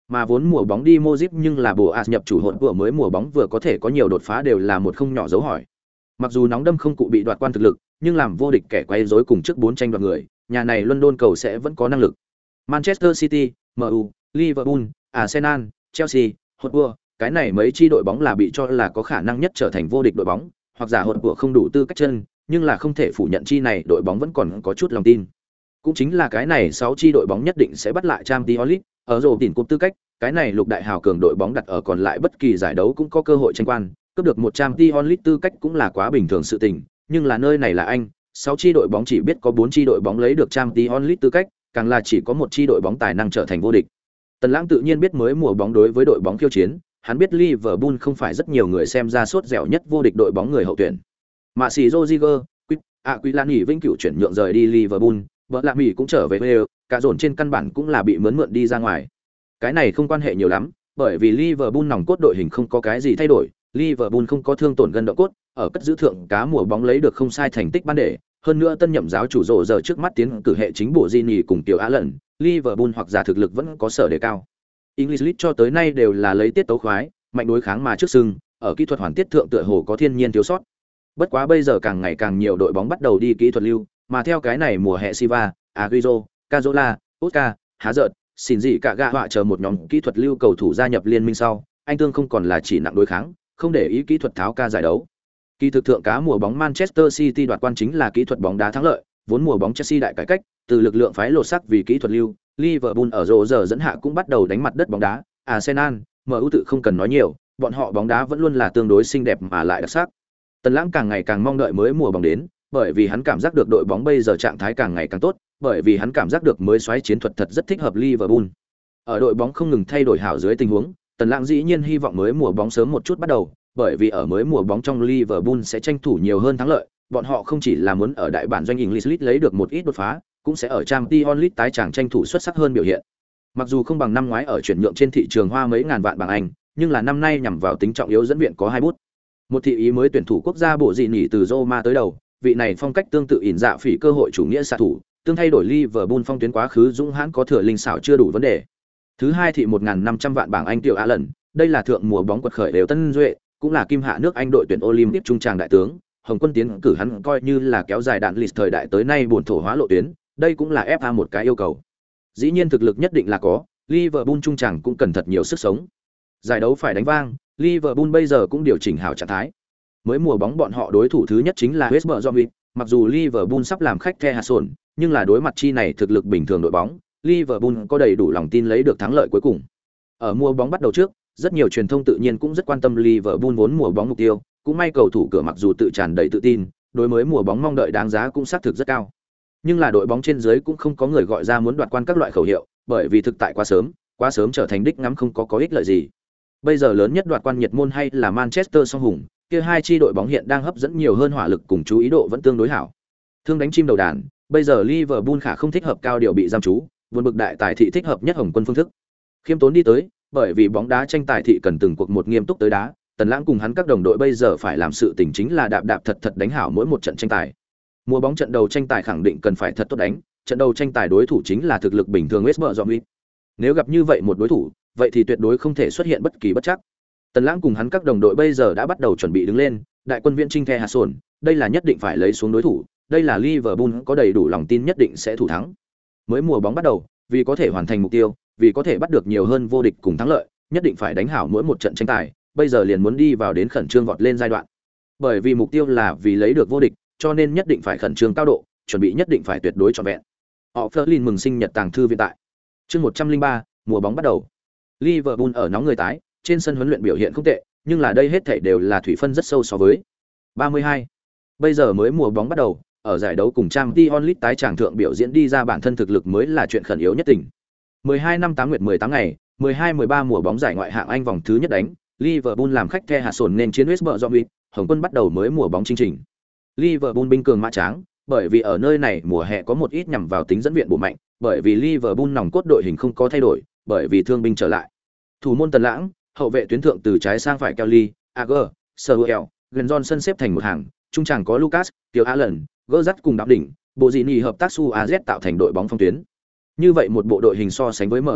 Mà vốn mùa bóng đi Modric nhưng là Boas nhập chủ hỗn vừa mới mùa bóng vừa có thể có nhiều đột phá đều là một không nhỏ dấu hỏi. Mặc dù nóng đâm không cụ bị đoạt quan thực lực, nhưng làm vô địch kẻ quay rối cùng trước 4 tranh đoạt người, nhà này London cầu sẽ vẫn có năng lực. Manchester City, MU, Liverpool, Arsenal, Chelsea, Hotspur, cái này mấy chi đội bóng là bị cho là có khả năng nhất trở thành vô địch đội bóng, hoặc giả Hotspur không đủ tư cách chân, nhưng là không thể phủ nhận chi này đội bóng vẫn còn có chút lòng tin. Cũng chính là cái này 6 chi đội bóng nhất định sẽ bắt lại Champions League, ở rổ tỉnh cúp tư cách, cái này lục đại hào cường đội bóng đặt ở còn lại bất kỳ giải đấu cũng có cơ hội tranh quan, cướp được một Champions League tư cách cũng là quá bình thường sự tình, nhưng là nơi này là Anh, 6 chi đội bóng chỉ biết có 4 chi đội bóng lấy được Champions League tư cách, càng là chỉ có một chi đội bóng tài năng trở thành vô địch. Tần Lãng tự nhiên biết mới mùa bóng đối với đội bóng khiêu chiến, hắn biết Liverpool không phải rất nhiều người xem ra sốt dẻo nhất vô địch đội bóng người hậu tuyển. Mạ sĩ Rodriguez, Aquilani vĩnh cửu chuyển nhượng rời đi Liverpool, vợ lạ Mỹ cũng trở về Wales, cả dồn trên căn bản cũng là bị mượn đi ra ngoài. Cái này không quan hệ nhiều lắm, bởi vì Liverpool nòng cốt đội hình không có cái gì thay đổi, Liverpool không có thương tổn gân động cốt, ở cất giữ thượng cá mùa bóng lấy được không sai thành tích ban để, hơn nữa tân nhậm giáo chủ rộ giờ trước mắt tiến cử hệ chính bộ Gini cùng tiểu Allen, Liverpool hoặc giả thực lực vẫn có sở đề cao. English League cho tới nay đều là lấy tiết tấu khoái, mạnh đối kháng mà trước sưng, ở kỹ thuật hoàn tiết thượng tựa hồ có thiên nhiên thiếu sót. Bất quá bây giờ càng ngày càng nhiều đội bóng bắt đầu đi kỹ thuật lưu, mà theo cái này mùa hè Silva, Agüero, Cazorla, Oscar, Há giận, xin gì cả gạ họa chờ một nhóm kỹ thuật lưu cầu thủ gia nhập liên minh sau, anh tương không còn là chỉ nặng đối kháng, không để ý kỹ thuật tháo ca giải đấu. Kỳ thực thượng cá mùa bóng Manchester City đoạt quan chính là kỹ thuật bóng đá thắng lợi, vốn mùa bóng Chelsea đại cải cách, từ lực lượng phái lột sắc vì kỹ thuật lưu, Liverpool ở rổ giờ dẫn hạ cũng bắt đầu đánh mặt đất bóng đá, Arsenal, MU tự không cần nói nhiều, bọn họ bóng đá vẫn luôn là tương đối xinh đẹp mà lại đặc sắc. Tần Lãng càng ngày càng mong đợi mới mùa bóng đến, bởi vì hắn cảm giác được đội bóng bây giờ trạng thái càng ngày càng tốt, bởi vì hắn cảm giác được mới xoáy chiến thuật thật rất thích hợp Liverpool. Ở đội bóng không ngừng thay đổi hảo dưới tình huống, Tần Lãng dĩ nhiên hy vọng mới mùa bóng sớm một chút bắt đầu, bởi vì ở mới mùa bóng trong Liverpool sẽ tranh thủ nhiều hơn thắng lợi, bọn họ không chỉ là muốn ở đại bản doanh English League lấy được một ít đột phá, cũng sẽ ở Champions League tái chàng tranh thủ xuất sắc hơn biểu hiện. Mặc dù không bằng năm ngoái ở chuyển nhượng trên thị trường hoa mấy ngàn vạn bảng Anh, nhưng là năm nay nhằm vào tính trọng yếu dẫn viện có 2 bút. Một thị ý mới tuyển thủ quốc gia bộ dị nỉ từ Roma tới đầu, vị này phong cách tương tự ỉn dạ phỉ cơ hội chủ nghĩa xạ thủ, tương thay đổi Liverpool phong tuyến quá khứ dũng hãn có thừa linh xảo chưa đủ vấn đề. Thứ hai thị 1.500 vạn bảng Anh tiểu Allen, đây là thượng mùa bóng quật khởi đều tân duệ, cũng là kim hạ nước Anh đội tuyển Olympic trung tràng đại tướng, Hồng Quân tiến cử hắn coi như là kéo dài đạn lịch thời đại tới nay buồn thổ hóa lộ tuyến, đây cũng là FA một cái yêu cầu. Dĩ nhiên thực lực nhất định là có, Liverpool trung tràng cũng cần thật nhiều sức sống. Giải đấu phải đánh vang, Liverpool bây giờ cũng điều chỉnh hảo trạng thái. Mới mùa bóng bọn họ đối thủ thứ nhất chính là West Bromwich, mặc dù Liverpool sắp làm khách The Hason, nhưng là đối mặt chi này thực lực bình thường đội bóng, Liverpool có đầy đủ lòng tin lấy được thắng lợi cuối cùng. Ở mùa bóng bắt đầu trước, rất nhiều truyền thông tự nhiên cũng rất quan tâm Liverpool vốn mùa bóng mục tiêu, cũng may cầu thủ cửa mặc dù tự tràn đầy tự tin, đối mới mùa bóng mong đợi đáng giá cũng xác thực rất cao. Nhưng là đội bóng trên dưới cũng không có người gọi ra muốn đoạt quan các loại khẩu hiệu, bởi vì thực tại quá sớm trở thành đích ngắm không có ích lợi gì. Bây giờ lớn nhất đoạt quan nhiệt môn hay là Manchester song hùng, kia hai chi đội bóng hiện đang hấp dẫn nhiều hơn hỏa lực cùng chú ý độ vẫn tương đối hảo. Thương đánh chim đầu đàn, bây giờ Liverpool khả không thích hợp cao điều bị giam chú, buồn bực đại tài thị thích hợp nhất Hồng Quân phương thức. Khiêm tốn đi tới, bởi vì bóng đá tranh tài thị cần từng cuộc một nghiêm túc tới đá, Tần Lãng cùng hắn các đồng đội bây giờ phải làm sự tình chính là đạp thật đánh hảo mỗi một trận tranh tài. Mùa bóng trận đầu tranh tài khẳng định cần phải thật tốt đánh, trận đầu tranh tài đối thủ chính là thực lực bình thường West Bromwich. Nếu gặp như vậy một đối thủ, vậy thì tuyệt đối không thể xuất hiện bất kỳ bất trắc. Tần Lãng cùng hắn các đồng đội bây giờ đã bắt đầu chuẩn bị đứng lên, đại quân viễn chinh The Hason, đây là nhất định phải lấy xuống đối thủ, đây là Liverpool có đầy đủ lòng tin nhất định sẽ thủ thắng. Mới mùa bóng bắt đầu, vì có thể hoàn thành mục tiêu, vì có thể bắt được nhiều hơn vô địch cùng thắng lợi, nhất định phải đánh hảo mỗi một trận tranh tài, bây giờ liền muốn đi vào đến khẩn trương vọt lên giai đoạn. Bởi vì mục tiêu là vì lấy được vô địch, cho nên nhất định phải khẩn trương cao độ, chuẩn bị nhất định phải tuyệt đối trọn vẹn. Họ Flerlin mừng sinh nhật tàng thư viện tại. Chương 103, mùa bóng bắt đầu. Liverpool ở nóng người tái, trên sân huấn luyện biểu hiện không tệ, nhưng là đây hết thảy đều là thủy phân rất sâu so với 32. Bây giờ mới mùa bóng bắt đầu, ở giải đấu cùng Champions League tái tràng thượng biểu diễn đi ra bản thân thực lực mới là chuyện khẩn yếu nhất tình. 12 năm 8 nguyệt 18 ngày, 12-13 mùa bóng giải ngoại hạng Anh vòng thứ nhất đánh, Liverpool làm khách The Hason nên chiến West Bromwich, Hồng Quân bắt đầu mới mùa bóng chương trình. Liverpool binh cường mã tráng, bởi vì ở nơi này mùa hè có một ít nhằm vào tính dẫn viện bổ mạnh, bởi vì Liverpool nòng cốt đội hình không có thay đổi, bởi vì thương binh trở lại. Thủ môn Tần Lãng, hậu vệ tuyến thượng từ trái sang phải Kelly, Agger, Sewell, Glenn Johnson xếp thành một hàng, trung tràng có Lucas, Tiểu Allen, Gerrard cùng Đạo Đỉnh, bộ dị nhì hợp tác Su AZ tạo thành đội bóng phong tuyến. Như vậy một bộ đội hình so sánh với MU,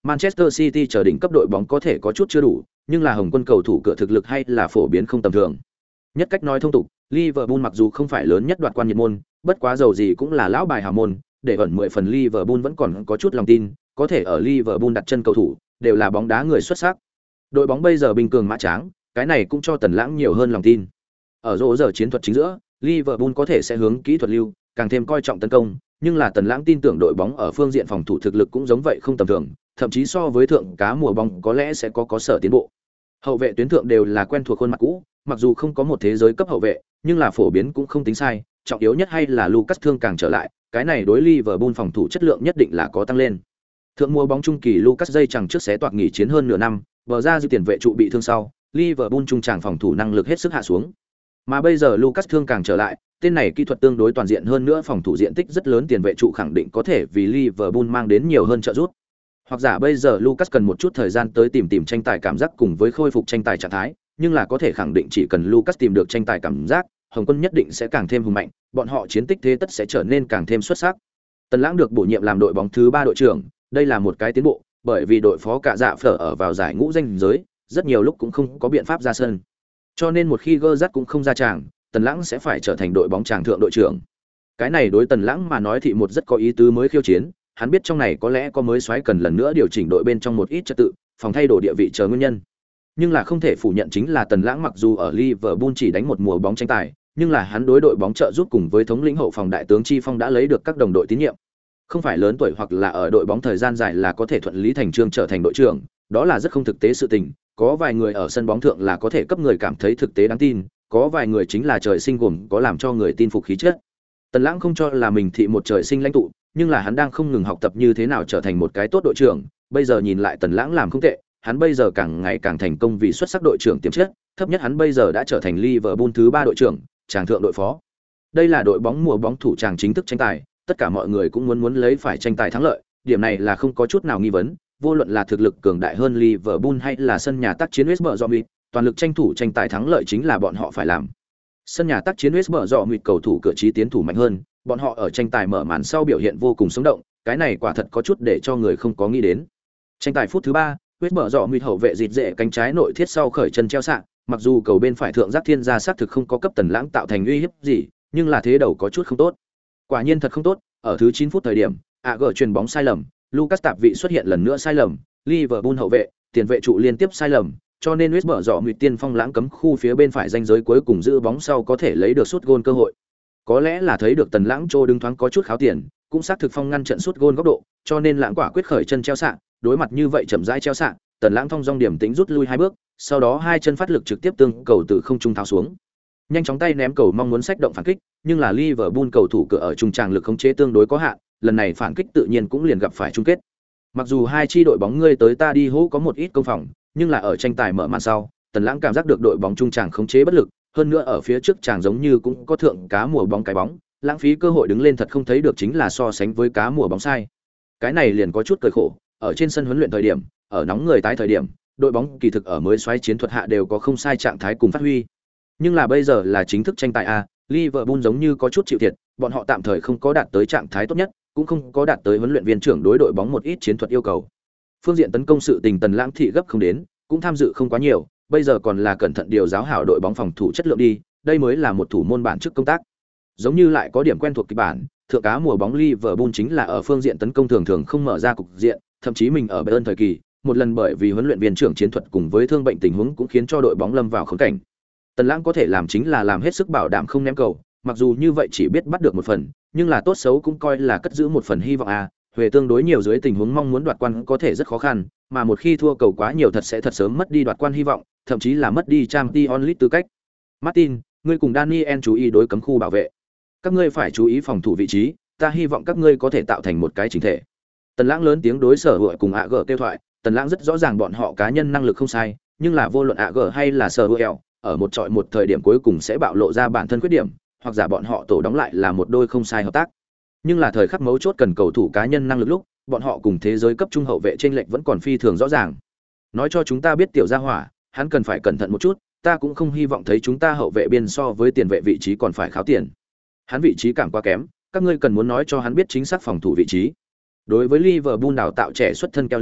Manchester City chờ đỉnh cấp đội bóng có thể có chút chưa đủ, nhưng là Hồng Quân cầu thủ cửa thực lực hay là phổ biến không tầm thường. Nhất cách nói thông tục, Liverpool mặc dù không phải lớn nhất đoạt quan nhiệt môn, bất quá dầu gì cũng là lão bài hào môn, để ẩn 10 phần Liverpool vẫn còn có chút lòng tin, có thể ở Liverpool đặt chân cầu thủ, đều là bóng đá người xuất sắc. Đội bóng bây giờ bình cường mã tráng, cái này cũng cho Tần Lãng nhiều hơn lòng tin. Ở rổ giờ chiến thuật chính giữa, Liverpool có thể sẽ hướng kỹ thuật lưu, càng thêm coi trọng tấn công, nhưng là Tần Lãng tin tưởng đội bóng ở phương diện phòng thủ thực lực cũng giống vậy không tầm thường, thậm chí so với thượng cá mùa bóng có lẽ sẽ có sở tiến bộ. Hậu vệ tuyến thượng đều là quen thuộc khuôn mặt cũ, mặc dù không có một thế giới cấp hậu vệ, nhưng là phổ biến cũng không tính sai, trọng yếu nhất hay là Lucas thương càng trở lại, cái này đối Liverpool phòng thủ chất lượng nhất định là có tăng lên. Thượng mùa bóng trung kỳ Lucas dây chẳng trước xé toạc nghỉ chiến hơn nửa năm, bờ ra dư tiền vệ trụ bị thương sau, Liverpool trung tràng phòng thủ năng lực hết sức hạ xuống. Mà bây giờ Lucas thương càng trở lại, tên này kỹ thuật tương đối toàn diện hơn nữa, phòng thủ diện tích rất lớn tiền vệ trụ khẳng định có thể vì Liverpool mang đến nhiều hơn trợ giúp. Hoặc giả bây giờ Lucas cần một chút thời gian tới tìm tranh tài cảm giác cùng với khôi phục tranh tài trạng thái, nhưng là có thể khẳng định chỉ cần Lucas tìm được tranh tài cảm giác, Hồng Quân nhất định sẽ càng thêm hùng mạnh, bọn họ chiến tích thế tất sẽ trở nên càng thêm xuất sắc. Tần Lãng được bổ nhiệm làm đội bóng thứ 3 đội trưởng, đây là một cái tiến bộ, bởi vì đội phó cả dạ phở ở vào giải ngũ danh giới, rất nhiều lúc cũng không có biện pháp ra sân. Cho nên một khi Gerrard cũng không ra tràng, Tần Lãng sẽ phải trở thành đội bóng tràng thượng đội trưởng. Cái này đối Tần Lãng mà nói thì một rất có ý tứ mới khiêu chiến, hắn biết trong này có lẽ có mới xoáy cần lần nữa điều chỉnh đội bên trong một ít trật tự, phòng thay đổi địa vị chờ nguyên nhân. Nhưng là không thể phủ nhận chính là Tần Lãng mặc dù ở Liverpool chỉ đánh một mùa bóng tranh tài, nhưng là hắn đối đội bóng trợ giúp cùng với thống lĩnh hậu phòng đại tướng Chi Phong đã lấy được các đồng đội tín nhiệm. Không phải lớn tuổi hoặc là ở đội bóng thời gian dài là có thể thuận lý thành chương trở thành đội trưởng, đó là rất không thực tế sự tình. Có vài người ở sân bóng thượng là có thể cấp người cảm thấy thực tế đáng tin, có vài người chính là trời sinh gồm có làm cho người tin phục khí chất. Tần Lãng không cho là mình thị một trời sinh lãnh tụ, nhưng là hắn đang không ngừng học tập như thế nào trở thành một cái tốt đội trưởng. Bây giờ nhìn lại Tần Lãng làm không tệ, hắn bây giờ càng ngày càng thành công vì xuất sắc đội trưởng tiềm chất, thấp nhất hắn bây giờ đã trở thành Liverpool thứ 3 đội trưởng, tràng thượng đội phó. Đây là đội bóng mùa bóng thủ tràng chính thức tranh tài, tất cả mọi người cũng muốn lấy phải tranh tài thắng lợi, điểm này là không có chút nào nghi vấn, vô luận là thực lực cường đại hơn Liverpool hay là sân nhà tác chiến West Bromwich, toàn lực tranh thủ tranh tài thắng lợi chính là bọn họ phải làm. Sân nhà tác chiến West Bromwich cầu thủ cửa trí tiến thủ mạnh hơn, bọn họ ở tranh tài mở màn sau biểu hiện vô cùng sống động, cái này quả thật có chút để cho người không có nghĩ đến. Tranh tài phút thứ 3, West Bromwich hậu vệ dịt dệ cánh trái nội thiết sau khởi chân treo sạng, mặc dù cầu bên phải thượng giác thiên gia xác thực không có cấp Tần Lãng tạo thành uy hiếp gì, nhưng là thế đầu có chút không tốt. Quả nhiên thật không tốt, ở thứ 9 phút thời điểm, AG chuyền bóng sai lầm, Lucas tạp vị xuất hiện lần nữa sai lầm, Liverpool hậu vệ, tiền vệ trụ liên tiếp sai lầm, cho nên West Bromwich tiên phong lãng cấm khu phía bên phải ranh giới cuối cùng giữ bóng sau có thể lấy được sút gôn cơ hội. Có lẽ là thấy được Tần Lãng trô đứng thoáng có chút kháo tiền, cũng xác thực phong ngăn trận sút gôn góc độ, cho nên Lãng quả quyết khởi chân treo sạng, đối mặt như vậy chậm rãi treo sạng, Tần Lãng thông dong điểm tính rút lui 2 bước, sau đó hai chân phát lực trực tiếp tương cầu từ không trung tháo xuống. Nhanh chóng tay ném cầu mong muốn xách động phản kích, nhưng là Liverpool cầu thủ cửa ở trung tràng lực khống chế tương đối có hạn, lần này phản kích tự nhiên cũng liền gặp phải chung kết. Mặc dù hai chi đội bóng ngươi tới ta đi hô có một ít công phòng, nhưng là ở tranh tài mở màn sau, Tần Lãng cảm giác được đội bóng trung tràng khống chế bất lực, hơn nữa ở phía trước tràng giống như cũng có thượng cá mùa bóng cái bóng, lãng phí cơ hội đứng lên thật không thấy được chính là so sánh với cá mùa bóng sai. Cái này liền có chút cười khổ, ở trên sân huấn luyện thời điểm, ở nóng người tái thời điểm, đội bóng kỳ thực ở mới xoáy chiến thuật hạ đều có không sai trạng thái cùng phát huy. Nhưng là bây giờ là chính thức tranh tài a, Liverpool giống như có chút chịu thiệt, bọn họ tạm thời không có đạt tới trạng thái tốt nhất, cũng không có đạt tới huấn luyện viên trưởng đối đội bóng một ít chiến thuật yêu cầu. Phương diện tấn công sự tình Tần Lãng thị gấp không đến, cũng tham dự không quá nhiều, bây giờ còn là cẩn thận điều giáo hảo đội bóng phòng thủ chất lượng đi, đây mới là một thủ môn bản chức công tác. Giống như lại có điểm quen thuộc kịch bản, thượng cá mùa bóng Liverpool chính là ở phương diện tấn công thường thường không mở ra cục diện, thậm chí mình ở Bayern thời kỳ, một lần bởi vì huấn luyện viên trưởng chiến thuật cùng với thương bệnh tình huống cũng khiến cho đội bóng lâm vào khốn cảnh. Tần Lãng có thể làm chính là làm hết sức bảo đảm không ném cầu, mặc dù như vậy chỉ biết bắt được một phần, nhưng là tốt xấu cũng coi là cất giữ một phần hy vọng a. Huệ tương đối nhiều dưới tình huống mong muốn đoạt quan có thể rất khó khăn, mà một khi thua cầu quá nhiều thật sẽ thật sớm mất đi đoạt quan hy vọng, thậm chí là mất đi Champions League tư cách. Martin, ngươi cùng Daniel chú ý đối cấm khu bảo vệ. Các ngươi phải chú ý phòng thủ vị trí, ta hy vọng các ngươi có thể tạo thành một cái chỉnh thể. Tần Lãng lớn tiếng đối Sở Hữu cùng AG kêu thoại, Tần Lãng rất rõ ràng bọn họ cá nhân năng lực không sai, nhưng là vô luận AG hay là Sở Hữu, ở một trọi một thời điểm cuối cùng sẽ bạo lộ ra bản thân khuyết điểm, hoặc giả bọn họ tổ đóng lại là một đôi không sai hợp tác. Nhưng là thời khắc mấu chốt cần cầu thủ cá nhân năng lực lúc, bọn họ cùng thế giới cấp trung hậu vệ chênh lệch vẫn còn phi thường rõ ràng. Nói cho chúng ta biết tiểu gia hỏa, hắn cần phải cẩn thận một chút, ta cũng không hy vọng thấy chúng ta hậu vệ biên so với tiền vệ vị trí còn phải kháo tiền. Hắn vị trí cảm quá kém, các ngươi cần muốn nói cho hắn biết chính xác phòng thủ vị trí. Đối với Liverpool đào tạo trẻ xuất thân Kelly,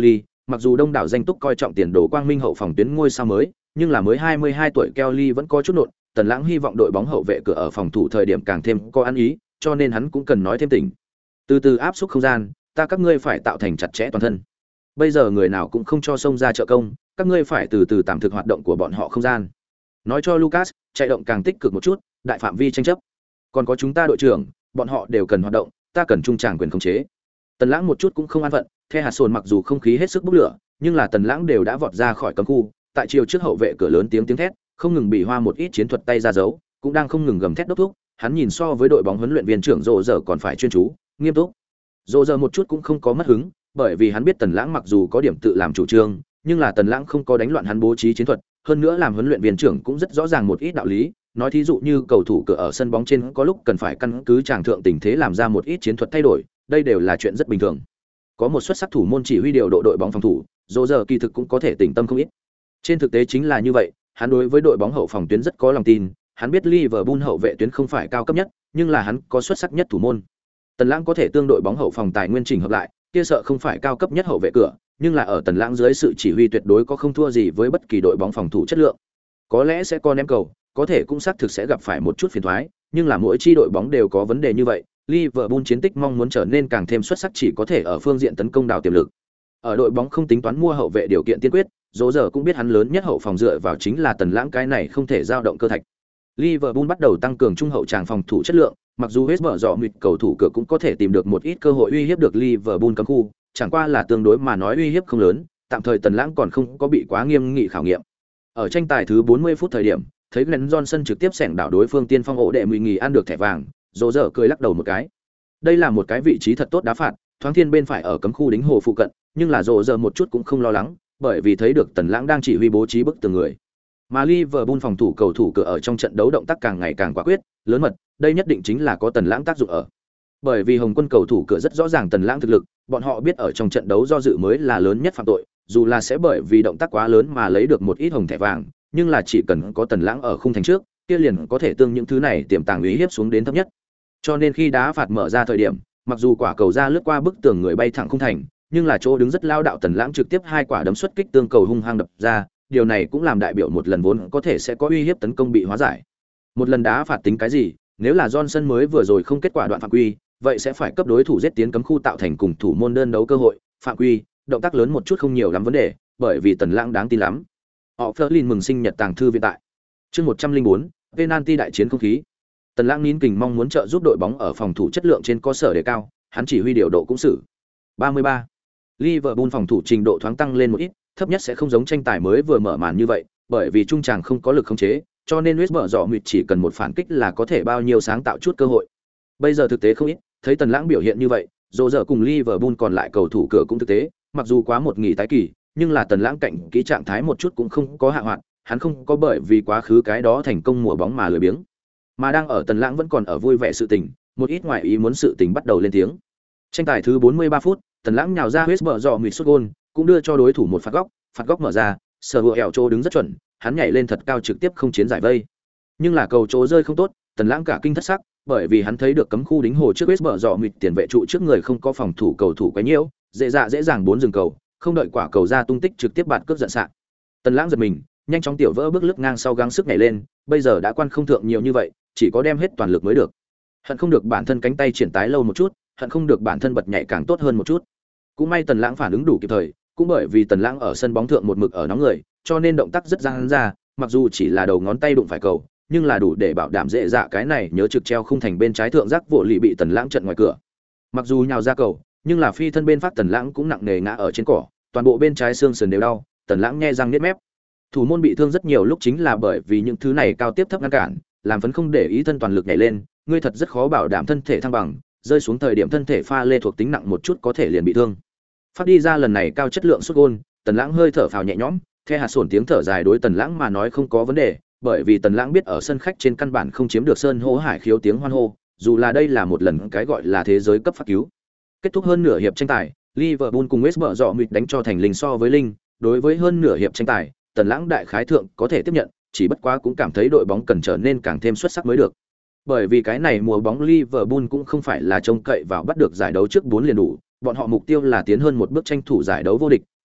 mặc dù đông đảo danh túc coi trọng tiền đồ quang minh hậu phòng tuyến ngôi sao mới, nhưng là mới 22 tuổi Kelly vẫn có chút nộn, Tần Lãng hy vọng đội bóng hậu vệ cửa ở phòng thủ thời điểm càng thêm có ăn ý, cho nên hắn cũng cần nói thêm tỉnh. Từ từ áp xúc không gian, ta các ngươi phải tạo thành chặt chẽ toàn thân. Bây giờ người nào cũng không cho xông ra trợ công, các ngươi phải từ từ tạm thực hoạt động của bọn họ không gian. Nói cho Lucas, chạy động càng tích cực một chút, đại phạm vi tranh chấp. Còn có chúng ta đội trưởng, bọn họ đều cần hoạt động, ta cần trung tràng quyền khống chế. Tần Lãng một chút cũng không an phận, The hạt sồn mặc dù không khí hết sức bốc lửa, nhưng là Tần Lãng đều đã vọt ra khỏi cấm khu, tại chiều trước hậu vệ cửa lớn tiếng thét, không ngừng bị hoa một ít chiến thuật tay ra dấu, cũng đang không ngừng gầm thét đốc thúc, hắn nhìn so với đội bóng huấn luyện viên trưởng Rô giờ còn phải chuyên chú, nghiêm túc. Rô giờ một chút cũng không có mất hứng, bởi vì hắn biết Tần Lãng mặc dù có điểm tự làm chủ trương, nhưng là Tần Lãng không có đánh loạn hắn bố trí chiến thuật, hơn nữa làm huấn luyện viên trưởng cũng rất rõ ràng một ít đạo lý, nói thí dụ như cầu thủ cửa ở sân bóng trên có lúc cần phải căn cứ tràng thượng tình thế làm ra một ít chiến thuật thay đổi, đây đều là chuyện rất bình thường. Có một xuất sắc thủ môn chỉ huy điều độ đội bóng phòng thủ, Rô giờ kỳ thực cũng có thể tỉnh tâm không ít. Trên thực tế chính là như vậy, hắn đối với đội bóng hậu phòng tuyến rất có lòng tin, hắn biết Liverpool hậu vệ tuyến không phải cao cấp nhất, nhưng là hắn có xuất sắc nhất thủ môn. Tần Lãng có thể tương đội bóng hậu phòng tài nguyên chỉnh hợp lại, kia sợ không phải cao cấp nhất hậu vệ cửa, nhưng là ở Tần Lãng dưới sự chỉ huy tuyệt đối có không thua gì với bất kỳ đội bóng phòng thủ chất lượng. Có lẽ sẽ có ném cầu, có thể cũng xác thực sẽ gặp phải một chút phiền toái, nhưng là mỗi chi đội bóng đều có vấn đề như vậy, Liverpool chiến tích mong muốn trở nên càng thêm xuất sắc chỉ có thể ở phương diện tấn công đào tiềm lực. Ở đội bóng không tính toán mua hậu vệ điều kiện tiên quyết, Dỗ giờ cũng biết hắn lớn nhất hậu phòng dựa vào chính là Tần Lãng, cái này không thể dao động cơ thạch. Liverpool bắt đầu tăng cường trung hậu tràng phòng thủ chất lượng, mặc dù hết mở rõ mịt cầu thủ cửa cũng có thể tìm được một ít cơ hội uy hiếp được Liverpool cấm khu, chẳng qua là tương đối mà nói uy hiếp không lớn, tạm thời Tần Lãng còn không có bị quá nghiêm nghị khảo nghiệm. Ở tranh tài thứ 40 phút thời điểm, thấy Glenn Johnson trực tiếp xẻng đảo đối phương tiên phong ổ đệ mùi nghỉ ăn được thẻ vàng, Dỗ giờ cười lắc đầu một cái. Đây là một cái vị trí thật tốt đá phạt, thoáng thiên bên phải ở cấm khu đính hồ phụ cận, nhưng là Dỗ giờ một chút cũng không lo lắng, bởi vì thấy được Tần Lãng đang chỉ huy bố trí bức tường người. Mà Liverpool phòng thủ cầu thủ cửa ở trong trận đấu động tác càng ngày càng quả quyết, lớn mật, đây nhất định chính là có Tần Lãng tác dụng ở. Bởi vì Hồng Quân cầu thủ cửa rất rõ ràng Tần Lãng thực lực, bọn họ biết ở trong trận đấu do dự mới là lớn nhất phạm tội, dù là sẽ bởi vì động tác quá lớn mà lấy được một ít hồng thẻ vàng, nhưng là chỉ cần có Tần Lãng ở khung thành trước, kia liền có thể tương những thứ này tiềm tàng uy hiếp xuống đến thấp nhất. Cho nên khi đá phạt mở ra thời điểm, mặc dù quả cầu ra lướt qua bức tường người bay thẳng khung thành, nhưng là chỗ đứng rất lao đạo Tần Lãng trực tiếp hai quả đấm xuất kích tương cầu hung hăng đập ra, điều này cũng làm đại biểu một lần vốn có thể sẽ có uy hiếp tấn công bị hóa giải. Một lần đá phạt tính cái gì, nếu là Johnson mới vừa rồi không kết quả đoạn phạm quy, vậy sẽ phải cấp đối thủ giết tiến cấm khu tạo thành cùng thủ môn đơn đấu cơ hội, phạm quy, động tác lớn một chút không nhiều lắm vấn đề, bởi vì Tần Lãng đáng tin lắm. Họ Flerlin mừng sinh nhật tàng thư viện tại. Chương 104, penalty đại chiến không khí. Tần Lãng nín kình mong muốn trợ giúp đội bóng ở phòng thủ chất lượng trên cơ sở đề cao, hắn chỉ huy điều độ cũng xử. 33. Liverpool phòng thủ trình độ thoáng tăng lên một ít, thấp nhất sẽ không giống tranh tài mới vừa mở màn như vậy, bởi vì trung tràng không có lực khống chế, cho nên West Brom Mịt chỉ cần một phản kích là có thể bao nhiêu sáng tạo chút cơ hội. Bây giờ thực tế không ít, thấy Tần Lãng biểu hiện như vậy, dù giờ cùng Liverpool còn lại cầu thủ cửa cũng thực tế, mặc dù quá một nghỉ tái kỳ, nhưng là Tần Lãng cạnh kỹ trạng thái một chút cũng không có hạ hoạn, hắn không có bởi vì quá khứ cái đó thành công mùa bóng mà lười biếng, mà đang ở Tần Lãng vẫn còn ở vui vẻ sự tình, một ít ngoại ý muốn sự tình bắt đầu lên tiếng. Tranh tài thứ 43 phút, Tần Lãng nhào ra West Brom Mịt sút gol, cũng đưa cho đối thủ một phạt góc mở ra, sở hữu ẻo chỗ đứng rất chuẩn, hắn nhảy lên thật cao trực tiếp không chiến giải vây, nhưng là cầu chỗ rơi không tốt, Tần Lãng cả kinh thất sắc, bởi vì hắn thấy được cấm khu đính hồ trước West Brom Mịt tiền vệ trụ trước người không có phòng thủ cầu thủ quá nhiễu, dễ dàng bốn dừng cầu, không đợi quả cầu ra tung tích trực tiếp bạt cướp giận sạ. Tần Lãng giật mình, nhanh chóng tiểu vỡ bước lướt ngang sau gắng sức nhảy lên, bây giờ đã quan không thượng nhiều như vậy, chỉ có đem hết toàn lực mới được. Hận không được bản thân cánh tay triển tái lâu một chút, hận không được bản thân bật nhảy càng tốt hơn một chút. Cũng may Tần Lãng phản ứng đủ kịp thời, cũng bởi vì Tần Lãng ở sân bóng thượng một mực ở nóng người, cho nên động tác rất giãn ra, mặc dù chỉ là đầu ngón tay đụng phải cầu, nhưng là đủ để bảo đảm dễ dạ cái này nhớ trực treo khung thành bên trái thượng giác vỗ lì bị Tần Lãng trận ngoài cửa. Mặc dù nhào ra cầu, nhưng là phi thân bên phát Tần Lãng cũng nặng nề ngã ở trên cỏ, toàn bộ bên trái xương sườn đều đau, Tần Lãng nhe răng niết mép. Thủ môn bị thương rất nhiều lúc chính là bởi vì những thứ này cao tiếp thấp ngăn cản, làm phấn không để ý thân toàn lực nhảy lên, ngươi thật rất khó bảo đảm thân thể thăng bằng, rơi xuống thời điểm thân thể pha lê thuộc tính nặng một chút có thể liền bị thương. Phát đi ra lần này cao chất lượng sút gol, Tần Lãng hơi thở phào nhẹ nhõm, The hạt sồn tiếng thở dài đối Tần Lãng mà nói không có vấn đề, bởi vì Tần Lãng biết ở sân khách trên căn bản không chiếm được sơn hô hải khiếu tiếng hoan hô, dù là đây là một lần cái gọi là thế giới cấp phát cứu. Kết thúc hơn nửa hiệp tranh tài, Liverpool cùng West Brom Mịt đánh cho thành linh so với linh, đối với hơn nửa hiệp tranh tài, Tần Lãng đại khái thượng có thể tiếp nhận, chỉ bất quá cũng cảm thấy đội bóng cần trở nên càng thêm xuất sắc mới được. Bởi vì cái này mùa bóng Liverpool cũng không phải là trông cậy vào bắt được giải đấu trước 4 liền đủ, bọn họ mục tiêu là tiến hơn một bước tranh thủ giải đấu vô địch,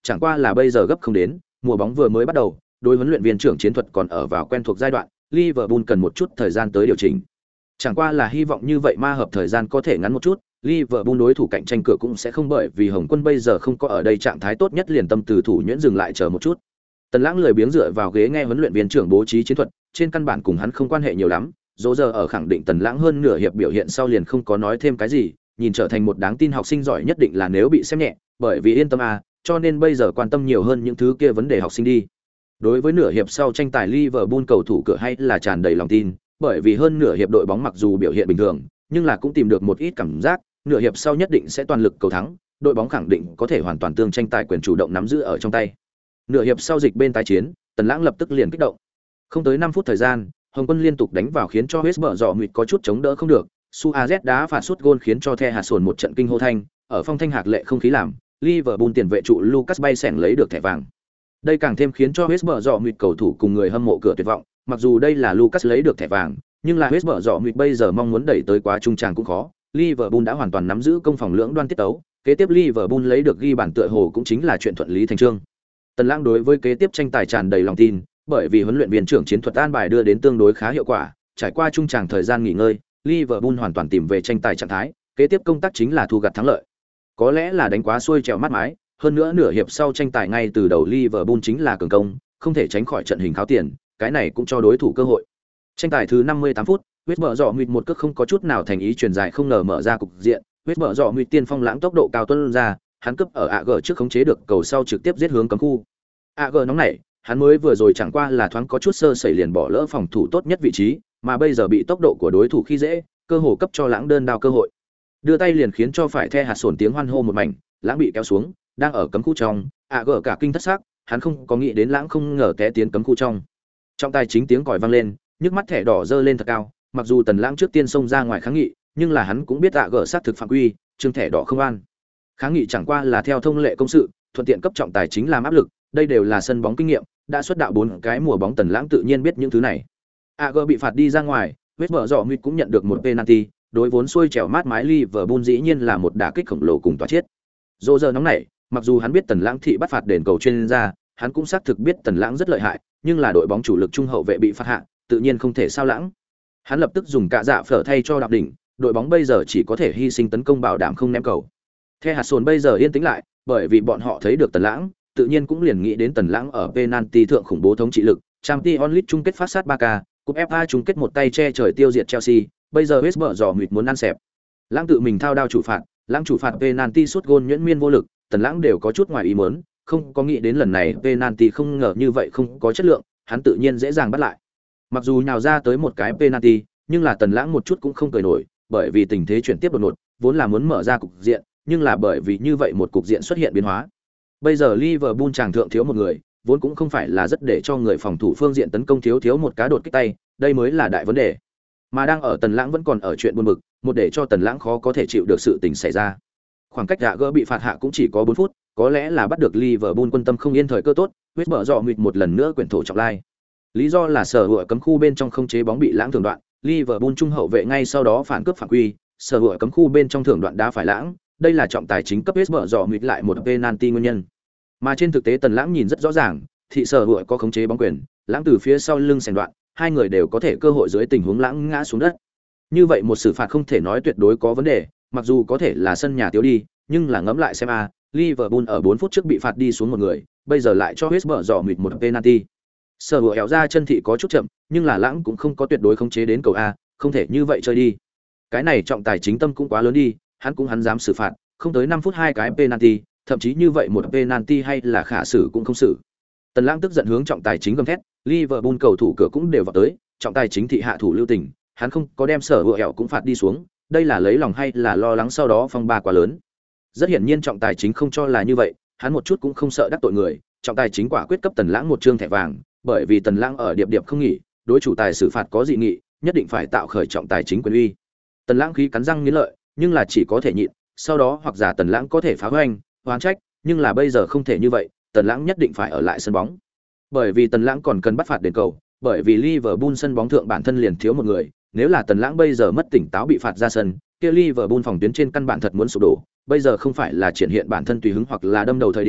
Chẳng qua là bây giờ gấp không đến, mùa bóng vừa mới bắt đầu, đối huấn luyện viên trưởng chiến thuật còn ở vào quen thuộc giai đoạn, Liverpool cần một chút thời gian tới điều chỉnh. Chẳng qua là hy vọng như vậy ma hợp thời gian có thể ngắn một chút, Liverpool đối thủ cạnh tranh cửa cũng sẽ không bởi vì Hồng Quân bây giờ không có ở đây trạng thái tốt nhất liền tâm từ thủ nhuyễn dừng lại chờ một chút. Tần Lãng lười biếng dựa vào ghế nghe huấn luyện viên trưởng bố trí chiến thuật, trên căn bản cùng hắn không quan hệ nhiều lắm, dỗ giờ ở khẳng định Tần Lãng hơn nửa hiệp biểu hiện sau liền không có nói thêm cái gì, nhìn trở thành một đáng tin học sinh giỏi nhất định là nếu bị xem nhẹ, bởi vì yên tâm cho nên bây giờ quan tâm nhiều hơn những thứ kia vấn đề học sinh đi. Đối với nửa hiệp sau tranh tài Liverpool cầu thủ cửa hay là tràn đầy lòng tin, bởi vì hơn nửa hiệp đội bóng mặc dù biểu hiện bình thường, nhưng là cũng tìm được một ít cảm giác, nửa hiệp sau nhất định sẽ toàn lực cầu thắng, đội bóng khẳng định có thể hoàn toàn tương tranh tài quyền chủ động nắm giữ ở trong tay. Nửa hiệp sau dịch bên tái chiến, Tần Lãng lập tức liền kích động. Không tới 5 phút thời gian, Hồng Quân liên tục đánh vào khiến cho West Brom có chút chống đỡ không được, Suarez đá phạt sút gôn khiến cho The Hạt sồn một trận kinh hô thanh, ở phong thanh hạc lệ không khí làm, Liverpool tiền vệ trụ Lucas bay sẻng lấy được thẻ vàng. Đây càng thêm khiến cho West Brom cầu thủ cùng người hâm mộ cửa tuyệt vọng, mặc dù đây là Lucas lấy được thẻ vàng, nhưng là West Brom bây giờ mong muốn đẩy tới quá trung tràng cũng khó. Liverpool đã hoàn toàn nắm giữ công phòng lưỡng đoan tiết tấu, kế tiếp Liverpool lấy được ghi bàn tựa hồ cũng chính là chuyện thuận lý thành chương. Tần Lãng đối với kế tiếp tranh tài tràn đầy lòng tin, bởi vì huấn luyện viên trưởng chiến thuật an bài đưa đến tương đối khá hiệu quả, trải qua trung tràng thời gian nghỉ ngơi, Liverpool hoàn toàn tìm về tranh tài trạng thái, kế tiếp công tác chính là thu gặt thắng lợi. Có lẽ là đánh quá xuôi trèo mắt mái, hơn nữa nửa hiệp sau tranh tài ngay từ đầu Liverpool chính là cường công, không thể tránh khỏi trận hình kháo tiền, cái này cũng cho đối thủ cơ hội. Tranh tài thứ 58 phút, West Brom một cước không có chút nào thành ý truyền dài không ngờ mở ra cục diện, West Brom tiên phong lãng tốc độ cao tuân ra, hắn cướp ở AG trước khống chế được cầu sau trực tiếp giết hướng cấm khu. AG nóng nảy, hắn mới vừa rồi chẳng qua là thoáng có chút sơ sẩy liền bỏ lỡ phòng thủ tốt nhất vị trí, mà bây giờ bị tốc độ của đối thủ khi dễ, cơ hồ cấp cho lãng đơn đao cơ hội. Đưa tay liền khiến cho phải The Hạt sồn tiếng hoan hô một mảnh, lãng bị kéo xuống, đang ở cấm khu trong, AG cả kinh thất sắc, hắn không có nghĩ đến lãng không ngờ té tiến cấm khu trong. Trong tay chính tiếng còi vang lên, nhức mắt thẻ đỏ dơ lên thật cao, mặc dù Tần Lãng trước tiên xông ra ngoài kháng nghị, nhưng là hắn cũng biết AG sát thực phạm quy, trương thẻ đỏ không an. Kháng nghị chẳng qua là theo thông lệ công sự, thuận tiện cấp trọng tài chính làm áp lực, đây đều là sân bóng kinh nghiệm, đã xuất đạo 4 cái mùa bóng Tần Lãng tự nhiên biết những thứ này. AG bị phạt đi ra ngoài, West Brom cũng nhận được một penalty, đối vốn xuôi trèo mát mái Liverpool dĩ nhiên là một đả kích khổng lồ cùng tỏa chết. Dỗ giờ nóng nảy, mặc dù hắn biết Tần Lãng thị bắt phạt đền cầu chuyên ra, hắn cũng xác thực biết Tần Lãng rất lợi hại, nhưng là đội bóng chủ lực trung hậu vệ bị phạt hạ, tự nhiên không thể sao lãng. Hắn lập tức dùng cả dạ phở thay cho đạp đỉnh, đội bóng bây giờ chỉ có thể hy sinh tấn công bảo đảm không ném cầu. The Hạt sồn bây giờ yên tĩnh lại, bởi vì bọn họ thấy được Tần Lãng, tự nhiên cũng liền nghĩ đến Tần Lãng ở penalty thượng khủng bố thống trị lực, Champions League chung kết phát sát Barca, cúp FA chung kết một tay che trời tiêu diệt Chelsea, bây giờ West Brom muốn ăn xẹp. Lãng tự mình thao đao chủ phạt, Lãng chủ phạt penalty sút gôn nhuyễn miên vô lực, Tần Lãng đều có chút ngoài ý muốn, không có nghĩ đến lần này penalty không ngờ như vậy không có chất lượng, hắn tự nhiên dễ dàng bắt lại. Mặc dù nhào ra tới một cái penalty, nhưng là Tần Lãng một chút cũng không cười nổi, bởi vì tình thế chuyển tiếp đột ngột, vốn là muốn mở ra cục diện, nhưng là bởi vì như vậy một cục diện xuất hiện biến hóa. Bây giờ Liverpool chàng thượng thiếu một người, vốn cũng không phải là rất để cho người phòng thủ phương diện tấn công thiếu một cá đột kích tay, đây mới là đại vấn đề. Mà đang ở Tần Lãng vẫn còn ở chuyện buồn bực, một để cho Tần Lãng khó có thể chịu được sự tình xảy ra. Khoảng cách gã gỡ bị phạt hạ cũng chỉ có 4 phút, có lẽ là bắt được Liverpool quân tâm không yên thời cơ tốt, West Brom một lần nữa quyển thổ trọng lai. Lý do là sở hữu cấm khu bên trong không chế bóng bị Lãng thường đoạn, Liverpool trung hậu vệ ngay sau đó phản cướp phạm quy, sở hữu cấm khu bên trong thường đoạn đá phải Lãng, đây là trọng tài chính cấp West Brom lại một penalty nguyên nhân. Mà trên thực tế Tần Lãng nhìn rất rõ ràng, thị sở hữu có khống chế bóng quyền, Lãng từ phía sau lưng xẻng đoạn, hai người đều có thể cơ hội dưới tình huống Lãng ngã xuống đất. Như vậy một xử phạt không thể nói tuyệt đối có vấn đề, mặc dù có thể là sân nhà thiếu đi, nhưng là ngẫm lại xem Liverpool ở 4 phút trước bị phạt đi xuống một người, bây giờ lại cho West Brom một penalty. Sở hữu éo ra chân thị có chút chậm, nhưng là Lãng cũng không có tuyệt đối khống chế đến cầu a, không thể như vậy chơi đi. Cái này trọng tài chính tâm cũng quá lớn đi, hắn dám xử phạt, không tới 5 phút hai cái penalty, thậm chí như vậy một penalty hay là khả xử cũng không xử. Tần Lãng tức giận hướng trọng tài chính gầm thét, Liverpool cầu thủ cửa cũng đều vào tới, trọng tài chính thị hạ thủ lưu tình, hắn không có đem sở hữu éo cũng phạt đi xuống, đây là lấy lòng hay là lo lắng sau đó phong ba quá lớn. Rất hiển nhiên trọng tài chính không cho là như vậy, hắn một chút cũng không sợ đắc tội người, trọng tài chính quả quyết cấp Tần Lãng một trương thẻ vàng, bởi vì Tần Lãng ở điệp điệp không nghỉ, đối chủ tài xử phạt có dị nghị, nhất định phải tạo khởi trọng tài chính quyền uy. Tần Lãng khí cắn răng nghiến lợi, nhưng là chỉ có thể nhịn, sau đó hoặc giả Tần Lãng có thể phá hoành, oán trách, nhưng là bây giờ không thể như vậy, Tần Lãng nhất định phải ở lại sân bóng. Bởi vì Tần Lãng còn cần bắt phạt đền cầu, bởi vì Liverpool sân bóng thượng bản thân liền thiếu một người, nếu là Tần Lãng bây giờ mất tỉnh táo bị phạt ra sân, kia Liverpool phòng tuyến trên căn bản thật muốn sụp đổ, bây giờ không phải là triển hiện bản thân tùy hứng hoặc là đâm đầu thời điểm,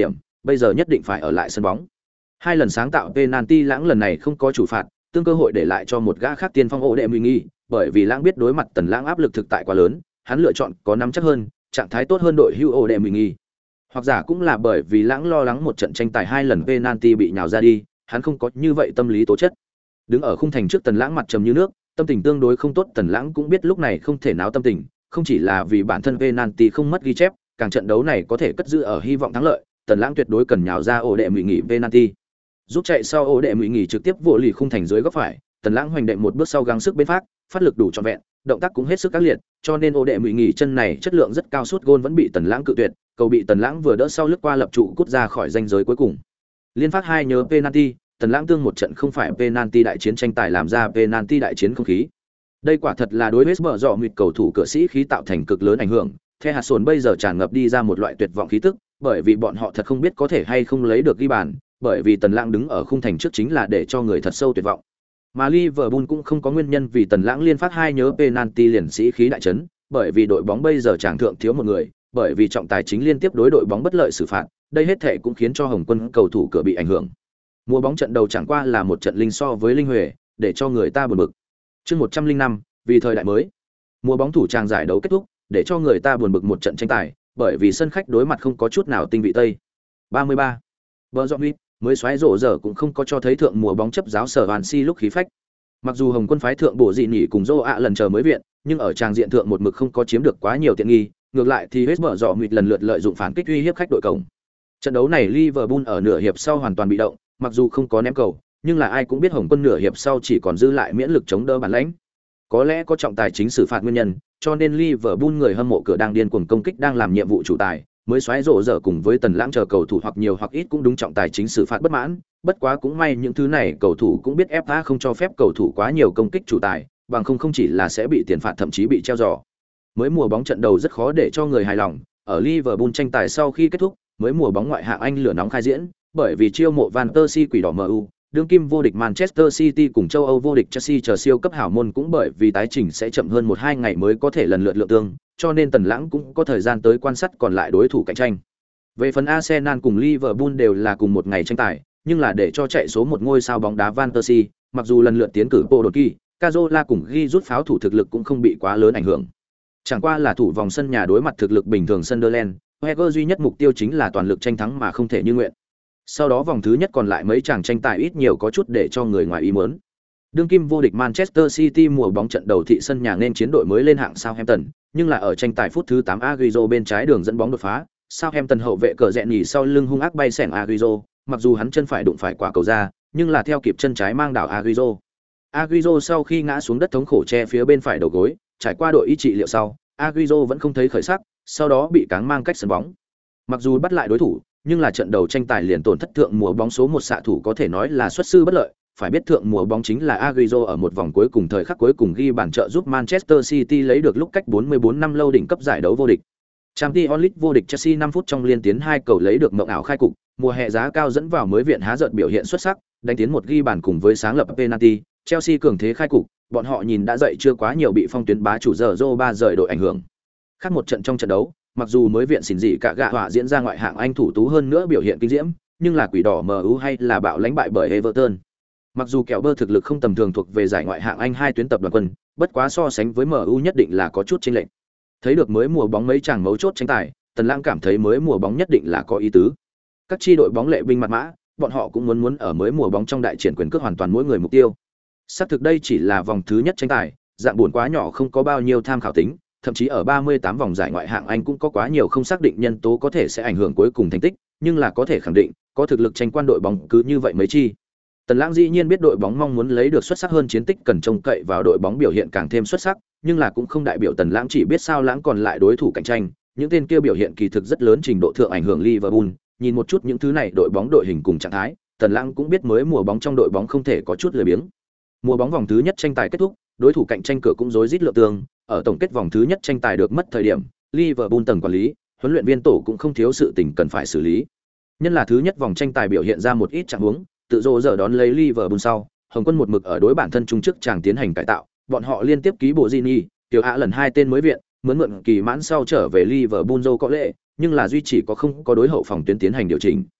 bây giờ nhất định phải ở lại sân bóng. Hai lần sáng tạo penalty Lãng lần này không có chủ phạt, tương cơ hội để lại cho một gã khác tiên phong ổ đệ nghi, bởi vì Lãng biết đối mặt Tần Lãng áp lực thực tại quá lớn, hắn lựa chọn có nắm chắc hơn, trạng thái tốt hơn đội hưu ổ đệ nghi. Hoặc giả cũng là bởi vì Lãng lo lắng một trận tranh tài hai lần penalty bị nhào ra đi, hắn không có như vậy tâm lý tố chất. Đứng ở khung thành trước Tần Lãng mặt trầm như nước, tâm tình tương đối không tốt, Tần Lãng cũng biết lúc này không thể náo tâm tình, không chỉ là vì bản thân penalty không mất ghi chép, càng trận đấu này có thể cất giữ ở hy vọng thắng lợi, Tần Lãng tuyệt đối cần nhào ra ổ đệ nghỉ penalty. Giúp chạy sau ổ đệ nghỉ trực tiếp vô lì khung thành dưới góc phải, Tần Lãng hoành đệm một bước sau gắng sức bên phát lực đủ trọn vẹn, động tác cũng hết sức ác liệt, cho nên ổ đệ nghỉ chân này chất lượng rất cao, sút gôn vẫn bị Tần Lãng cự tuyệt, cầu bị Tần Lãng vừa đỡ sau lướt qua lập trụ cút ra khỏi ranh giới cuối cùng. Liên phát hai nhớ penalty, Tần Lãng tương một trận không phải penalty đại chiến tranh tài làm ra penalty đại chiến không khí. Đây quả thật là đối với mở rộng nguyệt cầu thủ cửa sĩ khí tạo thành cực lớn ảnh hưởng. The hạt sồn bây giờ tràn ngập đi ra một loại tuyệt vọng khí tức, bởi vì bọn họ thật không biết có thể hay không lấy được ghi bàn, bởi vì Tần Lãng đứng ở khung thành trước chính là để cho người thật sâu tuyệt vọng. Mà Liverpool cũng không có nguyên nhân vì Tần Lãng liên phát hai nhớ penalty liền sĩ khí đại chấn, bởi vì đội bóng bây giờ tràng thượng thiếu một người, bởi vì trọng tài chính liên tiếp đối đội bóng bất lợi xử phạt, đây hết thể cũng khiến cho Hồng Quân cầu thủ cửa bị ảnh hưởng. Mùa bóng trận đầu chẳng qua là một trận linh so với linh huề, để cho người ta buồn bực. Chương 105, vì thời đại mới. Mùa bóng thủ tràng giải đấu kết thúc, để cho người ta buồn bực một trận tranh tài, bởi vì sân khách đối mặt không có chút nào tinh vị Tây. 33. Bờ Dọa mới xoáy rổ giờ cũng không có cho thấy thượng mùa bóng chấp giáo Sở Hoàn Si lúc khí phách. Mặc dù Hồng Quân phái thượng bộ dị nhỉ cùng Dô ạ lần chờ mới viện, nhưng ở tràng diện thượng một mực không có chiếm được quá nhiều tiện nghi, ngược lại thì hết Bờ Dọa lần lượt lợi dụng phản kích uy hiếp khách đội cổng. Trận đấu này Liverpool ở nửa hiệp sau hoàn toàn bị động, mặc dù không có ném cầu, nhưng là ai cũng biết Hồng Quân nửa hiệp sau chỉ còn dư lại miễn lực chống đỡ bản lãnh. Có lẽ có trọng tài chính xử phạt nguyên nhân, cho nên Liverpool người hâm mộ cửa đang điên cuồng công kích đang làm nhiệm vụ chủ tài, mới xoáy rổ giờ cùng với Tần Lãng chờ cầu thủ hoặc nhiều hoặc ít cũng đúng trọng tài chính xử phạt bất mãn, bất quá cũng may những thứ này cầu thủ cũng biết FA không cho phép cầu thủ quá nhiều công kích chủ tài, bằng không chỉ là sẽ bị tiền phạt thậm chí bị treo giò. Mới mùa bóng trận đầu rất khó để cho người hài lòng, ở Liverpool tranh tài sau khi kết thúc, mới mùa bóng ngoại hạng Anh lửa nóng khai diễn, bởi vì chiêu mộ Van Persie quỷ đỏ MU, đương kim vô địch Manchester City cùng châu Âu vô địch Chelsea chờ siêu cấp hảo môn cũng bởi vì tái chỉnh sẽ chậm hơn 1-2 ngày mới có thể lần lượt lượng tương, cho nên Tần Lãng cũng có thời gian tới quan sát còn lại đối thủ cạnh tranh. Về phần Arsenal cùng Liverpool đều là cùng một ngày tranh tài, nhưng là để cho chạy số một ngôi sao bóng đá Van Persie, mặc dù lần lượt tiến cử Podolski, Cazorla cùng ghi rút pháo thủ thực lực cũng không bị quá lớn ảnh hưởng. Chẳng qua là thủ vòng sân nhà đối mặt thực lực bình thường Sunderland, Wenger duy nhất mục tiêu chính là toàn lực tranh thắng mà không thể như nguyện. Sau đó vòng thứ nhất còn lại mấy chàng tranh tài ít nhiều có chút để cho người ngoài ý muốn. Đương kim vô địch Manchester City mùa bóng trận đầu thị sân nhà nên chiến đội mới lên hạng Southampton, nhưng là ở tranh tài phút thứ 8 Agüero bên trái đường dẫn bóng đột phá, Southampton hậu vệ cờ rẹn nhỉ sau lưng hung ác bay xẻng Agüero, mặc dù hắn chân phải đụng phải quả cầu ra, nhưng là theo kịp chân trái mang đảo Agüero. Agüero sau khi ngã xuống đất thống khổ che phía bên phải đầu gối, trải qua đội y trị liệu sau, Agüero vẫn không thấy khởi sắc, sau đó bị cáng mang cách sân bóng. Mặc dù bắt lại đối thủ, nhưng là trận đầu tranh tài liền tổn thất thượng mùa bóng số 1 xạ thủ có thể nói là xuất sư bất lợi, phải biết thượng mùa bóng chính là Agüero ở một vòng cuối cùng thời khắc cuối cùng ghi bàn trợ giúp Manchester City lấy được lúc cách 44 năm lâu đỉnh cấp giải đấu vô địch. Champions League vô địch Chelsea 5 phút trong liên tiến 2 cầu lấy được mộng ảo khai cục, mùa hè giá cao dẫn vào mới viện há giận biểu hiện xuất sắc, đánh tiến một ghi bàn cùng với sáng lập penalty, Chelsea cường thế khai cục, bọn họ nhìn đã dậy chưa quá nhiều bị phong tuyến bá chủ giờ Zoba rời đội ảnh hưởng. Khác một trận trong trận đấu, mặc dù mới viện xỉn dị cả gạ họa diễn ra ngoại hạng Anh thủ tú hơn nữa biểu hiện kinh diễm, nhưng là quỷ đỏ MU hay là bạo lãnh bại bởi Everton. Mặc dù kèo bơ thực lực không tầm thường thuộc về giải ngoại hạng Anh hai tuyến tập đoàn quân, bất quá so sánh với MU nhất định là có chút chênh lệch. Thấy được mới mùa bóng mấy chàng mấu chốt tranh tài, Tần Lãng cảm thấy mới mùa bóng nhất định là có ý tứ. Các chi đội bóng lệ binh mặt mã, bọn họ cũng muốn ở mới mùa bóng trong đại triển quyền cước hoàn toàn mỗi người mục tiêu. Xác thực đây chỉ là vòng thứ nhất tranh tài, dạng buồn quá nhỏ không có bao nhiêu tham khảo tính, thậm chí ở 38 vòng giải ngoại hạng Anh cũng có quá nhiều không xác định nhân tố có thể sẽ ảnh hưởng cuối cùng thành tích, nhưng là có thể khẳng định, có thực lực tranh quan đội bóng cứ như vậy mấy chi. Tần Lãng dĩ nhiên biết đội bóng mong muốn lấy được xuất sắc hơn chiến tích cần trông cậy vào đội bóng biểu hiện càng thêm xuất sắc, nhưng là cũng không đại biểu Tần Lãng chỉ biết sao Lãng còn lại đối thủ cạnh tranh, những tên kia biểu hiện kỳ thực rất lớn trình độ thượng ảnh hưởng Liverpool, nhìn một chút những thứ này đội bóng đội hình cùng trạng thái, Tần Lãng cũng biết mới mùa bóng trong đội bóng không thể có chút lười biếng. Mùa bóng vòng thứ nhất tranh tài kết thúc, đối thủ cạnh tranh cửa cũng rối rít lượng tương, ở tổng kết vòng thứ nhất tranh tài được mất thời điểm, Liverpool tầng quản lý, huấn luyện viên tổ cũng không thiếu sự tình cần phải xử lý. Nhân là thứ nhất vòng tranh tài biểu hiện ra một ít trạng huống, tự dỗ giờ đón lấy Liverpool sau, Hồng Quân một mực ở đối bản thân trung trước chàng tiến hành cải tạo, bọn họ liên tiếp ký bộ Gini, Tiểu Á lần hai tên mới viện, mượn kỳ mãn sau trở về Liverpool dâu có lệ, nhưng là duy chỉ có không có đối hậu phòng tuyến tiến hành điều chỉnh.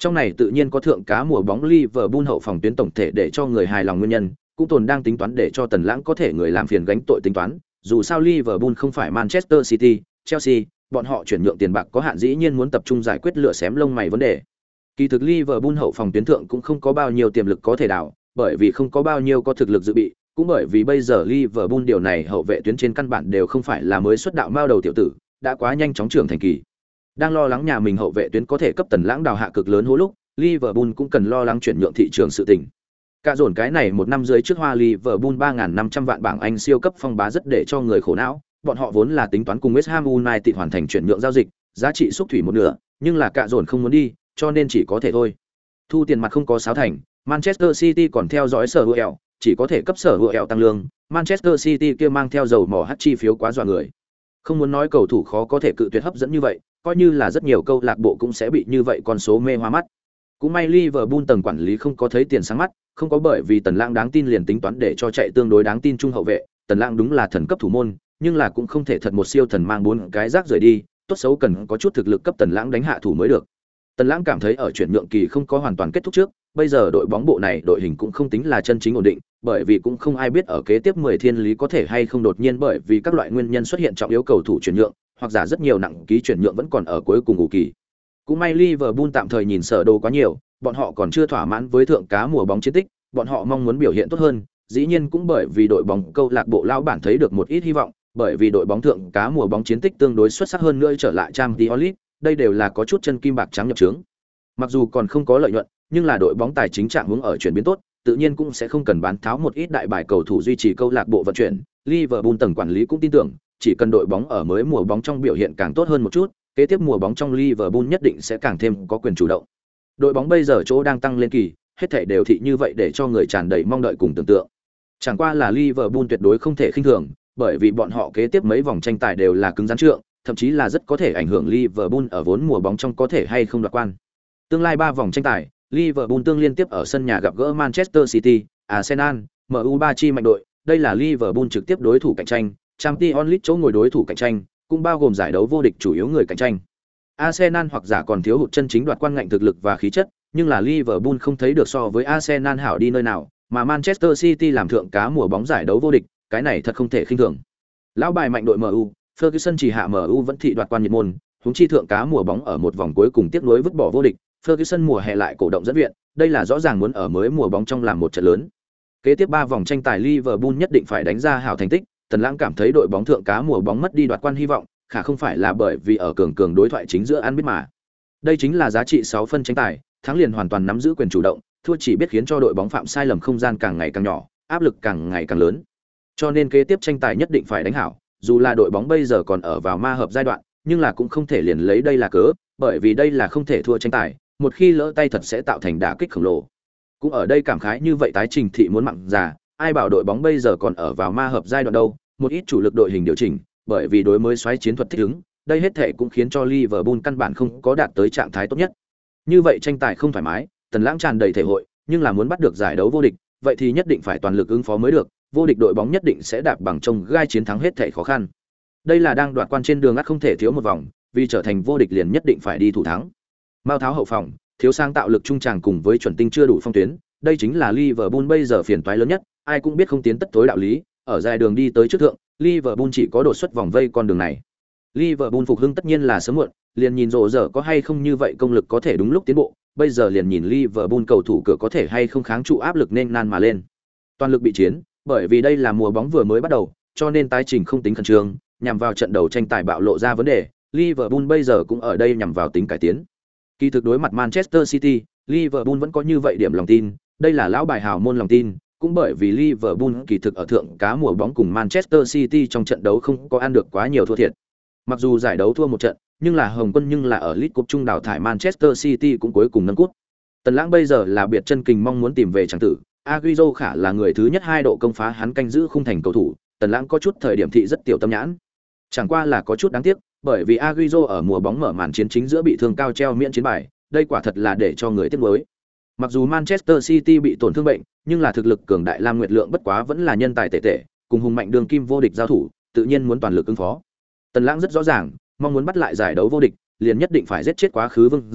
Trong này tự nhiên có thượng cá mùa bóng Liverpool hậu phòng tuyến tổng thể để cho người hài lòng nguyên nhân, cũng tồn đang tính toán để cho Tần Lãng có thể người làm phiền gánh tội tính toán, dù sao Liverpool không phải Manchester City, Chelsea, bọn họ chuyển nhượng tiền bạc có hạn dĩ nhiên muốn tập trung giải quyết lựa xém lông mày vấn đề. Kỳ thực Liverpool hậu phòng tuyến thượng cũng không có bao nhiêu tiềm lực có thể đào, bởi vì không có bao nhiêu có thực lực dự bị, cũng bởi vì bây giờ Liverpool điều này hậu vệ tuyến trên căn bản đều không phải là mới xuất đạo mao đầu tiểu tử, đã quá nhanh chóng trưởng thành kỳ. Đang lo lắng nhà mình hậu vệ tuyến có thể cấp Tần Lãng đào hạ cực lớn hố lúc, Liverpool cũng cần lo lắng chuyển nhượng thị trường sự tình. Cả dồn cái này một năm dưới trước hoa Liverpool 3.500 vạn bảng Anh siêu cấp phong bá rất để cho người khổ não, bọn họ vốn là tính toán cùng West Ham United hoàn thành chuyển nhượng giao dịch, giá trị xúc thủy một nửa, nhưng là cả dồn không muốn đi, cho nên chỉ có thể thôi. Thu tiền mặt không có sáo thành, Manchester City còn theo dõi sở hữu eo, chỉ có thể cấp sở hữu eo tăng lương, Manchester City kia mang theo dầu mỏ hắt chi phiếu quá dọa người. Không muốn nói cầu thủ khó có thể cự tuyệt hấp dẫn như vậy, coi như là rất nhiều câu lạc bộ cũng sẽ bị như vậy con số mê hoa mắt. Cũng may Liverpool tầng quản lý không có thấy tiền sáng mắt, không có bởi vì Tần Lãng đáng tin liền tính toán để cho chạy tương đối đáng tin trung hậu vệ, Tần Lãng đúng là thần cấp thủ môn, nhưng là cũng không thể thật một siêu thần mang bốn cái rác rời đi, tốt xấu cần có chút thực lực cấp Tần Lãng đánh hạ thủ mới được. Tần Lãng cảm thấy ở chuyển nhượng kỳ không có hoàn toàn kết thúc trước, bây giờ đội bóng bộ này đội hình cũng không tính là chân chính ổn định, bởi vì cũng không ai biết ở kế tiếp 10 thiên lý có thể hay không đột nhiên bởi vì các loại nguyên nhân xuất hiện trọng yếu cầu thủ chuyển nhượng, hoặc giả rất nhiều nặng ký chuyển nhượng vẫn còn ở cuối cùng ngủ kỳ. Cũng may Liverpool tạm thời nhìn sở đồ quá nhiều, bọn họ còn chưa thỏa mãn với thượng cá mùa bóng chiến tích, bọn họ mong muốn biểu hiện tốt hơn, dĩ nhiên cũng bởi vì đội bóng câu lạc bộ lão bản thấy được một ít hy vọng, bởi vì đội bóng thượng cá mùa bóng chiến tích tương đối xuất sắc hơn nữa trở lại Champions League, đây đều là có chút chân kim bạc trắng nhập trướng. Mặc dù còn không có lợi nhuận, nhưng là đội bóng tài chính trạng hướng ở chuyển biến tốt, tự nhiên cũng sẽ không cần bán tháo một ít đại bài cầu thủ duy trì câu lạc bộ vận chuyển. Liverpool tầng quản lý cũng tin tưởng, chỉ cần đội bóng ở mới mùa bóng trong biểu hiện càng tốt hơn một chút, kế tiếp mùa bóng trong Liverpool nhất định sẽ càng thêm có quyền chủ động. Đội bóng bây giờ chỗ đang tăng lên kỳ, hết thảy đều thị như vậy để cho người tràn đầy mong đợi cùng tưởng tượng. Chẳng qua là Liverpool tuyệt đối không thể khinh thường, bởi vì bọn họ kế tiếp mấy vòng tranh tài đều là cứng rắn trượng, thậm chí là rất có thể ảnh hưởng Liverpool ở vốn mùa bóng trong có thể hay không đoạt quan. Tương lai 3 vòng tranh tài, Liverpool tương liên tiếp ở sân nhà gặp gỡ Manchester City, Arsenal, MU3 chi mạnh đội, đây là Liverpool trực tiếp đối thủ cạnh tranh, Champions League chỗ ngồi đối thủ cạnh tranh, cũng bao gồm giải đấu vô địch chủ yếu người cạnh tranh. Arsenal hoặc giả còn thiếu hụt chân chính đoạt quan ngạnh thực lực và khí chất, nhưng là Liverpool không thấy được so với Arsenal hảo đi nơi nào, mà Manchester City làm thượng cá mùa bóng giải đấu vô địch, cái này thật không thể khinh thường. Lão bài mạnh đội MU, Ferguson chỉ hạ MU vẫn thị đoạt quan nhiệt môn, huống chi thượng cá mùa bóng ở một vòng cuối cùng tiếp nối vứt bỏ vô địch, Ferguson mùa hè lại cổ động dẫn viện, đây là rõ ràng muốn ở mới mùa bóng trong làm một trận lớn. Kế tiếp 3 vòng tranh tài Liverpool nhất định phải đánh ra hảo thành tích, Tần Lãng cảm thấy đội bóng thượng cá mùa bóng mất đi đoạt quan hy vọng, khả không phải là bởi vì ở cường đối thoại chính giữa ăn biết mà. Đây chính là giá trị 6 phân tranh tài, thắng liền hoàn toàn nắm giữ quyền chủ động, thua chỉ biết khiến cho đội bóng phạm sai lầm không gian càng ngày càng nhỏ, áp lực càng ngày càng lớn. Cho nên kế tiếp tranh tài nhất định phải đánh hảo, dù là đội bóng bây giờ còn ở vào ma hợp giai đoạn, nhưng là cũng không thể liền lấy đây là cớ, bởi vì đây là không thể thua tranh tài, một khi lỡ tay thật sẽ tạo thành đả kích khổng lồ. Cũng ở đây cảm khái như vậy tái trình thị muốn mặn già, ai bảo đội bóng bây giờ còn ở vào ma hợp giai đoạn đâu, một ít chủ lực đội hình điều chỉnh, bởi vì đối mới xoáy chiến thuật thích ứng, đây hết thể cũng khiến cho Liverpool căn bản không có đạt tới trạng thái tốt nhất. Như vậy tranh tài không thoải mái, Tần Lãng tràn đầy thể hội, nhưng là muốn bắt được giải đấu vô địch, vậy thì nhất định phải toàn lực ứng phó mới được, vô địch đội bóng nhất định sẽ đạp bằng trông gai chiến thắng hết thể khó khăn. Đây là đang đoạt quan trên đường ắt không thể thiếu một vòng, vì trở thành vô địch liền nhất định phải đi thủ thắng. Mao tháo hậu phòng, thiếu sáng tạo lực trung tràng cùng với chuẩn tinh chưa đủ phong tuyến, đây chính là Liverpool bây giờ phiền toái lớn nhất, ai cũng biết không tiến tất tối đạo lý, ở dài đường đi tới trước thượng, Liverpool chỉ có đột xuất vòng vây con đường này. Liverpool phục hưng tất nhiên là sớm muộn, liền nhìn rồ giờ có hay không như vậy công lực có thể đúng lúc tiến bộ, bây giờ liền nhìn Liverpool cầu thủ cửa có thể hay không kháng trụ áp lực nên nan mà lên. Toàn lực bị chiến, bởi vì đây là mùa bóng vừa mới bắt đầu, cho nên tái trình không tính khẩn trương, nhằm vào trận đầu tranh tài bạo lộ ra vấn đề, Liverpool bây giờ cũng ở đây nhằm vào tính cải tiến. Kỳ thực đối mặt Manchester City, Liverpool vẫn có như vậy điểm lòng tin, đây là lão bài hào môn lòng tin, cũng bởi vì Liverpool kỳ thực ở thượng cá mùa bóng cùng Manchester City trong trận đấu không có ăn được quá nhiều thua thiệt. Mặc dù giải đấu thua một trận, nhưng là Hồng Quân nhưng là ở League Cup trung đào thải Manchester City cũng cuối cùng nâng cúp. Tần Lãng bây giờ là biệt chân kình mong muốn tìm về tràng tử, Agüero khả là người thứ nhất 2 độ công phá hắn canh giữ khung thành cầu thủ, Tần Lãng có chút thời điểm thị rất tiểu tâm nhãn. Chẳng qua là có chút đáng tiếc, bởi vì Agüero ở mùa bóng mở màn chiến chính giữa bị thương cao treo miễn chiến bài, đây quả thật là để cho người tiếc nuối. Mặc dù Manchester City bị tổn thương bệnh, nhưng là thực lực cường đại Lam Nguyệt Lượng bất quá vẫn là nhân tài tệ tệ, cùng hùng mạnh đường kim vô địch giao thủ, tự nhiên muốn toàn lực ứng phó. Tần Lãng rất rõ ràng, mong muốn bắt lại giải đấu vô địch, liền nhất định phải giết chết quá khứ vương giả,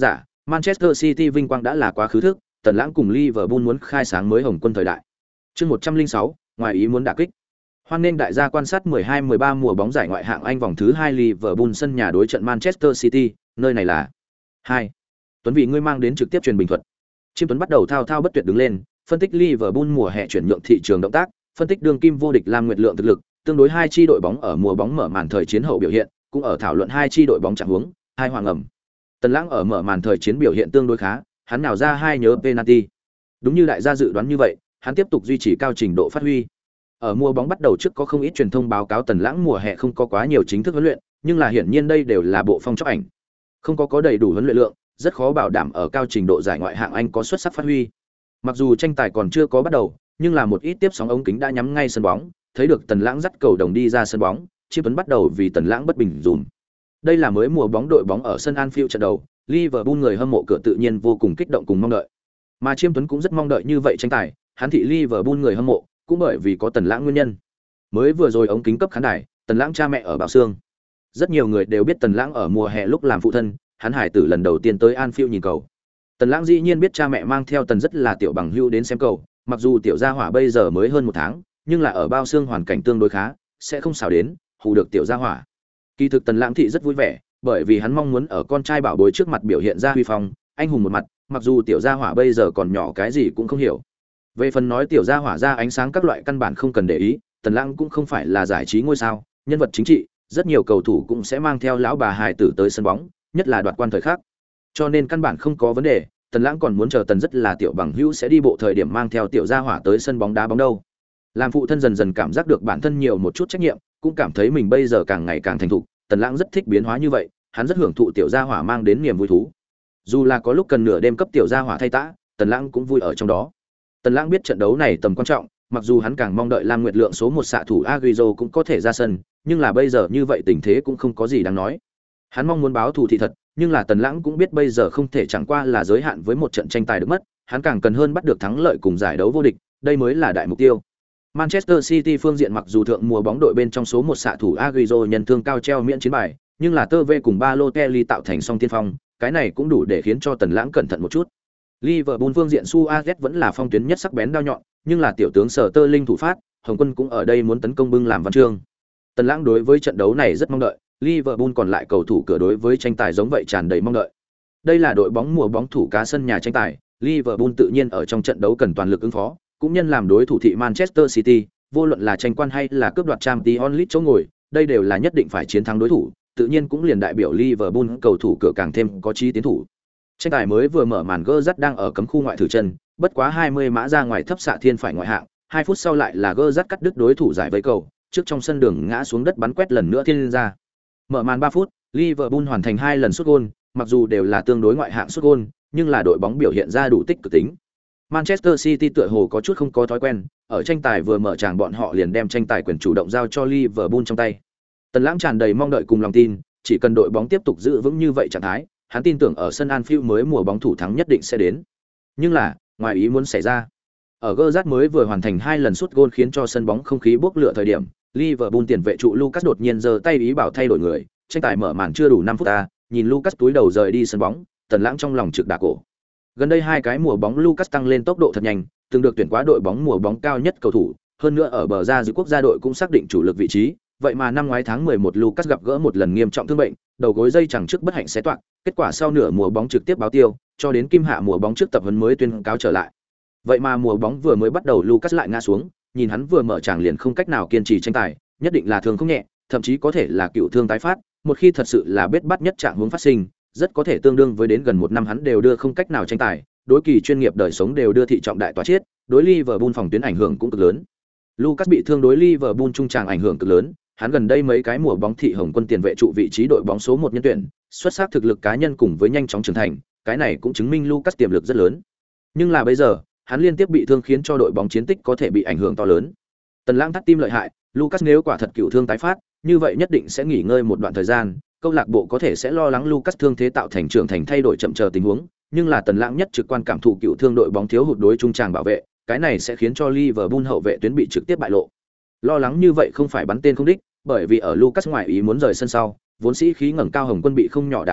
Manchester City vinh quang đã là quá khứ thức, Tần Lãng cùng Liverpool muốn khai sáng mới Hồng Quân thời đại. Chương 106, ngoài ý muốn đả kích. Hoan nghênh đại gia quan sát 12-13 mùa bóng giải ngoại hạng Anh vòng thứ 2 Liverpool sân nhà đối trận Manchester City, nơi này là 2. Tuấn vị ngươi mang đến trực tiếp truyền bình thuật. Chiêm Tuấn bắt đầu thao thao bất tuyệt đứng lên, phân tích Liverpool mùa hè chuyển nhượng thị trường động tác, phân tích đương kim vô địch Lam Nguyệt Lượng thực lực, tương đối hai chi đội bóng ở mùa bóng mở màn thời chiến hậu biểu hiện, cũng ở thảo luận hai chi đội bóng trạng huống, hai hoàng ẩm. Tần Lãng ở mở màn thời chiến biểu hiện tương đối khá, hắn nào ra hai nhớ penalty. Đúng như đại gia dự đoán như vậy, hắn tiếp tục duy trì cao trình độ phát huy. Ở mùa bóng bắt đầu trước có không ít truyền thông báo cáo Tần Lãng mùa hè không có quá nhiều chính thức huấn luyện, nhưng là hiển nhiên đây đều là bộ phong chóc ảnh. Không có đầy đủ huấn luyện lượng, rất khó bảo đảm ở cao trình độ giải ngoại hạng Anh có xuất sắc phát huy. Mặc dù tranh tài còn chưa có bắt đầu, nhưng là một ít tiếp sóng ống kính đã nhắm ngay sân bóng, thấy được Tần Lãng dắt cầu đồng đi ra sân bóng, Chiêm Tuấn bắt đầu vì Tần Lãng bất bình dùm. Đây là mới mùa bóng đội bóng ở sân Anfield trận đầu, Liverpool người hâm mộ cửa tự nhiên vô cùng kích động cùng mong đợi. Mà Chiêm Tuấn cũng rất mong đợi như vậy tranh tài, hắn thị Liverpool người hâm mộ, cũng bởi vì có Tần Lãng nguyên nhân. Mới vừa rồi ống kính cấp khán đài, Tần Lãng cha mẹ ở Bảo Sương. Rất nhiều người đều biết Tần Lãng ở mùa hè lúc làm phụ thân, hắn hải tử lần đầu tiên tới Anfield nhìn cầu. Tần Lãng dĩ nhiên biết cha mẹ mang theo Tần rất là tiểu bằng hữu đến xem cầu, mặc dù tiểu gia hỏa bây giờ mới hơn 1 tháng, nhưng là ở Bao Sương hoàn cảnh tương đối khá, sẽ không xảo đến, hù được tiểu gia hỏa. Kỳ thực Tần Lãng thị rất vui vẻ, bởi vì hắn mong muốn ở con trai bảo bối trước mặt biểu hiện ra huy phong, anh hùng một mặt, mặc dù tiểu gia hỏa bây giờ còn nhỏ cái gì cũng không hiểu. Về phần nói tiểu gia hỏa ra ánh sáng các loại căn bản không cần để ý, Tần Lãng cũng không phải là giải trí ngôi sao, nhân vật chính trị, rất nhiều cầu thủ cũng sẽ mang theo lão bà hài tử tới sân bóng, nhất là đoạt quan thời khắc. Cho nên căn bản không có vấn đề, Tần Lãng còn muốn chờ Tần rất là tiểu bằng hữu sẽ đi bộ thời điểm mang theo tiểu gia hỏa tới sân bóng đá bóng đâu. Làm phụ thân dần dần cảm giác được bản thân nhiều một chút trách nhiệm, cũng cảm thấy mình bây giờ càng ngày càng thành thục, Tần Lãng rất thích biến hóa như vậy, hắn rất hưởng thụ tiểu gia hỏa mang đến niềm vui thú. Dù là có lúc cần nửa đêm cấp tiểu gia hỏa thay tã, Tần Lãng cũng vui ở trong đó. Tần Lãng biết trận đấu này tầm quan trọng, mặc dù hắn càng mong đợi Lam Nguyệt Lượng số 1 xạ thủ Agüero cũng có thể ra sân, nhưng là bây giờ như vậy tình thế cũng không có gì đáng nói. Hắn mong muốn báo thù thị thật, nhưng là Tần Lãng cũng biết bây giờ không thể chẳng qua là giới hạn với một trận tranh tài được mất, hắn càng cần hơn bắt được thắng lợi cùng giải đấu vô địch, đây mới là đại mục tiêu. Manchester City phương diện mặc dù thượng mùa bóng đội bên trong số 1 xạ thủ Agüero nhân thương cao treo miễn chiến bài, nhưng là Tơ Vê cùng Balotelli tạo thành song tiên phong, cái này cũng đủ để khiến cho Tần Lãng cẩn thận một chút. Liverpool phương diện Suarez vẫn là phong tuyến nhất sắc bén đao nhọn, nhưng là tiểu tướng Sở Tơ Linh thủ phát, Hồng Quân cũng ở đây muốn tấn công bưng làm văn chương. Tần Lãng đối với trận đấu này rất mong đợi, Liverpool còn lại cầu thủ cửa đối với tranh tài giống vậy tràn đầy mong đợi. Đây là đội bóng mùa bóng thủ cá sân nhà tranh tài, Liverpool tự nhiên ở trong trận đấu cần toàn lực ứng phó, cũng nhân làm đối thủ thị Manchester City, vô luận là tranh quan hay là cướp đoạt Champions League chỗ ngồi, đây đều là nhất định phải chiến thắng đối thủ, tự nhiên cũng liền đại biểu Liverpool cầu thủ cửa càng thêm có chí tiến thủ. Tranh tài mới vừa mở màn Gerrard đang ở cấm khu ngoại thử chân, bất quá 20 mã ra ngoài thấp xạ thiên phải ngoại hạng, 2 phút sau lại là Gerrard cắt đứt đối thủ giải vây cầu, trước trong sân đường ngã xuống đất bắn quét lần nữa thiên ra. Mở màn 3 phút, Liverpool hoàn thành 2 lần sút gol, mặc dù đều là tương đối ngoại hạng sút gol, nhưng là đội bóng biểu hiện ra đủ tích cực tính. Manchester City tựa hồ có chút không có thói quen, ở tranh tài vừa mở tràng bọn họ liền đem tranh tài quyền chủ động giao cho Liverpool trong tay. Tần Lãng tràn đầy mong đợi cùng lòng tin, chỉ cần đội bóng tiếp tục giữ vững như vậy trạng thái, hắn tin tưởng ở sân Anfield mới mùa bóng thủ thắng nhất định sẽ đến. Nhưng là, ngoài ý muốn xảy ra. Ở Gerrard mới vừa hoàn thành 2 lần sút gol khiến cho sân bóng không khí bốc lửa thời điểm, Liverpool tiền vệ trụ Lucas đột nhiên giơ tay ý bảo thay đổi người, tranh tài mở màn chưa đủ 5 phút ta, nhìn Lucas túi đầu rời đi sân bóng, Tần Lãng trong lòng trực đả cổ. Gần đây 2 cái mùa bóng Lucas tăng lên tốc độ thật nhanh, từng được tuyển qua đội bóng mùa bóng cao nhất cầu thủ, hơn nữa ở bờ ra giữ quốc gia đội cũng xác định chủ lực vị trí, vậy mà năm ngoái tháng 11 Lucas gặp gỡ một lần nghiêm trọng thương bệnh, đầu gối dây chẳng trước bất hạnh xé toạc, kết quả sau nửa mùa bóng trực tiếp báo tiêu, cho đến kim hạ mùa bóng trước tập huấn mới tuyên cáo trở lại. Vậy mà mùa bóng vừa mới bắt đầu Lucas lại ngã xuống, nhìn hắn vừa mở tràng liền không cách nào kiên trì tranh tài, nhất định là thương không nhẹ, thậm chí có thể là cựu thương tái phát, một khi thật sự là bết bắt nhất trạng huống phát sinh, rất có thể tương đương với đến gần 1 năm hắn đều đưa không cách nào tranh tài, đối kỳ chuyên nghiệp đời sống đều đưa thị trọng đại tòa chết, đối Liverpool phòng tuyến ảnh hưởng cũng cực lớn. Lucas bị thương đối Liverpool trung tràng ảnh hưởng cực lớn, hắn gần đây mấy cái mùa bóng thị Hồng Quân tiền vệ trụ vị trí đội bóng số 1 nhân tuyển, xuất sắc thực lực cá nhân cùng với nhanh chóng trưởng thành, cái này cũng chứng minh Lucas tiềm lực rất lớn. Nhưng là bây giờ, hắn liên tiếp bị thương khiến cho đội bóng chiến tích có thể bị ảnh hưởng to lớn. Tần Lãng thắt tim lợi hại, Lucas nếu quả thật cựu thương tái phát, như vậy nhất định sẽ nghỉ ngơi một đoạn thời gian, câu lạc bộ có thể sẽ lo lắng Lucas thương thế tạo thành trưởng thành thay đổi chậm chờ tình huống, nhưng là Tần Lãng nhất trực quan cảm thụ cựu thương đội bóng thiếu hụt đối trung tràng bảo vệ, cái này sẽ khiến cho Liverpool hậu vệ tuyến bị trực tiếp bại lộ. Lo lắng như vậy không phải bắn tên không đích, bởi vì ở Lucas ngoại ý muốn rời sân sau, vốn sĩ khí ngẩng cao Hồng Quân bị không nhỏ đả kích,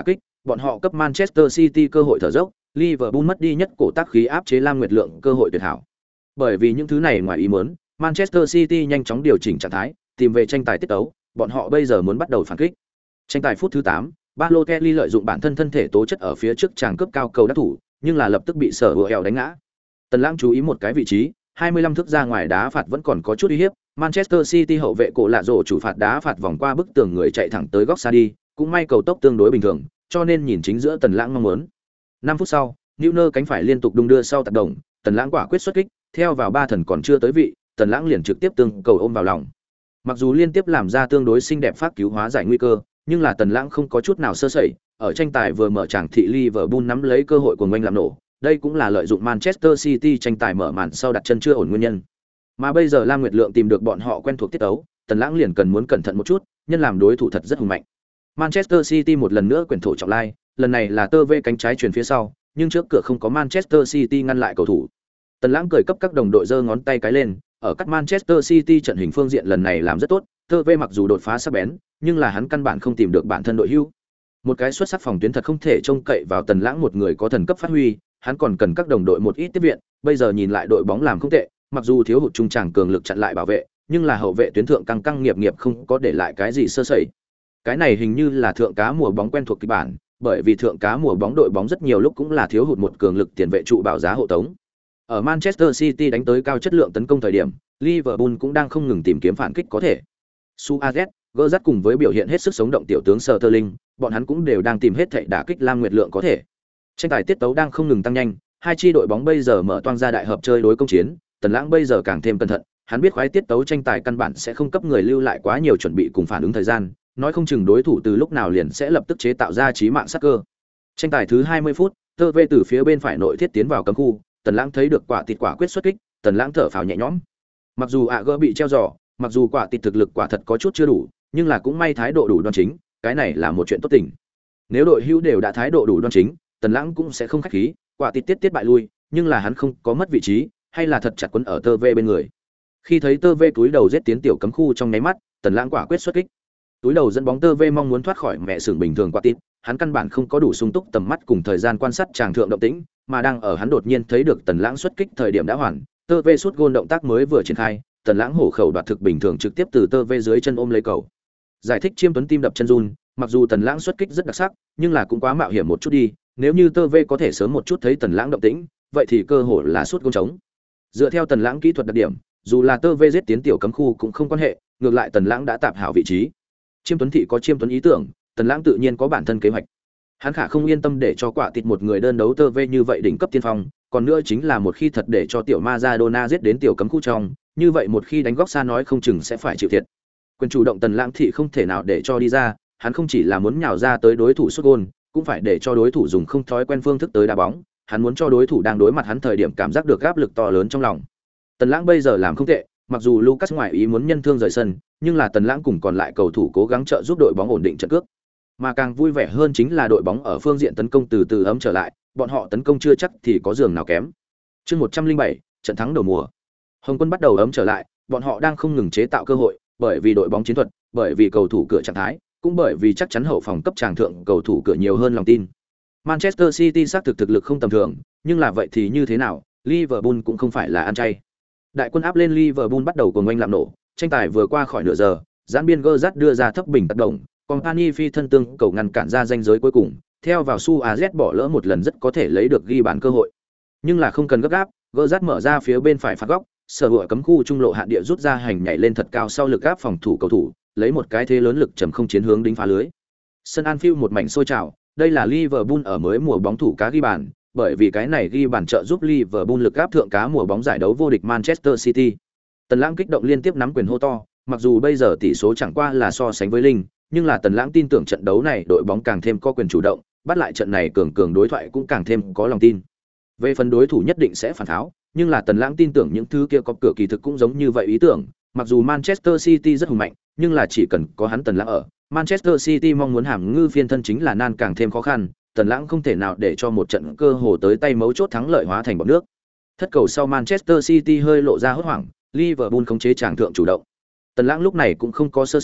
Bọn họ cấp Manchester City cơ hội thở dốc, Liverpool mất đi nhất cổ tác khí áp chế Lam Nguyệt Lượng cơ hội tuyệt hảo. Bởi vì những thứ này ngoài ý muốn, Manchester City nhanh chóng điều chỉnh trạng thái, tìm về tranh tài tiết tấu, bọn họ bây giờ muốn bắt đầu phản kích. Tranh tài phút thứ 8, Balotelli lợi dụng bản thân thân thể tố chất ở phía trước chàng cướp cao cầu đắc thủ, nhưng là lập tức bị Sở Hữu đánh ngã. Tần Lãng chú ý một cái vị trí, 25 thước ra ngoài đá phạt vẫn còn có chút uy hiếp, Manchester City hậu vệ cổ lạ rổ chủ phạt đá phạt vòng qua bức tường người chạy thẳng tới góc xa đi, cũng may cầu tốc tương đối bình thường, cho nên nhìn chính giữa Tần Lãng mong muốn. 5 phút sau, Neuer cánh phải liên tục đung đưa sau tác động, Tần Lãng quả quyết xuất kích, theo vào ba thần còn chưa tới vị, Tần Lãng liền trực tiếp tương cầu ôm vào lòng. Mặc dù liên tiếp làm ra tương đối xinh đẹp phát cứu hóa giải nguy cơ, nhưng là Tần Lãng không có chút nào sơ sẩy, ở tranh tài vừa mở tràng thị Liverpool nắm lấy cơ hội của ngoanh làm nổ, đây cũng là lợi dụng Manchester City tranh tài mở màn sau đặt chân chưa ổn nguyên nhân. Mà bây giờ Lam Nguyệt Lượng tìm được bọn họ quen thuộc tiết tấu, Tần Lãng liền cần muốn cẩn thận một chút, nhân làm đối thủ thật rất hùng mạnh. Manchester City một lần nữa quyển thổ trọng lai, lần này là tơ vê cánh trái chuyển phía sau, nhưng trước cửa không có Manchester City ngăn lại cầu thủ. Tần Lãng cười cấp các đồng đội giơ ngón tay cái lên, ở các Manchester City trận hình phương diện lần này làm rất tốt, tơ vê mặc dù đột phá sắc bén, nhưng là hắn căn bản không tìm được bản thân đội hữu. Một cái xuất sắc phòng tuyến thật không thể trông cậy vào Tần Lãng một người có thần cấp phát huy, hắn còn cần các đồng đội một ít tiếp viện, bây giờ nhìn lại đội bóng làm không tệ, mặc dù thiếu hụt trung tràng cường lực chặn lại bảo vệ, nhưng là hậu vệ tuyến thượng căng căng nghiệp nghiệp không có để lại cái gì sơ sẩy. Cái này hình như là thượng cá mùa bóng quen thuộc kịch bản, bởi vì thượng cá mùa bóng đội bóng rất nhiều lúc cũng là thiếu hụt một cường lực tiền vệ trụ bảo giá hộ tống. Ở Manchester City đánh tới cao chất lượng tấn công thời điểm, Liverpool cũng đang không ngừng tìm kiếm phản kích có thể. Suarez, Gerrard cùng với biểu hiện hết sức sống động tiểu tướng Sterling, bọn hắn cũng đều đang tìm hết thảy đả kích Lam Nguyệt Lượng có thể. Tranh tài tiết tấu đang không ngừng tăng nhanh, hai chi đội bóng bây giờ mở toang ra đại hợp chơi đối công chiến, Tần Lãng bây giờ càng thêm cẩn thận, hắn biết khoái tiết tấu tranh tài căn bản sẽ không cấp người lưu lại quá nhiều chuẩn bị cùng phản ứng thời gian, nói không chừng đối thủ từ lúc nào liền sẽ lập tức chế tạo ra chí mạng sát cơ. Tranh tài thứ 20 phút, Tơ Vê từ phía bên phải nội thiết tiến vào cấm khu, Tần Lãng thấy được quả tịt quả quyết xuất kích, Tần Lãng thở phào nhẹ nhõm. Mặc dù gỡ bị treo giò, mặc dù quả tịt thực lực quả thật có chút chưa đủ, nhưng là cũng may thái độ đủ đoan chính, cái này là một chuyện tốt tình. Nếu đội hữu đều đã thái độ đủ đoan chính, Tần Lãng cũng sẽ không khách khí, quả tịt tiết bại lui, nhưng là hắn không có mất vị trí, hay là thật chặt quấn ở Tơ Vê bên người. Khi thấy Tơ Vê túi đầu giết tiến tiểu cấm khu trong nháy mắt, Tần Lãng quả quyết xuất kích. Túi đầu dẫn bóng Tơ Vê mong muốn thoát khỏi mẹ sừng bình thường quả tịt, hắn căn bản không có đủ sung túc tầm mắt cùng thời gian quan sát tràng thượng động tĩnh, mà đang ở hắn đột nhiên thấy được Tần Lãng xuất kích thời điểm đã hoàn, Tơ Vê sút gôn động tác mới vừa triển khai, Tần Lãng hổ khẩu đoạt thực bình thường trực tiếp từ Tơ Vê dưới chân ôm lấy cầu. Giải thích chiêm tuấn tim đập chân run, mặc dù Tần Lãng xuất kích rất đặc sắc, nhưng là cũng quá mạo hiểm một chút đi, nếu như Tơ Vê có thể sớm một chút thấy Tần Lãng động tĩnh, vậy thì cơ hội là sút gôn trống. Dựa theo Tần Lãng kỹ thuật đặc điểm, dù là Tơ Vê giết tiến tiểu cấm khu cũng không quan hệ, ngược lại Tần Lãng đã tạm hảo vị trí. Chiêm tuấn thị có chiêm tuấn ý tưởng, Tần Lãng tự nhiên có bản thân kế hoạch. Hắn khả không yên tâm để cho quả tịt một người đơn đấu Tơ Vê như vậy đỉnh cấp tiên phong, còn nữa chính là một khi thật để cho tiểu Maradona giết đến tiểu cấm khu trong, như vậy một khi đánh góc xa nói không chừng sẽ phải chịu thiệt. Quyền chủ động Tần Lãng thị không thể nào để cho đi ra, hắn không chỉ là muốn nhào ra tới đối thủ sút gôn, cũng phải để cho đối thủ dùng không thói quen phương thức tới đá bóng, hắn muốn cho đối thủ đang đối mặt hắn thời điểm cảm giác được áp lực to lớn trong lòng. Tần Lãng bây giờ làm không tệ, mặc dù Lucas ngoại ý muốn nhân thương rời sân, nhưng là Tần Lãng cùng còn lại cầu thủ cố gắng trợ giúp đội bóng ổn định trận cước. Mà càng vui vẻ hơn chính là đội bóng ở phương diện tấn công từ từ ấm trở lại, bọn họ tấn công chưa chắc thì có giường nào kém. Chương 107, trận thắng đầu mùa. Hồng Quân bắt đầu ấm trở lại, bọn họ đang không ngừng chế tạo cơ hội, bởi vì đội bóng chiến thuật, bởi vì cầu thủ cửa trạng thái, cũng bởi vì chắc chắn hậu phòng cấp tràng thượng cầu thủ cửa nhiều hơn lòng tin. Manchester City xác thực thực lực không tầm thường, nhưng là vậy thì như thế nào, Liverpool cũng không phải là ăn chay. Đại quân áp lên Liverpool bắt đầu cuồng oanh làm nổ, tranh tài vừa qua khỏi nửa giờ, giãn biên Gerrard đưa ra thấp bình tác động, Company phi thân tương cầu ngăn cản ra ranh giới cuối cùng, theo vào Suarez bỏ lỡ một lần rất có thể lấy được ghi bàn cơ hội. Nhưng là không cần gấp gáp, Gerrard mở ra phía bên phải phạt góc, sở hữu cấm khu trung lộ hạn địa rút ra hành nhảy lên thật cao sau lực áp phòng thủ cầu thủ, lấy một cái thế lớn lực trầm không chiến hướng đính phá lưới. Sân Anfield một mảnh sôi trào, đây là Liverpool ở mới mùa bóng thủ cá ghi bàn, bởi vì cái này ghi bàn trợ giúp Liverpool lực áp thượng cá mùa bóng giải đấu vô địch Manchester City. Tần Lãng kích động liên tiếp nắm quyền hô to, mặc dù bây giờ tỷ số chẳng qua là so sánh với Linh, nhưng là Tần Lãng tin tưởng trận đấu này đội bóng càng thêm có quyền chủ động, bắt lại trận này cường đối thoại cũng càng thêm có lòng tin. Về phần đối thủ nhất định sẽ phản tháo, nhưng là Tần Lãng tin tưởng những thứ kia có cửa kỳ thực cũng giống như vậy ý tưởng, mặc dù Manchester City rất hùng mạnh, nhưng là chỉ cần có hắn Tần Lãng ở, Manchester City mong muốn hàm ngư phiên thân chính là nan càng thêm khó khăn, Tần Lãng không thể nào để cho một trận cơ hồ tới tay mấu chốt thắng lợi hóa thành bọt nước. Thất cầu sau Manchester City hơi lộ ra hốt hoảng, Liverpool khống chế tràng thượng chủ động. Tần Lãng lúc này cũng không có sơ sẩy,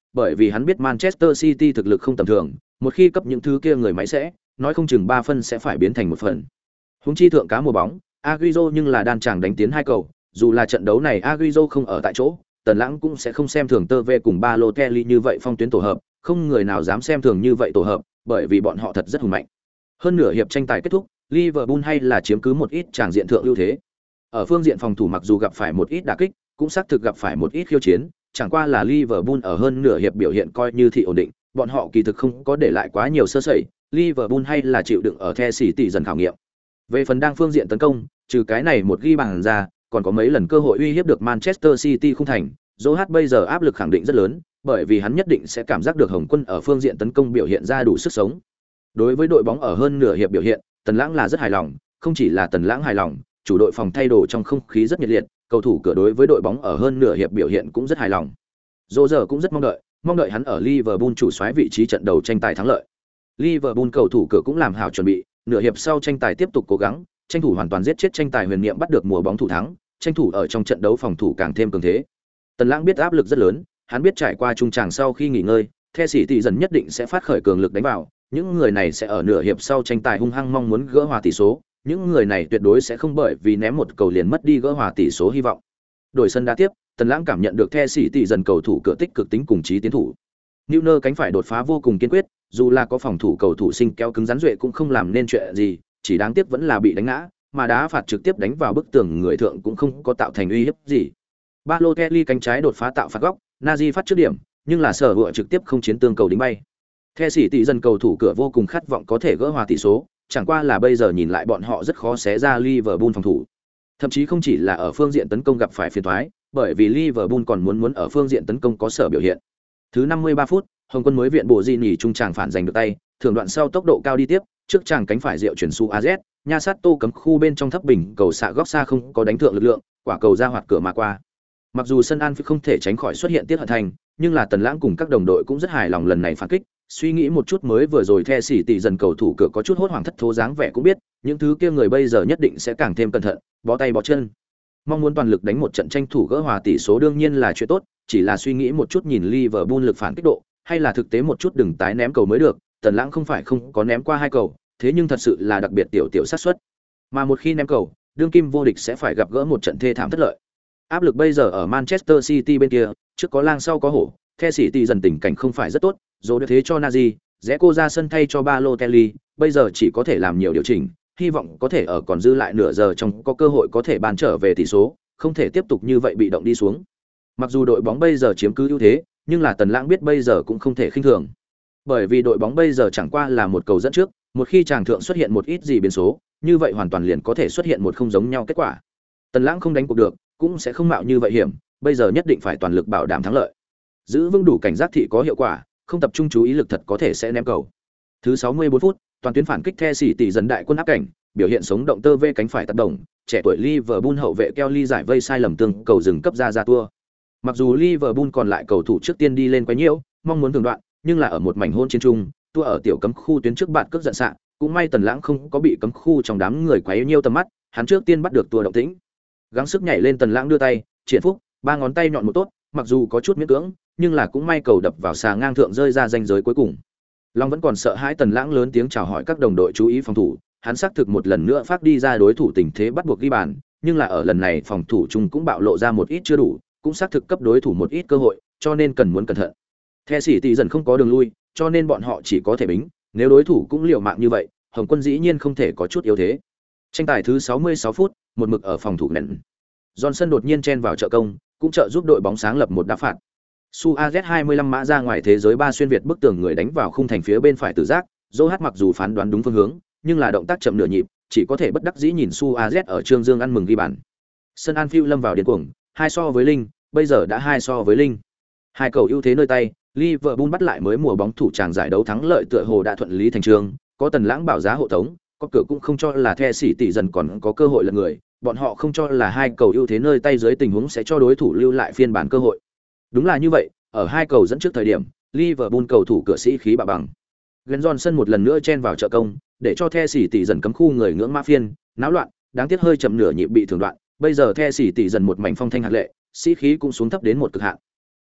bởi vì hắn biết Manchester City thực lực không tầm thường, một khi cấp những thứ kia người máy sẽ, nói không chừng 3 phân sẽ phải biến thành 1 phần. Huống chi thượng cá mùa bóng, Agüero nhưng là đan chàng đánh tiến 2 cầu, dù là trận đấu này Agüero không ở tại chỗ, Tần Lãng cũng sẽ không xem thường Tơ Ve cùng Balotelli như vậy phong tuyến tổ hợp, không người nào dám xem thường như vậy tổ hợp, bởi vì bọn họ thật rất hùng mạnh. Hơn nửa hiệp tranh tài kết thúc, Liverpool hay là chiếm cứ một ít tràng diện thượng ưu thế. Ở phương diện phòng thủ mặc dù gặp phải một ít đả kích, cũng xác thực gặp phải một ít khiêu chiến, chẳng qua là Liverpool ở hơn nửa hiệp biểu hiện coi như thị ổn định, bọn họ kỳ thực không có để lại quá nhiều sơ sẩy, Liverpool hay là chịu đựng ở The City dần khảo nghiệm. Về phần đang phương diện tấn công, trừ cái này một ghi bàn ra, còn có mấy lần cơ hội uy hiếp được Manchester City không thành, Joe bây giờ áp lực khẳng định rất lớn, bởi vì hắn nhất định sẽ cảm giác được Hồng Quân ở phương diện tấn công biểu hiện ra đủ sức sống. Đối với đội bóng ở hơn nửa hiệp biểu hiện, Tần Lãng là rất hài lòng, không chỉ là Tần Lãng hài lòng, chủ đội phòng thay đồ trong không khí rất nhiệt liệt, cầu thủ cửa đối với đội bóng ở hơn nửa hiệp biểu hiện cũng rất hài lòng. Joe giờ cũng rất mong đợi hắn ở Liverpool chủ soái vị trí trận đầu tranh tài thắng lợi. Liverpool cầu thủ cửa cũng làm hảo chuẩn bị, nửa hiệp sau tranh tài tiếp tục cố gắng, tranh thủ hoàn toàn giết chết tranh tài huyền niệm bắt được mùa bóng thủ thắng, tranh thủ ở trong trận đấu phòng thủ càng thêm cường thế. Tần Lãng biết áp lực rất lớn, hắn biết trải qua trung tràng sau khi nghỉ ngơi, The City dần nhất định sẽ phát khởi cường lực đánh vào, những người này sẽ ở nửa hiệp sau tranh tài hung hăng mong muốn gỡ hòa tỷ số, những người này tuyệt đối sẽ không bởi vì ném một cầu liền mất đi gỡ hòa tỷ số hy vọng. Đổi sân đá tiếp, Tần Lãng cảm nhận được The City dần cầu thủ cửa tích cực tính cùng trí tiến thủ. Neuer cánh phải đột phá vô cùng kiên quyết, dù là có phòng thủ cầu thủ sinh kéo cứng rắn duệ cũng không làm nên chuyện gì, chỉ đáng tiếc vẫn là bị đánh ngã, mà đá phạt trực tiếp đánh vào bức tường người thượng cũng không có tạo thành uy hiếp gì. Balotelli cánh trái đột phá tạo phạt góc, Nazi phát trước điểm, nhưng là sở hữu trực tiếp không chiến tương cầu đính bay. The City dần cầu thủ cửa vô cùng khát vọng có thể gỡ hòa tỷ số, chẳng qua là bây giờ nhìn lại bọn họ rất khó xé ra Liverpool phòng thủ. Thậm chí không chỉ là ở phương diện tấn công gặp phải phiền toái, bởi vì Liverpool còn muốn ở phương diện tấn công có sở biểu hiện. Thứ 53 phút, Hồng Quân mới viện bộ di nhỉ trung tràng phản giành được tay, thường đoạn sau tốc độ cao đi tiếp, trước tràng cánh phải rượu chuyển su AZ, nha sát tô cấm khu bên trong thấp bình, cầu xạ góc xa không có đánh thượng lực lượng, quả cầu ra hoạt cửa mà qua. Mặc dù sân Anfield không thể tránh khỏi xuất hiện tiết hận thành, nhưng là Tần Lãng cùng các đồng đội cũng rất hài lòng lần này phản kích, suy nghĩ một chút mới vừa rồi The City dần cầu thủ cửa có chút hốt hoảng thất thố dáng vẻ cũng biết, những thứ kia người bây giờ nhất định sẽ càng thêm cẩn thận, bó tay bó chân. Mong muốn toàn lực đánh một trận tranh thủ gỡ hòa tỷ số đương nhiên là chuyện tốt, chỉ là suy nghĩ một chút nhìn Liverpool lực phản kích độ, hay là thực tế một chút đừng tái ném cầu mới được. Tần Lãng không phải không có ném qua 2 cầu, thế nhưng thật sự là đặc biệt tiểu xác suất. Mà một khi ném cầu, đương kim vô địch sẽ phải gặp gỡ một trận thê thảm thất lợi. Áp lực bây giờ ở Manchester City bên kia, trước có lang sau có hổ, The City dần tình cảnh không phải rất tốt, rồi được thế cho Nazi, Zeko ra sân thay cho Balotelli, bây giờ chỉ có thể làm nhiều điều chỉnh, hy vọng có thể ở còn dư lại nửa giờ trong có cơ hội có thể bàn trở về tỷ số, không thể tiếp tục như vậy bị động đi xuống. Mặc dù đội bóng bây giờ chiếm cứ ưu thế, nhưng là Tần Lãng biết bây giờ cũng không thể khinh thường. Bởi vì đội bóng bây giờ chẳng qua là một cầu dẫn trước, một khi chàng thượng xuất hiện một ít gì biến số, như vậy hoàn toàn liền có thể xuất hiện một không giống nhau kết quả. Tần Lãng không đánh cuộc được, cũng sẽ không mạo như vậy hiểm, bây giờ nhất định phải toàn lực bảo đảm thắng lợi. Giữ vững đủ cảnh giác thị có hiệu quả, không tập trung chú ý lực thật có thể sẽ ném cầu. Thứ 64 phút, toàn tuyến phản kích The City dần đại quân áp cảnh, biểu hiện sống động tơ vê cánh phải tác động, trẻ tuổi Liverpool hậu vệ Kelly giải vây sai lầm tương cầu dừng cấp ra tua. Mặc dù Liverpool còn lại cầu thủ trước tiên đi lên quá nhiều, mong muốn thường đoạn, nhưng là ở một mảnh hôn chiến trung, tua ở tiểu cấm khu tuyến trước bạn cướp giận xạ, cũng may Tần Lãng không có bị cấm khu trong đám người quấy nhiêu tầm mắt, hắn trước tiên bắt được tua động tĩnh. Gắng sức nhảy lên Tần Lãng đưa tay, triển phúc, 3 ngón tay nhọn một tốt, mặc dù có chút miễn cưỡng, nhưng là cũng may cầu đập vào xà ngang thượng rơi ra ranh giới cuối cùng. Long vẫn còn sợ hãi Tần Lãng lớn tiếng chào hỏi các đồng đội chú ý phòng thủ, hắn xác thực một lần nữa phát đi ra đối thủ tình thế bắt buộc ghi bàn, nhưng là ở lần này phòng thủ chung cũng bạo lộ ra một ít chưa đủ, cũng xác thực cấp đối thủ một ít cơ hội, cho nên cần muốn cẩn thận. The City dần không có đường lui, cho nên bọn họ chỉ có thể bính, nếu đối thủ cũng liều mạng như vậy, Hồng Quân dĩ nhiên không thể có chút yếu thế. Tranh tài thứ 66 phút, một mực ở phòng thủ nền. Johnson đột nhiên chen vào trợ công, cũng trợ giúp đội bóng sáng lập một đá phạt. Suarez 25 mã ra ngoài thế giới 3 xuyên việt bức tường người đánh vào khung thành phía bên phải tự giác, Zohat mặc dù phán đoán đúng phương hướng, nhưng là động tác chậm nửa nhịp, chỉ có thể bất đắc dĩ nhìn Suarez ở Trương Dương ăn mừng ghi bàn. Sân Anfield lâm vào điên cuồng, 2 so với linh, bây giờ đã 2 so với linh. 2 cầu ưu thế nơi tay, Liverpool bắt lại mới mùa bóng thủ tràng giải đấu thắng lợi tựa hồ đã thuận lý thành chương, có Tần Lãng bảo giá hộ tống, có cửa cũng không cho là The City dần còn có cơ hội lật người, bọn họ không cho là 2 cầu ưu thế nơi tay dưới tình huống sẽ cho đối thủ lưu lại phiên bản cơ hội. Đúng là như vậy, ở 2 cầu dẫn trước thời điểm, Liverpool cầu thủ cửa sĩ khí bạo bằng. Glenn Johnson một lần nữa chen vào trợ công, để cho The City dần cấm khu người ngưỡng mã phiên, náo loạn, đáng tiếc hơi chậm nửa nhịp bị thường đoạn, bây giờ The City dần một mảnh phong thanh hạt lệ, sĩ khí cũng xuống thấp đến một cực hạn.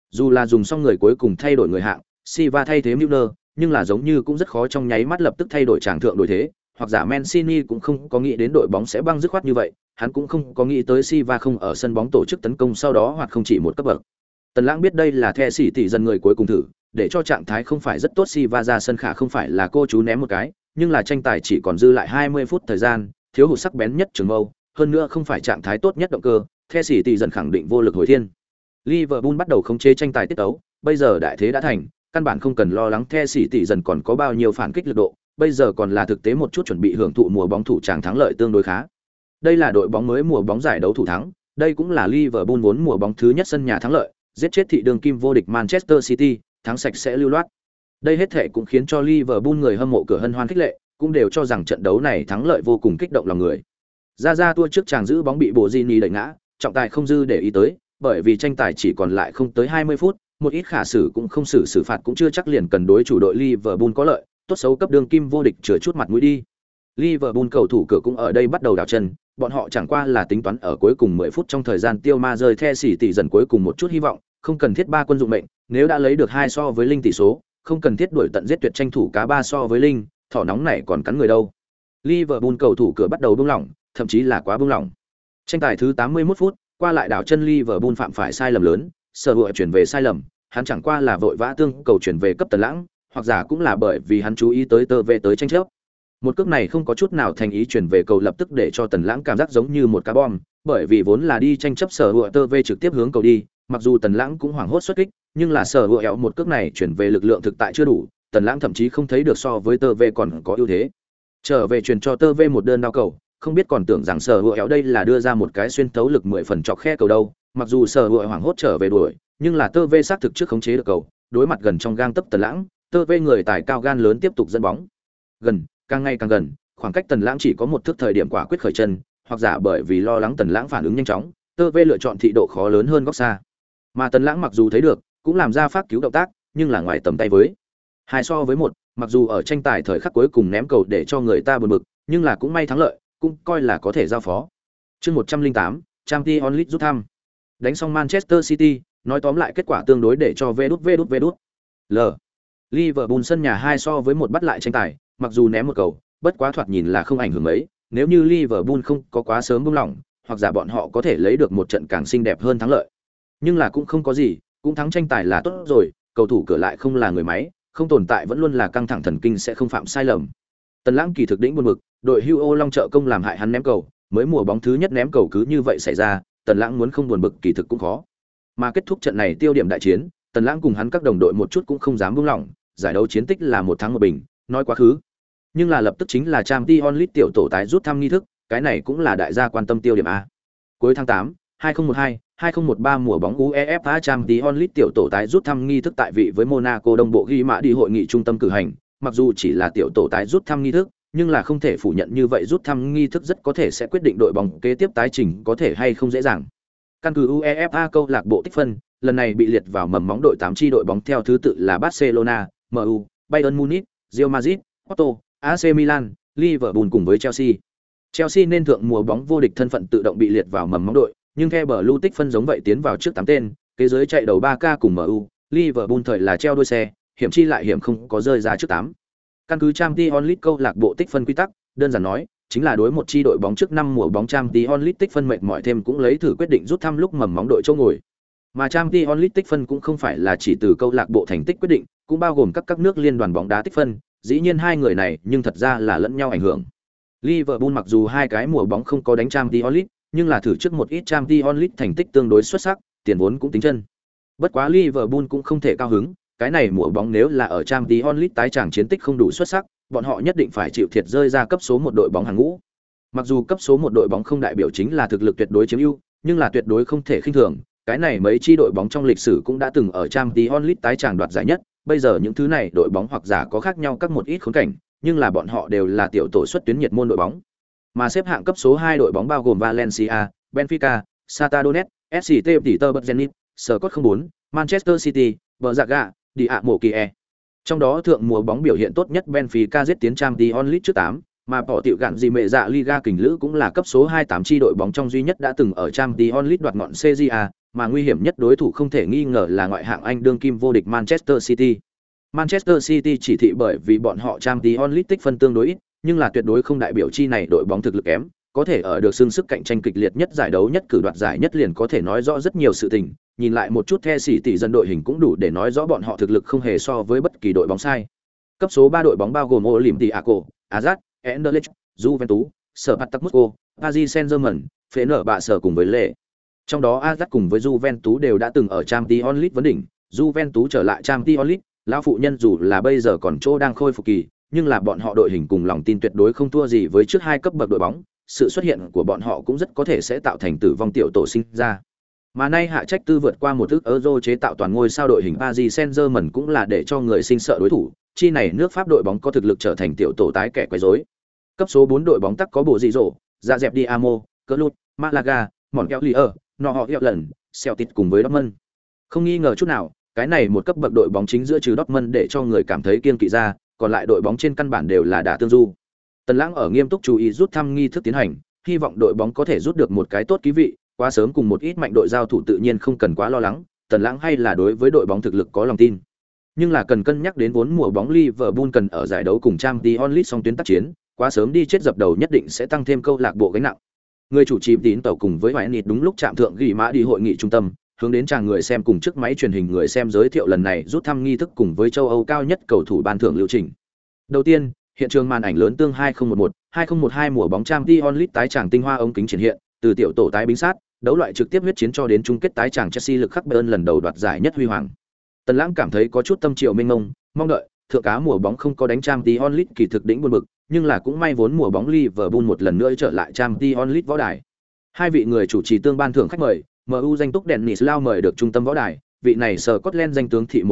Dù là dùng xong người cuối cùng thay đổi người hạng, Silva thay thế Müller, nhưng là giống như cũng rất khó trong nháy mắt lập tức thay đổi tràng thượng đổi thế, hoặc giả Mancini cũng không có nghĩ đến đội bóng sẽ băng dứt khoát như vậy, hắn cũng không có nghĩ tới Silva không ở sân bóng tổ chức tấn công sau đó hoặc không chỉ một cấp bậc. Tần Lãng biết đây là The sĩ tỷ dần người cuối cùng thử, để cho trạng thái không phải rất tốt Silva ra sân khả không phải là cô chú ném một cái, nhưng là tranh tài chỉ còn dư lại 20 phút thời gian, thiếu hụt sắc bén nhất trường mâu, hơn nữa không phải trạng thái tốt nhất động cơ, The sĩ tỷ dần khẳng định vô lực hồi thiên. Liverpool bắt đầu khống chế tranh tài tiết tấu, bây giờ đại thế đã thành, căn bản không cần lo lắng The sĩ tỷ dần còn có bao nhiêu phản kích lực độ, bây giờ còn là thực tế một chút chuẩn bị hưởng thụ mùa bóng thủ tràng thắng lợi tương đối khá. Đây là đội bóng mới mùa bóng giải đấu thủ thắng, đây cũng là Liverpool vốn mùa bóng thứ nhất sân nhà thắng lợi, giết chết thị đường kim vô địch Manchester City, thắng sạch sẽ lưu loát. Đây hết thể cũng khiến cho Liverpool người hâm mộ cửa hân hoan khích lệ, cũng đều cho rằng trận đấu này thắng lợi vô cùng kích động lòng người. Ra tua trước chàng giữ bóng bị Borini đẩy ngã, trọng tài không dư để ý tới, bởi vì tranh tài chỉ còn lại không tới 20 phút, một ít khả xử cũng không xử phạt cũng chưa chắc liền cần đối chủ đội Liverpool có lợi, tốt xấu cấp đường kim vô địch chừa chút mặt mũi đi. Liverpool cầu thủ cửa cũng ở đây bắt đầu đảo chân, bọn họ chẳng qua là tính toán ở cuối cùng 10 phút trong thời gian tiêu ma rơi The sĩ tỷ dần cuối cùng một chút hy vọng, không cần thiết ba quân dụng mệnh, nếu đã lấy được 2 so với linh tỷ số, không cần thiết đuổi tận giết tuyệt tranh thủ cá 3 so với linh, thỏ nóng này còn cắn người đâu. Liverpool cầu thủ cửa bắt đầu buông lỏng, thậm chí là quá buông lỏng. Tranh tài thứ 81 phút, qua lại đảo chân Liverpool phạm phải sai lầm lớn, sở hữu chuyển về sai lầm, hắn chẳng qua là vội vã tương cầu chuyển về cấp Tần Lãng, hoặc giả cũng là bởi vì hắn chú ý tới tơ về tới tranh chấp. Một cước này không có chút nào thành ý chuyển về cầu lập tức để cho Tần Lãng cảm giác giống như một cá bom, bởi vì vốn là đi tranh chấp sở hữu tơ về trực tiếp hướng cầu đi, mặc dù Tần Lãng cũng hoảng hốt xuất kích, nhưng là sở hữu một cước này chuyển về lực lượng thực tại chưa đủ, Tần Lãng thậm chí không thấy được so với tơ về còn có ưu thế. Trở về chuyển cho tơ về một đơn đao cầu, không biết còn tưởng rằng sở hữu đây là đưa ra một cái xuyên thấu lực 10 phần chọc khe cầu đâu, mặc dù sở hữu hoảng hốt trở về đuổi, nhưng là tơ về xác thực trước khống chế được cầu, đối mặt gần trong gang tấc Tần Lãng, tơ về người tài cao gan lớn tiếp tục dẫn bóng. Gần, càng ngày càng gần, khoảng cách Tần Lãng chỉ có một thước thời điểm quả quyết khởi chân, hoặc giả bởi vì lo lắng Tần Lãng phản ứng nhanh chóng, tơ về lựa chọn thị độ khó lớn hơn góc xa. Mà Tần Lãng mặc dù thấy được, cũng làm ra phát cứu động tác, nhưng là ngoài tầm tay với. 2 so với 1, mặc dù ở tranh tài thời khắc cuối cùng ném cầu để cho người ta buồn bực, nhưng là cũng may thắng lợi, cũng coi là có thể giao phó. Chương 108, Champions League rút thăm. Đánh xong Manchester City, nói tóm lại kết quả tương đối để cho Vđ. Liverpool sân nhà 2 so với 1 bắt lại tranh tài, mặc dù ném một cầu, bất quá thoạt nhìn là không ảnh hưởng mấy, nếu như Liverpool không có quá sớm buông lỏng, hoặc giả bọn họ có thể lấy được một trận càng xinh đẹp hơn thắng lợi. Nhưng là cũng không có gì, cũng thắng tranh tài là tốt rồi, cầu thủ cửa lại không là người máy, không tồn tại vẫn luôn là căng thẳng thần kinh sẽ không phạm sai lầm. Tần Lãng kỳ thực đỉnh buồn bực, đội Hugh Ô Long trợ công làm hại hắn ném cầu, mới mùa bóng thứ nhất ném cầu cứ như vậy xảy ra, Tần Lãng muốn không buồn bực kỳ thực cũng khó. Mà kết thúc trận này tiêu điểm đại chiến, Tần Lãng cùng hắn các đồng đội một chút cũng không dám buông lỏng, giải đấu chiến tích là 1 thắng 1 bình, nói quá khứ. Nhưng là lập tức chính là Champions League tiểu tổ tái rút thăm nghi thức, cái này cũng là đại gia quan tâm tiêu điểm a. Cuối tháng 8, 2012-2013 mùa bóng UEFA Champions League tiểu tổ tái rút thăm nghi thức tại vị với Monaco Đông Bộ ghi mã đi hội nghị trung tâm cử hành, mặc dù chỉ là tiểu tổ tái rút thăm nghi thức, nhưng là không thể phủ nhận như vậy rút thăm nghi thức rất có thể sẽ quyết định đội bóng kế tiếp tái trình có thể hay không dễ dàng. Căn cứ UEFA câu lạc bộ tích phân, lần này bị liệt vào mầm móng đội 8 chi đội bóng theo thứ tự là Barcelona, MU, Bayern Munich, Real Madrid, Porto, AC Milan, Liverpool cùng với Chelsea. Chelsea nên thượng mùa bóng vô địch thân phận tự động bị liệt vào mầm móng đội, nhưng theo Blue tích phân giống vậy tiến vào trước 8 tên, kế dưới chạy đầu 3K cùng MU, Liverpool thời là treo đuôi xe, hiểm chi lại hiểm không có rơi ra trước 8. Căn cứ Champions League câu lạc bộ tích phân quy tắc, đơn giản nói, chính là đối một chi đội bóng trước 5 mùa bóng Champions League tích phân mệt mỏi thêm cũng lấy thử quyết định rút thăm lúc mầm móng đội chỗ ngồi. Mà Champions League tích phân cũng không phải là chỉ từ câu lạc bộ thành tích quyết định, cũng bao gồm các nước liên đoàn bóng đá tích phân, dĩ nhiên hai người này nhưng thật ra là lẫn nhau ảnh hưởng. Liverpool mặc dù hai cái mùa bóng không có đánh Champions League, nhưng là thử trước một ít Champions League thành tích tương đối xuất sắc, tiền vốn cũng tính chân. Bất quá Liverpool cũng không thể cao hứng, cái này mùa bóng nếu là ở Champions League tái tràng chiến tích không đủ xuất sắc, bọn họ nhất định phải chịu thiệt rơi ra cấp số 1 đội bóng hàng ngũ. Mặc dù cấp số 1 đội bóng không đại biểu chính là thực lực tuyệt đối chiếm ưu, nhưng là tuyệt đối không thể khinh thường, cái này mấy chi đội bóng trong lịch sử cũng đã từng ở Champions League tái tràng đoạt giải nhất, bây giờ những thứ này đội bóng hoặc giả có khác nhau các một ít khốn cảnh, nhưng là bọn họ đều là tiểu tổ xuất tuyến nhiệt môn đội bóng. Mà xếp hạng cấp số 2 đội bóng bao gồm Valencia, Benfica, Shakhtar Donetsk, SCT Petersburg Zenit, Scott 04, Manchester City, Braga, Dynamo Kiev. Trong đó thượng mùa bóng biểu hiện tốt nhất Benfica giết tiến Champions League trước 8, mà bỏ tiểu gạn gì mẹ dạ Liga kình lữ cũng là cấp số 28 chi đội bóng trong duy nhất đã từng ở Champions League đoạt ngọn CJA, mà nguy hiểm nhất đối thủ không thể nghi ngờ là ngoại hạng Anh đương kim vô địch Manchester City. Manchester City chỉ thị bởi vì bọn họ Champions League tích phân tương đối ít, nhưng là tuyệt đối không đại biểu chi này đội bóng thực lực kém, có thể ở được xương sức cạnh tranh kịch liệt nhất giải đấu nhất cử đoạt giải nhất liền có thể nói rõ rất nhiều sự tình, nhìn lại một chút The City dân đội hình cũng đủ để nói rõ bọn họ thực lực không hề so với bất kỳ đội bóng sai. Cấp số 3 đội bóng bao gồm Olympiacos, Ajax, Anderlecht, Juventus, Spartak Moscow, Paris Saint-Germain, Fenerbahce cùng với Lille. Trong đó Ajax cùng với Juventus đều đã từng ở Champions League vấn đỉnh, Juventus trở lại Champions League, lão phụ nhân dù là bây giờ còn chỗ đang khôi phục kỳ, nhưng là bọn họ đội hình cùng lòng tin tuyệt đối không thua gì với trước hai cấp bậc đội bóng, sự xuất hiện của bọn họ cũng rất có thể sẽ tạo thành tử vong tiểu tổ sinh ra. Mà nay hạ trách tư vượt qua một ức euro chế tạo toàn ngôi sao đội hình Paris Saint-Germain cũng là để cho người sinh sợ đối thủ, chi này nước Pháp đội bóng có thực lực trở thành tiểu tổ tái kẻ quấy rối. Cấp số 4 đội bóng tắc có bộ dị rổ, Dạ dẹp Diamo, Cluj, Malaga, Montpellier, nó họ hiệu lần, Celtic cùng với Dortmund. Không nghi ngờ chút nào, cái này một cấp bậc đội bóng chính giữa trừ Dortmund để cho người cảm thấy kiêng kỵ ra, còn lại đội bóng trên căn bản đều là đả tương du. Tần Lãng ở nghiêm túc chú ý rút thăm nghi thức tiến hành, hy vọng đội bóng có thể rút được một cái tốt ký vị, quá sớm cùng một ít mạnh đội giao thủ tự nhiên không cần quá lo lắng, Tần Lãng hay là đối với đội bóng thực lực có lòng tin. Nhưng là cần cân nhắc đến vốn mùa bóng Liverpool cần ở giải đấu cùng Champions League song tuyến tác chiến, quá sớm đi chết dập đầu nhất định sẽ tăng thêm câu lạc bộ gánh nặng. Người chủ trì tín tàu cùng với Hoài Nịt đúng lúc chạm thượng ghi mã đi hội nghị trung tâm, hướng đến chàng người xem cùng trước máy truyền hình người xem giới thiệu lần này rút thăm nghi thức cùng với châu Âu cao nhất cầu thủ ban thưởng lưu trình. Đầu tiên, hiện trường màn ảnh lớn tương 2011-2012 mùa bóng Champions League tái tràng tinh hoa ống kính triển hiện, từ tiểu tổ tái bính sát, đấu loại trực tiếp huyết chiến cho đến chung kết tái tràng Chelsea lực khắc Bayern lần đầu đoạt giải nhất huy hoàng. Tần Lãng cảm thấy có chút tâm triệu mênh mông, mong đợi, thượng cá mùa bóng không có đánh Champions League kỳ thực đỉnh buồn bực, nhưng là cũng may vốn mùa bóng Liverpool một lần nữa trở lại Champions League võ đài. Hai vị người chủ trì tương ban thưởng khách mời, MU danh túc Dennis Lau mời được trung tâm võ đài, vị này Scotland danh tướng thị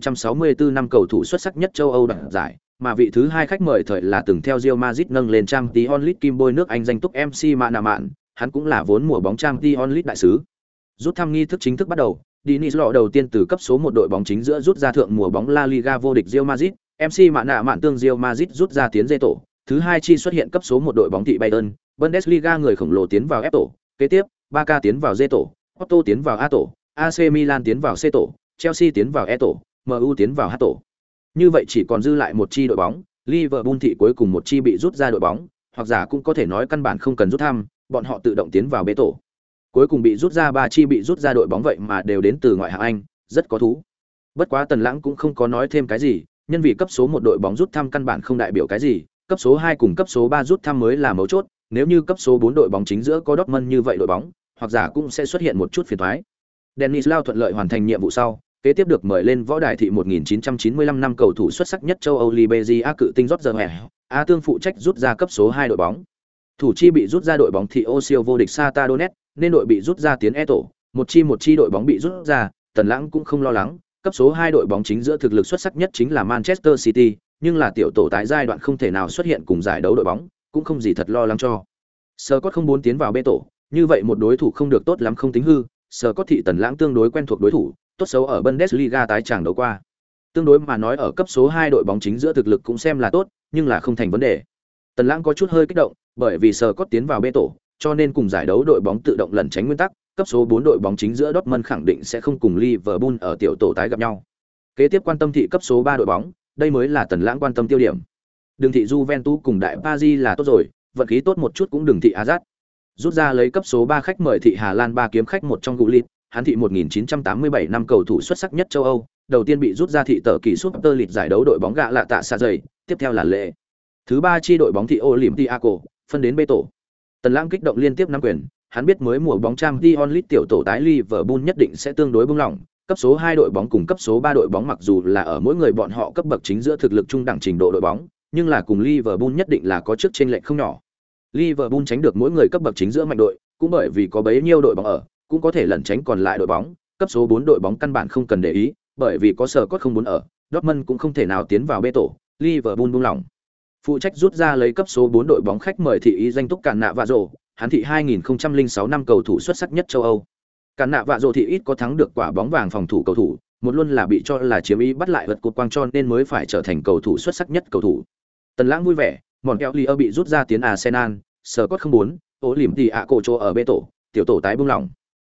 1964 năm cầu thủ xuất sắc nhất châu Âu đoạt giải, mà vị thứ hai khách mời thời là từng theo Real Madrid nâng lên Champions League kim bôi nước Anh danh túc MC Mạn Mạn, hắn cũng là vốn mùa bóng Champions League đại sứ. Rút thăm nghi thức chính thức bắt đầu, Denis Lọ đầu tiên từ cấp số 1 đội bóng chính giữa rút ra thượng mùa bóng La Liga vô địch Real Madrid, MC Mạn Mạn tương Real Madrid rút ra tiến dê tổ, thứ hai chi xuất hiện cấp số 1 đội bóng thị Bayern, Bundesliga người khổng lồ tiến vào F tổ, kế tiếp, Barca tiến vào D tổ, Porto tiến vào A tổ, AC Milan tiến vào C tổ, Chelsea tiến vào E tổ, MU tiến vào H tổ. Như vậy chỉ còn dư lại một chi đội bóng, Liverpool thị cuối cùng một chi bị rút ra đội bóng, hoặc giả cũng có thể nói căn bản không cần rút thăm, bọn họ tự động tiến vào B tổ. Cuối cùng bị rút ra 3 chi bị rút ra đội bóng vậy mà đều đến từ ngoại hạng Anh, rất có thú. Bất quá Tần Lãng cũng không có nói thêm cái gì, nhân vì cấp số 1 đội bóng rút thăm căn bản không đại biểu cái gì, cấp số 2 cùng cấp số 3 rút thăm mới là mấu chốt, nếu như cấp số 4 đội bóng chính giữa có Dortmund như vậy đội bóng, hoặc giả cũng sẽ xuất hiện một chút phiền toái. Dennis Lau thuận lợi hoàn thành nhiệm vụ sau, kế tiếp được mời lên võ đài thị 1995 năm cầu thủ xuất sắc nhất châu Âu Liberia cự tinh Roger A tương phụ trách rút ra cấp số 2 đội bóng. Thủ chi bị rút ra đội bóng thị Osil vô địch Shakhtar Donetsk, nên đội bị rút ra tiến E tổ, một chi đội bóng bị rút ra, Tần Lãng cũng không lo lắng, cấp số 2 đội bóng chính giữa thực lực xuất sắc nhất chính là Manchester City, nhưng là tiểu tổ tái giai đoạn không thể nào xuất hiện cùng giải đấu đội bóng, cũng không gì thật lo lắng cho. Scott không muốn tiến vào B tổ, như vậy một đối thủ không được tốt lắm không tính hư, Scott thị Tần Lãng tương đối quen thuộc đối thủ, tốt xấu ở Bundesliga tái tràng đấu qua. Tương đối mà nói ở cấp số 2 đội bóng chính giữa thực lực cũng xem là tốt, nhưng là không thành vấn đề. Tần Lãng có chút hơi kích động, bởi vì Scott tiến vào B tổ, cho nên cùng giải đấu đội bóng tự động lẩn tránh nguyên tắc, cấp số 4 đội bóng chính giữa Dortmund khẳng định sẽ không cùng Liverpool ở tiểu tổ tái gặp nhau. Kế tiếp quan tâm thị cấp số 3 đội bóng, đây mới là Tần Lãng quan tâm tiêu điểm. Đường thị Juventus cùng đại Paris là tốt rồi, vận khí tốt một chút cũng đừng thị Ajax. Rút ra lấy cấp số 3 khách mời thị Hà Lan 3 kiếm khách một trong Gullit, hắn thị 1987 năm cầu thủ xuất sắc nhất châu Âu, đầu tiên bị rút ra thị tờ kỳ Super League giải đấu đội bóng gạ lạ tạ xa dày, tiếp theo là Lệ. Thứ ba chi đội bóng thị Olympiacos, phân đến B tổ. Tần Lãng kích động liên tiếp nắm quyền, hắn biết mới mùa bóng Champions League tiểu tổ tái Liverpool nhất định sẽ tương đối bùng lỏng, cấp số 2 đội bóng cùng cấp số 3 đội bóng mặc dù là ở mỗi người bọn họ cấp bậc chính giữa thực lực trung đẳng trình độ đội bóng, nhưng là cùng Liverpool nhất định là có trước chênh lệch không nhỏ. Liverpool tránh được mỗi người cấp bậc chính giữa mạnh đội, cũng bởi vì có bấy nhiêu đội bóng ở, cũng có thể lẩn tránh còn lại đội bóng, cấp số 4 đội bóng căn bản không cần để ý, bởi vì có Scott không muốn ở, Dortmund cũng không thể nào tiến vào B tổ, Liverpool buông lỏng. Phụ trách rút ra lấy cấp số 4 đội bóng khách mời thị ý danh túc Cản Nạ Vạ Rồ, hắn thị 2006 năm cầu thủ xuất sắc nhất châu Âu. Cản Nạ Vạ Rồ thị ít có thắng được quả bóng vàng phòng thủ cầu thủ, một luôn là bị cho là chiếm ý bắt lại vật cột quang cho nên mới phải trở thành cầu thủ xuất sắc nhất cầu thủ. Tần Lãng vui vẻ, Montpellier bị rút ra tiến Arsenal, Scott không muốn, Olympiacos ở B tổ, tiểu tổ tái buông lỏng.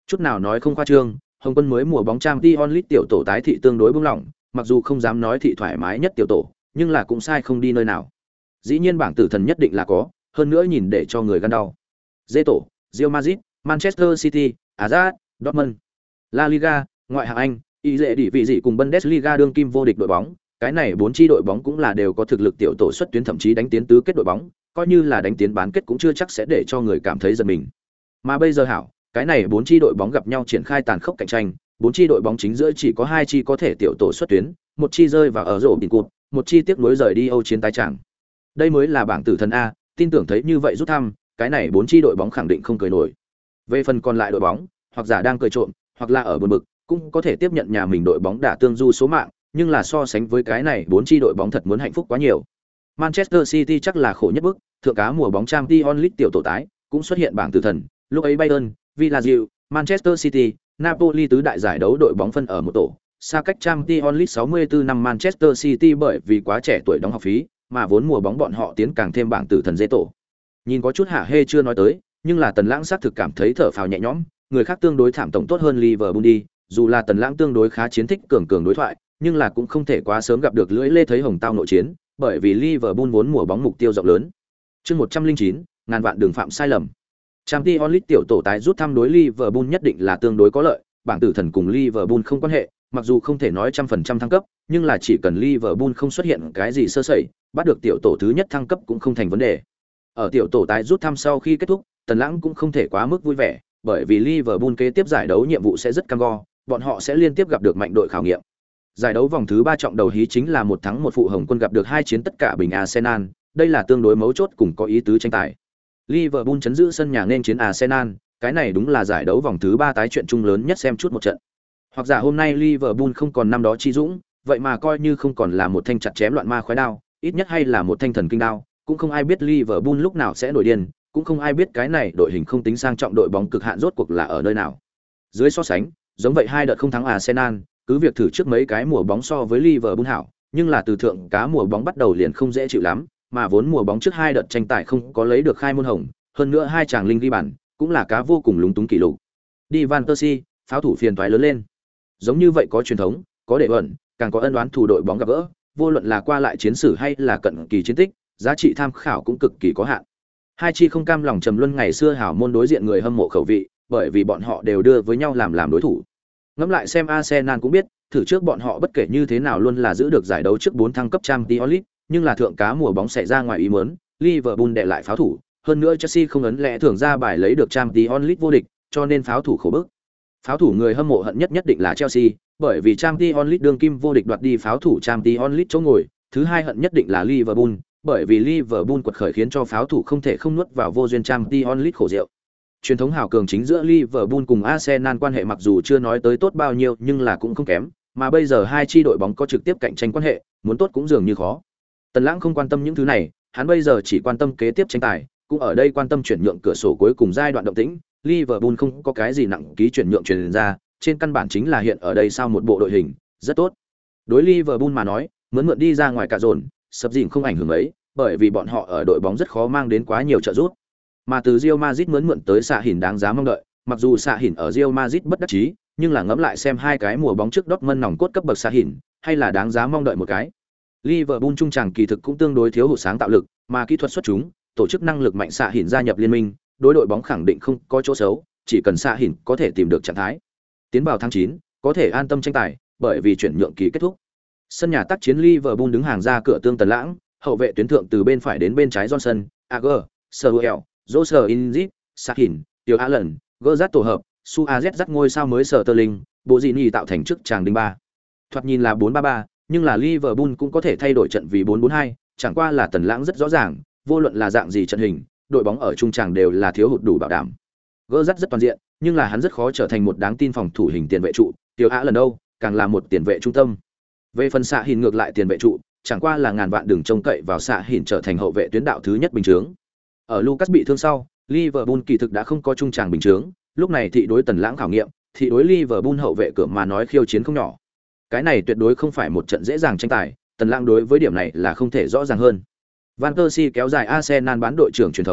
Chút nào nói không khoa trương, Hồng Quân mới mùa bóng Champions League tiểu tổ tái thị tương đối bướng lỏng, mặc dù không dám nói thị thoải mái nhất tiểu tổ, nhưng là cũng sai không đi nơi nào. Dĩ nhiên bảng tử thần nhất định là có, hơn nữa nhìn để cho người gan đau. Dê tổ, Real Madrid, Manchester City, Ajax, Dortmund, La Liga, ngoại hạng Anh, ý dễ đỉ vị gì cùng Bundesliga đương kim vô địch đội bóng, cái này 4 chi đội bóng cũng là đều có thực lực tiểu tổ xuất tuyến, thậm chí đánh tiến tứ kết đội bóng, coi như là đánh tiến bán kết cũng chưa chắc sẽ để cho người cảm thấy giật mình. Mà bây giờ hảo, cái này 4 chi đội bóng gặp nhau triển khai tàn khốc cạnh tranh, 4 chi đội bóng chính giữa chỉ có 2 chi có thể tiểu tổ xuất tuyến, một chi rơi vào ở rổ bình cụt, một chi tiếc nuối rời đi Âu chiến tái chẳng. Đây mới là bảng tử thần a, tin tưởng thấy như vậy rút thăm, cái này 4 chi đội bóng khẳng định không cười nổi. Về phần còn lại đội bóng, hoặc giả đang cười trộm, hoặc là ở buồn bực, cũng có thể tiếp nhận nhà mình đội bóng đả tương du số mạng, nhưng là so sánh với cái này 4 chi đội bóng thật muốn hạnh phúc quá nhiều. Manchester City chắc là khổ nhất bức, thượng cá mùa bóng Champions League tiểu tổ tái, cũng xuất hiện bảng tử thần, lúc ấy Bayern, Villarreal, Manchester City, Napoli tứ đại giải đấu đội bóng phân ở một tổ, xa cách Champions League 64 năm Manchester City bởi vì quá trẻ tuổi đóng học phí, mà vốn mùa bóng bọn họ tiến càng thêm bảng tử thần dễ tổ. Nhìn có chút hạ hê chưa nói tới, nhưng là Tần Lãng xác thực cảm thấy thở phào nhẹ nhõm, người khác tương đối thảm tổng tốt hơn Liverpool đi, dù là Tần Lãng tương đối khá chiến thích cường đối thoại, nhưng là cũng không thể quá sớm gặp được lưỡi lê thấy hồng tao nội chiến, bởi vì Liverpool vốn mùa bóng mục tiêu rộng lớn. Chương 109, ngàn vạn đường phạm sai lầm. Champions League tiểu tổ tái rút thăm đối Liverpool nhất định là tương đối có lợi, bảng tử thần cùng Liverpool không quan hệ, mặc dù không thể nói 100% thăng cấp, nhưng là chỉ cần Liverpool không xuất hiện cái gì sơ sẩy, bắt được tiểu tổ thứ nhất thăng cấp cũng không thành vấn đề. Ở tiểu tổ tái rút thăm sau khi kết thúc, Tần Lãng cũng không thể quá mức vui vẻ, bởi vì Liverpool kế tiếp giải đấu nhiệm vụ sẽ rất cam go, bọn họ sẽ liên tiếp gặp được mạnh đội khảo nghiệm. Giải đấu vòng thứ 3 trọng đầu hí chính là một thắng một phụ Hồng Quân gặp được 2 chiến tất cả bình Arsenal, đây là tương đối mấu chốt cùng có ý tứ tranh tài. Liverpool chấn giữ sân nhà nên chiến Arsenal, cái này đúng là giải đấu vòng thứ 3 tái chuyện chung lớn nhất xem chút một trận. Hoặc giả hôm nay Liverpool không còn năm đó chi dũng, vậy mà coi như không còn là một thanh chặt chém loạn ma khoái đao, ít nhất hay là một thanh thần kinh đao, cũng không ai biết Liverpool lúc nào sẽ nổi điên, cũng không ai biết cái này đội hình không tính sang trọng đội bóng cực hạn rốt cuộc là ở nơi nào. Dưới so sánh, giống vậy hai đợt không thắng Arsenal, cứ việc thử trước mấy cái mùa bóng so với Liverpool hảo, nhưng là từ thượng cá mùa bóng bắt đầu liền không dễ chịu lắm, mà vốn mùa bóng trước hai đợt tranh tài không có lấy được khai môn hồng, hơn nữa hai chàng linh ghi bàn, cũng là cá vô cùng lúng túng kỷ lục. Đi Van Persie, pháo thủ phiền toái lớn lên. Giống như vậy có truyền thống, có đệ ẩn, càng có ân oán thủ đội bóng gặp gỡ, vô luận là qua lại chiến sử hay là cận kỳ chiến tích, giá trị tham khảo cũng cực kỳ có hạn. Hai chi không cam lòng trầm luân ngày xưa hảo môn đối diện người hâm mộ khẩu vị, bởi vì bọn họ đều đưa với nhau làm đối thủ. Ngẫm lại xem Arsenal cũng biết, thử trước bọn họ bất kể như thế nào luôn là giữ được giải đấu trước 4 thăng cấp Champions League, nhưng là thượng cá mùa bóng xảy ra ngoài ý muốn, Liverpool đệ lại pháo thủ, hơn nữa Chelsea không ấn lẽ thường ra bài lấy được Champions League vô địch, cho nên pháo thủ khổ bức. Pháo thủ người hâm mộ hận nhất định là Chelsea, bởi vì Champions League đương kim vô địch đoạt đi pháo thủ Champions League chỗ ngồi, thứ hai hận nhất định là Liverpool, bởi vì Liverpool quật khởi khiến cho pháo thủ không thể không nuốt vào vô duyên Champions League khổ rượu. Truyền thống hào cường chính giữa Liverpool cùng Arsenal quan hệ mặc dù chưa nói tới tốt bao nhiêu nhưng là cũng không kém, mà bây giờ hai chi đội bóng có trực tiếp cạnh tranh quan hệ, muốn tốt cũng dường như khó. Tần Lãng không quan tâm những thứ này, hắn bây giờ chỉ quan tâm kế tiếp tranh tài, cũng ở đây quan tâm chuyển nhượng cửa sổ cuối cùng giai đoạn động tĩnh. Liverpool không có cái gì nặng ký chuyển nhượng truyền ra, trên căn bản chính là hiện ở đây sao một bộ đội hình rất tốt. Đối Liverpool mà nói, mượn đi ra ngoài cả dồn, sập dìm không ảnh hưởng mấy, bởi vì bọn họ ở đội bóng rất khó mang đến quá nhiều trợ giúp. Mà từ Real Madrid mượn tới xạ hỉn đáng giá mong đợi, mặc dù xạ hỉn ở Real Madrid bất đắc chí, nhưng là ngẫm lại xem hai cái mùa bóng trước Dortmund nòng cốt cấp bậc xạ hỉn, hay là đáng giá mong đợi một cái. Liverpool trung tràng kỳ thực cũng tương đối thiếu hụt sáng tạo lực, mà kỹ thuật xuất chúng, tổ chức năng lực mạnh xạ hỉn gia nhập liên minh, đối đội bóng khẳng định không có chỗ xấu, chỉ cần xạ hỉn có thể tìm được trạng thái. Tiến vào tháng 9, có thể an tâm tranh tài, bởi vì chuyển nhượng kỳ kết thúc. Sân nhà tác chiến Liverpool đứng hàng ra cửa tương Tần Lãng, hậu vệ tuyến thượng từ bên phải đến bên trái Johnson, Agger, Seruel, Joser Inzit, Sahin, Tiểu Allen, Gerrard tổ hợp, Suarez dắt ngôi sao mới Sterling, Borini tạo thành trước tràng đinh ba. Thoạt nhìn là 4-3-3, nhưng là Liverpool cũng có thể thay đổi trận vì 4-4-2, chẳng qua là Tần Lãng rất rõ ràng, vô luận là dạng gì trận hình, đội bóng ở trung tràng đều là thiếu hụt đủ bảo đảm. Gerrard rất toàn diện, nhưng là hắn rất khó trở thành một đáng tin phòng thủ hình tiền vệ trụ, Tiểu Allen đâu, càng là một tiền vệ trung tâm. Về phần xạ hình ngược lại tiền vệ trụ, chẳng qua là ngàn vạn đường trông cậy vào xạ hình trở thành hậu vệ tuyến đạo thứ nhất bình chướng. Ở Lucas bị thương sau, Liverpool kỳ thực đã không có trung tràng bình chướng, lúc này thị đối Tần Lãng khảo nghiệm, thị đối Liverpool hậu vệ cửa mà nói khiêu chiến không nhỏ. Cái này tuyệt đối không phải một trận dễ dàng tranh tài, Tần Lãng đối với điểm này là không thể rõ ràng hơn. Van Persie kéo dài Arsenal bán đội trưởng truyền thống,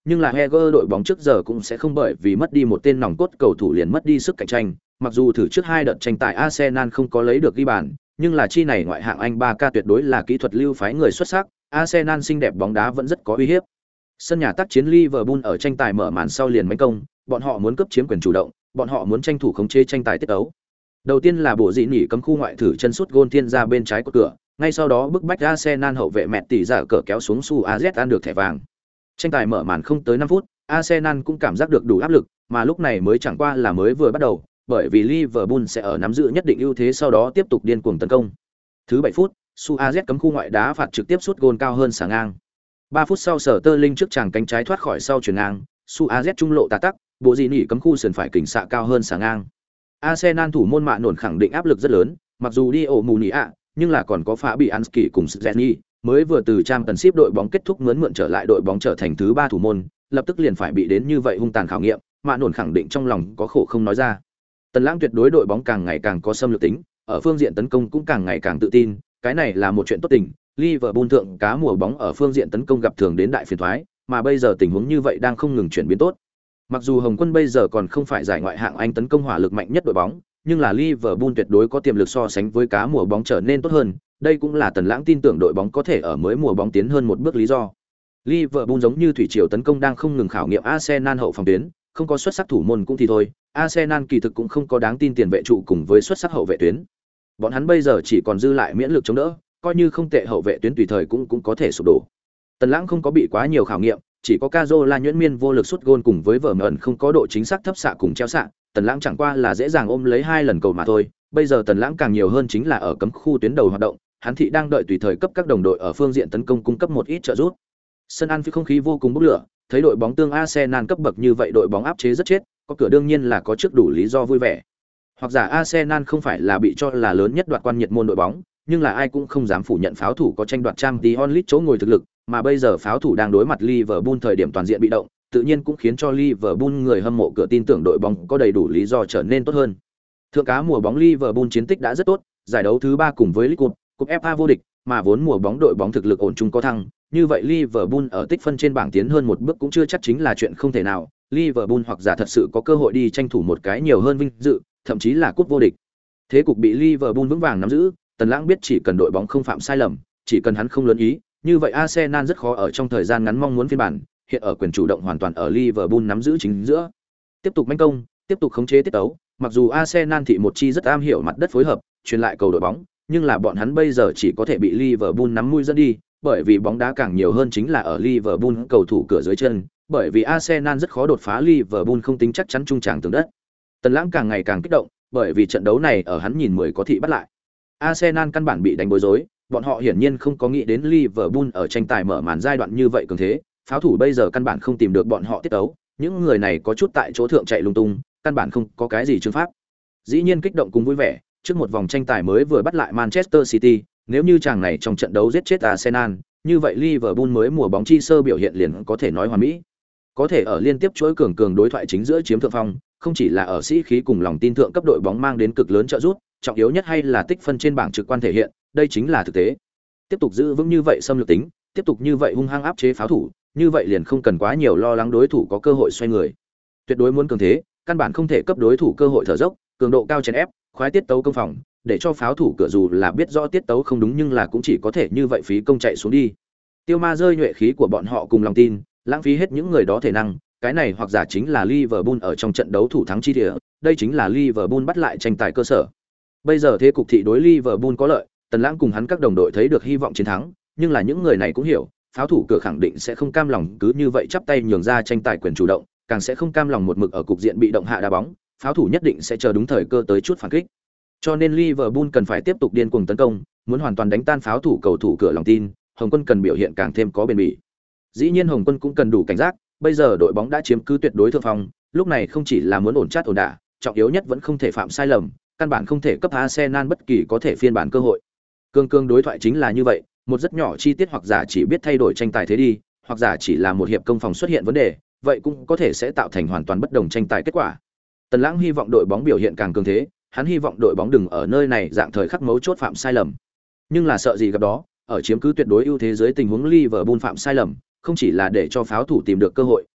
nhưng là Heger đội bóng trước giờ cũng sẽ không bởi vì mất đi một tên nòng cốt cầu thủ liền mất đi sức cạnh tranh, mặc dù thử trước 2 đợt tranh tài Arsenal không có lấy được ghi bàn, nhưng là chi này ngoại hạng Anh 3K tuyệt đối là kỹ thuật lưu phái người xuất sắc, Arsenal xinh đẹp bóng đá vẫn rất có uy hiếp. Sân nhà tác chiến Liverpool ở tranh tài mở màn sau liền mãnh công, bọn họ muốn cướp chiếm quyền chủ động, bọn họ muốn tranh thủ khống chế tranh tài tiết tấu. Đầu tiên là bộ dị nỉ cấm khu ngoại thử chân sút gôn thiên ra bên trái của cửa, ngay sau đó bức bách Arsenal hậu vệ mẹ tỷ giả cờ kéo xuống Suarez ăn được thẻ vàng. Tranh tài mở màn không tới 5 phút, Arsenal cũng cảm giác được đủ áp lực, mà lúc này mới chẳng qua là mới vừa bắt đầu, bởi vì Liverpool sẽ ở nắm giữ nhất định ưu thế sau đó tiếp tục điên cuồng tấn công. Thứ 7 phút, Suarez cấm khu ngoại đá phạt trực tiếp sút gôn cao hơn xả ngang. 3 phút sau Sterling trước chàng cánh trái thoát khỏi sau chuyền ngang, Suarez trung lộ tà tắc, bộ dị nỉ cấm khu sườn phải kình xạ cao hơn xả ngang. Arsenal thủ môn mạ nổn khẳng định áp lực rất lớn, mặc dù đi ổ mù nỉ ạ, nhưng là còn có Fabianski cùng Szczesny, mới vừa từ Championship đội bóng kết thúc mượn trở lại đội bóng trở thành thứ 3 thủ môn, lập tức liền phải bị đến như vậy hung tàn khảo nghiệm, mạ nổn khẳng định trong lòng có khổ không nói ra. Tần Lãng tuyệt đối đội bóng càng ngày càng có xâm lược tính, ở phương diện tấn công cũng càng ngày càng tự tin, cái này là một chuyện tốt tình. Liverpool thượng cá mùa bóng ở phương diện tấn công gặp thường đến đại phiền toái, mà bây giờ tình huống như vậy đang không ngừng chuyển biến tốt. Mặc dù Hồng Quân bây giờ còn không phải giải ngoại hạng Anh tấn công hỏa lực mạnh nhất đội bóng, nhưng là Liverpool tuyệt đối có tiềm lực so sánh với cá mùa bóng trở nên tốt hơn, đây cũng là Tần Lãng tin tưởng đội bóng có thể ở mới mùa bóng tiến hơn một bước lý do. Liverpool giống như thủy triều tấn công đang không ngừng khảo nghiệm Arsenal hậu phòng tuyến, không có xuất sắc thủ môn cũng thì thôi, Arsenal kỳ thực cũng không có đáng tin tiền vệ trụ cùng với xuất sắc hậu vệ tuyến. Bọn hắn bây giờ chỉ còn dư lại miễn lực chống đỡ, coi như không tệ hậu vệ tuyến tùy thời cũng có thể sụp đổ. Tần Lãng không có bị quá nhiều khảo nghiệm, chỉ có Cazola nhuyễn miên vô lực sút gôn cùng với vở mẩn không có độ chính xác thấp xạ cùng treo xạ, Tần Lãng chẳng qua là dễ dàng ôm lấy 2 lần cầu mà thôi. Bây giờ Tần Lãng càng nhiều hơn chính là ở cấm khu tuyến đầu hoạt động, hắn thị đang đợi tùy thời cấp các đồng đội ở phương diện tấn công cung cấp một ít trợ giúp. Sân Anfield không khí vô cùng bốc lửa, thấy đội bóng tương Arsenal cấp bậc như vậy đội bóng áp chế rất chết, có cửa đương nhiên là có trước đủ lý do vui vẻ. Hoặc giả Arsenal không phải là bị cho là lớn nhất đoạt quan nhiệt môn đội bóng, nhưng là ai cũng không dám phủ nhận pháo thủ có tranh đoạt Champions League chỗ ngồi thực lực, mà bây giờ pháo thủ đang đối mặt Liverpool thời điểm toàn diện bị động, tự nhiên cũng khiến cho Liverpool người hâm mộ cửa tin tưởng đội bóng có đầy đủ lý do trở nên tốt hơn. Thượng cá mùa bóng Liverpool chiến tích đã rất tốt, giải đấu thứ 3 cùng với League Cup, cúp FA vô địch, mà vốn mùa bóng đội bóng thực lực ổn chung có thăng, như vậy Liverpool ở tích phân trên bảng tiến hơn một bước cũng chưa chắc chính là chuyện không thể nào. Liverpool hoặc giả thật sự có cơ hội đi tranh thủ một cái nhiều hơn vinh dự, thậm chí là cúp vô địch. Thế cục bị Liverpool vững vàng nắm giữ, Tần Lãng biết chỉ cần đội bóng không phạm sai lầm, chỉ cần hắn không lớn ý, như vậy Arsenal rất khó ở trong thời gian ngắn mong muốn phiên bản, hiện ở quyền chủ động hoàn toàn ở Liverpool nắm giữ chính giữa. Tiếp tục manh công, tiếp tục khống chế tiết tấu, mặc dù Arsenal thị một chi rất am hiểu mặt đất phối hợp, truyền lại cầu đội bóng, nhưng là bọn hắn bây giờ chỉ có thể bị Liverpool nắm mũi dẫn đi, bởi vì bóng đá càng nhiều hơn chính là ở Liverpool cầu thủ cửa dưới chân, bởi vì Arsenal rất khó đột phá Liverpool không tính chắc chắn trung tràng tường đất. Tần Lãng càng ngày càng kích động, bởi vì trận đấu này ở hắn nhìn 10 có thị bắt lại. Arsenal căn bản bị đánh bối rối, bọn họ hiển nhiên không có nghĩ đến Liverpool ở tranh tài mở màn giai đoạn như vậy cường thế, pháo thủ bây giờ căn bản không tìm được bọn họ tiết tấu, những người này có chút tại chỗ thượng chạy lung tung, căn bản không có cái gì chương pháp. Dĩ nhiên kích động cùng vui vẻ, trước một vòng tranh tài mới vừa bắt lại Manchester City, nếu như chàng này trong trận đấu giết chết Arsenal, như vậy Liverpool mới mùa bóng chi sơ biểu hiện liền có thể nói hoàn mỹ. Có thể ở liên tiếp chuỗi cường đối thoại chính giữa chiếm thượng phong, không chỉ là ở sĩ khí cùng lòng tin thượng cấp đội bóng mang đến cực lớn trợ giúp, trọng yếu nhất hay là tích phân trên bảng trực quan thể hiện, đây chính là thực tế. Tiếp tục giữ vững như vậy xâm lược tính, tiếp tục như vậy hung hăng áp chế pháo thủ, như vậy liền không cần quá nhiều lo lắng đối thủ có cơ hội xoay người. Tuyệt đối muốn cường thế, căn bản không thể cấp đối thủ cơ hội thở dốc, cường độ cao chèn ép, khoái tiết tấu công phòng, để cho pháo thủ cửa dù là biết rõ tiết tấu không đúng nhưng là cũng chỉ có thể như vậy phí công chạy xuống đi. Tiêu ma rơi nhuệ khí của bọn họ cùng lòng tin, lãng phí hết những người đó thể năng, cái này hoặc giả chính là Liverpool ở trong trận đấu thủ thắng chi địa, đây chính là Liverpool bắt lại tranh tài cơ sở. Bây giờ thế cục thị đối Liverpool có lợi, Tần Lãng cùng hắn các đồng đội thấy được hy vọng chiến thắng, nhưng là những người này cũng hiểu, pháo thủ cửa khẳng định sẽ không cam lòng cứ như vậy chắp tay nhường ra tranh tài quyền chủ động, càng sẽ không cam lòng một mực ở cục diện bị động hạ đá bóng, pháo thủ nhất định sẽ chờ đúng thời cơ tới chút phản kích. Cho nên Liverpool cần phải tiếp tục điên cuồng tấn công, muốn hoàn toàn đánh tan pháo thủ cầu thủ cửa lòng tin, Hồng Quân cần biểu hiện càng thêm có bền bỉ. Dĩ nhiên Hồng Quân cũng cần đủ cảnh giác, bây giờ đội bóng đã chiếm cứ tuyệt đối thượng phong, lúc này không chỉ là muốn ổn chát ổn đả, trọng yếu nhất vẫn không thể phạm sai lầm, căn bản không thể cấp Arsenal bất kỳ có thể phiên bản cơ hội. Cương đối thoại chính là như vậy, một rất nhỏ chi tiết hoặc giả chỉ biết thay đổi tranh tài thế đi, hoặc giả chỉ là một hiệp công phòng xuất hiện vấn đề, vậy cũng có thể sẽ tạo thành hoàn toàn bất đồng tranh tài kết quả. Tần Lãng hy vọng đội bóng biểu hiện càng cường thế, hắn hy vọng đội bóng đừng ở nơi này dạng thời khắc mấu chốt phạm sai lầm. Nhưng là sợ gì gặp đó, ở chiếm cứ tuyệt đối ưu thế dưới tình huống Liverpool phạm sai lầm, không chỉ là để cho pháo thủ tìm được cơ hội,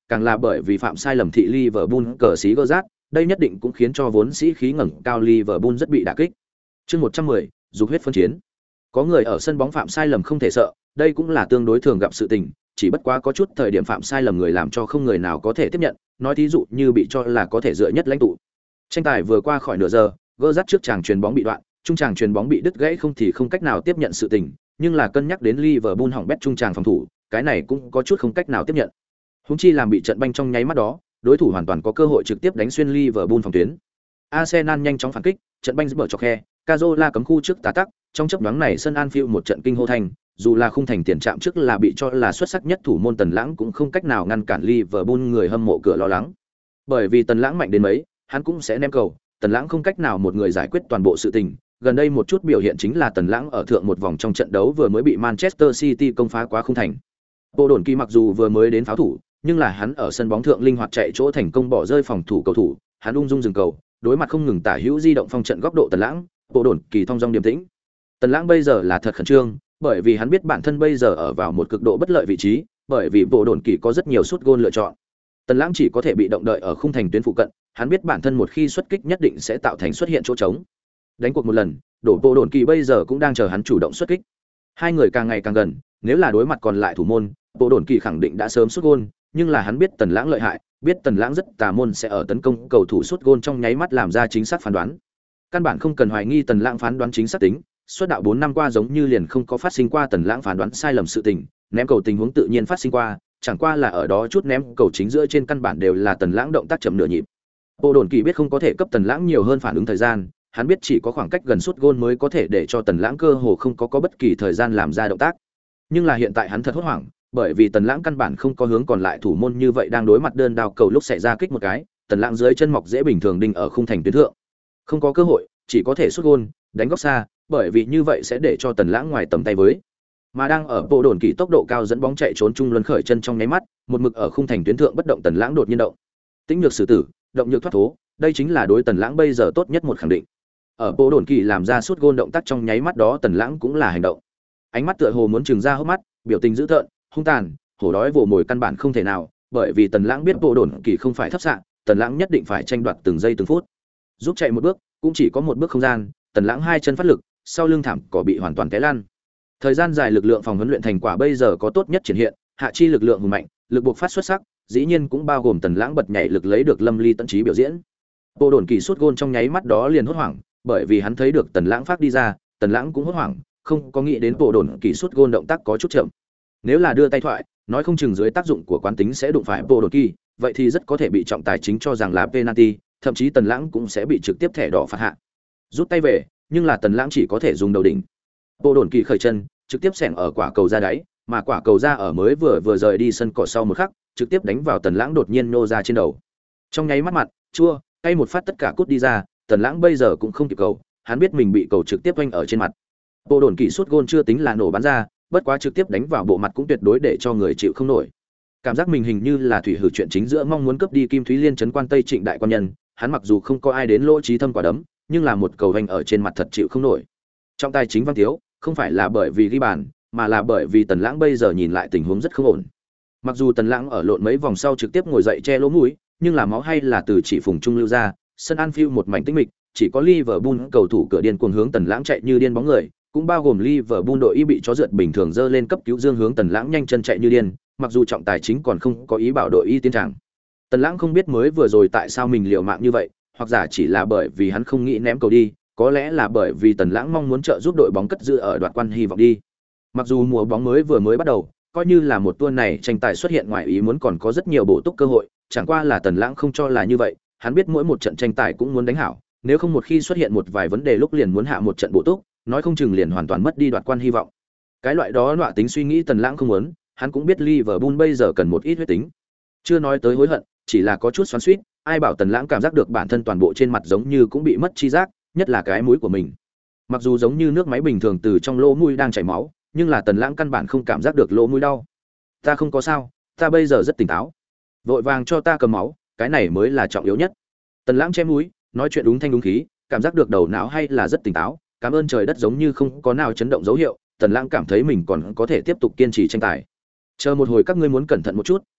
càng là bởi vì phạm sai lầm thị Liverpool cờ sĩ Gerrard, đây nhất định cũng khiến cho vốn sĩ khí ngẩng cao Liverpool rất bị đả kích. Chương 110, dục huyết phân chiến. Có người ở sân bóng phạm sai lầm không thể sợ, đây cũng là tương đối thường gặp sự tình, chỉ bất quá có chút thời điểm phạm sai lầm người làm cho không người nào có thể tiếp nhận, nói thí dụ như bị cho là có thể dựa nhất lãnh tụ. Tranh tài vừa qua khỏi nửa giờ, Gerrard trước chàng chuyền bóng bị đoạn, trung chàng chuyền bóng bị đứt gãy không thì không cách nào tiếp nhận sự tình, nhưng là cân nhắc đến Liverpool hỏng bét trung chàng phòng thủ, cái này cũng có chút không cách nào tiếp nhận. Huống chi làm bị trận banh trong nháy mắt đó, đối thủ hoàn toàn có cơ hội trực tiếp đánh xuyên Liverpool phòng tuyến. Arsenal nhanh chóng phản kích, trận banh bmở chọc khe, Cazorla cấm khu trước tá tắc, trong chớp nhoáng này sân Anfield một trận kinh hô thành, dù là khung thành tiền trạm trước là bị cho là xuất sắc nhất thủ môn Tần Lãng cũng không cách nào ngăn cản Liverpool người hâm mộ cửa lo lắng. Bởi vì Tần Lãng mạnh đến mấy, hắn cũng sẽ ném cầu, Tần Lãng không cách nào một người giải quyết toàn bộ sự tình. Gần đây một chút biểu hiện chính là Tần Lãng ở thượng một vòng trong trận đấu vừa mới bị Manchester City công phá quá khung thành. Bộ đồn kỳ mặc dù vừa mới đến pháo thủ, nhưng là hắn ở sân bóng thượng linh hoạt chạy chỗ thành công bỏ rơi phòng thủ cầu thủ, hắn ung dung dừng cầu, đối mặt không ngừng tả hữu di động phong trận góc độ Tần Lãng, bộ đồn kỳ thong dong điềm tĩnh. Tần Lãng bây giờ là thật khẩn trương, bởi vì hắn biết bản thân bây giờ ở vào một cực độ bất lợi vị trí, bởi vì bộ đồn kỳ có rất nhiều sút gôn lựa chọn. Tần Lãng chỉ có thể bị động đợi ở khung thành tuyến phụ cận, hắn biết bản thân một khi xuất kích nhất định sẽ tạo thành xuất hiện chỗ trống. Đánh cuộc một lần, đổ bộ đồn kỳ bây giờ cũng đang chờ hắn chủ động xuất kích. Hai người càng ngày càng gần, nếu là đối mặt còn lại thủ môn, bộ đồn kỳ khẳng định đã sớm sút gôn, nhưng là hắn biết Tần Lãng lợi hại, biết Tần Lãng rất tà môn sẽ ở tấn công cầu thủ sút gôn trong nháy mắt làm ra chính xác phán đoán. Căn bản không cần hoài nghi Tần Lãng phán đoán chính xác tính, suốt đạo 4 năm qua giống như liền không có phát sinh qua Tần Lãng phán đoán sai lầm sự tình, ném cầu tình huống tự nhiên phát sinh qua, chẳng qua là ở đó chút ném cầu chính giữa trên căn bản đều là Tần Lãng động tác chậm nửa nhịp. Bộ đồn kỳ biết không có thể cấp Tần Lãng nhiều hơn phản ứng thời gian, hắn biết chỉ có khoảng cách gần sút gôn mới có thể để cho Tần Lãng cơ hồ không có bất kỳ thời gian làm ra động tác. Nhưng là hiện tại hắn thật hốt hoảng, bởi vì Tần Lãng căn bản không có hướng còn lại thủ môn như vậy đang đối mặt đơn đao cầu lúc xảy ra kích một cái, Tần Lãng dưới chân mọc dễ bình thường đinh ở khung thành tuyến thượng. Không có cơ hội, chỉ có thể sút gôn, đánh góc xa, bởi vì như vậy sẽ để cho Tần Lãng ngoài tầm tay với. Mà đang ở bộ đồn kỳ tốc độ cao dẫn bóng chạy trốn trung luân khởi chân trong nháy mắt, một mực ở khung thành tuyến thượng bất động Tần Lãng đột nhiên động. Tĩnh nhược xử tử, động nhược thoát thố, đây chính là đối Tần Lãng bây giờ tốt nhất một khẳng định. Ở bộ đồn kỳ làm ra sút gôn động tác trong nháy mắt đó Tần Lãng cũng là hành động. Ánh mắt tựa hồ muốn trừng ra hốc mắt, biểu tình dữ tợn, hung tàn, hổ đói vồ mồi căn bản không thể nào, bởi vì Tần Lãng biết bộ đồn kỳ không phải thấp xạ, Tần Lãng nhất định phải tranh đoạt từng giây từng phút. Giúp chạy một bước, cũng chỉ có một bước không gian, Tần Lãng hai chân phát lực, sau lưng thảm cỏ bị hoàn toàn té lăn. Thời gian dài lực lượng phòng huấn luyện thành quả bây giờ có tốt nhất triển hiện, hạ chi lực lượng hùng mạnh, lực buộc phát xuất sắc, dĩ nhiên cũng bao gồm Tần Lãng bật nhảy lực lấy được lâm ly tận trí biểu diễn. Bộ đồn kỳ sút gôn trong nháy mắt đó liền hốt hoảng, bởi vì hắn thấy được Tần Lãng phát đi ra, Tần Lãng cũng hốt hoảng, không có nghĩ đến bộ đồn kỳ sút gôn động tác có chút chậm. Nếu là đưa tay thoại, nói không chừng dưới tác dụng của quán tính sẽ đụng phải bộ đồn kỳ, vậy thì rất có thể bị trọng tài chính cho rằng là penalty, thậm chí Tần Lãng cũng sẽ bị trực tiếp thẻ đỏ phạt hạ. Rút tay về, nhưng là Tần Lãng chỉ có thể dùng đầu đỉnh. Bộ đồn kỳ khởi chân, trực tiếp xẻng ở quả cầu ra đáy, mà quả cầu ra ở mới vừa rời đi sân cỏ sau một khắc, trực tiếp đánh vào Tần Lãng đột nhiên nô ra trên đầu. Trong nháy mắt mặt, chua, cay một phát tất cả cút đi ra, Tần Lãng bây giờ cũng không kịp cầu, hắn biết mình bị cầu trực tiếp vênh ở trên mặt. Bộ đồn kỳ sút gôn chưa tính là nổ bắn ra, bất quá trực tiếp đánh vào bộ mặt cũng tuyệt đối để cho người chịu không nổi. Cảm giác mình hình như là thủy hử chuyện chính giữa mong muốn cướp đi Kim Thúy Liên trấn quan Tây Trịnh đại quan nhân, hắn mặc dù không có ai đến lỗ trí thâm quả đấm, nhưng là một cầu vênh ở trên mặt thật chịu không nổi. Trong tay chính Văn Tiếu, không phải là bởi vì ghi bàn, mà là bởi vì Tần Lãng bây giờ nhìn lại tình huống rất không ổn. Mặc dù Tần Lãng ở lộn mấy vòng sau trực tiếp ngồi dậy che lỗ mũi, nhưng là máu hay là từ chỉ phùng trung lưu ra, sân Anfield một mảnh tĩnh mịch, chỉ có Liverpool cầu thủ cửa điên cuồng hướng Tần Lãng chạy như điên bóng người, cũng bao gồm Liverpool đội y bị chó rượt bình thường dơ lên cấp cứu dương hướng Tần Lãng nhanh chân chạy như điên, mặc dù trọng tài chính còn không có ý bảo đội y tiến tràng. Tần Lãng không biết mới vừa rồi tại sao mình liều mạng như vậy, hoặc giả chỉ là bởi vì hắn không nghĩ ném cầu đi, có lẽ là bởi vì Tần Lãng mong muốn trợ giúp đội bóng cất giữ ở đoạt quan hy vọng đi. Mặc dù mùa bóng mới vừa mới bắt đầu, coi như là một tuần này tranh tài xuất hiện ngoài ý muốn còn có rất nhiều bổ túc cơ hội, chẳng qua là Tần Lãng không cho là như vậy, hắn biết mỗi một trận tranh tài cũng muốn đánh hảo, nếu không một khi xuất hiện một vài vấn đề lúc liền muốn hạ một trận bổ túc, nói không chừng liền hoàn toàn mất đi đoạt quan hy vọng. Cái loại đó nọa tính suy nghĩ Tần Lãng không muốn, hắn cũng biết Liverpool bây giờ cần một ít huyết tính. Chưa nói tới hối hận, chỉ là có chút xoắn xuýt, ai bảo Tần Lãng cảm giác được bản thân toàn bộ trên mặt giống như cũng bị mất chi giác, nhất là cái mũi của mình. Mặc dù giống như nước máy bình thường từ trong lỗ mũi đang chảy máu, nhưng là Tần Lãng căn bản không cảm giác được lỗ mũi đau. Ta không có sao, ta bây giờ rất tỉnh táo. Vội vàng cho ta cầm máu, cái này mới là trọng yếu nhất. Tần Lãng che mũi, nói chuyện đúng thanh đúng khí, cảm giác được đầu não hay là rất tỉnh táo, cảm ơn trời đất giống như không có nào chấn động dấu hiệu, Tần Lãng cảm thấy mình còn có thể tiếp tục kiên trì tranh tài. Chờ một hồi các ngươi muốn cẩn thận một chút,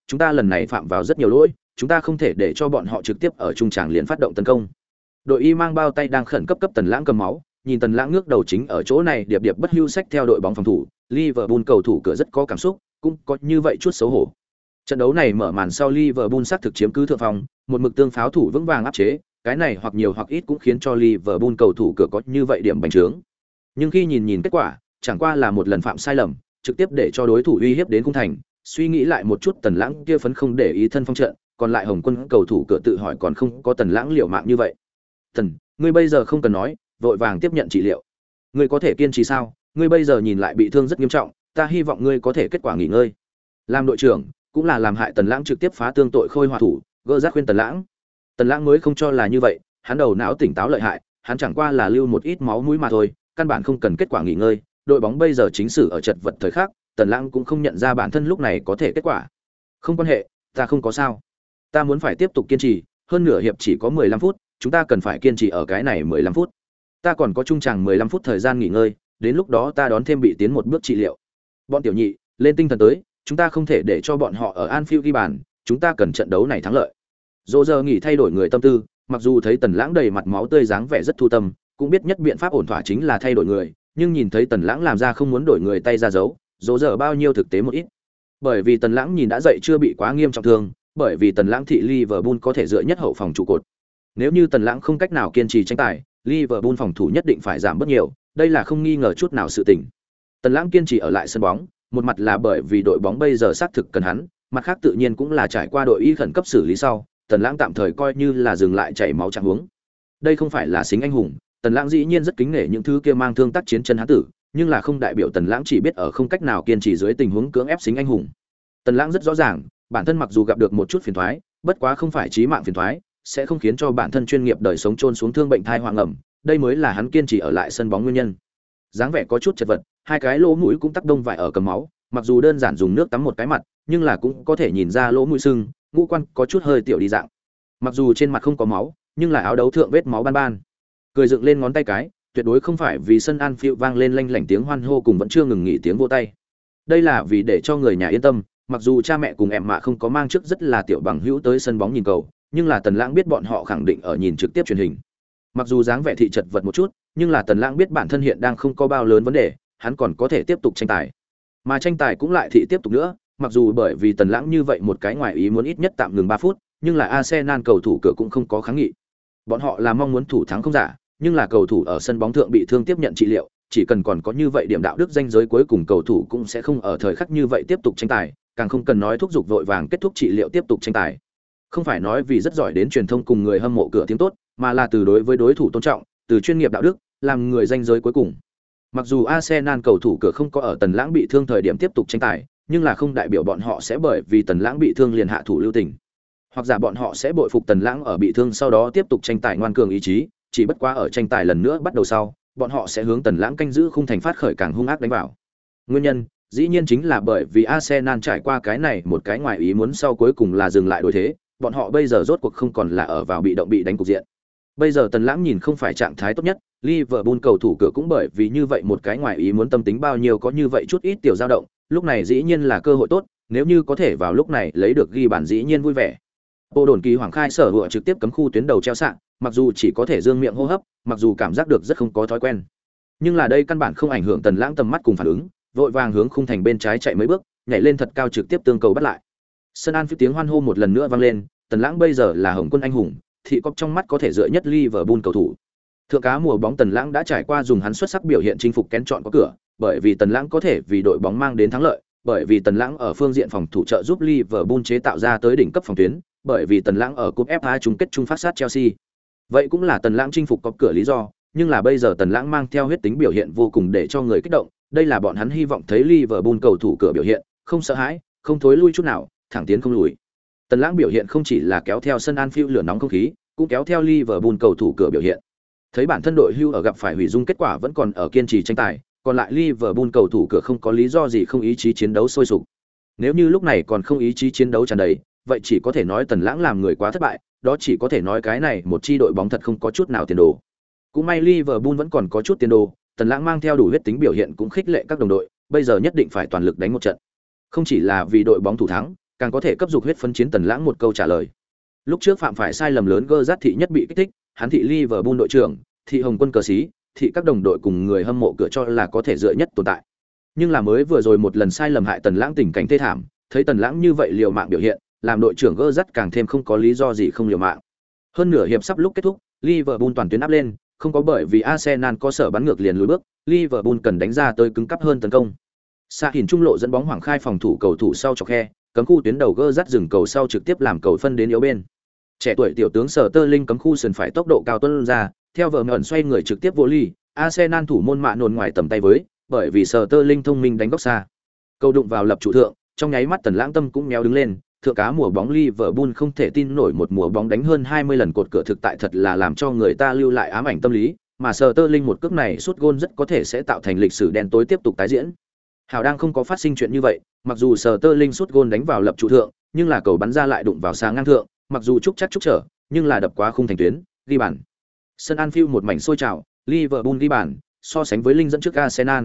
chúng ta lần này phạm vào rất nhiều lỗi, chúng ta không thể để cho bọn họ trực tiếp ở trung tràng liền phát động tấn công. Đội y mang bao tay đang khẩn cấp cấp Tần Lãng cầm máu, nhìn Tần Lãng ngước đầu chính ở chỗ này điệp điệp bất hưu sách theo đội bóng phòng thủ, Liverpool cầu thủ cửa rất có cảm xúc, cũng có như vậy chút xấu hổ. Trận đấu này mở màn sau Liverpool xác thực chiếm cứ thượng phong, một mực tương pháo thủ vững vàng áp chế, cái này hoặc nhiều hoặc ít cũng khiến cho Liverpool cầu thủ cửa có như vậy điểm bành trướng. Nhưng khi nhìn kết quả, chẳng qua là một lần phạm sai lầm, trực tiếp để cho đối thủ uy hiếp đến khung thành, suy nghĩ lại một chút Tần Lãng kia phấn không để ý thân phong trận, còn lại Hồng Quân cầu thủ cửa tự hỏi còn không có Tần Lãng liều mạng như vậy. "Tần, ngươi bây giờ không cần nói, vội vàng tiếp nhận trị liệu. Ngươi có thể kiên trì sao? Ngươi bây giờ nhìn lại bị thương rất nghiêm trọng, ta hy vọng ngươi có thể kết quả nghỉ ngơi." Làm đội trưởng, cũng là làm hại Tần Lãng trực tiếp phá tương tội Khôi Hòa thủ, gỡ rác khuyên Tần Lãng. Tần Lãng mới không cho là như vậy, hắn đầu não tỉnh táo lợi hại, hắn chẳng qua là lưu một ít máu mũi mà thôi, căn bản không cần kết quả nghỉ ngơi. Đội bóng bây giờ chính sử ở chật vật thời khắc, Tần Lãng cũng không nhận ra bản thân lúc này có thể kết quả. "Không quan hệ, ta không có sao. Ta muốn phải tiếp tục kiên trì, hơn nửa hiệp chỉ có 15 phút, chúng ta cần phải kiên trì ở cái này 15 phút. Ta còn có trung tràng 15 phút thời gian nghỉ ngơi, đến lúc đó ta đón thêm bị tiến một bước trị liệu. Bọn tiểu nhị, lên tinh thần tới, chúng ta không thể để cho bọn họ ở Anfield ghi bàn, chúng ta cần trận đấu này thắng lợi." Dỗ giờ nghỉ thay đổi người tâm tư, mặc dù thấy Tần Lãng đầy mặt máu tươi dáng vẻ rất thu tâm, cũng biết nhất biện pháp ổn thỏa chính là thay đổi người, nhưng nhìn thấy Tần Lãng làm ra không muốn đổi người tay ra dấu, dỗ giờ bao nhiêu thực tế một ít. Bởi vì Tần Lãng nhìn đã dậy chưa bị quá nghiêm trọng thương, bởi vì Tần Lãng thị Liverpool có thể dựa nhất hậu phòng trụ cột. Nếu như Tần Lãng không cách nào kiên trì tranh tài, Liverpool phòng thủ nhất định phải giảm bớt nhiều, đây là không nghi ngờ chút nào sự tình. Tần Lãng kiên trì ở lại sân bóng, một mặt là bởi vì đội bóng bây giờ xác thực cần hắn, mặt khác tự nhiên cũng là trải qua đội y khẩn cấp xử lý sau, Tần Lãng tạm thời coi như là dừng lại chảy máu trạng huống. Đây không phải là xính anh hùng, Tần Lãng dĩ nhiên rất kính nể những thứ kia mang thương tác chiến chân hán tử, nhưng là không đại biểu Tần Lãng chỉ biết ở không cách nào kiên trì dưới tình huống cưỡng ép xính anh hùng. Tần Lãng rất rõ ràng, bản thân mặc dù gặp được một chút phiền toái, bất quá không phải chí mạng phiền toái, sẽ không khiến cho bản thân chuyên nghiệp đời sống chôn xuống thương bệnh thai hoang ẩm, đây mới là hắn kiên trì ở lại sân bóng nguyên nhân. Dáng vẻ có chút chật vật, hai cái lỗ mũi cũng tắc đông vải ở cầm máu, mặc dù đơn giản dùng nước tắm một cái mặt, nhưng là cũng có thể nhìn ra lỗ mũi sưng, ngũ quan có chút hơi tiểu đi dạng. Mặc dù trên mặt không có máu, nhưng là áo đấu thượng vết máu ban ban. Cười dựng lên ngón tay cái, tuyệt đối không phải vì sân Anfield vang lên lanh lảnh tiếng hoan hô cùng vẫn chưa ngừng nghỉ tiếng vỗ tay. Đây là vì để cho người nhà yên tâm, mặc dù cha mẹ cùng em mạ không có mang trước rất là tiểu bằng hữu tới sân bóng nhìn cầu, nhưng là Tần Lãng biết bọn họ khẳng định ở nhìn trực tiếp truyền hình. Mặc dù dáng vẻ thị chật vật một chút, nhưng là Tần Lãng biết bản thân hiện đang không có bao lớn vấn đề, hắn còn có thể tiếp tục tranh tài. Mà tranh tài cũng lại thị tiếp tục nữa, mặc dù bởi vì Tần Lãng như vậy một cái ngoài ý muốn ít nhất tạm ngừng 3 phút, nhưng là Arsenal cầu thủ cửa cũng không có kháng nghị. Bọn họ là mong muốn thủ thắng không giả, nhưng là cầu thủ ở sân bóng thượng bị thương tiếp nhận trị liệu, chỉ cần còn có như vậy điểm đạo đức danh giới cuối cùng cầu thủ cũng sẽ không ở thời khắc như vậy tiếp tục tranh tài, càng không cần nói thúc giục vội vàng kết thúc trị liệu tiếp tục tranh tài. Không phải nói vì rất giỏi đến truyền thông cùng người hâm mộ cửa tiếng tốt, mà là từ đối với đối thủ tôn trọng, từ chuyên nghiệp đạo đức, làm người danh giới cuối cùng. Mặc dù Arsenal cầu thủ cửa không có ở Tần Lãng bị thương thời điểm tiếp tục tranh tài, nhưng là không đại biểu bọn họ sẽ bởi vì Tần Lãng bị thương liền hạ thủ lưu tình. Hoặc giả bọn họ sẽ bội phục Tần Lãng ở bị thương sau đó tiếp tục tranh tài ngoan cường ý chí, chỉ bất quá ở tranh tài lần nữa bắt đầu sau, bọn họ sẽ hướng Tần Lãng canh giữ khung thành phát khởi càng hung ác đánh vào. Nguyên nhân, dĩ nhiên chính là bởi vì Arsenal trải qua cái này một cái ngoài ý muốn sau cuối cùng là dừng lại đối thế, bọn họ bây giờ rốt cuộc không còn là ở vào bị động bị đánh cục diện. Bây giờ Tần Lãng nhìn không phải trạng thái tốt nhất, Liverpool cầu thủ cửa cũng bởi vì như vậy một cái ngoài ý muốn tâm tính bao nhiêu có như vậy chút ít tiểu dao động, lúc này dĩ nhiên là cơ hội tốt, nếu như có thể vào lúc này lấy được ghi bàn dĩ nhiên vui vẻ. Bộ đồn kỳ Hoàng Khai sở hựa trực tiếp cấm khu tuyến đầu treo sạng, mặc dù chỉ có thể dương miệng hô hấp, mặc dù cảm giác được rất không có thói quen, nhưng là đây căn bản không ảnh hưởng Tần Lãng tầm mắt cùng phản ứng, vội vàng hướng khung thành bên trái chạy mấy bước, nhảy lên thật cao trực tiếp tương cầu bắt lại. Sân Anfield tiếng hoan hô một lần nữa vang lên, Tần Lãng bây giờ là Hồng Quân anh hùng, thị cọp trong mắt có thể dựa nhất Liverpool cầu thủ. Thượng cá mùa bóng Tần Lãng đã trải qua dùng hắn xuất sắc biểu hiện chinh phục kén chọn có cửa, bởi vì Tần Lãng có thể vì đội bóng mang đến thắng lợi, bởi vì Tần Lãng ở phương diện phòng thủ trợ giúp Liverpool chế tạo ra tới đỉnh cấp phòng tuyến, bởi vì Tần Lãng ở cúp FA chung kết chung phát sát Chelsea. Vậy cũng là Tần Lãng chinh phục cọp cửa lý do, nhưng là bây giờ Tần Lãng mang theo huyết tính biểu hiện vô cùng để cho người kích động, đây là bọn hắn hy vọng thấy Liverpool cầu thủ cửa biểu hiện, không sợ hãi, không thối lui chút nào, thẳng tiến không lùi. Tần Lãng biểu hiện không chỉ là kéo theo sân Anfield lửa nóng không khí, cũng kéo theo Liverpool cầu thủ cửa biểu hiện. Thấy bản thân đội hưu ở gặp phải hủy dung kết quả vẫn còn ở kiên trì tranh tài, còn lại Liverpool cầu thủ cửa không có lý do gì không ý chí chiến đấu sôi sục. Nếu như lúc này còn không ý chí chiến đấu tràn đầy, vậy chỉ có thể nói Tần Lãng làm người quá thất bại, đó chỉ có thể nói cái này một chi đội bóng thật không có chút nào tiền đồ. Cũng may Liverpool vẫn còn có chút tiền đồ, Tần Lãng mang theo đủ huyết tính biểu hiện cũng khích lệ các đồng đội, bây giờ nhất định phải toàn lực đánh một trận. Không chỉ là vì đội bóng thủ thắng, càng có thể cấp dục huyết phấn chiến Tần Lãng một câu trả lời. Lúc trước phạm phải sai lầm lớn Gerrard thị nhất bị kích thích, hắn thị Liverpool đội trưởng, thị Hồng quân cờ sĩ, thị các đồng đội cùng người hâm mộ cửa cho là có thể dựa nhất tồn tại. Nhưng là mới vừa rồi một lần sai lầm hại Tần Lãng tình cảnh thê thảm, thấy Tần Lãng như vậy liều mạng biểu hiện, làm đội trưởng Gerrard càng thêm không có lý do gì không liều mạng. Hơn nửa hiệp sắp lúc kết thúc, Liverpool toàn tuyến áp lên, không có bởi vì Arsenal có sở bắn ngược liền lùi bước, Liverpool cần đánh ra tới cứng cáp hơn tấn công. Sa Hiển trung lộ dẫn bóng hoảng khai phòng thủ cầu thủ sau chọc khe, cấm khu tuyến đầu Gerrard dừng cầu sau trực tiếp làm cầu phân đến yếu bên. Trẻ tuổi tiểu tướng Sterling cấm khu sườn phải tốc độ cao tuân ra, theo vợ ngẩn xoay người trực tiếp vô ly, Arsenal thủ môn mạ nồn ngoài tầm tay với, bởi vì Sterling thông minh đánh góc xa. Cầu đụng vào lập trụ thượng, trong nháy mắt Tần Lãng tâm cũng méo đứng lên, thượng cá mùa bóng Liverpool không thể tin nổi một mùa bóng đánh hơn 20 lần cột cửa thực tại thật là làm cho người ta lưu lại ám ảnh tâm lý, mà Sterling một cước này sút gôn rất có thể sẽ tạo thành lịch sử đen tối tiếp tục tái diễn. Hảo đang không có phát sinh chuyện như vậy, mặc dù Sterling sút gôn đánh vào lập trụ thượng, nhưng là cầu bắn ra lại đụng vào sáng ngang thượng, mặc dù trúc trở, nhưng là đập quá khung thành tuyến, ghi bàn. Sân Anfield một mảnh sôi trào, Liverpool ghi bàn, so sánh với Linh dẫn trước Arsenal.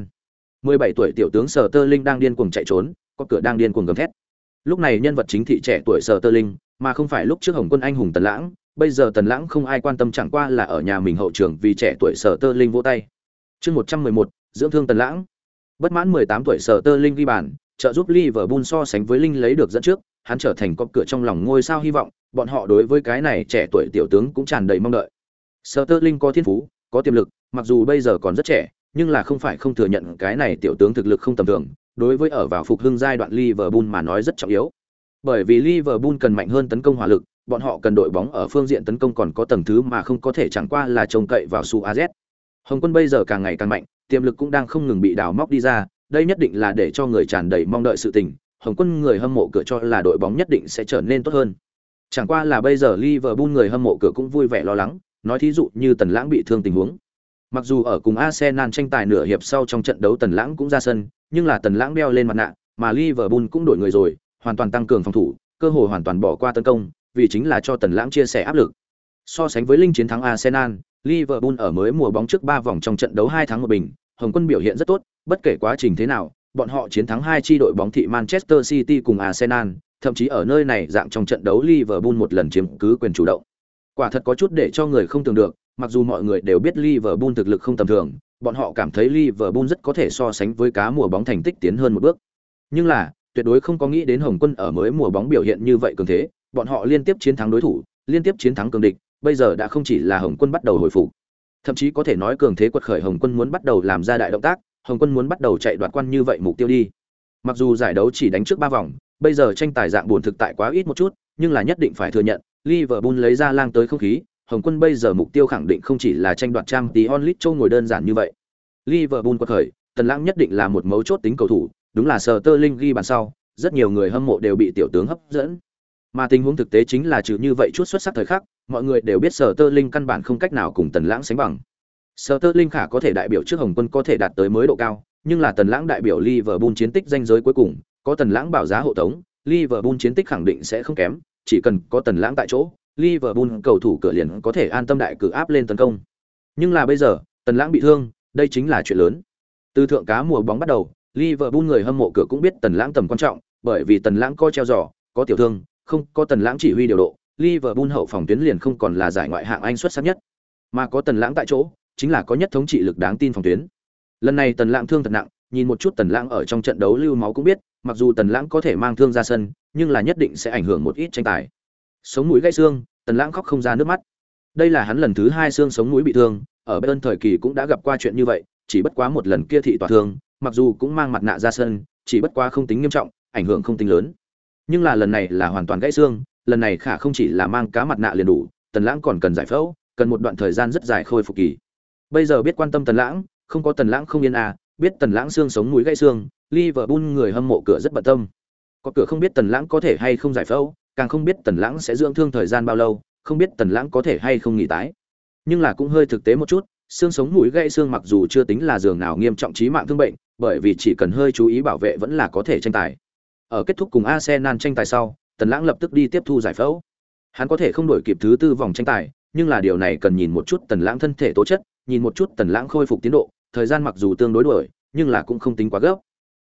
17 tuổi tiểu tướng Sterling đang điên cuồng chạy trốn, có cửa đang điên cuồng gầm thét. Lúc này nhân vật chính thị trẻ tuổi Sterling, mà không phải lúc trước Hồng quân anh hùng Tần Lãng, bây giờ Tần Lãng không ai quan tâm chẳng qua là ở nhà mình hậu trường vì trẻ tuổi Sterling vỗ tay. Chương 111, dưỡng thương Tần Lãng. Bất mãn 18 tuổi Sterling ghi bàn, trợ giúp Liverpool so sánh với Linh lấy được dẫn trước, hắn trở thành cọp cửa trong lòng ngôi sao hy vọng, bọn họ đối với cái này trẻ tuổi tiểu tướng cũng tràn đầy mong đợi. Sterling có thiên phú, có tiềm lực, mặc dù bây giờ còn rất trẻ, nhưng là không phải không thừa nhận cái này tiểu tướng thực lực không tầm thường, đối với ở vào phục hưng giai đoạn Liverpool mà nói rất trọng yếu. Bởi vì Liverpool cần mạnh hơn tấn công hỏa lực, bọn họ cần đội bóng ở phương diện tấn công còn có tầng thứ mà không có thể chẳng qua là trông cậy vào Suarez. Hồng quân bây giờ càng ngày càng mạnh, tiềm lực cũng đang không ngừng bị đào móc đi ra, đây nhất định là để cho người tràn đầy mong đợi sự tình. Hồng quân người hâm mộ cửa cho là đội bóng nhất định sẽ trở nên tốt hơn. Chẳng qua là bây giờ Liverpool người hâm mộ cửa cũng vui vẻ lo lắng, nói thí dụ như Tần Lãng bị thương tình huống. Mặc dù ở cùng Arsenal tranh tài nửa hiệp sau trong trận đấu Tần Lãng cũng ra sân, nhưng là Tần Lãng đeo lên mặt nạ, mà Liverpool cũng đổi người rồi, hoàn toàn tăng cường phòng thủ, cơ hội hoàn toàn bỏ qua tấn công, vì chính là cho Tần Lãng chia sẻ áp lực. So sánh với Linh chiến thắng Arsenal, Liverpool ở mới mùa bóng trước 3 vòng trong trận đấu 2 thắng 1 bình, Hồng quân biểu hiện rất tốt, bất kể quá trình thế nào, bọn họ chiến thắng hai chi đội bóng thị Manchester City cùng Arsenal, thậm chí ở nơi này dạng trong trận đấu Liverpool một lần chiếm cứ quyền chủ động. Quả thật có chút để cho người không tưởng được, mặc dù mọi người đều biết Liverpool thực lực không tầm thường, bọn họ cảm thấy Liverpool rất có thể so sánh với cá mùa bóng thành tích tiến hơn một bước. Nhưng là, tuyệt đối không có nghĩ đến Hồng quân ở mới mùa bóng biểu hiện như vậy cường thế, bọn họ liên tiếp chiến thắng đối thủ, liên tiếp chiến thắng cường địch, bây giờ đã không chỉ là Hồng quân bắt đầu hồi phục, thậm chí có thể nói cường thế quật khởi Hồng quân muốn bắt đầu làm ra đại động tác, Hồng quân muốn bắt đầu chạy đoạt quan như vậy mục tiêu đi. Mặc dù giải đấu chỉ đánh trước 3 vòng, bây giờ tranh tài dạng buồn thực tại quá ít một chút, nhưng là nhất định phải thừa nhận, Liverpool lấy ra lang tới không khí, Hồng quân bây giờ mục tiêu khẳng định không chỉ là tranh đoạt Champions League châu ngồi đơn giản như vậy. Liverpool quật khởi, Tần Lãng nhất định là một mấu chốt tính cầu thủ, đúng là Sterling ghi bàn sau, rất nhiều người hâm mộ đều bị tiểu tướng hấp dẫn. Mà tình huống thực tế chính là trừ như vậy chút xuất sắc thời khắc, mọi người đều biết Sterling căn bản không cách nào cùng Tần Lãng sánh bằng. Sterling khả có thể đại biểu trước Hồng quân có thể đạt tới mới độ cao, nhưng là Tần Lãng đại biểu Liverpool chiến tích danh giới cuối cùng, có Tần Lãng bảo giá hộ tống, Liverpool chiến tích khẳng định sẽ không kém, chỉ cần có Tần Lãng tại chỗ, Liverpool cầu thủ cửa liền có thể an tâm đại cử áp lên tấn công. Nhưng là bây giờ, Tần Lãng bị thương, đây chính là chuyện lớn. Từ thượng cá mùa bóng bắt đầu, Liverpool người hâm mộ cửa cũng biết Tần Lãng tầm quan trọng, bởi vì Tần Lãng có treo giò, có tiểu thương, không có Tần Lãng chỉ huy điều độ, Liverpool hậu phòng tuyến liền không còn là giải ngoại hạng Anh xuất sắc nhất, mà có Tần Lãng tại chỗ, chính là có nhất thống trị lực đáng tin phòng tuyến. Lần này Tần Lãng thương thật nặng, nhìn một chút Tần Lãng ở trong trận đấu lưu máu cũng biết, mặc dù Tần Lãng có thể mang thương ra sân, nhưng là nhất định sẽ ảnh hưởng một ít tranh tài. Sống mũi gãy xương, Tần Lãng khóc không ra nước mắt. Đây là hắn lần thứ 2 xương sống mũi bị thương, ở Bayern thời kỳ cũng đã gặp qua chuyện như vậy, chỉ bất quá một lần kia thị tỏa thương, mặc dù cũng mang mặt nạ ra sân, chỉ bất quá không tính nghiêm trọng, ảnh hưởng không tính lớn. Nhưng là lần này là hoàn toàn gãy xương, lần này khả không chỉ là mang cá mặt nạ liền đủ, Tần Lãng còn cần giải phẫu, cần một đoạn thời gian rất dài khôi phục kỳ. Bây giờ biết quan tâm Tần Lãng, không có Tần Lãng không yên à, biết Tần Lãng xương sống mũi gãy xương, Liverpool người hâm mộ cửa rất bận tâm. Có cửa không biết Tần Lãng có thể hay không giải phẫu, càng không biết Tần Lãng sẽ dưỡng thương thời gian bao lâu, không biết Tần Lãng có thể hay không nghỉ tái. Nhưng là cũng hơi thực tế một chút, xương sống mũi gãy xương mặc dù chưa tính là giường nào nghiêm trọng chí mạng thương bệnh, bởi vì chỉ cần hơi chú ý bảo vệ vẫn là có thể tranh tài. Ở kết thúc cùng Arsenal tranh tài sau, Tần Lãng lập tức đi tiếp thu giải phẫu. Hắn có thể không đổi kịp thứ 4 vòng tranh tài, nhưng là điều này cần nhìn một chút Tần Lãng thân thể tố chất, nhìn một chút Tần Lãng khôi phục tiến độ, thời gian mặc dù tương đối đuổi, nhưng là cũng không tính quá gấp.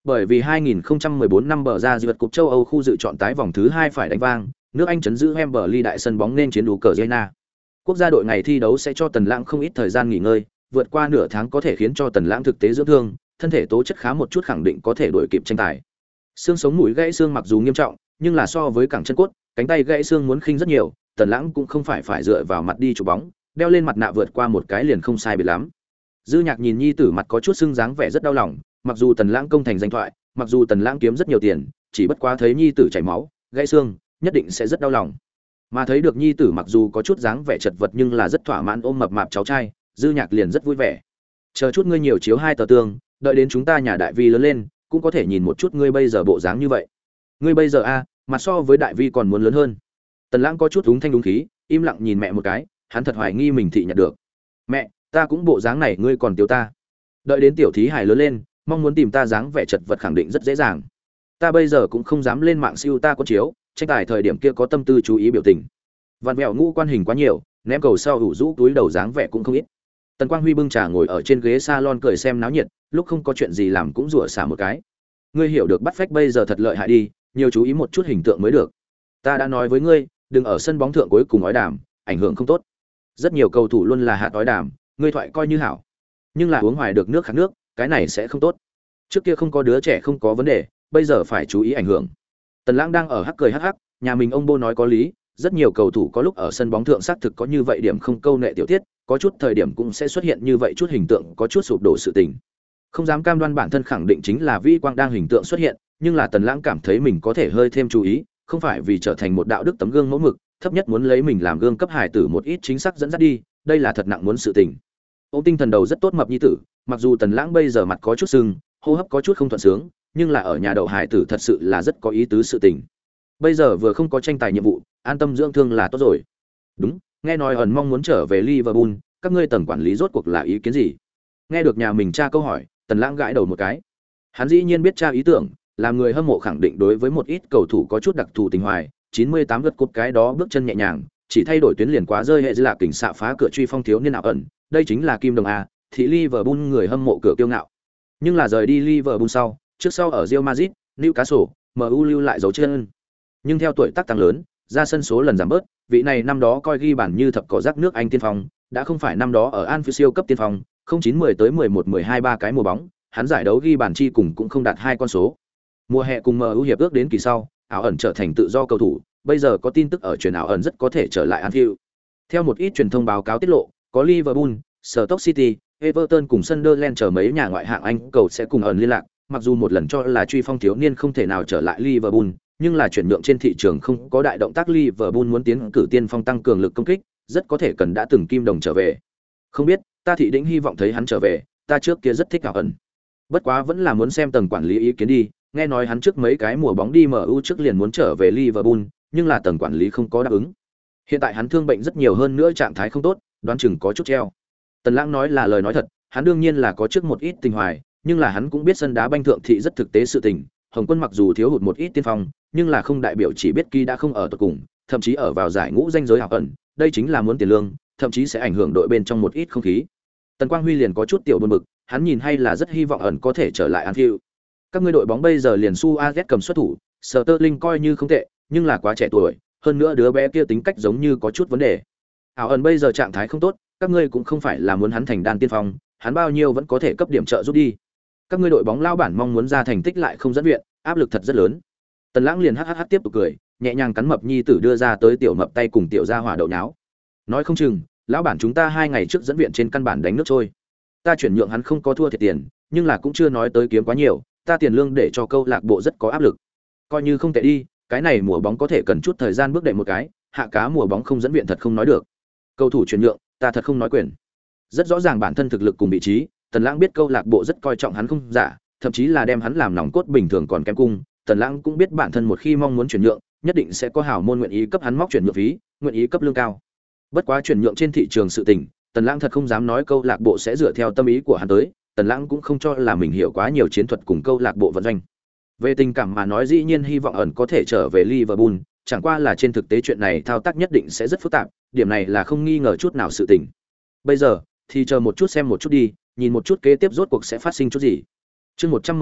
Bởi vì 2014 năm bờ ra vượt cúp châu Âu khu dự chọn tái vòng thứ 2 phải đánh vang, nước Anh chấn giữ Wembley đại sân bóng nên chiến đủ cờ Ukraine. Quốc gia đội ngày thi đấu sẽ cho Tần Lãng không ít thời gian nghỉ ngơi, vượt qua nửa tháng có thể khiến cho Tần Lãng thực tế dưỡng thương, thân thể tố chất khá một chút khẳng định có thể đuổi kịp tranh tài. Xương sống mũi gãy xương mặc dù nghiêm trọng, nhưng là so với cẳng chân cốt, cánh tay gãy xương muốn khinh rất nhiều, Tần Lãng cũng không phải dựa vào mặt đi chụp bóng, đeo lên mặt nạ vượt qua một cái liền không sai biệt lắm. Dư Nhạc nhìn nhi tử mặt có chút sưng dáng vẻ rất đau lòng, mặc dù Tần Lãng công thành danh thoại, mặc dù Tần Lãng kiếm rất nhiều tiền, chỉ bất quá thấy nhi tử chảy máu, gãy xương, nhất định sẽ rất đau lòng. Mà thấy được nhi tử mặc dù có chút dáng vẻ chật vật nhưng là rất thỏa mãn ôm mập mạp cháu trai, Dư Nhạc liền rất vui vẻ. Chờ chút ngươi nhiều chiếu 2 tờ tương, đợi đến chúng ta nhà đại vi lớn lên, cũng có thể nhìn một chút ngươi bây giờ bộ dáng như vậy. Ngươi bây giờ a, mặt so với đại vi còn muốn lớn hơn. Tần Lãng có chút đúng thanh đúng khí, im lặng nhìn mẹ một cái, hắn thật hoài nghi mình thị nhặt được. Mẹ, ta cũng bộ dáng này ngươi còn tiểu ta. Đợi đến tiểu thí hải lớn lên, mong muốn tìm ta dáng vẻ chật vật khẳng định rất dễ dàng. Ta bây giờ cũng không dám lên mạng siêu ta con chiếu, tranh tài thời điểm kia có tâm tư chú ý biểu tình. Vạn vẹo ngũ quan hình quá nhiều, ném cầu sau ủ rũ túi đầu dáng vẻ cũng không ít. Tần Quang Huy bưng trà ngồi ở trên ghế salon cười xem náo nhiệt, lúc không có chuyện gì làm cũng rủa xả một cái. Ngươi hiểu được bắt phách bây giờ thật lợi hại đi, nhiều chú ý một chút hình tượng mới được. Ta đã nói với ngươi, đừng ở sân bóng thượng cuối cùng nói đàm, ảnh hưởng không tốt. Rất nhiều cầu thủ luôn là hạ nói đàm, ngươi thoại coi như hảo, nhưng là uống hoài được nước khát nước, cái này sẽ không tốt. Trước kia không có đứa trẻ không có vấn đề, bây giờ phải chú ý ảnh hưởng. Tần Lãng đang ở hắc cười hắc hắc, nhà mình ông Bô nói có lý, rất nhiều cầu thủ có lúc ở sân bóng thượng xác thực có như vậy điểm không câu nệ tiểu tiết, có chút thời điểm cũng sẽ xuất hiện như vậy chút hình tượng có chút sụp đổ sự tình. Không dám cam đoan bản thân khẳng định chính là vi quang đang hình tượng xuất hiện, nhưng là Tần Lãng cảm thấy mình có thể hơi thêm chú ý, không phải vì trở thành một đạo đức tấm gương mẫu mực, thấp nhất muốn lấy mình làm gương cấp hài tử một ít chính xác dẫn dắt đi, đây là thật nặng muốn sự tình. Ôm tinh thần đầu rất tốt mập nhi tử, mặc dù Tần Lãng bây giờ mặt có chút sưng, hô hấp có chút không thuận sướng, nhưng là ở nhà đậu hài tử thật sự là rất có ý tứ sự tình. Bây giờ vừa không có tranh tài nhiệm vụ, an tâm dưỡng thương là tốt rồi. Đúng, nghe nói ẩn mong muốn trở về Liverpool, các ngươi tầng quản lý rốt cuộc là ý kiến gì? Nghe được nhà mình cha câu hỏi, Tần Lãng gãi đầu một cái. Hắn dĩ nhiên biết cha ý tưởng, làm người hâm mộ khẳng định đối với một ít cầu thủ có chút đặc thù tình hoài, 98 gật cúp cái đó bước chân nhẹ nhàng, chỉ thay đổi tuyến liền quá rơi hệ là kình xạ phá cửa truy phong thiếu niên nào ẩn, đây chính là kim đồng a, thì Liverpool người hâm mộ cửa kiêu ngạo. Nhưng là rời đi Liverpool sau, trước sau ở Real Madrid, Newcastle, MU lưu lại dấu chân. Nhưng theo tuổi tác tăng lớn, ra sân số lần giảm bớt, vị này năm đó coi ghi bàn như thập cỏ rác nước Anh tiên phong, đã không phải năm đó ở Anfield siêu cấp tiên phong, 0910 tới 11 12 3 cái mùa bóng, hắn giải đấu ghi bàn chi cùng cũng không đạt 2 con số. Mùa hè cùng MU hiệp ước đến kỳ sau, ảo ẩn trở thành tự do cầu thủ, bây giờ có tin tức ở truyền ảo ẩn rất có thể trở lại Anfield. Theo một ít truyền thông báo cáo tiết lộ, có Liverpool, Stoke City, Everton cùng Sunderland chờ mấy nhà ngoại hạng Anh cầu sẽ cùng ẩn liên lạc, mặc dù một lần cho là truy phong thiếu niên không thể nào trở lại Liverpool, nhưng là chuyển nhượng trên thị trường không có đại động tác Liverpool muốn tiến cử tiên phong tăng cường lực công kích, rất có thể cần đã từng kim đồng trở về. Không biết, ta thị đỉnh hy vọng thấy hắn trở về, ta trước kia rất thích ảo ẩn. Bất quá vẫn là muốn xem tầng quản lý ý kiến đi, nghe nói hắn trước mấy cái mùa bóng đi MU trước liền muốn trở về Liverpool, nhưng là tầng quản lý không có đáp ứng. Hiện tại hắn thương bệnh rất nhiều hơn nữa trạng thái không tốt, đoán chừng có chút treo. Tần Lãng nói là lời nói thật, hắn đương nhiên là có trước một ít tình hoài, nhưng là hắn cũng biết sân đá banh thượng thị rất thực tế sự tình, Hồng Quân mặc dù thiếu hụt một ít tiên phong, nhưng là không đại biểu chỉ biết kỳ đã không ở tận cùng, thậm chí ở vào giải ngũ danh giới ảo ẩn, đây chính là muốn tiền lương, thậm chí sẽ ảnh hưởng đội bên trong một ít không khí. Tần Quang Huy liền có chút tiểu buồn bực, hắn nhìn hay là rất hy vọng ẩn có thể trở lại Anfield. Các ngươi đội bóng bây giờ liền su AZ cầm xuất thủ, Sterling coi như không tệ, nhưng là quá trẻ tuổi, hơn nữa đứa bé kia tính cách giống như có chút vấn đề. Ảo ẩn bây giờ trạng thái không tốt, các ngươi cũng không phải là muốn hắn thành đan tiên phong, hắn bao nhiêu vẫn có thể cấp điểm trợ giúp đi. Các ngươi đội bóng lao bản mong muốn ra thành tích lại không dẫn viện, áp lực thật rất lớn. Tần Lãng liền hắc tiếp tục cười, nhẹ nhàng cắn mập nhi tử đưa ra tới tiểu mập tay cùng tiểu gia hỏa đậu nháo. Nói không chừng, lão bản chúng ta 2 ngày trước dẫn viện trên căn bản đánh nước trôi. Ta chuyển nhượng hắn không có thua thiệt tiền, nhưng là cũng chưa nói tới kiếm quá nhiều, ta tiền lương để cho câu lạc bộ rất có áp lực. Coi như không tệ đi, cái này mùa bóng có thể cần chút thời gian bước đệm một cái, hạ cá mùa bóng không dẫn viện thật không nói được. Cầu thủ chuyển nhượng, ta thật không nói quyền. Rất rõ ràng bản thân thực lực cùng vị trí, Tần Lãng biết câu lạc bộ rất coi trọng hắn không giả, thậm chí là đem hắn làm nòng cốt bình thường còn kém cung. Tần Lãng cũng biết bản thân một khi mong muốn chuyển nhượng, nhất định sẽ có hảo môn nguyện ý cấp hắn móc chuyển nhượng phí, nguyện ý cấp lương cao. Bất quá chuyển nhượng trên thị trường sự tình, Tần Lãng thật không dám nói câu lạc bộ sẽ dựa theo tâm ý của hắn tới, Tần Lãng cũng không cho là mình hiểu quá nhiều chiến thuật cùng câu lạc bộ vận doanh. Về tình cảm mà nói dĩ nhiên hy vọng ẩn có thể trở về Liverpool, chẳng qua là trên thực tế chuyện này thao tác nhất định sẽ rất phức tạp, điểm này là không nghi ngờ chút nào sự tình. Bây giờ thì chờ một chút xem một chút đi, nhìn một chút kế tiếp rốt cuộc sẽ phát sinh chút gì. Chương 112,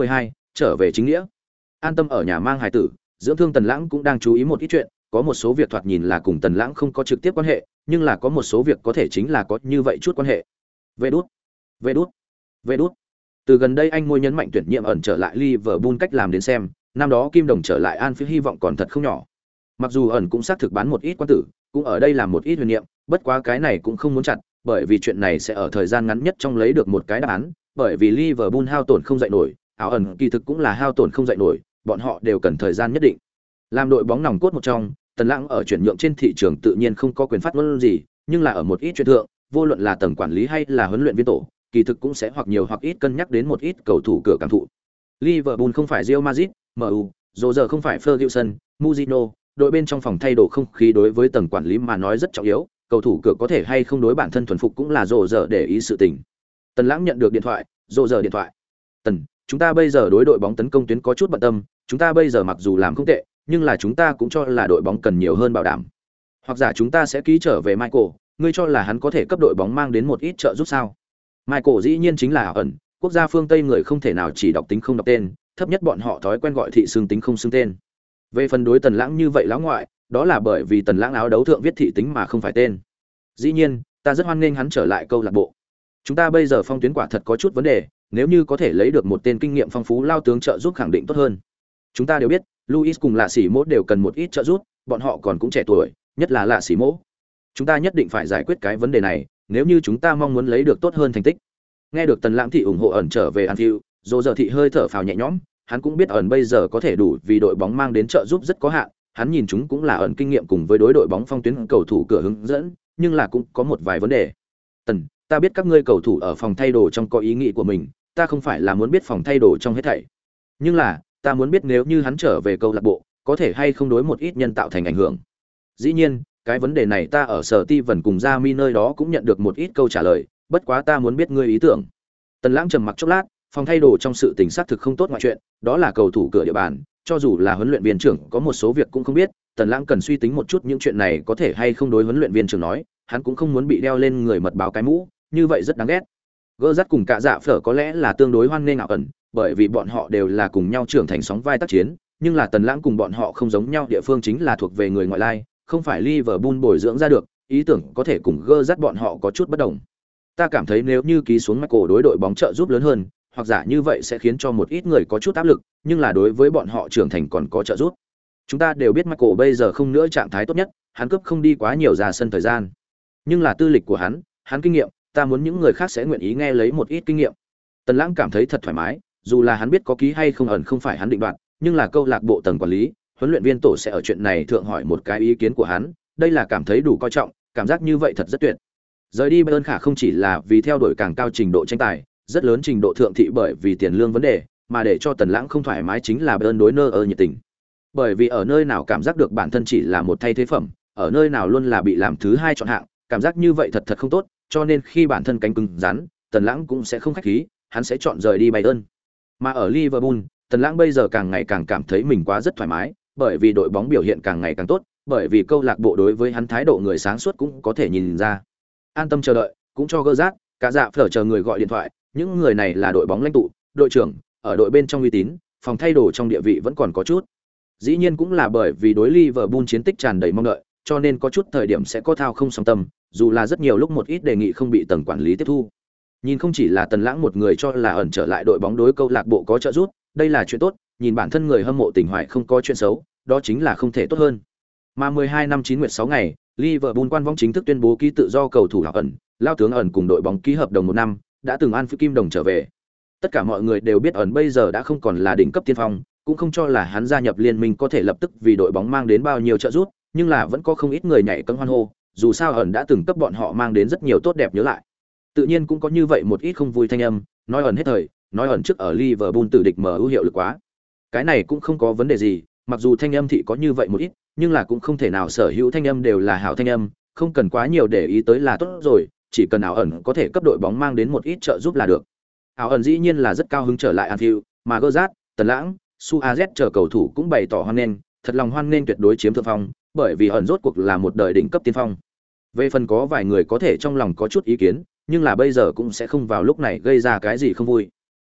trở về chính nghĩa. An tâm ở nhà mang hài tử, dưỡng thương Tần Lãng cũng đang chú ý một ít chuyện, có một số việc thoạt nhìn là cùng Tần Lãng không có trực tiếp quan hệ, nhưng là có một số việc có thể chính là có như vậy chút quan hệ. Vê đút, vê đút, vê đút. Từ gần đây anh môi nhấn mạnh tuyển nhiệm ẩn trở lại Liverpool cách làm đến xem, năm đó Kim Đồng trở lại Anfield hy vọng còn thật không nhỏ. Mặc dù ẩn cũng xác thực bán một ít quan tử, cũng ở đây làm một ít huyền niệm, bất quá cái này cũng không muốn chặt, bởi vì chuyện này sẽ ở thời gian ngắn nhất trong lấy được một cái đáp án, bởi vì Liverpool hao tổn không dậy nổi, áo ẩn kỳ thực cũng là hao tổn không dậy nổi, bọn họ đều cần thời gian nhất định. Làm đội bóng nòng cốt một trong, Tần Lãng ở chuyển nhượng trên thị trường tự nhiên không có quyền phát ngôn gì, nhưng là ở một ít chuyện thượng, vô luận là tầng quản lý hay là huấn luyện viên tổ, kỳ thực cũng sẽ hoặc nhiều hoặc ít cân nhắc đến một ít cầu thủ cửa cảm thụ. Liverpool không phải Real Madrid, MU, giờ không phải Ferguson, Mourinho, đội bên trong phòng thay đồ không khí đối với tầng quản lý mà nói rất trọng yếu, cầu thủ cửa có thể hay không đối bản thân thuần phục cũng là giờ để ý sự tình. Tần Lãng nhận được điện thoại, giờ điện thoại. Tần, chúng ta bây giờ đối đội bóng tấn công tuyến có chút bận tâm, chúng ta bây giờ mặc dù làm không tệ, nhưng là chúng ta cũng cho là đội bóng cần nhiều hơn bảo đảm. Hoặc giả chúng ta sẽ ký trở về Michael, ngươi cho là hắn có thể cấp đội bóng mang đến một ít trợ giúp sao? Michael dĩ nhiên chính là ẩn, quốc gia phương Tây người không thể nào chỉ đọc tính không đọc tên, thấp nhất bọn họ thói quen gọi thị xương tính không xương tên. Về phần đối Tần Lãng như vậy lão ngoại, đó là bởi vì Tần Lãng áo đấu thượng viết thị tính mà không phải tên. Dĩ nhiên, ta rất hoan nghênh hắn trở lại câu lạc bộ. Chúng ta bây giờ phong tuyến quả thật có chút vấn đề, nếu như có thể lấy được một tên kinh nghiệm phong phú lao tướng trợ giúp khẳng định tốt hơn. Chúng ta đều biết, Luis cùng Lạ Sĩ Mỗ đều cần một ít trợ giúp, bọn họ còn cũng trẻ tuổi, nhất là Lạ Sĩ Mỗ. Chúng ta nhất định phải giải quyết cái vấn đề này, nếu như chúng ta mong muốn lấy được tốt hơn thành tích. Nghe được Tần Lãng thị ủng hộ ẩn trở về Anfield, giờ thị hơi thở phào nhẹ nhõm, hắn cũng biết ẩn bây giờ có thể đủ vì đội bóng mang đến trợ giúp rất có hạn, hắn nhìn chúng cũng là ẩn kinh nghiệm cùng với đối đội bóng phong tuyến cầu thủ cửa hướng dẫn, nhưng là cũng có một vài vấn đề. Tần, ta biết các ngươi cầu thủ ở phòng thay đồ trong có ý nghĩ của mình, ta không phải là muốn biết phòng thay đồ trong hết thảy. Nhưng là, ta muốn biết nếu như hắn trở về câu lạc bộ, có thể hay không đối một ít nhân tạo thành ảnh hưởng. Dĩ nhiên, cái vấn đề này ta ở Sở Ti Vân cùng Gia Mi nơi đó cũng nhận được một ít câu trả lời, bất quá ta muốn biết ngươi ý tưởng. Tần Lãng trầm mặc chốc lát, phòng thay đồ trong sự tình xác thực không tốt ngoại chuyện, đó là cầu thủ cửa địa bàn, cho dù là huấn luyện viên trưởng có một số việc cũng không biết, Tần Lãng cần suy tính một chút những chuyện này có thể hay không đối huấn luyện viên trưởng nói, hắn cũng không muốn bị đeo lên người mật báo cái mũ, như vậy rất đáng ghét. Gơ dắt cùng cả dạ phở có lẽ là tương đối hoan nghênh ảo ẩn, bởi vì bọn họ đều là cùng nhau trưởng thành sóng vai tác chiến, nhưng là Tần Lãng cùng bọn họ không giống nhau, địa phương chính là thuộc về người ngoại lai, không phải Liverpool bồi dưỡng ra được, ý tưởng có thể cùng gơ dắt bọn họ có chút bất đồng. Ta cảm thấy nếu như ký xuống Michael đối đội bóng trợ giúp lớn hơn, hoặc giả như vậy sẽ khiến cho một ít người có chút áp lực, nhưng là đối với bọn họ trưởng thành còn có trợ giúp. Chúng ta đều biết Michael bây giờ không nữa trạng thái tốt nhất, hắn cướp không đi quá nhiều ra sân thời gian. Nhưng là tư lịch của hắn kinh nghiệm, ta muốn những người khác sẽ nguyện ý nghe lấy một ít kinh nghiệm. Tần Lãng cảm thấy thật thoải mái, dù là hắn biết có ký hay không ẩn không phải hắn định đoạt, nhưng là câu lạc bộ tầng quản lý, huấn luyện viên tổ sẽ ở chuyện này thượng hỏi một cái ý kiến của hắn, đây là cảm thấy đủ coi trọng, cảm giác như vậy thật rất tuyệt. Rời đi Bayern khả không chỉ là vì theo đuổi càng cao trình độ tranh tài, rất lớn trình độ thượng thị bởi vì tiền lương vấn đề, mà để cho Tần Lãng không thoải mái chính là Bayern đối nơ nhiệt tình. Bởi vì ở nơi nào cảm giác được bản thân chỉ là một thay thế phẩm, ở nơi nào luôn là bị làm thứ hai chọn hạng, cảm giác như vậy thật không tốt, cho nên khi bản thân cánh cứng rắn, Tần Lãng cũng sẽ không khách khí, hắn sẽ chọn rời đi Bayern. Mà ở Liverpool, Tần Lãng bây giờ càng ngày càng cảm thấy mình quá rất thoải mái, bởi vì đội bóng biểu hiện càng ngày càng tốt, bởi vì câu lạc bộ đối với hắn thái độ người sáng suốt cũng có thể nhìn ra. An tâm chờ đợi, cũng cho gơ rác, cả dạ phở chờ người gọi điện thoại, những người này là đội bóng lãnh tụ, đội trưởng, ở đội bên trong uy tín, phòng thay đồ trong địa vị vẫn còn có chút. Dĩ nhiên cũng là bởi vì đối Liverpool chiến tích tràn đầy mong đợi, cho nên có chút thời điểm sẽ có thao không song tâm, dù là rất nhiều lúc một ít đề nghị không bị tầng quản lý tiếp thu. Nhìn không chỉ là Tần Lãng một người cho là ẩn trở lại đội bóng đối câu lạc bộ có trợ giúp, đây là chuyện tốt, nhìn bản thân người hâm mộ tình hoài không có chuyện xấu, đó chính là không thể tốt hơn. Mà 12 năm 9 nguyệt 6 ngày, Liverpool quan vong chính thức tuyên bố ký tự do cầu thủ ẩn, lao tướng ẩn cùng đội bóng ký hợp đồng 1 năm, đã từng An Phi Kim Đồng trở về. Tất cả mọi người đều biết ẩn bây giờ đã không còn là đỉnh cấp tiên phong, cũng không cho là hắn gia nhập liên minh có thể lập tức vì đội bóng mang đến bao nhiêu trợ giúp, nhưng là vẫn có không ít người nhảy cẫng hoan hô, dù sao ẩn đã từng cấp bọn họ mang đến rất nhiều tốt đẹp nhớ lại. Tự nhiên cũng có như vậy một ít không vui thanh âm, nói ẩn hết thời, nói ẩn trước ở Liverpool tử địch MU hiệu lực quá. Cái này cũng không có vấn đề gì, mặc dù thanh âm thị có như vậy một ít, nhưng là cũng không thể nào sở hữu thanh âm đều là hảo thanh âm, không cần quá nhiều để ý tới là tốt rồi, chỉ cần ảo ẩn có thể cấp đội bóng mang đến một ít trợ giúp là được. Ảo ẩn dĩ nhiên là rất cao hứng trở lại Anfield, mà Gerrard, Tần Lãng, Suarez chờ cầu thủ cũng bày tỏ hoan nghênh, thật lòng hoan nghênh tuyệt đối chiếm thượng phong, bởi vì ẩn rốt cuộc là một đời đỉnh cấp tiên phong. Về phần có vài người có thể trong lòng có chút ý kiến, nhưng là bây giờ cũng sẽ không vào lúc này gây ra cái gì không vui.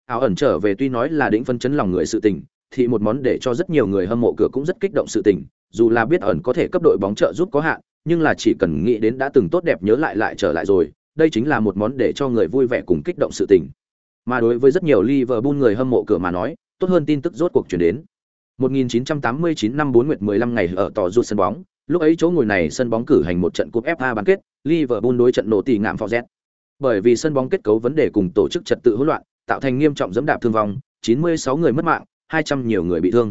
Áo ẩn trở về tuy nói là đỉnh phân chấn lòng người sự tình, thì một món để cho rất nhiều người hâm mộ cửa cũng rất kích động sự tình, dù là biết ẩn có thể cấp đội bóng trợ giúp có hạn, nhưng là chỉ cần nghĩ đến đã từng tốt đẹp nhớ lại trở lại rồi, đây chính là một món để cho người vui vẻ cùng kích động sự tình. Mà đối với rất nhiều Liverpool người hâm mộ cửa mà nói, tốt hơn tin tức rốt cuộc chuyển đến. 1989 năm 4 nguyệt 15 ngày ở tỏ rụt sân bóng, lúc ấy chỗ ngồi này sân bóng cử hành một trận cúp FA bán kết, Liverpool đối trận nổ tỉ ngạm Forest. Bởi vì sân bóng kết cấu vấn đề cùng tổ chức trật tự hỗn loạn, tạo thành nghiêm trọng dẫm đạp thương vong, 96 người mất mạng, 200 nhiều người bị thương.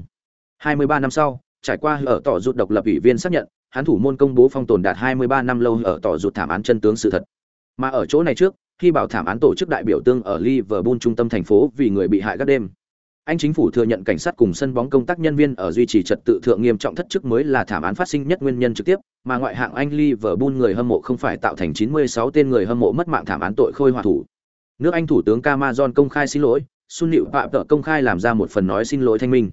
23 năm sau, trải qua ở tỏ rụt độc lập ủy viên xác nhận, hắn thủ môn công bố phong tồn đạt 23 năm lâu ở tỏ rụt thảm án chân tướng sự thật. Mà ở chỗ này trước, khi bảo thảm án tổ chức đại biểu tương ở Liverpool trung tâm thành phố vì người bị hại các đêm. Anh chính phủ thừa nhận cảnh sát cùng sân bóng công tác nhân viên ở duy trì trật tự thượng nghiêm trọng thất chức mới là thảm án phát sinh nhất nguyên nhân trực tiếp, mà ngoại hạng Anh Liverpool người hâm mộ không phải tạo thành 96 tên người hâm mộ mất mạng thảm án tội khôi hòa thủ. Nước Anh thủ tướng Cameron công khai xin lỗi, Sun Liễu Phạm tự công khai làm ra một phần nói xin lỗi thanh minh.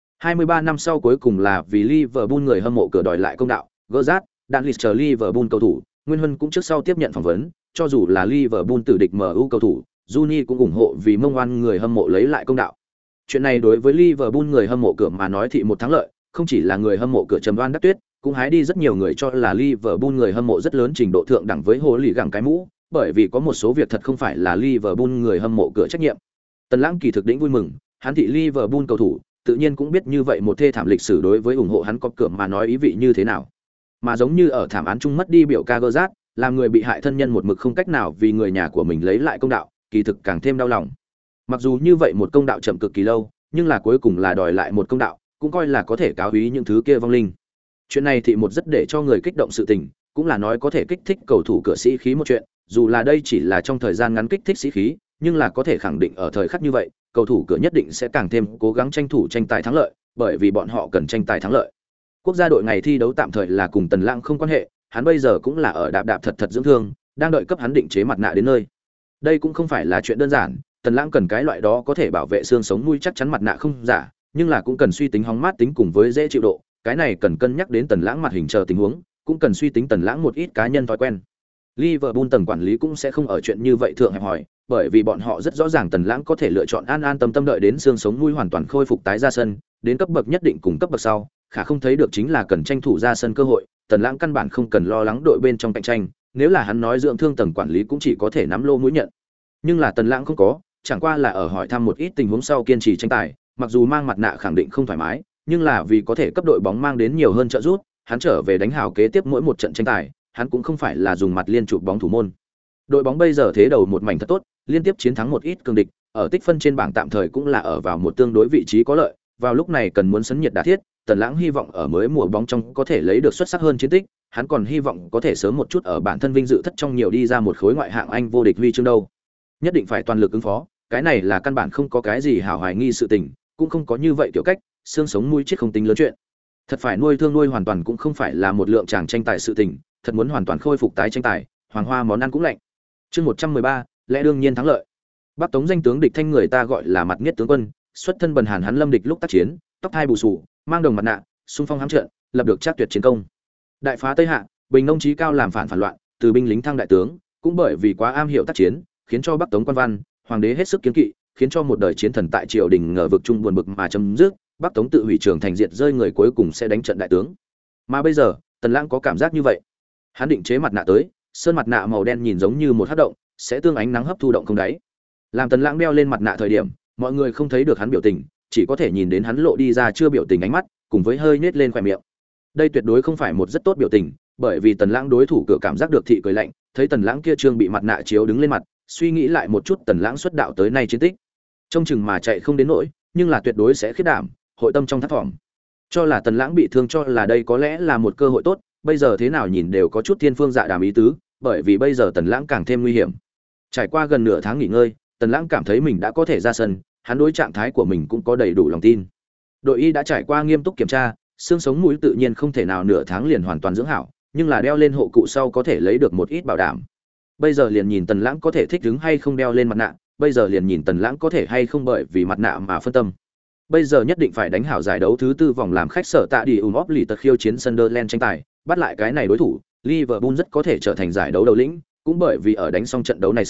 23 năm sau cuối cùng là vì Liverpool người hâm mộ cửa đòi lại công đạo, Gerrard, Dalglish chờ Liverpool cầu thủ, Nguyên Huân cũng trước sau tiếp nhận phỏng vấn, cho dù là Liverpool tử địch MU cầu thủ, Juni cũng ủng hộ vì mông oan người hâm mộ lấy lại công đạo. Chuyện này đối với Liverpool người hâm mộ cửa mà nói thì một thắng lợi, không chỉ là người hâm mộ cửa trầm oan đắc tuyết, cũng hái đi rất nhiều người cho là Liverpool người hâm mộ rất lớn trình độ thượng đẳng với hồ lì gẳng cái mũ, bởi vì có một số việc thật không phải là Liverpool người hâm mộ cửa trách nhiệm. Tần Lãng kỳ thực đỉnh vui mừng, hắn thị Liverpool cầu thủ, tự nhiên cũng biết như vậy một thê thảm lịch sử đối với ủng hộ hắn có cửa mà nói ý vị như thế nào. Mà giống như ở thảm án chung mất đi biểu ca Gerrard, làm người bị hại thân nhân một mực không cách nào vì người nhà của mình lấy lại công đạo, kỳ thực càng thêm đau lòng. Mặc dù như vậy một công đạo chậm cực kỳ lâu, nhưng là cuối cùng là đòi lại một công đạo, cũng coi là có thể cáo úy những thứ kia vong linh. Chuyện này thì một rất để cho người kích động sự tình, cũng là nói có thể kích thích cầu thủ cửa sĩ khí một chuyện, dù là đây chỉ là trong thời gian ngắn kích thích sĩ khí, nhưng là có thể khẳng định ở thời khắc như vậy, cầu thủ cửa nhất định sẽ càng thêm cố gắng tranh thủ tranh tài thắng lợi, bởi vì bọn họ cần tranh tài thắng lợi. Quốc gia đội ngày thi đấu tạm thời là cùng Tần Lãng không quan hệ, hắn bây giờ cũng là ở đạp thật dưỡng thương, đang đợi cấp hắn định chế mặt nạ đến nơi. Đây cũng không phải là chuyện đơn giản, Tần Lãng cần cái loại đó có thể bảo vệ xương sống mũi chắc chắn mặt nạ không giả, nhưng là cũng cần suy tính hóng mát tính cùng với dễ chịu độ, cái này cần cân nhắc đến Tần Lãng mặt hình chờ tình huống, cũng cần suy tính Tần Lãng một ít cá nhân thói quen. Liverpool tầng quản lý cũng sẽ không ở chuyện như vậy thượng hẹp hỏi, bởi vì bọn họ rất rõ ràng Tần Lãng có thể lựa chọn an tâm đợi đến xương sống mũi hoàn toàn khôi phục tái ra sân, đến cấp bậc nhất định cùng cấp bậc sau, khả không thấy được chính là cần tranh thủ ra sân cơ hội, Tần Lãng căn bản không cần lo lắng đội bên trong cạnh tranh, nếu là hắn nói dưỡng thương tầng quản lý cũng chỉ có thể nắm lô mũi nhận. Nhưng là Tần Lãng không có, chẳng qua là ở hỏi thăm một ít tình huống sau kiên trì tranh tài, mặc dù mang mặt nạ khẳng định không thoải mái, nhưng là vì có thể cấp đội bóng mang đến nhiều hơn trợ giúp, hắn trở về đánh hào kế tiếp mỗi một trận tranh tài, hắn cũng không phải là dùng mặt liên chụp bóng thủ môn. Đội bóng bây giờ thế đầu một mảnh thật tốt, liên tiếp chiến thắng một ít cường địch, ở tích phân trên bảng tạm thời cũng là ở vào một tương đối vị trí có lợi, vào lúc này cần muốn sấn nhiệt đả thiết, Tần Lãng hy vọng ở mới mùa bóng trong có thể lấy được xuất sắc hơn chiến tích, hắn còn hy vọng có thể sớm một chút ở bản thân vinh dự thất trong nhiều đi ra một khối ngoại hạng Anh vô địch huy chương đâu. Nhất định phải toàn lực ứng phó, cái này là căn bản không có cái gì hảo hoài nghi sự tình, cũng không có như vậy kiểu cách, xương sống mũi chết không tính lớn chuyện. Thật phải nuôi thương nuôi hoàn toàn cũng không phải là một lượng chàng tranh tài sự tình, thật muốn hoàn toàn khôi phục tái tranh tài, hoàng hoa món ăn cũng lạnh. Chương 113, lẽ đương nhiên thắng lợi. Bắc Tống danh tướng địch thanh người ta gọi là mặt nghiết tướng quân, xuất thân bần hàn hắn lâm địch lúc tác chiến, tóc thai bù xù, mang đồng mặt nạ, xung phong hám trận, lập được trác tuyệt chiến công. Đại phá Tây Hạ, bình nông chí cao làm phản loạn, từ binh lính thăng đại tướng, cũng bởi vì quá am hiểu tác chiến, khiến cho Bắc Tống quan văn, hoàng đế hết sức kiến kỵ, khiến cho một đời chiến thần tại triều đình ngờ vực chung buồn bực mà chấm dứt, Bắc Tống tự hủy trường thành diệt rơi người cuối cùng sẽ đánh trận đại tướng. Mà bây giờ, Tần Lãng có cảm giác như vậy. Hắn định chế mặt nạ tới, sơn mặt nạ màu đen nhìn giống như một hắc động, sẽ tương ánh nắng hấp thu động không đáy. Làm Tần Lãng đeo lên mặt nạ thời điểm, mọi người không thấy được hắn biểu tình, chỉ có thể nhìn đến hắn lộ đi ra chưa biểu tình ánh mắt, cùng với hơi nhếch lên khóe miệng. Đây tuyệt đối không phải một rất tốt biểu tình, bởi vì Tần Lãng đối thủ cửa cảm giác được thị cười lạnh, thấy Tần Lãng kia trương bị mặt nạ chiếu đứng lên mặt, suy nghĩ lại một chút Tần Lãng xuất đạo tới nay chiến tích, trông chừng mà chạy không đến nỗi, nhưng là tuyệt đối sẽ khiết đảm, hội tâm trong thất vọng. Cho là Tần Lãng bị thương cho là đây có lẽ là một cơ hội tốt, bây giờ thế nào nhìn đều có chút thiên phương dạ đàm ý tứ, bởi vì bây giờ Tần Lãng càng thêm nguy hiểm. Trải qua gần nửa tháng nghỉ ngơi, Tần Lãng cảm thấy mình đã có thể ra sân, hắn đối trạng thái của mình cũng có đầy đủ lòng tin. Đội y đã trải qua nghiêm túc kiểm tra, xương sống mũi tự nhiên không thể nào nửa tháng liền hoàn toàn dưỡng hảo, nhưng là đeo lên hộ cụ sau có thể lấy được một ít bảo đảm. Bây giờ liền nhìn Tần Lãng có thể thích ứng hay không đeo lên mặt nạ, bây giờ liền nhìn Tần Lãng có thể hay không bởi vì mặt nạ mà phân tâm. Bây giờ nhất định phải đánh hảo giải đấu thứ tư vòng làm khách sở tạ đi Umop lì tật khiêu chiến Sunderland tranh tài, bắt lại cái này đối thủ, Liverpool rất có thể trở thành giải đấu đầu lĩnh, cũng bởi vì ở đánh xong trận đấu này sau,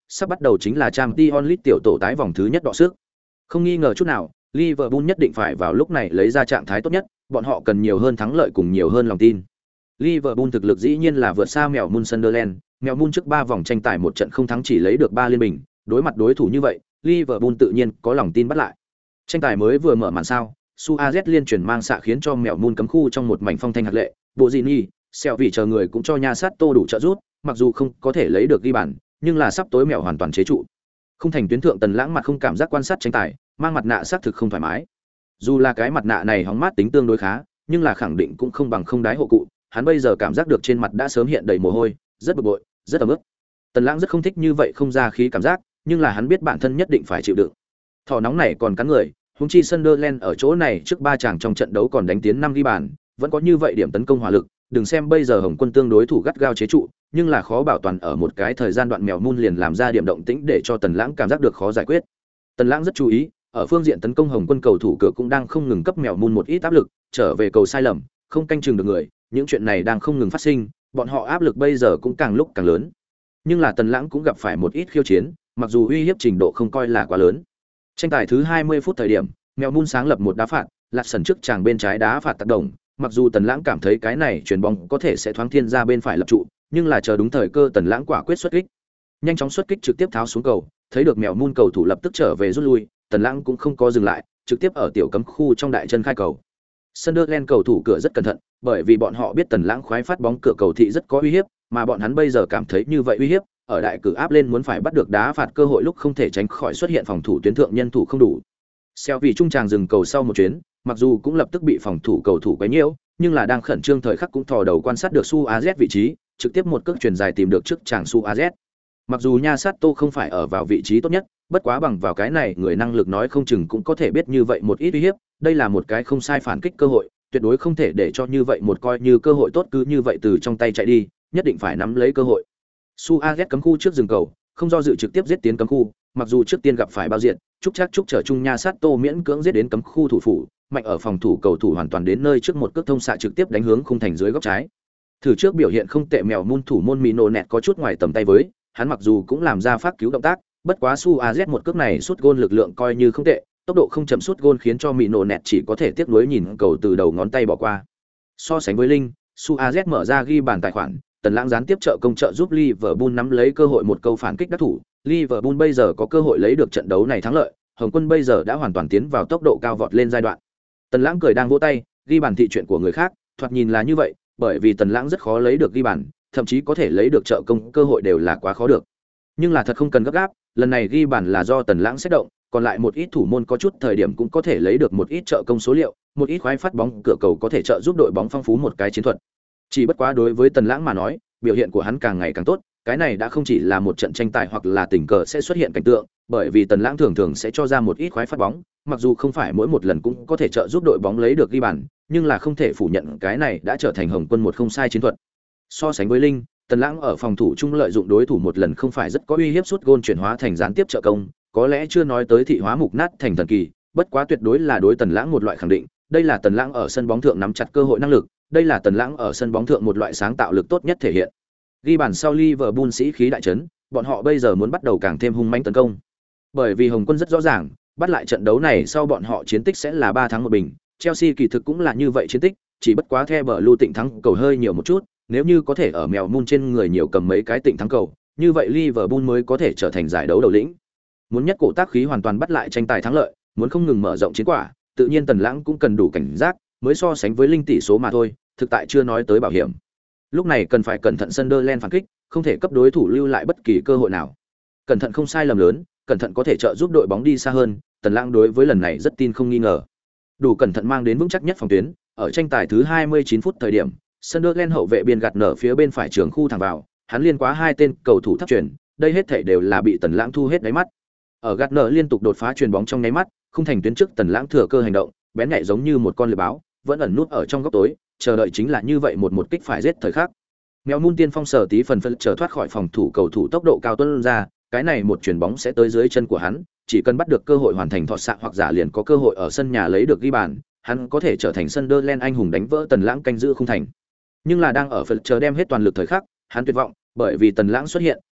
sắp bắt đầu chính là Champions League tiểu tổ tái vòng thứ nhất đọ sức. Không nghi ngờ chút nào, Liverpool nhất định phải vào lúc này lấy ra trạng thái tốt nhất, bọn họ cần nhiều hơn thắng lợi cùng nhiều hơn lòng tin. Liverpool thực lực dĩ nhiên là vượt xa mèo Moon Sunderland, mèo Moon trước 3 vòng tranh tài một trận không thắng chỉ lấy được 3 liên bình, đối mặt đối thủ như vậy, Liverpool tự nhiên có lòng tin bắt lại. Tranh tài mới vừa mở màn sao, Suarez liên chuyển mang xạ khiến cho mèo Moon cấm khu trong một mảnh phong thanh hạt lệ, Bozini, Sẹo vị chờ người cũng cho Nha Sát Tô đủ trợ giúp, mặc dù không có thể lấy được ghi bàn, nhưng là sắp tối mèo hoàn toàn chế trụ. Không thành tuyến thượng Tần Lãng mặt không cảm giác quan sát tranh tài, mang mặt nạ xác thực không thoải mái. Dù là cái mặt nạ này hóng mát tính tương đối khá, nhưng là khẳng định cũng không bằng không đái hộ cụ, hắn bây giờ cảm giác được trên mặt đã sớm hiện đầy mồ hôi, rất bực bội, rất ấm ức. Tần Lãng rất không thích như vậy không ra khí cảm giác, nhưng là hắn biết bản thân nhất định phải chịu đựng. Thỏ nóng này còn cắn người, huống chi Sunderland ở chỗ này trước 3 chàng trong trận đấu còn đánh tiến 5 ghi bàn, vẫn có như vậy điểm tấn công hỏa lực, đừng xem bây giờ Hồng Quân tương đối thủ gắt gao chế trụ, nhưng là khó bảo toàn ở một cái thời gian đoạn mèo Moon liền làm ra điểm động tĩnh để cho Tần Lãng cảm giác được khó giải quyết. Tần Lãng rất chú ý, ở phương diện tấn công Hồng Quân cầu thủ cửa cũng đang không ngừng cấp mèo Moon một ít áp lực, trở về cầu sai lầm, không canh chừng được người, những chuyện này đang không ngừng phát sinh, bọn họ áp lực bây giờ cũng càng lúc càng lớn. Nhưng là Tần Lãng cũng gặp phải một ít khiêu chiến, mặc dù uy hiếp trình độ không coi là quá lớn. Tranh tài thứ 20 phút thời điểm, mèo Moon sáng lập một đá phạt, lạt sân trước chàng bên trái đá phạt tác động, mặc dù Tần Lãng cảm thấy cái này chuyền bóng có thể sẽ thoáng thiên ra bên phải lập trụ, nhưng là chờ đúng thời cơ Tần Lãng quả quyết xuất kích. Nhanh chóng xuất kích trực tiếp tháo xuống cầu, thấy được mèo Moon cầu thủ lập tức trở về rút lui, Tần Lãng cũng không có dừng lại, trực tiếp ở tiểu cấm khu trong đại chân khai cầu. Sunderland cầu thủ cửa rất cẩn thận, bởi vì bọn họ biết Tần Lãng khoái phát bóng cửa cầu thị rất có uy hiếp, mà bọn hắn bây giờ cảm thấy như vậy uy hiếp, ở đại cử áp lên muốn phải bắt được đá phạt cơ hội lúc không thể tránh khỏi xuất hiện phòng thủ tuyến thượng nhân thủ không đủ. Xeo vì trung tràng dừng cầu sau một chuyến, mặc dù cũng lập tức bị phòng thủ cầu thủ quấy nhiễu, nhưng là đang khẩn trương thời khắc cũng thò đầu quan sát được Suarez vị trí, trực tiếp một cước chuyền dài tìm được trước chàng Suarez. Mặc dù Nha Sát Tô không phải ở vào vị trí tốt nhất, bất quá bằng vào cái này người năng lực nói không chừng cũng có thể biết như vậy một ít uy hiếp, đây là một cái không sai phản kích cơ hội, tuyệt đối không thể để cho như vậy một coi như cơ hội tốt cứ như vậy từ trong tay chạy đi, nhất định phải nắm lấy cơ hội. Suarez cấm khu trước dừng cầu, không do dự trực tiếp giết tiến cấm khu, mặc dù trước tiên gặp phải bao diện, chúc trở chung Nha Sát Tô miễn cưỡng giết đến cấm khu thủ phủ, mạnh ở phòng thủ cầu thủ hoàn toàn đến nơi trước một cước thông xạ trực tiếp đánh hướng khung thành dưới góc trái. Thử trước biểu hiện không tệ mèo Moon thủ môn Mino nẹt có chút ngoài tầm tay với, hắn mặc dù cũng làm ra phát cứu động tác, bất quá Suarez một cước này sút gôn lực lượng coi như không tệ, tốc độ không chậm sút gôn khiến cho Mino nẹt chỉ có thể tiếc nuối nhìn cầu từ đầu ngón tay bỏ qua. So sánh với Linh, Suarez mở ra ghi bàn tài khoản, Tần Lãng gián tiếp trợ công trợ giúp Liverpool nắm lấy cơ hội một câu phản kích đắc thủ. Liverpool bây giờ có cơ hội lấy được trận đấu này thắng lợi, Hồng Quân bây giờ đã hoàn toàn tiến vào tốc độ cao vọt lên giai đoạn. Tần Lãng cười đang vỗ tay, ghi bàn thị chuyện của người khác, thoạt nhìn là như vậy, bởi vì Tần Lãng rất khó lấy được ghi bàn, thậm chí có thể lấy được trợ công cơ hội đều là quá khó được. Nhưng là thật không cần gấp gáp, lần này ghi bàn là do Tần Lãng xét động, còn lại một ít thủ môn có chút thời điểm cũng có thể lấy được một ít trợ công số liệu, một ít khoái phát bóng cửa cầu có thể trợ giúp đội bóng phong phú một cái chiến thuật. Chỉ bất quá đối với Tần Lãng mà nói, biểu hiện của hắn càng ngày càng tốt, cái này đã không chỉ là một trận tranh tài hoặc là tình cờ sẽ xuất hiện cảnh tượng, bởi vì Tần Lãng thường thường sẽ cho ra một ít khoái phát bóng, mặc dù không phải mỗi một lần cũng có thể trợ giúp đội bóng lấy được ghi bàn, nhưng là không thể phủ nhận cái này đã trở thành Hồng Quân một không sai chiến thuật. So sánh với Linh, Tần Lãng ở phòng thủ chung lợi dụng đối thủ một lần không phải rất có uy hiếp sút gôn chuyển hóa thành gián tiếp trợ công, có lẽ chưa nói tới thị hóa mục nát thành thần kỳ, bất quá tuyệt đối là đối Tần Lãng một loại khẳng định, đây là Tần Lãng ở sân bóng thượng nắm chặt cơ hội năng lực, đây là Tần Lãng ở sân bóng thượng một loại sáng tạo lực tốt nhất thể hiện. Ghi bàn sau Liverpool sĩ khí đại chấn, bọn họ bây giờ muốn bắt đầu càng thêm hung mãnh tấn công. Bởi vì Hồng Quân rất rõ ràng, bắt lại trận đấu này sau bọn họ chiến tích sẽ là 3 thắng 1 bình, Chelsea kỳ thực cũng là như vậy chiến tích, chỉ bất quá The Blue Tịnh thắng cầu hơi nhiều một chút, nếu như có thể ở mèo Moon trên người nhiều cầm mấy cái Tịnh thắng cầu, như vậy Liverpool mới có thể trở thành giải đấu đầu lĩnh. Muốn nhất cổ tác khí hoàn toàn bắt lại tranh tài thắng lợi, muốn không ngừng mở rộng chiến quả, tự nhiên Tần Lãng cũng cần đủ cảnh giác, mới so sánh với Linh tỷ số mà thôi, thực tại chưa nói tới bảo hiểm. Lúc này cần phải cẩn thận Sunderland phản kích, không thể cấp đối thủ lưu lại bất kỳ cơ hội nào. Cẩn thận không sai lầm lớn, cẩn thận có thể trợ giúp đội bóng đi xa hơn, Tần Lãng đối với lần này rất tin không nghi ngờ. Đủ cẩn thận mang đến vững chắc nhất phòng tuyến, ở tranh tài thứ 29 phút thời điểm, Sunderland hậu vệ biên gạt nở phía bên phải trường khu thẳng vào, hắn liên quá 2 tên cầu thủ thấp chuyển, đây hết thảy đều là bị Tần Lãng thu hết đáy mắt. Ở gạt nở liên tục đột phá chuyền bóng trong nháy mắt, không thành tuyến trước Tần Lãng thừa cơ hành động, bén nhạy giống như một con lưới báo, vẫn ẩn nút ở trong góc tối, chờ đợi chính là như vậy một kích phải giết thời khắc. Mèo Moon tiên phong sở tí phần phân trở thoát khỏi phòng thủ cầu thủ tốc độ cao tuôn ra, cái này một chuyền bóng sẽ tới dưới chân của hắn, chỉ cần bắt được cơ hội hoàn thành thọt xạ hoặc giả liền có cơ hội ở sân nhà lấy được ghi bàn, hắn có thể trở thành Sunderland anh hùng đánh vỡ Tần Lãng canh giữ không thành. Nhưng là đang ở phần chờ đem hết toàn lực thời khắc, hắn tuyệt vọng, bởi vì Tần Lãng xuất hiện,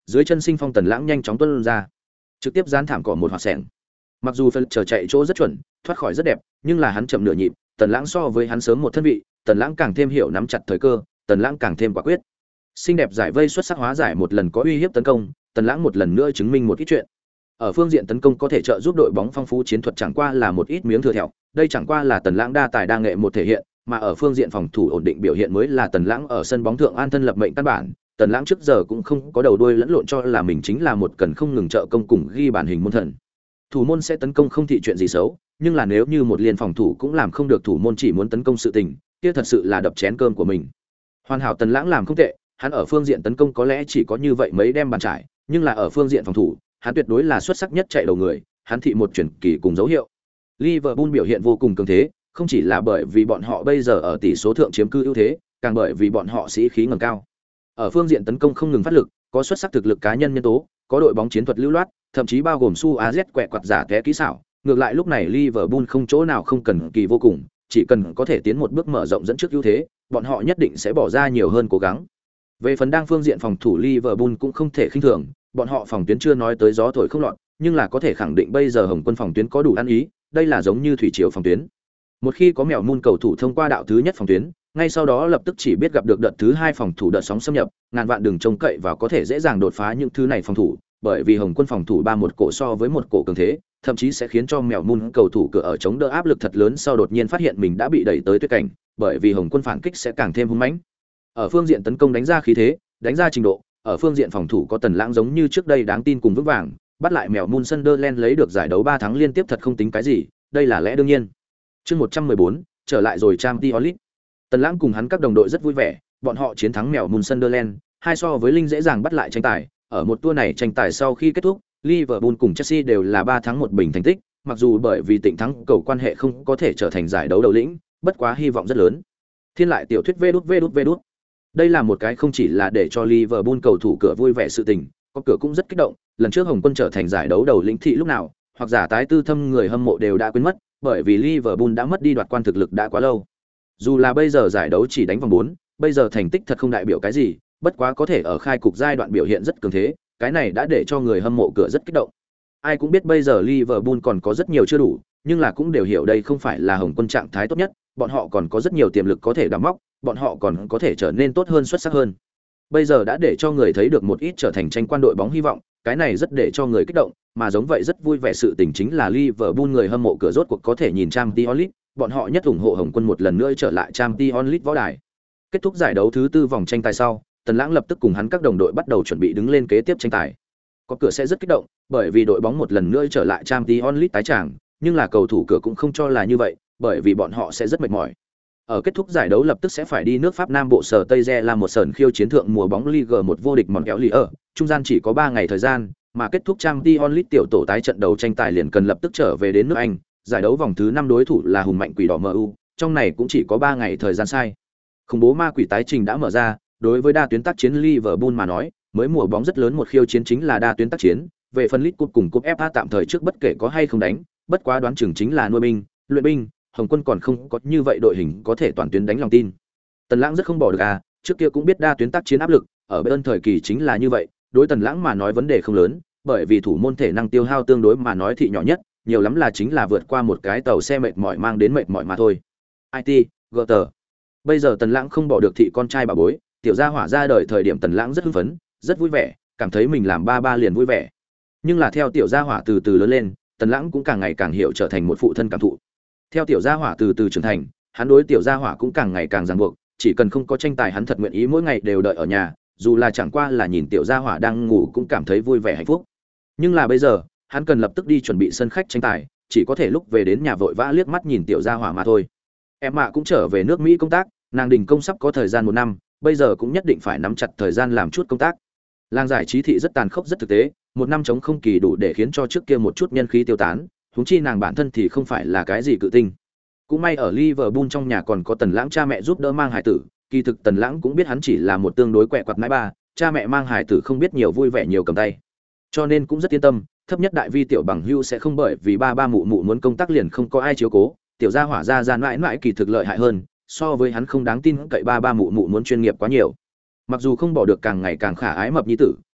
dưới chân sinh phong Tần Lãng nhanh chóng tuôn ra, trực tiếp dán thảm cỏ một hoạt sẻng. Mặc dù phần chờ chạy chỗ rất chuẩn, thoát khỏi rất đẹp, nhưng là hắn chậm nửa nhịp, Tần Lãng so với hắn sớm một thân vị, Tần Lãng càng thêm hiểu nắm chặt thời cơ, Tần Lãng càng thêm quả quyết. Xinh đẹp giải vây xuất sắc hóa giải một lần có uy hiếp tấn công, Tần Lãng một lần nữa chứng minh một ít chuyện. Ở phương diện tấn công có thể trợ giúp đội bóng phong phú chiến thuật chẳng qua là một ít miếng thừa thẹo, đây chẳng qua là Tần Lãng đa tài đa nghệ một thể hiện, mà ở phương diện phòng thủ ổn định biểu hiện mới là Tần Lãng ở sân bóng thượng an thân lập mệnh căn bản. Tần Lãng trước giờ cũng không có đầu đuôi lẫn lộn cho là mình chính là một cần không ngừng trợ công cùng ghi bản hình môn thần. Thủ môn sẽ tấn công không thị chuyện gì xấu, nhưng là nếu như một liên phòng thủ cũng làm không được thủ môn chỉ muốn tấn công sự tình, kia thật sự là đập chén cơm của mình. Hoàn hảo Tần Lãng làm không tệ, hắn ở phương diện tấn công có lẽ chỉ có như vậy mấy đem bàn trải, nhưng là ở phương diện phòng thủ, hắn tuyệt đối là xuất sắc nhất chạy đầu người, hắn thị một chuyển kỳ cùng dấu hiệu. Liverpool biểu hiện vô cùng cường thế, không chỉ là bởi vì bọn họ bây giờ ở tỷ số thượng chiếm cư ưu thế, càng bởi vì bọn họ sĩ khí ngẩng cao. Ở phương diện tấn công không ngừng phát lực, có xuất sắc thực lực cá nhân nhân tố, có đội bóng chiến thuật lưu loát, thậm chí bao gồm AZ quẹ quặt giả té kỹ xảo. Ngược lại lúc này Liverpool không chỗ nào không cần kỳ vô cùng, chỉ cần có thể tiến một bước mở rộng dẫn trước ưu thế, bọn họ nhất định sẽ bỏ ra nhiều hơn cố gắng. Về phần đang phương diện phòng thủ Liverpool cũng không thể khinh thường, bọn họ phòng tuyến chưa nói tới gió thổi không lọt, nhưng là có thể khẳng định bây giờ Hồng Quân phòng tuyến có đủ ăn ý, đây là giống như thủy triều phòng tuyến. Một khi có mèo môn cầu thủ thông qua đạo thứ nhất phòng tuyến, ngay sau đó lập tức chỉ biết gặp được đợt thứ hai phòng thủ đợt sóng xâm nhập, ngàn vạn đừng trông cậy vào có thể dễ dàng đột phá những thứ này phòng thủ, bởi vì Hồng Quân phòng thủ ba một cổ so với một cổ cường thế, thậm chí sẽ khiến cho mèo môn cầu thủ cửa ở chống đỡ áp lực thật lớn sau đột nhiên phát hiện mình đã bị đẩy tới tuyệt cảnh, bởi vì Hồng Quân phản kích sẽ càng thêm hung mãnh. Ở phương diện tấn công đánh ra khí thế, đánh ra trình độ, ở phương diện phòng thủ có Tần Lãng giống như trước đây đáng tin cùng vững vàng, bắt lại mèo Moon Sunderland lấy được giải đấu 3 tháng liên tiếp thật không tính cái gì, đây là lẽ đương nhiên. Chương 114, trở lại rồi Champions League. Tần Lãng cùng hắn các đồng đội rất vui vẻ, bọn họ chiến thắng mèo Moon Sunderland, hai so với Linh dễ dàng bắt lại tranh tài, ở một tour này tranh tài sau khi kết thúc, Liverpool cùng Chelsea đều là 3 thắng 1 bình thành tích, mặc dù bởi vì tịnh thắng cầu quan hệ không có thể trở thành giải đấu đầu lĩnh, bất quá hy vọng rất lớn. Thiên lại tiểu thuyết vđút. Đây là một cái không chỉ là để cho Liverpool cầu thủ cửa vui vẻ sự tình, có cửa cũng rất kích động, lần trước Hồng Quân trở thành giải đấu đầu lĩnh thị lúc nào, hoặc giả tái tư thâm người hâm mộ đều đã quên mất, bởi vì Liverpool đã mất đi đoạt quan thực lực đã quá lâu. Dù là bây giờ giải đấu chỉ đánh vòng 4, bây giờ thành tích thật không đại biểu cái gì, bất quá có thể ở khai cục giai đoạn biểu hiện rất cường thế, cái này đã để cho người hâm mộ cửa rất kích động. Ai cũng biết bây giờ Liverpool còn có rất nhiều chưa đủ, nhưng là cũng đều hiểu đây không phải là Hồng Quân trạng thái tốt nhất, bọn họ còn có rất nhiều tiềm lực có thể đào móc, bọn họ còn có thể trở nên tốt hơn xuất sắc hơn. Bây giờ đã để cho người thấy được một ít trở thành tranh quan đội bóng hy vọng, cái này rất để cho người kích động, mà giống vậy rất vui vẻ sự tình chính là Liverpool người hâm mộ cửa rốt cuộc có thể nhìn Champions League, bọn họ nhất ủng hộ Hồng Quân một lần nữa trở lại Champions League võ đài. Kết thúc giải đấu thứ 4 vòng tranh tài sau, Tần Lãng lập tức cùng hắn các đồng đội bắt đầu chuẩn bị đứng lên kế tiếp tranh tài. Có cửa sẽ rất kích động, bởi vì đội bóng một lần nữa trở lại Champions League tái tràng, nhưng là cầu thủ cửa cũng không cho là như vậy, bởi vì bọn họ sẽ rất mệt mỏi. Ở kết thúc giải đấu lập tức sẽ phải đi nước Pháp Nam bộ sở Tây Ge làm một sân khiêu chiến thượng mùa bóng Ligue 1 vô địch Montpellier, trung gian chỉ có 3 ngày thời gian, mà kết thúc Champions League tiểu tổ tái trận đầu tranh tài liền cần lập tức trở về đến nước Anh, giải đấu vòng thứ 5 đối thủ là hùng mạnh quỷ đỏ MU, trong này cũng chỉ có 3 ngày thời gian sai. Khủng bố ma quỷ tái trình đã mở ra, đối với đa tuyến tác chiến Liverpool mà nói, mới mùa bóng rất lớn một khiêu chiến chính là đa tuyến tác chiến, về phần League Cup cùng Cup FA tạm thời trước bất kể có hay không đánh, bất quá đoán chừng chính là nuôi binh, luyện binh, Hồng Quân còn không có như vậy đội hình có thể toàn tuyến đánh lòng tin. Tần Lãng rất không bỏ được à, trước kia cũng biết đa tuyến tác chiến áp lực, ở bên thời kỳ chính là như vậy, đối Tần Lãng mà nói vấn đề không lớn, bởi vì thủ môn thể năng tiêu hao tương đối mà nói thị nhỏ nhất, nhiều lắm là chính là vượt qua một cái tàu xe mệt mỏi mang đến mệt mỏi mà thôi. IT, Gutter. Bây giờ Tần Lãng không bỏ được thị con trai bà bối, tiểu gia hỏa ra đời thời điểm Tần Lãng rất hưng phấn, rất vui vẻ, cảm thấy mình làm ba liền vui vẻ. Nhưng là theo tiểu gia hỏa từ từ lớn lên, Tần Lãng cũng càng ngày càng hiểu trở thành một phụ thân cảm thụ. Theo tiểu gia hỏa từ từ trưởng thành, hắn đối tiểu gia hỏa cũng càng ngày càng ràng buộc, chỉ cần không có tranh tài hắn thật nguyện ý mỗi ngày đều đợi ở nhà, dù là chẳng qua là nhìn tiểu gia hỏa đang ngủ cũng cảm thấy vui vẻ hạnh phúc. Nhưng là bây giờ, hắn cần lập tức đi chuẩn bị sân khách tranh tài, chỉ có thể lúc về đến nhà vội vã liếc mắt nhìn tiểu gia hỏa mà thôi. Em mạ cũng trở về nước Mỹ công tác, nàng đình công sắp có thời gian 1 năm, bây giờ cũng nhất định phải nắm chặt thời gian làm chút công tác. Làng giải trí thị rất tàn khốc rất thực tế, 1 năm chống không kỳ đủ để khiến cho trước kia một chút nhân khí tiêu tán, huống chi nàng bản thân thì không phải là cái gì cự tinh. Cũng may ở Liverpool trong nhà còn có Tần Lãng cha mẹ giúp đỡ mang hài tử, kỳ thực Tần Lãng cũng biết hắn chỉ là một tương đối quẹ quặt nãi ba, cha mẹ mang hài tử không biết nhiều vui vẻ nhiều cầm tay. Cho nên cũng rất yên tâm, thấp nhất đại vi tiểu bằng hữu sẽ không bởi vì ba mụ mụ muốn công tác liền không có ai chiếu cố, tiểu gia hỏa ra mãi mãi kỳ thực lợi hại hơn, so với hắn không đáng tin cậy ba mụ mụ muốn chuyên nghiệp quá nhiều. Mặc dù không bỏ được càng ngày càng khả ái mập nhi tử,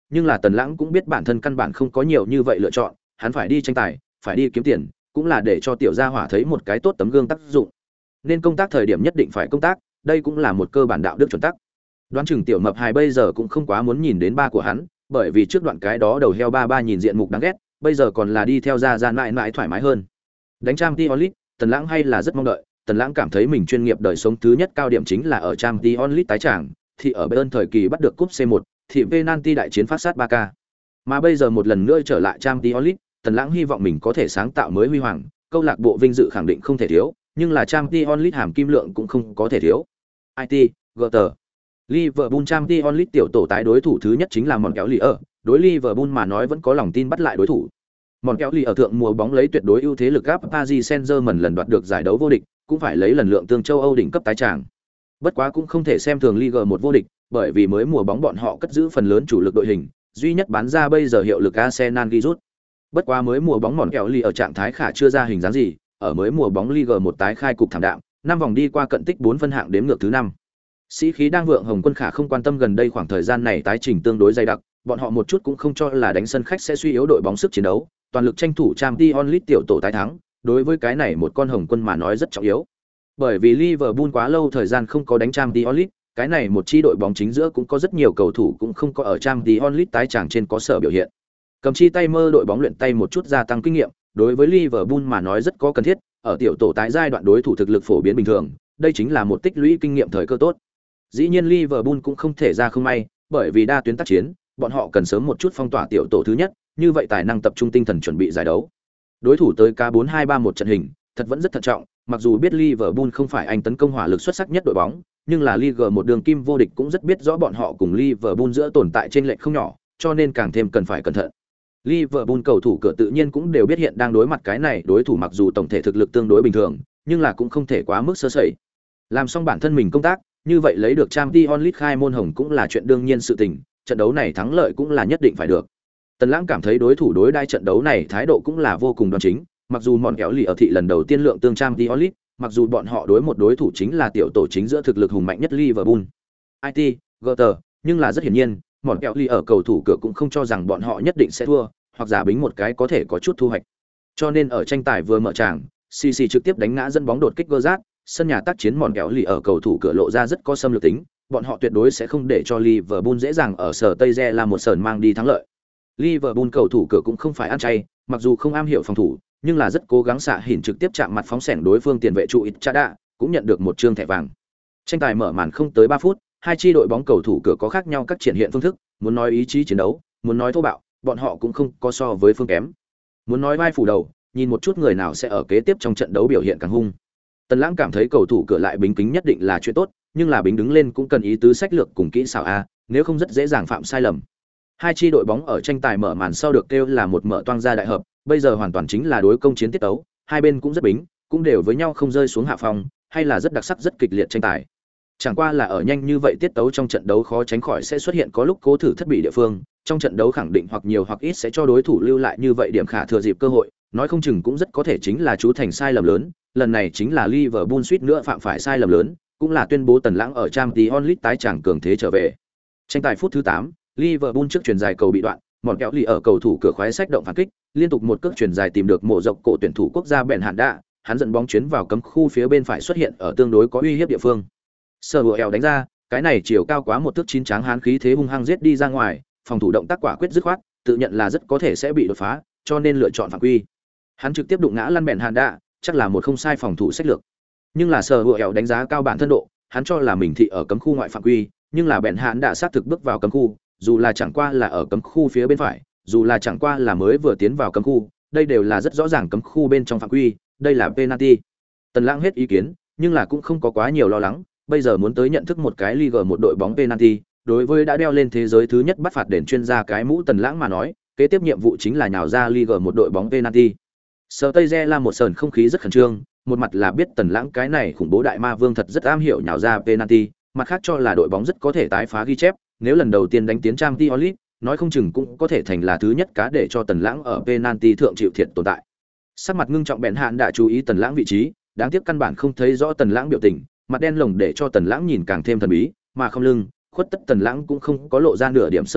nhưng là Tần Lãng cũng biết bản thân căn bản không có nhiều như vậy lựa chọn, hắn phải đi tranh tài, phải đi kiếm tiền, cũng là để cho tiểu gia hỏa thấy một cái tốt tấm gương tác dụng. Nên công tác thời điểm nhất định phải công tác, đây cũng là một cơ bản đạo đức chuẩn tắc. Đoán chừng tiểu mập hài bây giờ cũng không quá muốn nhìn đến ba của hắn, bởi vì trước đoạn cái đó đầu heo ba ba nhìn diện mục đáng ghét, bây giờ còn là đi theo gia mãi mãi thoải mái hơn. Đánh Champions League, Tần Lãng hay là rất mong đợi, Tần Lãng cảm thấy mình chuyên nghiệp đời sống thứ nhất cao điểm chính là ở Champions League tái tràng, thì ở Bayern thời kỳ bắt được cúp C1, thì penalty đại chiến phát sát Barca. Mà bây giờ một lần nữa trở lại Champions League, Tần Lãng hy vọng mình có thể sáng tạo mới huy hoàng, câu lạc bộ vinh dự khẳng định không thể thiếu, nhưng là Champions League hàm kim lượng cũng không có thể thiếu. IT, Gutter. Liverpool Champions League tiểu tổ tái đối thủ thứ nhất chính là Montpellier, đối Liverpool mà nói vẫn có lòng tin bắt lại đối thủ. Montpellier ở thượng mùa bóng lấy tuyệt đối ưu thế lực áp Paris Saint-Germain lần đoạt được giải đấu vô địch, cũng phải lấy lần lượng tương châu Âu đỉnh cấp tái tràng. Bất quá cũng không thể xem thường Ligue 1 vô địch, bởi vì mới mùa bóng bọn họ cất giữ phần lớn chủ lực đội hình, duy nhất bán ra bây giờ hiệu lực Arsenal ghi rút. Bất quá mới mùa bóng Montpellier ở trạng thái khả chưa ra hình dáng gì, ở mới mùa bóng Ligue 1 tái khai cục thảm đạm, 5 vòng đi qua cận tích 4 phân hạng đếm ngược thứ 5. Sĩ khí đang vượng Hồng Quân khả không quan tâm gần đây khoảng thời gian này tái trình tương đối dày đặc, bọn họ một chút cũng không cho là đánh sân khách sẽ suy yếu đội bóng sức chiến đấu, toàn lực tranh thủ Champions League tiểu tổ tái thắng, đối với cái này một con Hồng Quân mà nói rất trọng yếu. Bởi vì Liverpool quá lâu thời gian không có đánh Champions League, cái này một chi đội bóng chính giữa cũng có rất nhiều cầu thủ cũng không có ở Champions League tái tràng trên có sở biểu hiện. Cầm chi tay mơ đội bóng luyện tay một chút gia tăng kinh nghiệm, đối với Liverpool mà nói rất có cần thiết, ở tiểu tổ tái giai đoạn đối thủ thực lực phổ biến bình thường, đây chính là một tích lũy kinh nghiệm thời cơ tốt. Dĩ nhiên Liverpool cũng không thể ra không may, bởi vì đa tuyến tác chiến, bọn họ cần sớm một chút phong tỏa tiểu tổ thứ nhất, như vậy tài năng tập trung tinh thần chuẩn bị giải đấu. Đối thủ tới K4-2-3-1 trận hình, thật vẫn rất thận trọng, mặc dù biết Liverpool không phải anh tấn công hỏa lực xuất sắc nhất đội bóng, nhưng là Ligue 1 đường kim vô địch cũng rất biết rõ bọn họ cùng Liverpool giữa tồn tại trên lệch không nhỏ, cho nên càng thêm cần phải cẩn thận. Liverpool cầu thủ cửa tự nhiên cũng đều biết hiện đang đối mặt cái này đối thủ mặc dù tổng thể thực lực tương đối bình thường, nhưng là cũng không thể quá mức sơ sẩy. Làm xong bản thân mình công tác, như vậy lấy được Champions League khai môn hồng cũng là chuyện đương nhiên sự tình, trận đấu này thắng lợi cũng là nhất định phải được. Tần Lãng cảm thấy đối thủ đối đai trận đấu này thái độ cũng là vô cùng đoan chính, mặc dù mọn kéo lì ở thị lần đầu tiên lượng tương Champions League, mặc dù bọn họ đối một đối thủ chính là tiểu tổ chính giữa thực lực hùng mạnh nhất Liverpool. IT, Gutter, nhưng là rất hiển nhiên, mọn kéo lì ở cầu thủ cửa cũng không cho rằng bọn họ nhất định sẽ thua, hoặc giả bính một cái có thể có chút thu hoạch. Cho nên ở tranh tài vừa mở tràng, CC trực tiếp đánh ngã dẫn bóng đột kích Gerrard, sân nhà tác chiến mòn kéo lì ở cầu thủ cửa lộ ra rất có xâm lược tính, bọn họ tuyệt đối sẽ không để cho Liverpool dễ dàng ở sở Tây Re là một sờn mang đi thắng lợi. Liverpool cầu thủ cửa cũng không phải ăn chay, mặc dù không am hiểu phòng thủ, nhưng là rất cố gắng xạ hình trực tiếp chạm mặt phóng xẻng đối phương tiền vệ trụ Ichada, cũng nhận được một trương thẻ vàng. Tranh tài mở màn không tới 3 phút, hai chi đội bóng cầu thủ cửa có khác nhau các triển hiện phương thức, muốn nói ý chí chiến đấu, muốn nói thô bạo, bọn họ cũng không có so với phương kém. Muốn nói vai phủ đầu, nhìn một chút người nào sẽ ở kế tiếp trong trận đấu biểu hiện càng hung. Tần Lãng cảm thấy cầu thủ cửa lại bính kính nhất định là chuyện tốt, nhưng là bính đứng lên cũng cần ý tứ sách lược cùng kỹ xảo a, nếu không rất dễ dàng phạm sai lầm. Hai chi đội bóng ở tranh tài mở màn sau được kêu là một mở toang ra đại hợp, bây giờ hoàn toàn chính là đối công chiến tiết tấu, hai bên cũng rất bính, cũng đều với nhau không rơi xuống hạ phong, hay là rất đặc sắc rất kịch liệt tranh tài. Chẳng qua là ở nhanh như vậy tiết tấu trong trận đấu khó tránh khỏi sẽ xuất hiện có lúc cố thử thất bị địa phương, trong trận đấu khẳng định hoặc nhiều hoặc ít sẽ cho đối thủ lưu lại như vậy điểm khả thừa dịp cơ hội, nói không chừng cũng rất có thể chính là chú thành sai lầm lớn, lần này chính là Liverpool suýt nữa phạm phải sai lầm lớn, cũng là tuyên bố Tần Lãng ở Champions League tái tràng cường thế trở về. Tranh tài phút thứ 8, Liverpool trước chuyền dài cầu bị đoạn, mọn kẹo lì ở cầu thủ cửa khoái sách động phản kích, liên tục một cước chuyền dài tìm được mổ dọc cổ tuyển thủ quốc gia bèn hạn đạ, hắn dẫn bóng chuyến vào cấm khu phía bên phải xuất hiện ở tương đối có uy hiếp địa phương. Sơ bùa eo đánh ra, cái này chiều cao quá một thước 9 tráng hán khí thế hung hăng giết đi ra ngoài, phòng thủ động tác quả quyết dứt khoát, tự nhận là rất có thể sẽ bị đột phá, cho nên lựa chọn phạm quy. Hắn trực tiếp đụng ngã lăn bèn hạn đạ, chắc là một không sai phòng thủ sách lược. Nhưng là Sơ bùa eo đánh giá cao bản thân độ, hắn cho là mình thị ở cấm khu ngoại phạm quy, nhưng là bèn hạn đạ xác thực bước vào cấm khu, dù là chẳng qua là ở cấm khu phía bên phải, dù là chẳng qua là mới vừa tiến vào cấm khu, đây đều là rất rõ ràng cấm khu bên trong phạm quy, đây là penalty. Tần Lãng hết ý kiến, nhưng là cũng không có quá nhiều lo lắng, bây giờ muốn tới nhận thức một cái Ligue một đội bóng penalty, đối với đã đeo lên thế giới thứ nhất bắt phạt đền chuyên gia cái mũ Tần Lãng mà nói, kế tiếp nhiệm vụ chính là nhào ra Ligue một đội bóng penalty. Sở Tây Re là một sờn không khí rất khẩn trương, một mặt là biết Tần Lãng cái này khủng bố đại ma vương thật rất am hiểu nhào ra penalty, mặt khác cho là đội bóng rất có thể tái phá ghi chép, nếu lần đầu tiên đánh tiến Champions League, nói không chừng cũng có thể thành là thứ nhất cá để cho Tần Lãng ở penalty thượng chịu thiệt tồn tại. Sắc mặt ngưng trọng bèn hạn đã chú ý Tần Lãng vị trí, đáng tiếc căn bản không thấy rõ Tần Lãng biểu tình, mặt đen lồng để cho Tần Lãng nhìn càng thêm thần bí, mà không lưng, khuất tất Tần Lãng cũng không có lộ ra nửa điểm sơ hở,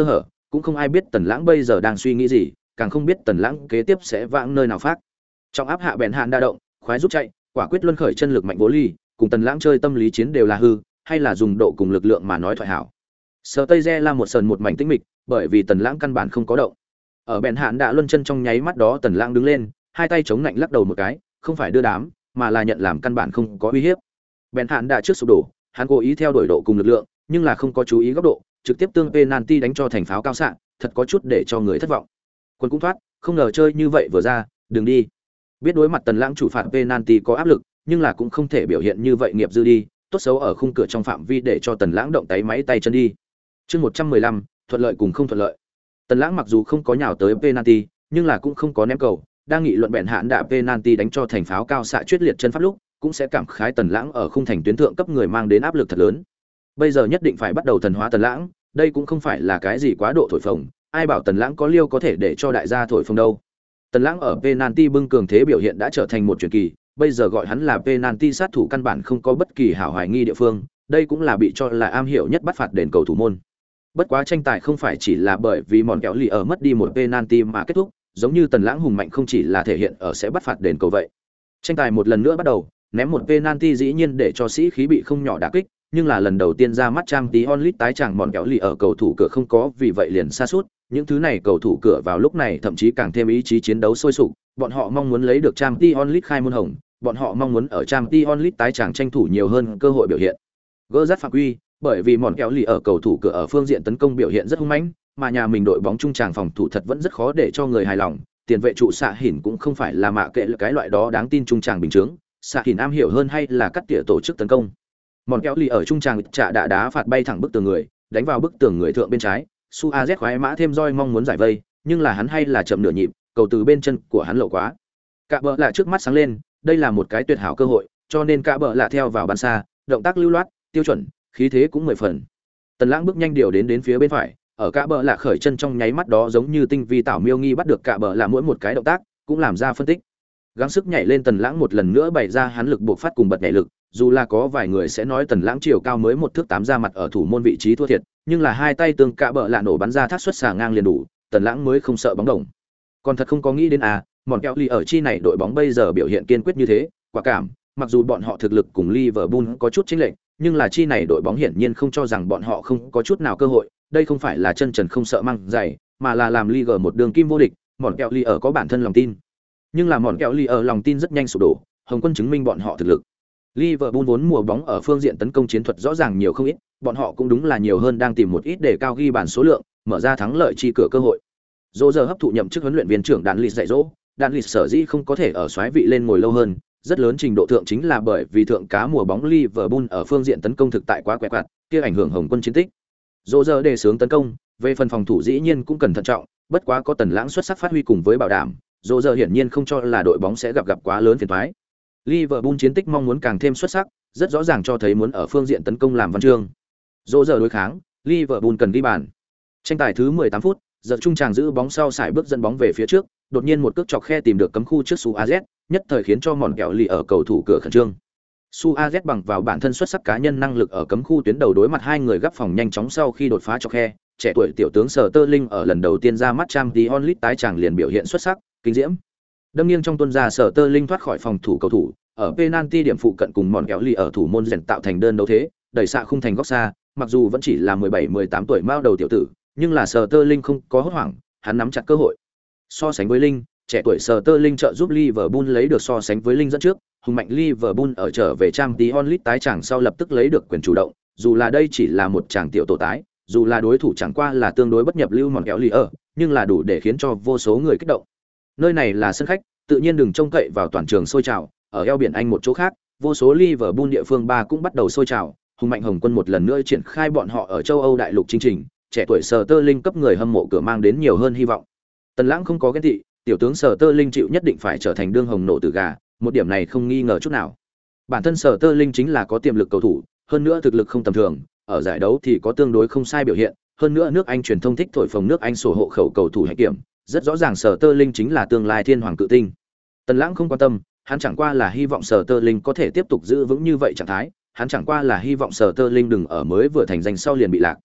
cũng không ai biết Tần Lãng bây giờ đang suy nghĩ gì, càng không biết Tần Lãng kế tiếp sẽ vãng nơi nào phát. Trong áp hạ bèn hạn đa động, khoái rút chạy, quả quyết luân khởi chân lực mạnh vô ly, cùng Tần Lãng chơi tâm lý chiến đều là hư, hay là dùng độ cùng lực lượng mà nói thoại hảo. Sở Tây Re là một sần một mảnh tĩnh mịch, bởi vì Tần Lãng căn bản không có động. Ở bèn hạn đã luân chân trong nháy mắt đó Tần Lãng đứng lên, hai tay chống nạnh lắc đầu một cái, không phải đưa đám, mà là nhận làm căn bản không có uy hiếp. Bèn hạn đã trước sụp đổ, hắn cố ý theo đuổi độ cùng lực lượng, nhưng là không có chú ý góc độ, trực tiếp tương penalty đánh cho thành pháo cao xạ, thật có chút để cho người thất vọng. Quân cũng thoát, không ngờ chơi như vậy vừa ra, đừng đi. Biết đối mặt Tần Lãng chủ phạt penalty có áp lực, nhưng là cũng không thể biểu hiện như vậy nghiệp dư đi, tốt xấu ở khung cửa trong phạm vi để cho Tần Lãng động tay máy tay chân đi. Chương 115, thuận lợi cùng không thuận lợi. Tần Lãng mặc dù không có nhào tới penalty, nhưng là cũng không có ném cầu, đang nghị luận bèn hạn đã penalty đánh cho thành pháo cao xạ chuyết liệt chân pháp lúc, cũng sẽ cảm khái Tần Lãng ở khung thành tuyến thượng cấp người mang đến áp lực thật lớn. Bây giờ nhất định phải bắt đầu thần hóa Tần Lãng, đây cũng không phải là cái gì quá độ thổi phồng, ai bảo Tần Lãng có liêu có thể để cho đại gia thổi phồng đâu. Tần Lãng ở penalty bưng cường thế biểu hiện đã trở thành một truyền kỳ, bây giờ gọi hắn là penalty sát thủ căn bản không có bất kỳ hảo hoài nghi địa phương, đây cũng là bị cho là am hiểu nhất bắt phạt đền cầu thủ môn. Bất quá tranh tài không phải chỉ là bởi vì mòn kẹo lì ở mất đi một penalty mà kết thúc, giống như Tần Lãng hùng mạnh không chỉ là thể hiện ở sẽ bắt phạt đền cầu vậy. Tranh tài một lần nữa bắt đầu, ném một penalty dĩ nhiên để cho sĩ khí bị không nhỏ đả kích, nhưng là lần đầu tiên ra mắt Champions League tái chàng mòn kẹo lì ở cầu thủ cửa không có vì vậy liền sa sút, những thứ này cầu thủ cửa vào lúc này thậm chí càng thêm ý chí chiến đấu sôi sục, bọn họ mong muốn lấy được Champions League khai môn hồng, bọn họ mong muốn ở Champions League tái chàng tranh thủ nhiều hơn cơ hội biểu hiện. Gỡ rắt phạm quy, bởi vì mòn kẹo lì ở cầu thủ cửa ở phương diện tấn công biểu hiện rất hung mãnh, mà nhà mình đội bóng trung tràng phòng thủ thật vẫn rất khó để cho người hài lòng, tiền vệ trụ xạ hỉn cũng không phải là mạ kệ cái loại đó đáng tin trung tràng bình thường, xạ hỉn am hiểu hơn hay là cắt tỉa tổ chức tấn công. Mòn kéo lì ở trung tràng trả đá phạt bay thẳng bức tường người, đánh vào bức tường người thượng bên trái, Suarez khoái mã thêm roi mong muốn giải vây, nhưng là hắn hay là chậm nửa nhịp, cầu từ bên chân của hắn lộ quá. Cả bờ lạ trước mắt sáng lên, đây là một cái tuyệt hảo cơ hội, cho nên cả bờ lạ theo vào bàn xa, động tác lưu loát, tiêu chuẩn, khí thế cũng 10 phần. Tần Lãng bước nhanh điều đến phía bên phải, ở cả bờ lạ khởi chân trong nháy mắt đó giống như tinh vi tảo miêu nghi bắt được cả bờ lạ mỗi một cái động tác, cũng làm ra phân tích. Gắng sức nhảy lên Tần Lãng một lần nữa bày ra hắn lực buộc phát cùng bật nhảy lực, dù là có vài người sẽ nói Tần Lãng chiều cao mới 1 thước 8 ra mặt ở thủ môn vị trí thua thiệt, nhưng là hai tay tương cả bờ lạ nổ bắn ra thác xuất xà ngang liền đủ, Tần Lãng mới không sợ bóng đồng. Còn thật không có nghĩ đến mòn kẹo ly ở chi này đội bóng bây giờ biểu hiện kiên quyết như thế, quả cảm, mặc dù bọn họ thực lực cùng Liverpool có chút chênh lệch, nhưng là chi này đội bóng hiển nhiên không cho rằng bọn họ không có chút nào cơ hội, đây không phải là chân trần không sợ măng dày, mà là làm Liga một đường kim vô địch, mòn kẹo ly ở có bản thân lòng tin. Nhưng là mòn kẹo ly ở lòng tin rất nhanh sụp đổ, Hồng Quân chứng minh bọn họ thực lực. Liverpool vốn mùa bóng ở phương diện tấn công chiến thuật rõ ràng nhiều không ít, bọn họ cũng đúng là nhiều hơn đang tìm một ít để cao ghi bàn số lượng, mở ra thắng lợi chi cửa cơ hội. Dỗ giờ hấp thụ nhậm chức huấn luyện viên trưởng Đan Lịch dạy dỗ, Đan Lịch sở dĩ không có thể ở soái vị lên ngồi lâu hơn, rất lớn trình độ thượng chính là bởi vì thượng cá mùa bóng Liverpool ở phương diện tấn công thực tại quá quẻ quạt, kia ảnh hưởng Hồng Quân chiến tích. Dỗ giờ đề xướng tấn công, về phần phòng thủ dĩ nhiên cũng cần thận trọng, bất quá có Tần Lãng xuất sắc phát huy cùng với bảo đảm, Dỗ giờ hiển nhiên không cho là đội bóng sẽ gặp quá lớn phiền toái. Liverpool chiến tích mong muốn càng thêm xuất sắc, rất rõ ràng cho thấy muốn ở phương diện tấn công làm văn chương. Dỗ giờ đối kháng, Liverpool cần ghi bàn. Tranh tài thứ 18 phút, giờ trung tràng giữ bóng sau sải bước dẫn bóng về phía trước, đột nhiên một cước chọc khe tìm được cấm khu trước Suarez, nhất thời khiến cho mòn kẹo lì ở cầu thủ cửa khẩn trương. Suarez bằng vào bản thân xuất sắc cá nhân năng lực ở cấm khu tuyến đầu đối mặt hai người gấp phòng nhanh chóng sau khi đột phá chọc khe, trẻ tuổi tiểu tướng Sterling ở lần đầu tiên ra mắt Champions League tái chàng liền biểu hiện xuất sắc, kinh diễm. Đâm nghiêng trong tuần ra Sterling thoát khỏi phòng thủ cầu thủ, ở penalty điểm phụ cận cùng mòn kẹo lì ở thủ môn rèn tạo thành đơn đấu thế, đẩy xạ khung thành góc xa, mặc dù vẫn chỉ là 17-18 tuổi mao đầu tiểu tử, nhưng là Sterling không có hốt hoảng, hắn nắm chặt cơ hội. So sánh với Linh, trẻ tuổi Sterling trợ giúp Liverpool lấy được so sánh với Linh dẫn trước, hùng mạnh Liverpool ở trở về Champions League tái chàng sau lập tức lấy được quyền chủ động, dù là đây chỉ là một chàng tiểu tổ tái, dù là đối thủ chẳng qua là tương đối bất nhập lưu mòn kẹo lì ở, nhưng là đủ để khiến cho vô số người kích động. Nơi này là sân khách, tự nhiên đừng trông cậy vào toàn trường sôi trào, ở eo biển Anh một chỗ khác, vô số Liverpool địa phương ba cũng bắt đầu sôi trào, hùng mạnh Hồng Quân một lần nữa triển khai bọn họ ở châu Âu đại lục chương trình, trẻ tuổi Sterling cấp người hâm mộ cửa mang đến nhiều hơn hy vọng. Tần Lãng không có ghen tị, tiểu tướng Sterling chịu nhất định phải trở thành đương hồng nổ tử gà, một điểm này không nghi ngờ chút nào. Bản thân Sterling chính là có tiềm lực cầu thủ, hơn nữa thực lực không tầm thường, ở giải đấu thì có tương đối không sai biểu hiện, hơn nữa nước Anh truyền thông thích thổi phồng nước Anh sổ hộ khẩu cầu thủ hạnh kiểm, rất rõ ràng Sterling chính là tương lai thiên hoàng cự tinh. Tần Lãng không quan tâm, hắn chẳng qua là hy vọng Sterling có thể tiếp tục giữ vững như vậy trạng thái, hắn chẳng qua là hy vọng Sterling đừng ở mới vừa thành danh sau liền bị lạc.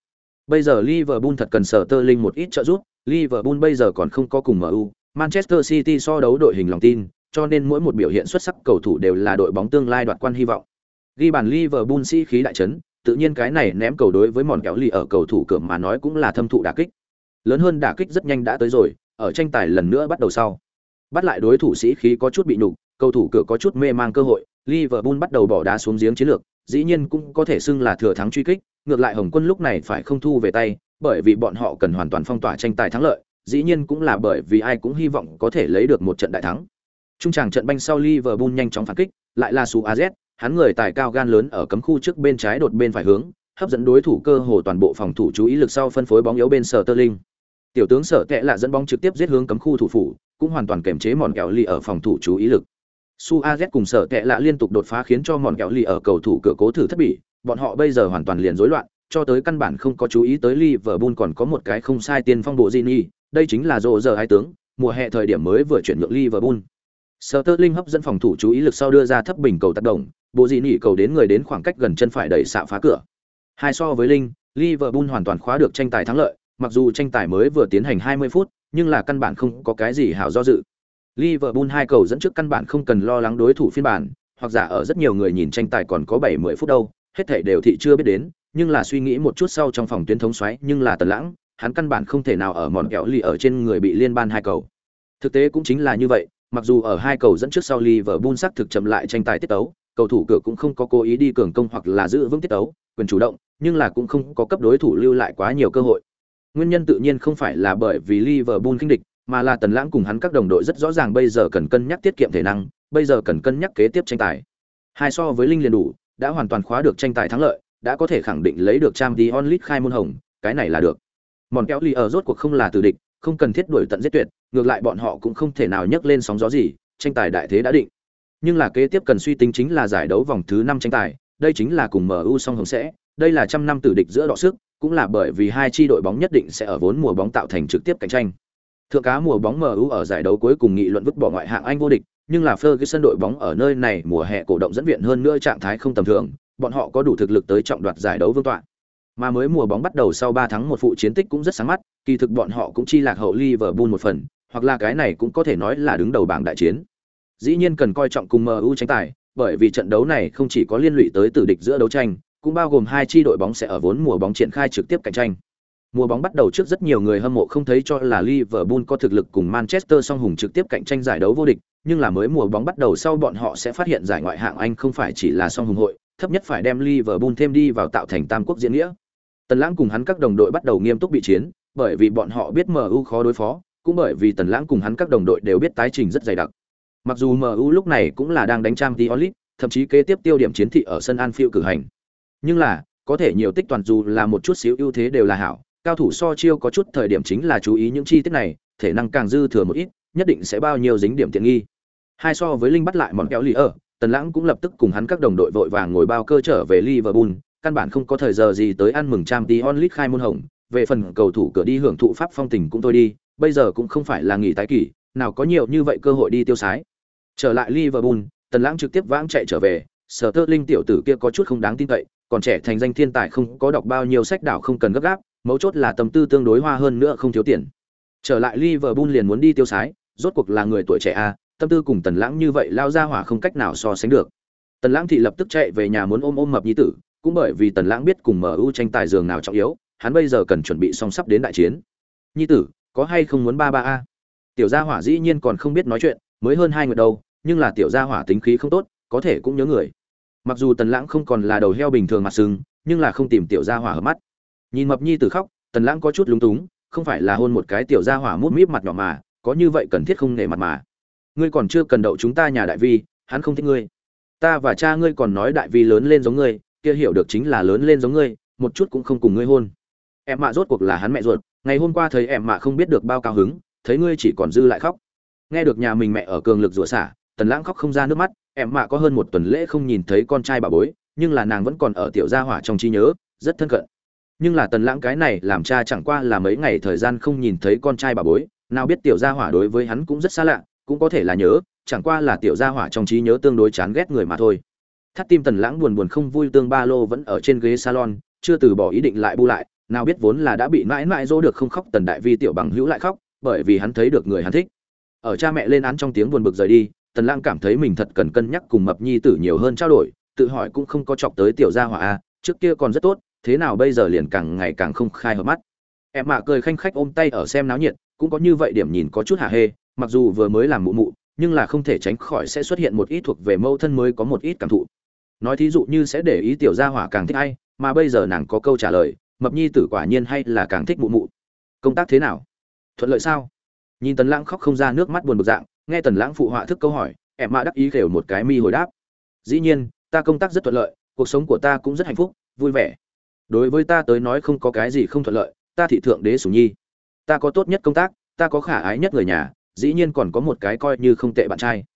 Bây giờ Liverpool thật cần Sterling một ít trợ giúp, Liverpool bây giờ còn không có cùng MU, Manchester City so đấu đội hình lòng tin, cho nên mỗi một biểu hiện xuất sắc cầu thủ đều là đội bóng tương lai đoạt quan hy vọng. Ghi bàn Liverpool sĩ khí đại chấn, tự nhiên cái này ném cầu đối với mòn kéo lì ở cầu thủ cửa mà nói cũng là thâm thụ đả kích. Lớn hơn đả kích rất nhanh đã tới rồi, ở tranh tài lần nữa bắt đầu sau. Bắt lại đối thủ sĩ khí có chút bị nhục, cầu thủ cửa có chút mê mang cơ hội, Liverpool bắt đầu bỏ đá xuống giếng chiến lược, dĩ nhiên cũng có thể xưng là thừa thắng truy kích, ngược lại Hồng Quân lúc này phải không thu về tay, bởi vì bọn họ cần hoàn toàn phong tỏa tranh tài thắng lợi, dĩ nhiên cũng là bởi vì ai cũng hy vọng có thể lấy được một trận đại thắng. Trung tràng trận banh sau Liverpool nhanh chóng phản kích, lại là Suarez, hắn người tài cao gan lớn ở cấm khu trước bên trái đột bên phải hướng, hấp dẫn đối thủ cơ hồ toàn bộ phòng thủ chú ý lực sau phân phối bóng yếu bên Sterling. Tiểu tướng Sở Kệ là dẫn bóng trực tiếp giết hướng cấm khu thủ phủ, cũng hoàn toàn kiềm chế mòn kẹo lì ở phòng thủ chú ý lực. Suarez cùng Sở Kệ là liên tục đột phá khiến cho mòn kẹo lì ở cầu thủ cửa cố thử thất bỉ, bọn họ bây giờ hoàn toàn liền rối loạn, cho tới căn bản không có chú ý tới Liverpool còn có một cái không sai tiên phong bộ Gini, đây chính là rồ giờ hai tướng, mùa hè thời điểm mới vừa chuyển nhượng Liverpool. Sterling hấp dẫn phòng thủ chú ý lực sau đưa ra thấp bình cầu tác động, bộ Gini cầu đến người đến khoảng cách gần chân phải đẩy xạ phá cửa. Hai so với Linh, Liverpool hoàn toàn khóa được tranh tài thắng lợi, mặc dù tranh tài mới vừa tiến hành 20 phút, nhưng là căn bản không có cái gì hảo do dự. Liverpool hai cầu dẫn trước căn bản không cần lo lắng đối thủ phiên bản, hoặc giả ở rất nhiều người nhìn tranh tài còn có 70 phút đâu, hết thảy đều thị chưa biết đến, nhưng là suy nghĩ một chút sau trong phòng tuyến thống xoáy, nhưng là Tần Lãng, hắn căn bản không thể nào ở mòn kẹo lì ở trên người bị liên ban hai cầu. Thực tế cũng chính là như vậy, mặc dù ở hai cầu dẫn trước sau Liverpool sắc thực chậm lại tranh tài tiết tấu, cầu thủ cửa cũng không có cố ý đi cường công hoặc là giữ vững tiết tấu, quyền chủ động, nhưng là cũng không có cấp đối thủ lưu lại quá nhiều cơ hội. Nguyên nhân tự nhiên không phải là bởi vì Liverpool khinh địch, mà là Tần Lãng cùng hắn các đồng đội rất rõ ràng bây giờ cần cân nhắc tiết kiệm thể năng, bây giờ cần cân nhắc kế tiếp tranh tài. Hai so với Linh liền đủ, đã hoàn toàn khóa được tranh tài thắng lợi, đã có thể khẳng định lấy được Champions League khai môn hồng, cái này là được. Mòn kéo lì ở rốt cuộc không là tử địch, không cần thiết đuổi tận giết tuyệt, ngược lại bọn họ cũng không thể nào nhấc lên sóng gió gì, tranh tài đại thế đã định. Nhưng là kế tiếp cần suy tính chính là giải đấu vòng thứ 5 tranh tài, đây chính là cùng MU song hồng sẽ, đây là trăm năm tử địch giữa đọ sức, cũng là bởi vì hai chi đội bóng nhất định sẽ ở vốn mùa bóng tạo thành trực tiếp cạnh tranh. Thượng cá mùa bóng MU ở giải đấu cuối cùng nghị luận vứt bỏ ngoại hạng Anh vô địch, nhưng là Ferguson đội bóng ở nơi này mùa hè cổ động dẫn viện hơn nữa trạng thái không tầm thường, bọn họ có đủ thực lực tới trọng đoạt giải đấu vương tọa. Mà mới mùa bóng bắt đầu sau 3 thắng một phụ chiến tích cũng rất sáng mắt, kỳ thực bọn họ cũng chi lạc hậu Liverpool một phần, hoặc là cái này cũng có thể nói là đứng đầu bảng đại chiến. Dĩ nhiên cần coi trọng cùng MU tranh tài, bởi vì trận đấu này không chỉ có liên lụy tới tử địch giữa đấu tranh, cũng bao gồm hai chi đội bóng sẽ ở vốn mùa bóng triển khai trực tiếp cạnh tranh. Mùa bóng bắt đầu trước rất nhiều người hâm mộ không thấy cho là Liverpool có thực lực cùng Manchester song hùng trực tiếp cạnh tranh giải đấu vô địch, nhưng là mới mùa bóng bắt đầu sau bọn họ sẽ phát hiện giải ngoại hạng Anh không phải chỉ là song hùng hội, thấp nhất phải đem Liverpool thêm đi vào tạo thành tam quốc diễn nghĩa. Tần Lãng cùng hắn các đồng đội bắt đầu nghiêm túc bị chiến, bởi vì bọn họ biết MU khó đối phó, cũng bởi vì Tần Lãng cùng hắn các đồng đội đều biết tái trình rất dày đặc. Mặc dù MU lúc này cũng là đang đánh Champions League, thậm chí kế tiếp tiêu điểm chiến thị ở sân Anfield cử hành. Nhưng là, có thể nhiều tích toàn dù là một chút xíu ưu thế đều là hảo, cao thủ so chiêu có chút thời điểm chính là chú ý những chi tiết này, thể năng càng dư thừa một ít, nhất định sẽ bao nhiêu dính điểm tiện nghi. Hai so với Linh bắt lại mòn kéo lì ở, Tần Lãng cũng lập tức cùng hắn các đồng đội vội vàng ngồi bao cơ trở về Liverpool, căn bản không có thời giờ gì tới ăn mừng Champions League khai môn hồng, về phần cầu thủ cửa đi hưởng thụ pháp phong tình cũng thôi đi, bây giờ cũng không phải là nghỉ tái kỳ, nào có nhiều như vậy cơ hội đi tiêu sái. Trở lại Liverpool, Tần Lãng trực tiếp vãng chạy trở về, Sterling tiểu tử kia có chút không đáng tin cậy, còn trẻ thành danh thiên tài không có đọc bao nhiêu sách đảo không cần gấp gáp, mấu chốt là tâm tư tương đối hoa hơn nữa không thiếu tiền. Trở lại Liverpool liền muốn đi tiêu sái, rốt cuộc là người tuổi trẻ a, tâm tư cùng Tần Lãng như vậy lao ra hỏa không cách nào so sánh được. Tần Lãng thì lập tức chạy về nhà muốn ôm mập nhi tử, cũng bởi vì Tần Lãng biết cùng MU tranh tài giường nào trọng yếu, hắn bây giờ cần chuẩn bị xong sắp đến đại chiến. Nhi tử, có hay không muốn ba ba a? Tiểu gia hỏa dĩ nhiên còn không biết nói chuyện, mới hơn 2 người đâu, nhưng là tiểu gia hỏa tính khí không tốt, có thể cũng nhớ người. Mặc dù Tần Lãng không còn là đầu heo bình thường mặt sưng, nhưng là không tìm tiểu gia hỏa hợp mắt. Nhìn mập nhi tử khóc, Tần Lãng có chút lúng túng, không phải là hôn một cái tiểu gia hỏa mút míp mặt nhỏ mà, có như vậy cần thiết không nể mặt mà. Ngươi còn chưa cần đậu chúng ta nhà đại vi, hắn không thích ngươi. Ta và cha ngươi còn nói đại vi lớn lên giống ngươi, kia hiểu được chính là lớn lên giống ngươi, một chút cũng không cùng ngươi hôn. Em mạ rốt cuộc là hắn mẹ ruột, ngày hôm qua thấy em mạ không biết được bao cao hứng, thấy ngươi chỉ còn dư lại khóc. Nghe được nhà mình mẹ ở cường lực rủa xả, Tần Lãng khóc không ra nước mắt, em mạ có hơn một tuần lễ không nhìn thấy con trai bà bối, nhưng là nàng vẫn còn ở tiểu gia hỏa trong trí nhớ, rất thân cận. Nhưng là Tần Lãng cái này làm cha chẳng qua là mấy ngày thời gian không nhìn thấy con trai bà bối, nào biết tiểu gia hỏa đối với hắn cũng rất xa lạ, cũng có thể là nhớ, chẳng qua là tiểu gia hỏa trong trí nhớ tương đối chán ghét người mà thôi. Thắt tim Tần Lãng buồn buồn không vui tương ba lô vẫn ở trên ghế salon, chưa từ bỏ ý định lại bu lại, nào biết vốn là đã bị mãi mãi dỗ được không khóc Tần Đại Vi tiểu bằng hữu lại khóc, bởi vì hắn thấy được người hắn thích. Ở cha mẹ lên án trong tiếng buồn bực rời đi, Tần Lãng cảm thấy mình thật cần cân nhắc cùng Mập Nhi tử nhiều hơn trao đổi, tự hỏi cũng không có chọc tới tiểu gia hỏa a, trước kia còn rất tốt, thế nào bây giờ liền càng ngày càng không khai hợp mắt. Em mạ cười khanh khách ôm tay ở xem náo nhiệt, cũng có như vậy điểm nhìn có chút hả hê, mặc dù vừa mới làm mụ mụ, nhưng là không thể tránh khỏi sẽ xuất hiện một ít thuộc về mâu thân mới có một ít cảm thụ. Nói thí dụ như sẽ để ý tiểu gia hỏa càng thích ai, mà bây giờ nàng có câu trả lời, Mập Nhi tử quả nhiên hay là càng thích mụ mụ. Công tác thế nào? Thuận lợi sao? Nhìn Tần Lãng khóc không ra nước mắt buồn bực dạng, nghe Tần Lãng phụ họa thức câu hỏi, em mạ đắc ý khều một cái mi hồi đáp. Dĩ nhiên, ta công tác rất thuận lợi, cuộc sống của ta cũng rất hạnh phúc, vui vẻ. Đối với ta tới nói không có cái gì không thuận lợi, ta thị thượng đế sủng nhi. Ta có tốt nhất công tác, ta có khả ái nhất người nhà, dĩ nhiên còn có một cái coi như không tệ bạn trai.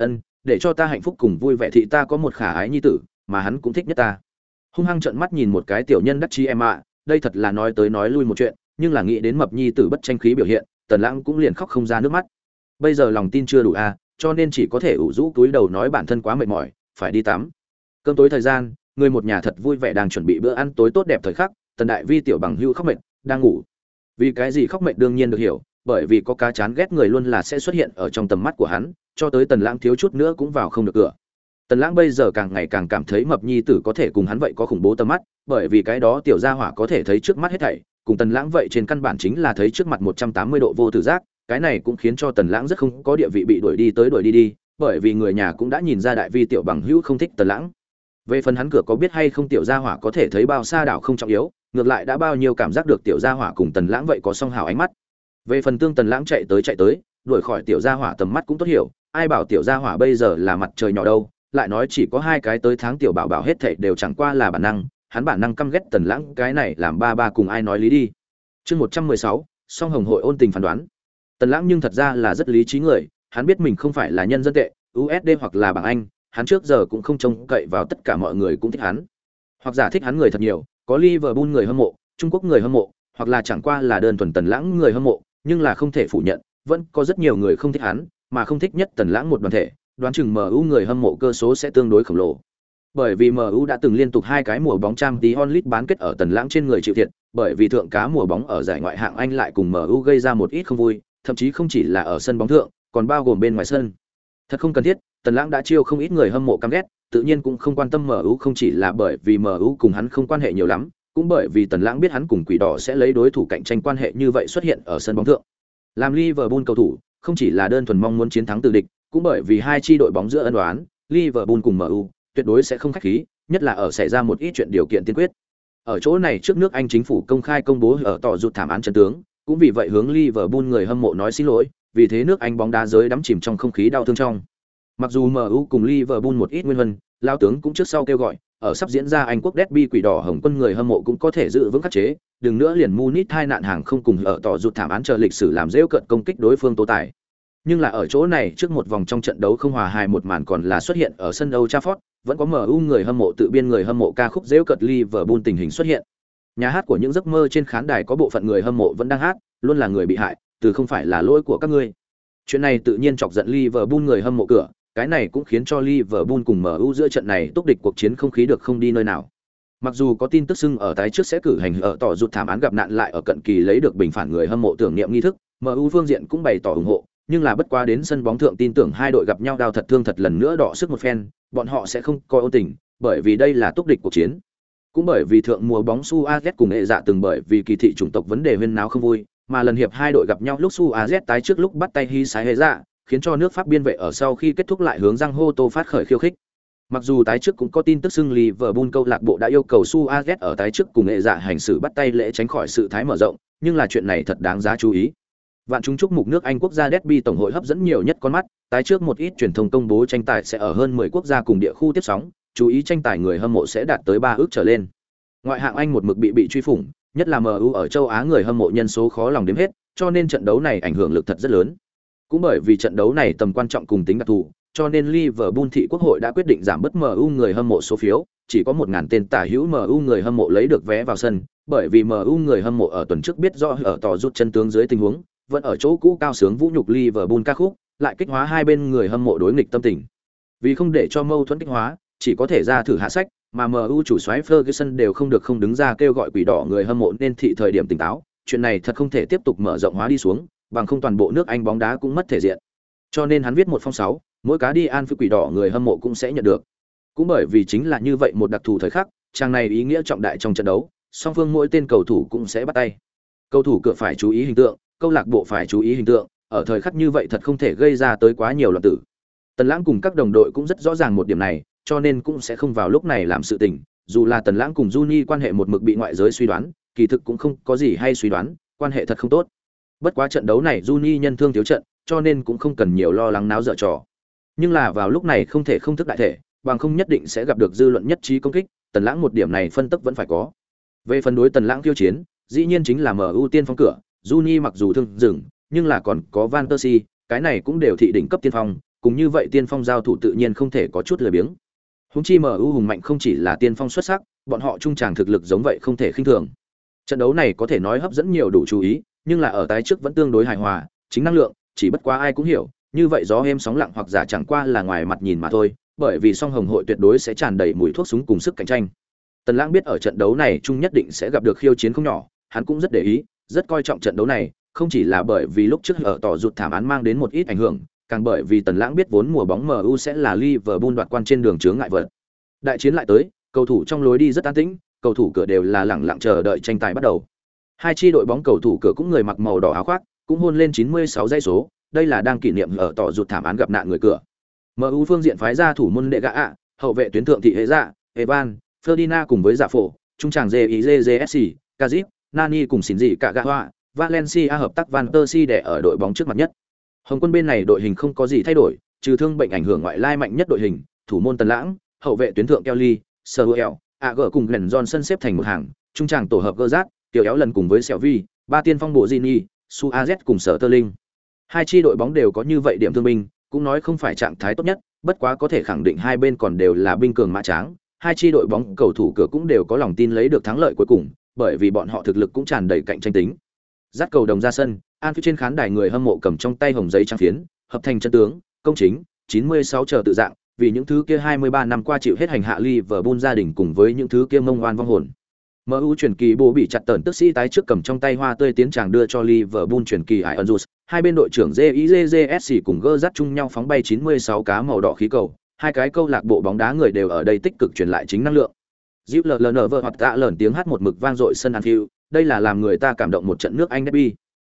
Để cho ta hạnh phúc cùng vui vẻ thì ta có một khả ái nhi tử, mà hắn cũng thích nhất ta. Hung hăng trợn mắt nhìn một cái tiểu nhân đắc chí em ạ, đây thật là nói tới nói lui một chuyện, nhưng là nghĩ đến Mập Nhi tử bất tranh khí biểu hiện, Tần Lãng cũng liền khóc không ra nước mắt. Bây giờ lòng tin chưa đủ cho nên chỉ có thể ủ rũ túi đầu nói bản thân quá mệt mỏi, phải đi tắm. Cơm tối thời gian, người một nhà thật vui vẻ đang chuẩn bị bữa ăn tối tốt đẹp thời khắc, Tần Đại Vi tiểu bằng hữu khóc mệt, đang ngủ. Vì cái gì khóc mệt đương nhiên được hiểu, bởi vì có cá chán ghét người luôn là sẽ xuất hiện ở trong tầm mắt của hắn, cho tới Tần Lãng thiếu chút nữa cũng vào không được cửa. Tần Lãng bây giờ càng ngày càng cảm thấy Mập Nhi tử có thể cùng hắn vậy có khủng bố tầm mắt, bởi vì cái đó tiểu gia hỏa có thể thấy trước mắt hết thảy, cùng Tần Lãng vậy trên căn bản chính là thấy trước mặt 180 độ vô tự giác, cái này cũng khiến cho Tần Lãng rất không có địa vị bị đuổi đi tới đuổi đi đi, bởi vì người nhà cũng đã nhìn ra Đại Vi tiểu bằng hữu không thích Tần Lãng. Về phần hắn cửa có biết hay không tiểu gia hỏa có thể thấy bao xa đảo không trọng yếu, ngược lại đã bao nhiêu cảm giác được tiểu gia hỏa cùng Tần Lãng vậy có song hào ánh mắt. Về phần tương Tần Lãng chạy tới, đuổi khỏi tiểu gia hỏa tầm mắt cũng tốt hiểu, ai bảo tiểu gia hỏa bây giờ là mặt trời nhỏ đâu, lại nói chỉ có 2 cái tới tháng tiểu bảo bảo hết thảy đều chẳng qua là bản năng, hắn bản năng căm ghét Tần Lãng cái này làm ba cùng ai nói lý đi. Chương 116, song hồng hội ôn tình phán đoán. Tần Lãng nhưng thật ra là rất lý trí người, hắn biết mình không phải là nhân dân tệ, USD hoặc là bảng Anh, hắn trước giờ cũng không trông cậy vào tất cả mọi người cũng thích hắn. Hoặc giả thích hắn người thật nhiều, có Liverpool người hâm mộ, Trung Quốc người hâm mộ, hoặc là chẳng qua là đơn thuần Tần Lãng người hâm mộ, nhưng là không thể phủ nhận, vẫn có rất nhiều người không thích hắn, mà không thích nhất Tần Lãng một đoàn thể, đoán chừng MU người hâm mộ cơ số sẽ tương đối khổng lồ. Bởi vì MU đã từng liên tục 2 cái mùa bóng Champions League bán kết ở Tần Lãng trên người chịu thiệt, bởi vì thượng cá mùa bóng ở giải ngoại hạng Anh lại cùng MU gây ra một ít không vui, thậm chí không chỉ là ở sân bóng thượng, còn bao gồm bên ngoài sân. Thật không cần thiết, Tần Lãng đã chiêu không ít người hâm mộ căm ghét, tự nhiên cũng không quan tâm MU, không chỉ là bởi vì MU cùng hắn không quan hệ nhiều lắm, cũng bởi vì Tần Lãng biết hắn cùng Quỷ Đỏ sẽ lấy đối thủ cạnh tranh quan hệ như vậy xuất hiện ở sân bóng thượng. Làm Liverpool cầu thủ, không chỉ là đơn thuần mong muốn chiến thắng từ địch, cũng bởi vì hai chi đội bóng giữa ân oán, Liverpool cùng MU tuyệt đối sẽ không khách khí, nhất là ở xảy ra một ít chuyện điều kiện tiên quyết. Ở chỗ này trước nước Anh chính phủ công khai công bố ở tỏ rụt thảm án chân tướng, cũng vì vậy hướng Liverpool người hâm mộ nói xin lỗi, vì thế nước Anh bóng đá giới đắm chìm trong không khí đau thương trong. Mặc dù MU cùng Liverpool một ít nguyên nhân, lao tướng cũng trước sau kêu gọi, ở sắp diễn ra Anh quốc derby Quỷ Đỏ Hồng Quân người hâm mộ cũng có thể giữ vững khắc chế, đừng nữa liền Munich hai nạn hàng không cùng ở tỏ rụt thảm án chờ lịch sử làm rêu cợt công kích đối phương tố tài. Nhưng là ở chỗ này trước một vòng trong trận đấu không hòa hài một màn còn là xuất hiện ở sân Old Trafford, vẫn có MU người hâm mộ tự biên người hâm mộ ca khúc rêu cợt Liverpool tình hình xuất hiện. Nhà hát của những giấc mơ trên khán đài có bộ phận người hâm mộ vẫn đang hát, luôn là người bị hại, từ không phải là lỗi của các ngươi. Chuyện này tự nhiên chọc giận Liverpool người hâm mộ cửa, cái này cũng khiến cho Liverpool cùng MU giữa trận này túc địch cuộc chiến không khí được không đi nơi nào. Mặc dù có tin tức xưng ở tái trước sẽ cử hành ở tỏ rụt thảm án gặp nạn lại ở cận kỳ lấy được bình phản người hâm mộ tưởng niệm nghi thức, MU phương diện cũng bày tỏ ủng hộ, nhưng là bất quá đến sân bóng thượng tin tưởng hai đội gặp nhau đau thật thương thật lần nữa đọ sức một phen, bọn họ sẽ không coi ôn tình, bởi vì đây là túc địch cuộc chiến. Cũng bởi vì thượng mùa bóng Suarez cùng hệ dạ từng bởi vì kỳ thị chủng tộc vấn đề huyên náo không vui, mà lần hiệp hai đội gặp nhau lúc Suarez tái trước lúc bắt tay hy sái hệ dạ, khiến cho nước Pháp biên vệ ở sau khi kết thúc lại hướng răng hô tô phát khởi khiêu khích. Mặc dù tái trước cũng có tin tức xưng Liverpool câu lạc bộ đã yêu cầu Suarez ở tái trước cùng hệ dạ hành xử bắt tay lễ tránh khỏi sự thái mở rộng, nhưng là chuyện này thật đáng giá chú ý. Vạn chúng chúc mục nước Anh quốc gia derby tổng hội hấp dẫn nhiều nhất con mắt, tái trước một ít truyền thông công bố tranh tài sẽ ở hơn 10 quốc gia cùng địa khu tiếp sóng, chú ý tranh tài người hâm mộ sẽ đạt tới 3 ước trở lên. Ngoại hạng Anh một mực bị truy phủng, nhất là MU ở châu Á người hâm mộ nhân số khó lòng đếm hết, cho nên trận đấu này ảnh hưởng lực thật rất lớn. Cũng bởi vì trận đấu này tầm quan trọng cùng tính đặc thù, cho nên Liverpool thị quốc hội đã quyết định giảm bớt MU người hâm mộ số phiếu, chỉ có 1000 tên tả hữu MU người hâm mộ lấy được vé vào sân, bởi vì MU người hâm mộ ở tuần trước biết rõ ở tỏ rút chân tướng dưới tình huống, vẫn ở chỗ cũ cao sướng vũ nhục Liverpool ca khúc, lại kích hóa hai bên người hâm mộ đối nghịch tâm tình. Vì không để cho mâu thuẫn kích hóa, chỉ có thể ra thử hạ sách, mà MU chủ soái Ferguson đều không được không đứng ra kêu gọi quỷ đỏ người hâm mộ nên thị thời điểm tỉnh táo, chuyện này thật không thể tiếp tục mở rộng hóa đi xuống, bằng không toàn bộ nước Anh bóng đá cũng mất thể diện. Cho nên hắn viết một phong 6, mỗi cá đi Anfield quỷ đỏ người hâm mộ cũng sẽ nhận được. Cũng bởi vì chính là như vậy một đặc thù thời khắc, trang này ý nghĩa trọng đại trong trận đấu, song phương mỗi tên cầu thủ cũng sẽ bắt tay. Cầu thủ cửa phải chú ý hình tượng, câu lạc bộ phải chú ý hình tượng, ở thời khắc như vậy thật không thể gây ra tới quá nhiều loạn tử. Tần Lãng cùng các đồng đội cũng rất rõ ràng một điểm này, cho nên cũng sẽ không vào lúc này làm sự tình, dù là Tần Lãng cùng Juni quan hệ một mực bị ngoại giới suy đoán, kỳ thực cũng không có gì hay suy đoán, quan hệ thật không tốt. Bất quá trận đấu này Juni nhân thương thiếu trận, cho nên cũng không cần nhiều lo lắng náo dở trò. Nhưng là vào lúc này không thể không thức đại thể, bằng không nhất định sẽ gặp được dư luận nhất trí công kích, Tần Lãng một điểm này phân tích vẫn phải có. Về phần đối Tần Lãng khiêu chiến, dĩ nhiên chính là MU tiên phong cửa, Juni mặc dù thương dừng, nhưng là còn có Van Persie, cái này cũng đều thị đỉnh cấp tiên phong, cùng như vậy tiên phong giao thủ tự nhiên không thể có chút lười biếng. Huống chi MU hùng mạnh không chỉ là tiên phong xuất sắc, bọn họ trung tràng thực lực giống vậy không thể khinh thường. Trận đấu này có thể nói hấp dẫn nhiều đủ chú ý, nhưng là ở tái trước vẫn tương đối hài hòa, chính năng lượng, chỉ bất quá ai cũng hiểu, như vậy gió êm sóng lặng hoặc giả chẳng qua là ngoài mặt nhìn mà thôi, bởi vì song hồng hội tuyệt đối sẽ tràn đầy mùi thuốc súng cùng sức cạnh tranh. Tần Lãng biết ở trận đấu này chung nhất định sẽ gặp được khiêu chiến không nhỏ, hắn cũng rất để ý, rất coi trọng trận đấu này, không chỉ là bởi vì lúc trước ở tỏ rụt thảm án mang đến một ít ảnh hưởng, càng bởi vì Tần Lãng biết vốn mùa bóng MU sẽ là Liverpool đoạt quan trên đường chướng ngại vật. Đại chiến lại tới, cầu thủ trong lối đi rất an tĩnh, cầu thủ cửa đều là lẳng lặng chờ đợi tranh tài bắt đầu. Hai chi đội bóng cầu thủ cửa cũng người mặc màu đỏ áo khoác, cũng hôn lên 96 dãy số, đây là đang kỷ niệm ở tỏ rụt thảm án gặp nạn người cửa. MU phương diện phái ra thủ môn đệ gã ạ, hậu vệ tuyến thượng thị hệ dạ, Evan, Ferdinand cùng với Dạ Phổ, trung tràng JIJJSC, Kazip, Nani cùng xỉn dị cả gã hoa, Valencia hợp tác Van Persie để ở đội bóng trước mặt nhất. Hồng quân bên này đội hình không có gì thay đổi, trừ thương bệnh ảnh hưởng ngoại lai mạnh nhất đội hình, thủ môn Tần Lãng, hậu vệ tuyến thượng Kelly, Samuel, AG cùng Glenn Johnson xếp thành một hàng, trung tràng tổ hợp Gerrard, Tiểu Éo lần cùng với Selvi, ba tiên phong bộ Gini, Suarez cùng Sterling. Hai chi đội bóng đều có như vậy điểm thương binh, cũng nói không phải trạng thái tốt nhất, bất quá có thể khẳng định hai bên còn đều là binh cường mã tráng, hai chi đội bóng cầu thủ cửa cũng đều có lòng tin lấy được thắng lợi cuối cùng, bởi vì bọn họ thực lực cũng tràn đầy cạnh tranh tính. Dắt cầu đồng ra sân, Anfield trên khán đài người hâm mộ cầm trong tay hồng giấy trang phiến, hợp thành chân tướng, công chính, 96 chờ tự dạng, vì những thứ kia 23 năm qua chịu hết hành hạ Liverpool gia đình cùng với những thứ kia mông oan vong hồn. MU truyền kỳ bố bị chặt tẩn tức sĩ tái trước cầm trong tay hoa tươi tiến tràng đưa cho Liverpool truyền kỳ Iron Juice, hai bên đội trưởng JIJJSC cùng gơ dắt chung nhau phóng bay 96 cá màu đỏ khí cầu, hai cái câu lạc bộ bóng đá người đều ở đây tích cực truyền lại chính năng lượng. Dịu LLN vợ hoặc tạ lởn tiếng hát một mực vang dội sân Anfield, đây là làm người ta cảm động một trận nước Anh derby.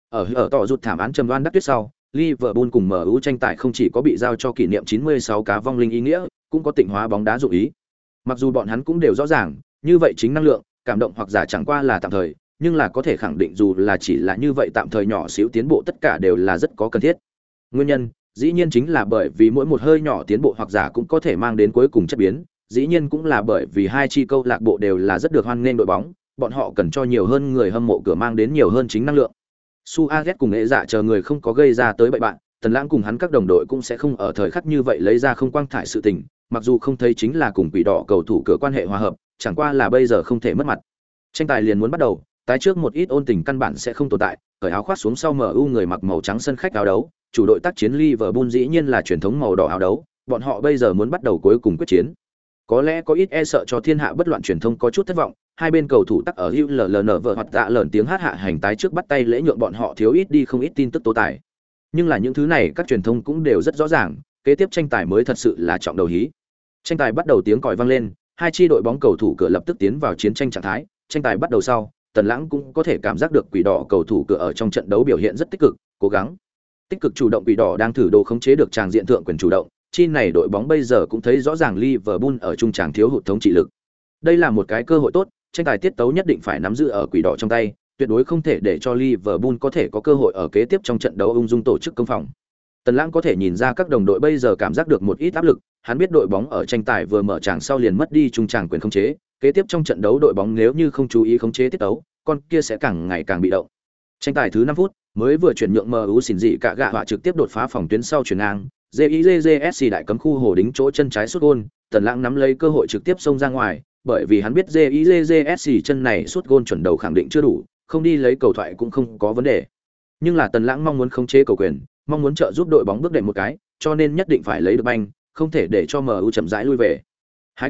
Ở tỏ rụt thảm án trầm đoan đắc tuyết sau, Liverpool cùng MU tranh tài không chỉ có bị giao cho kỷ niệm 96 cá vong linh ý nghĩa, cũng có tịnh hóa bóng đá dụng ý. Mặc dù bọn hắn cũng đều rõ ràng, như vậy chính năng lượng, cảm động hoặc giả chẳng qua là tạm thời, nhưng là có thể khẳng định dù là chỉ là như vậy tạm thời nhỏ xíu tiến bộ tất cả đều là rất có cần thiết. Nguyên nhân, dĩ nhiên chính là bởi vì mỗi một hơi nhỏ tiến bộ hoặc giả cũng có thể mang đến cuối cùng chất biến, dĩ nhiên cũng là bởi vì hai chi câu lạc bộ đều là rất được hoan nghênh đội bóng, bọn họ cần cho nhiều hơn người hâm mộ cửa mang đến nhiều hơn chính năng lượng. Suarez cùng nghệ dạ chờ người không có gây ra tới bậy bạn, Tần Lãng cùng hắn các đồng đội cũng sẽ không ở thời khắc như vậy lấy ra không quang thải sự tình, mặc dù không thấy chính là cùng quỷ đỏ cầu thủ cửa quan hệ hòa hợp, chẳng qua là bây giờ không thể mất mặt. Tranh tài liền muốn bắt đầu, tái trước một ít ôn tình căn bản sẽ không tồn tại, cởi áo khoác xuống sau MU người mặc màu trắng sân khách áo đấu, chủ đội tác chiến Liverpool dĩ nhiên là truyền thống màu đỏ áo đấu, bọn họ bây giờ muốn bắt đầu cuối cùng quyết chiến. Có lẽ có ít e sợ cho thiên hạ bất loạn truyền thông có chút thất vọng, hai bên cầu thủ tắc ở ULLN vợ hoặc tạ lởn tiếng hát hạ hành tái trước bắt tay lễ nhượng bọn họ thiếu ít đi không ít tin tức tố tài. Nhưng là những thứ này các truyền thông cũng đều rất rõ ràng, kế tiếp tranh tài mới thật sự là trọng đầu hí. Tranh tài bắt đầu tiếng còi vang lên, hai chi đội bóng cầu thủ cửa lập tức tiến vào chiến tranh trạng thái, tranh tài bắt đầu sau, Tần Lãng cũng có thể cảm giác được quỷ đỏ cầu thủ cửa ở trong trận đấu biểu hiện rất tích cực, cố gắng. Tích cực chủ động quỷ đỏ đang thử đồ khống chế được tràng diện thượng quyền chủ động, chi này đội bóng bây giờ cũng thấy rõ ràng Liverpool ở trung tràng thiếu hụt thống trị lực. Đây là một cái cơ hội tốt, tranh tài tiết tấu nhất định phải nắm giữ ở quỷ đỏ trong tay, tuyệt đối không thể để cho Liverpool có thể có cơ hội ở kế tiếp trong trận đấu ung dung tổ chức công phòng. Tần Lãng có thể nhìn ra các đồng đội bây giờ cảm giác được một ít áp lực, hắn biết đội bóng ở tranh tài vừa mở tràng sau liền mất đi trung tràng quyền khống chế, kế tiếp trong trận đấu đội bóng nếu như không chú ý khống chế tiết tấu, con kia sẽ càng ngày càng bị động. Tranh tài thứ 5 phút, mới vừa chuyển nhượng MU xỉn dị cả gạ họa trực tiếp đột phá phòng tuyến sau chuyển ngang, JIJJSC đại cấm khu hồ đính chỗ chân trái sút gôn, Tần Lãng nắm lấy cơ hội trực tiếp xông ra ngoài, bởi vì hắn biết JIJJSC chân này sút gôn chuẩn đầu khẳng định chưa đủ, không đi lấy cầu thoại cũng không có vấn đề. Nhưng là Tần Lãng mong muốn khống chế cầu quyền, mong muốn trợ giúp đội bóng bước đệm một cái, cho nên nhất định phải lấy được banh, không thể để cho MU chậm rãi lui về. Hái cầu,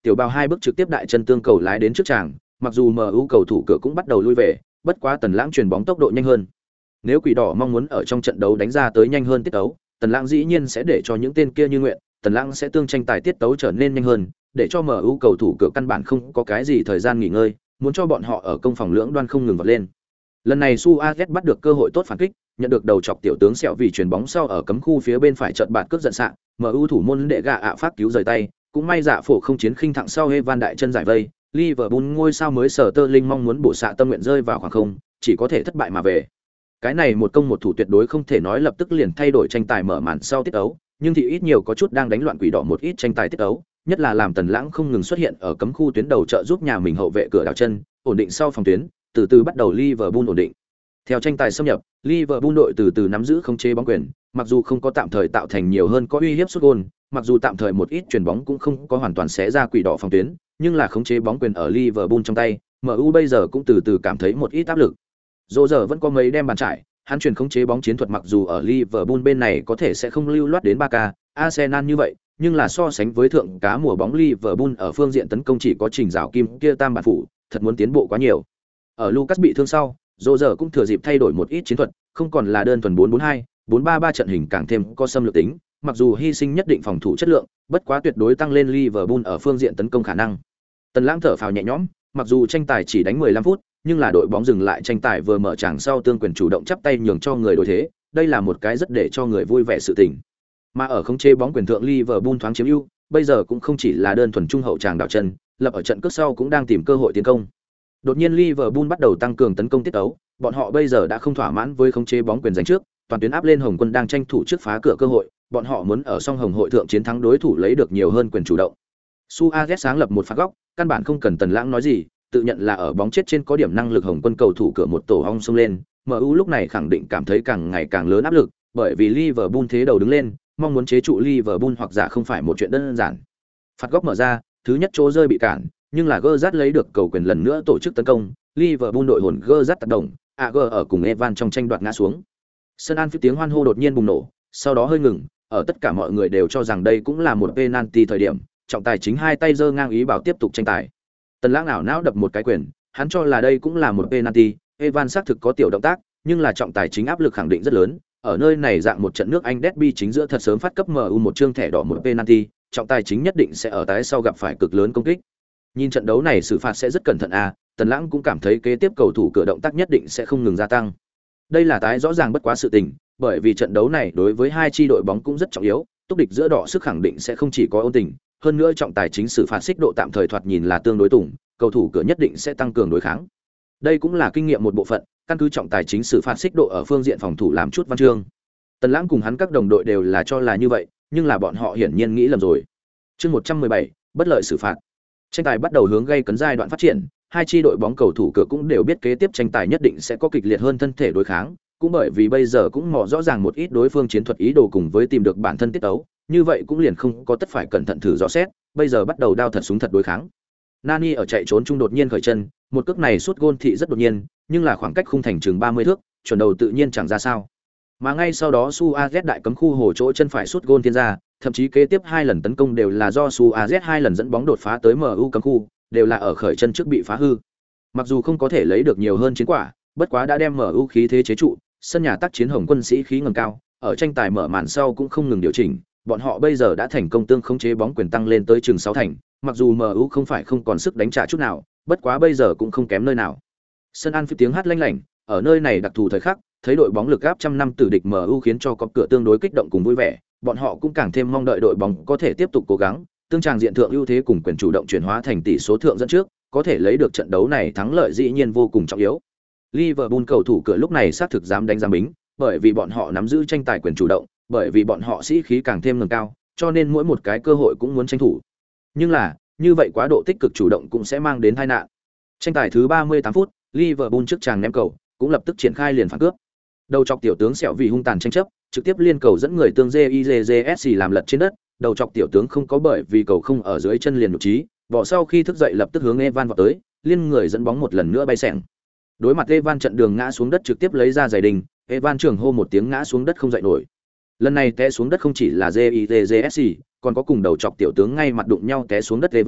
Tiểu Bào hai bước trực tiếp đại chân tương cầu lái đến trước tràng, mặc dù MU cầu thủ cửa cũng bắt đầu lui về, bất quá Tần Lãng chuyền bóng tốc độ nhanh hơn. Nếu Quỷ Đỏ mong muốn ở trong trận đấu đánh ra tới nhanh hơn tiết tấu, Tần Lãng dĩ nhiên sẽ để cho những tên kia như nguyện, Tần Lãng sẽ tương tranh tài tiết tấu trở nên nhanh hơn, để cho MU cầu thủ cửa căn bản không có cái gì thời gian nghỉ ngơi, muốn cho bọn họ ở công phòng lưỡng đoan không ngừng vọt lên. Lần này Suarez bắt được cơ hội tốt phản kích, nhận được đầu chọc tiểu tướng sẹo vì chuyền bóng sau ở cấm khu phía bên phải chợt bạt cướp giận sạng, MU thủ môn đệ gạ ạ phát cứu rời tay, cũng may dạ phổ không chiến khinh thẳng sau Evan đại chân giải vây, Liverpool ngôi sao mới sở tơ linh mong muốn bổ xạ tâm nguyện rơi vào khoảng không, chỉ có thể thất bại mà về. Cái này một công một thủ tuyệt đối không thể nói lập tức liền thay đổi tranh tài mở màn sau tiết ấu, nhưng thì ít nhiều có chút đang đánh loạn Quỷ Đỏ một ít tranh tài tiết ấu, nhất là làm Tần Lãng không ngừng xuất hiện ở cấm khu tuyến đầu trợ giúp nhà mình hậu vệ cửa đảo chân, ổn định sau phòng tuyến, từ từ bắt đầu Liverpool ổn định. Theo tranh tài xâm nhập, Liverpool đội từ từ nắm giữ khống chế bóng quyền, mặc dù không có tạm thời tạo thành nhiều hơn có uy hiếp sút gol, mặc dù tạm thời một ít chuyền bóng cũng không có hoàn toàn xé ra Quỷ Đỏ phòng tuyến, nhưng là khống chế bóng quyền ở Liverpool trong tay, MU bây giờ cũng từ từ cảm thấy một ít áp lực. Dỗ giờ vẫn có mấy đem bàn trải, hắn truyền khống chế bóng chiến thuật mặc dù ở Liverpool bên này có thể sẽ không lưu loát đến 3K, Arsenal như vậy, nhưng là so sánh với thượng cá mùa bóng Liverpool ở phương diện tấn công chỉ có trình rào kim kia tam bản phụ, thật muốn tiến bộ quá nhiều. Ở Lucas bị thương sau, Dỗ giờ cũng thừa dịp thay đổi một ít chiến thuật, không còn là đơn thuần 4-4-2, 4-3-3 trận hình càng thêm có xâm lược tính, mặc dù hy sinh nhất định phòng thủ chất lượng, bất quá tuyệt đối tăng lên Liverpool ở phương diện tấn công khả năng. Tần Lãng thở phào nhẹ nhõm, mặc dù tranh tài chỉ đánh 15 phút, nhưng là đội bóng dừng lại tranh tài vừa mở tràng sau tương quyền chủ động chắp tay nhường cho người đối thế, đây là một cái rất để cho người vui vẻ sự tình. Mà ở khống chế bóng quyền thượng Liverpool thoáng chiếm ưu, bây giờ cũng không chỉ là đơn thuần trung hậu tràng đảo chân, lập ở trận cước sau cũng đang tìm cơ hội tiến công. Đột nhiên Liverpool bắt đầu tăng cường tấn công tiết tấu, bọn họ bây giờ đã không thỏa mãn với khống chế bóng quyền giành trước, toàn tuyến áp lên Hồng Quân đang tranh thủ trước phá cửa cơ hội, bọn họ muốn ở song hồng hội thượng chiến thắng đối thủ lấy được nhiều hơn quyền chủ động. Suarez sáng lập một phạt góc, căn bản không cần Tần Lãng nói gì, tự nhận là ở bóng chết trên có điểm năng lực Hồng Quân cầu thủ cửa một tổ ong xông lên, MU lúc này khẳng định cảm thấy càng ngày càng lớn áp lực, bởi vì Liverpool thế đầu đứng lên, mong muốn chế trụ Liverpool hoặc giả không phải một chuyện đơn giản. Phạt góc mở ra, thứ nhất chỗ rơi bị cản, nhưng là Gerrard lấy được cầu quyền lần nữa tổ chức tấn công, Liverpool đội hồn Gerrard tác động, AG ở cùng Evan trong tranh đoạt ngã xuống. Sân Anfield tiếng hoan hô đột nhiên bùng nổ, sau đó hơi ngừng, ở tất cả mọi người đều cho rằng đây cũng là một penalty thời điểm, trọng tài chính hai tay giơ ngang ý bảo tiếp tục tranh tài. Tần Lãng ảo não đập một cái quyền, hắn cho là đây cũng là một penalty, Evan xác thực có tiểu động tác, nhưng là trọng tài chính áp lực khẳng định rất lớn, ở nơi này dạng một trận nước Anh derby chính giữa thật sớm phát cấp MU một trương thẻ đỏ một penalty, trọng tài chính nhất định sẽ ở tái sau gặp phải cực lớn công kích. Nhìn trận đấu này xử phạt sẽ rất cẩn thận Tần Lãng cũng cảm thấy kế tiếp cầu thủ cửa động tác nhất định sẽ không ngừng gia tăng. Đây là tái rõ ràng bất quá sự tình, bởi vì trận đấu này đối với hai chi đội bóng cũng rất trọng yếu, túc địch giữa đỏ sức khẳng định sẽ không chỉ có ôn tình, hơn nữa trọng tài chính xử phạt xích độ tạm thời thoạt nhìn là tương đối tủng, cầu thủ cửa nhất định sẽ tăng cường đối kháng. Đây cũng là kinh nghiệm một bộ phận, căn cứ trọng tài chính xử phạt xích độ ở phương diện phòng thủ làm chút văn chương. Tần Lãng cùng hắn các đồng đội đều là cho là như vậy, nhưng là bọn họ hiển nhiên nghĩ lầm rồi. Chương 117, bất lợi xử phạt. Tranh tài bắt đầu hướng gây cấn giai đoạn phát triển, hai chi đội bóng cầu thủ cửa cũng đều biết kế tiếp tranh tài nhất định sẽ có kịch liệt hơn thân thể đối kháng, cũng bởi vì bây giờ cũng mò rõ ràng một ít đối phương chiến thuật ý đồ cùng với tìm được bản thân tiết tấu, như vậy cũng liền không có tất phải cẩn thận thử dò xét, bây giờ bắt đầu đao thật súng thật đối kháng. Nani ở chạy trốn trung đột nhiên khởi chân, một cước này sút gôn thị rất đột nhiên, nhưng là khoảng cách khung thành chừng 30 thước, chuẩn đầu tự nhiên chẳng ra sao. Mà ngay sau đó Suarez đại cấm khu hồ chỗ chân phải sút gôn thiên ra, thậm chí kế tiếp hai lần tấn công đều là do Suarez hai lần dẫn bóng đột phá tới MU cấm khu, đều là ở khởi chân trước bị phá hư. Mặc dù không có thể lấy được nhiều hơn chiến quả, bất quá đã đem MU khí thế chế trụ, sân nhà tác chiến Hồng Quân sĩ khí ngẩng cao, ở tranh tài mở màn sau cũng không ngừng điều chỉnh, bọn họ bây giờ đã thành công tương khống chế bóng quyền tăng lên tới chừng 6 thành, mặc dù MU không phải không còn sức đánh trả chút nào, bất quá bây giờ cũng không kém nơi nào. Sân Anfield tiếng hát lanh lảnh, ở nơi này đặc thù thời khắc, thấy đội bóng lực áp trăm năm tử địch MU khiến cho cọp cửa tương đối kích động cùng vui vẻ, bọn họ cũng càng thêm mong đợi đội bóng có thể tiếp tục cố gắng, tương tràng diện thượng ưu thế cùng quyền chủ động chuyển hóa thành tỷ số thượng dẫn trước, có thể lấy được trận đấu này thắng lợi dĩ nhiên vô cùng trọng yếu. Liverpool cầu thủ cửa lúc này xác thực dám đánh dám bính, bởi vì bọn họ nắm giữ tranh tài quyền chủ động, bởi vì bọn họ sĩ khí càng thêm nâng cao, cho nên mỗi một cái cơ hội cũng muốn tranh thủ. Nhưng là, như vậy quá độ tích cực chủ động cũng sẽ mang đến tai nạn. Tranh tài thứ 38 phút, Liverpool trước chàng ném cầu, cũng lập tức triển khai liền phản cướp. Đầu chọc tiểu tướng sẹo vì hung tàn tranh chấp, trực tiếp liên cầu dẫn người tương JIJJSC làm lật trên đất, đầu chọc tiểu tướng không có bởi vì cầu không ở dưới chân liền nhục trí, bỏ sau khi thức dậy lập tức hướng Evan vào tới, liên người dẫn bóng một lần nữa bay xẻng. Đối mặt Evan trận đường ngã xuống đất trực tiếp lấy ra giày đình, Evan trường hô một tiếng ngã xuống đất không dậy nổi. Lần này té xuống đất không chỉ là JIJJSC, còn có cùng đầu chọc tiểu tướng ngay mặt đụng nhau té xuống đất Evan,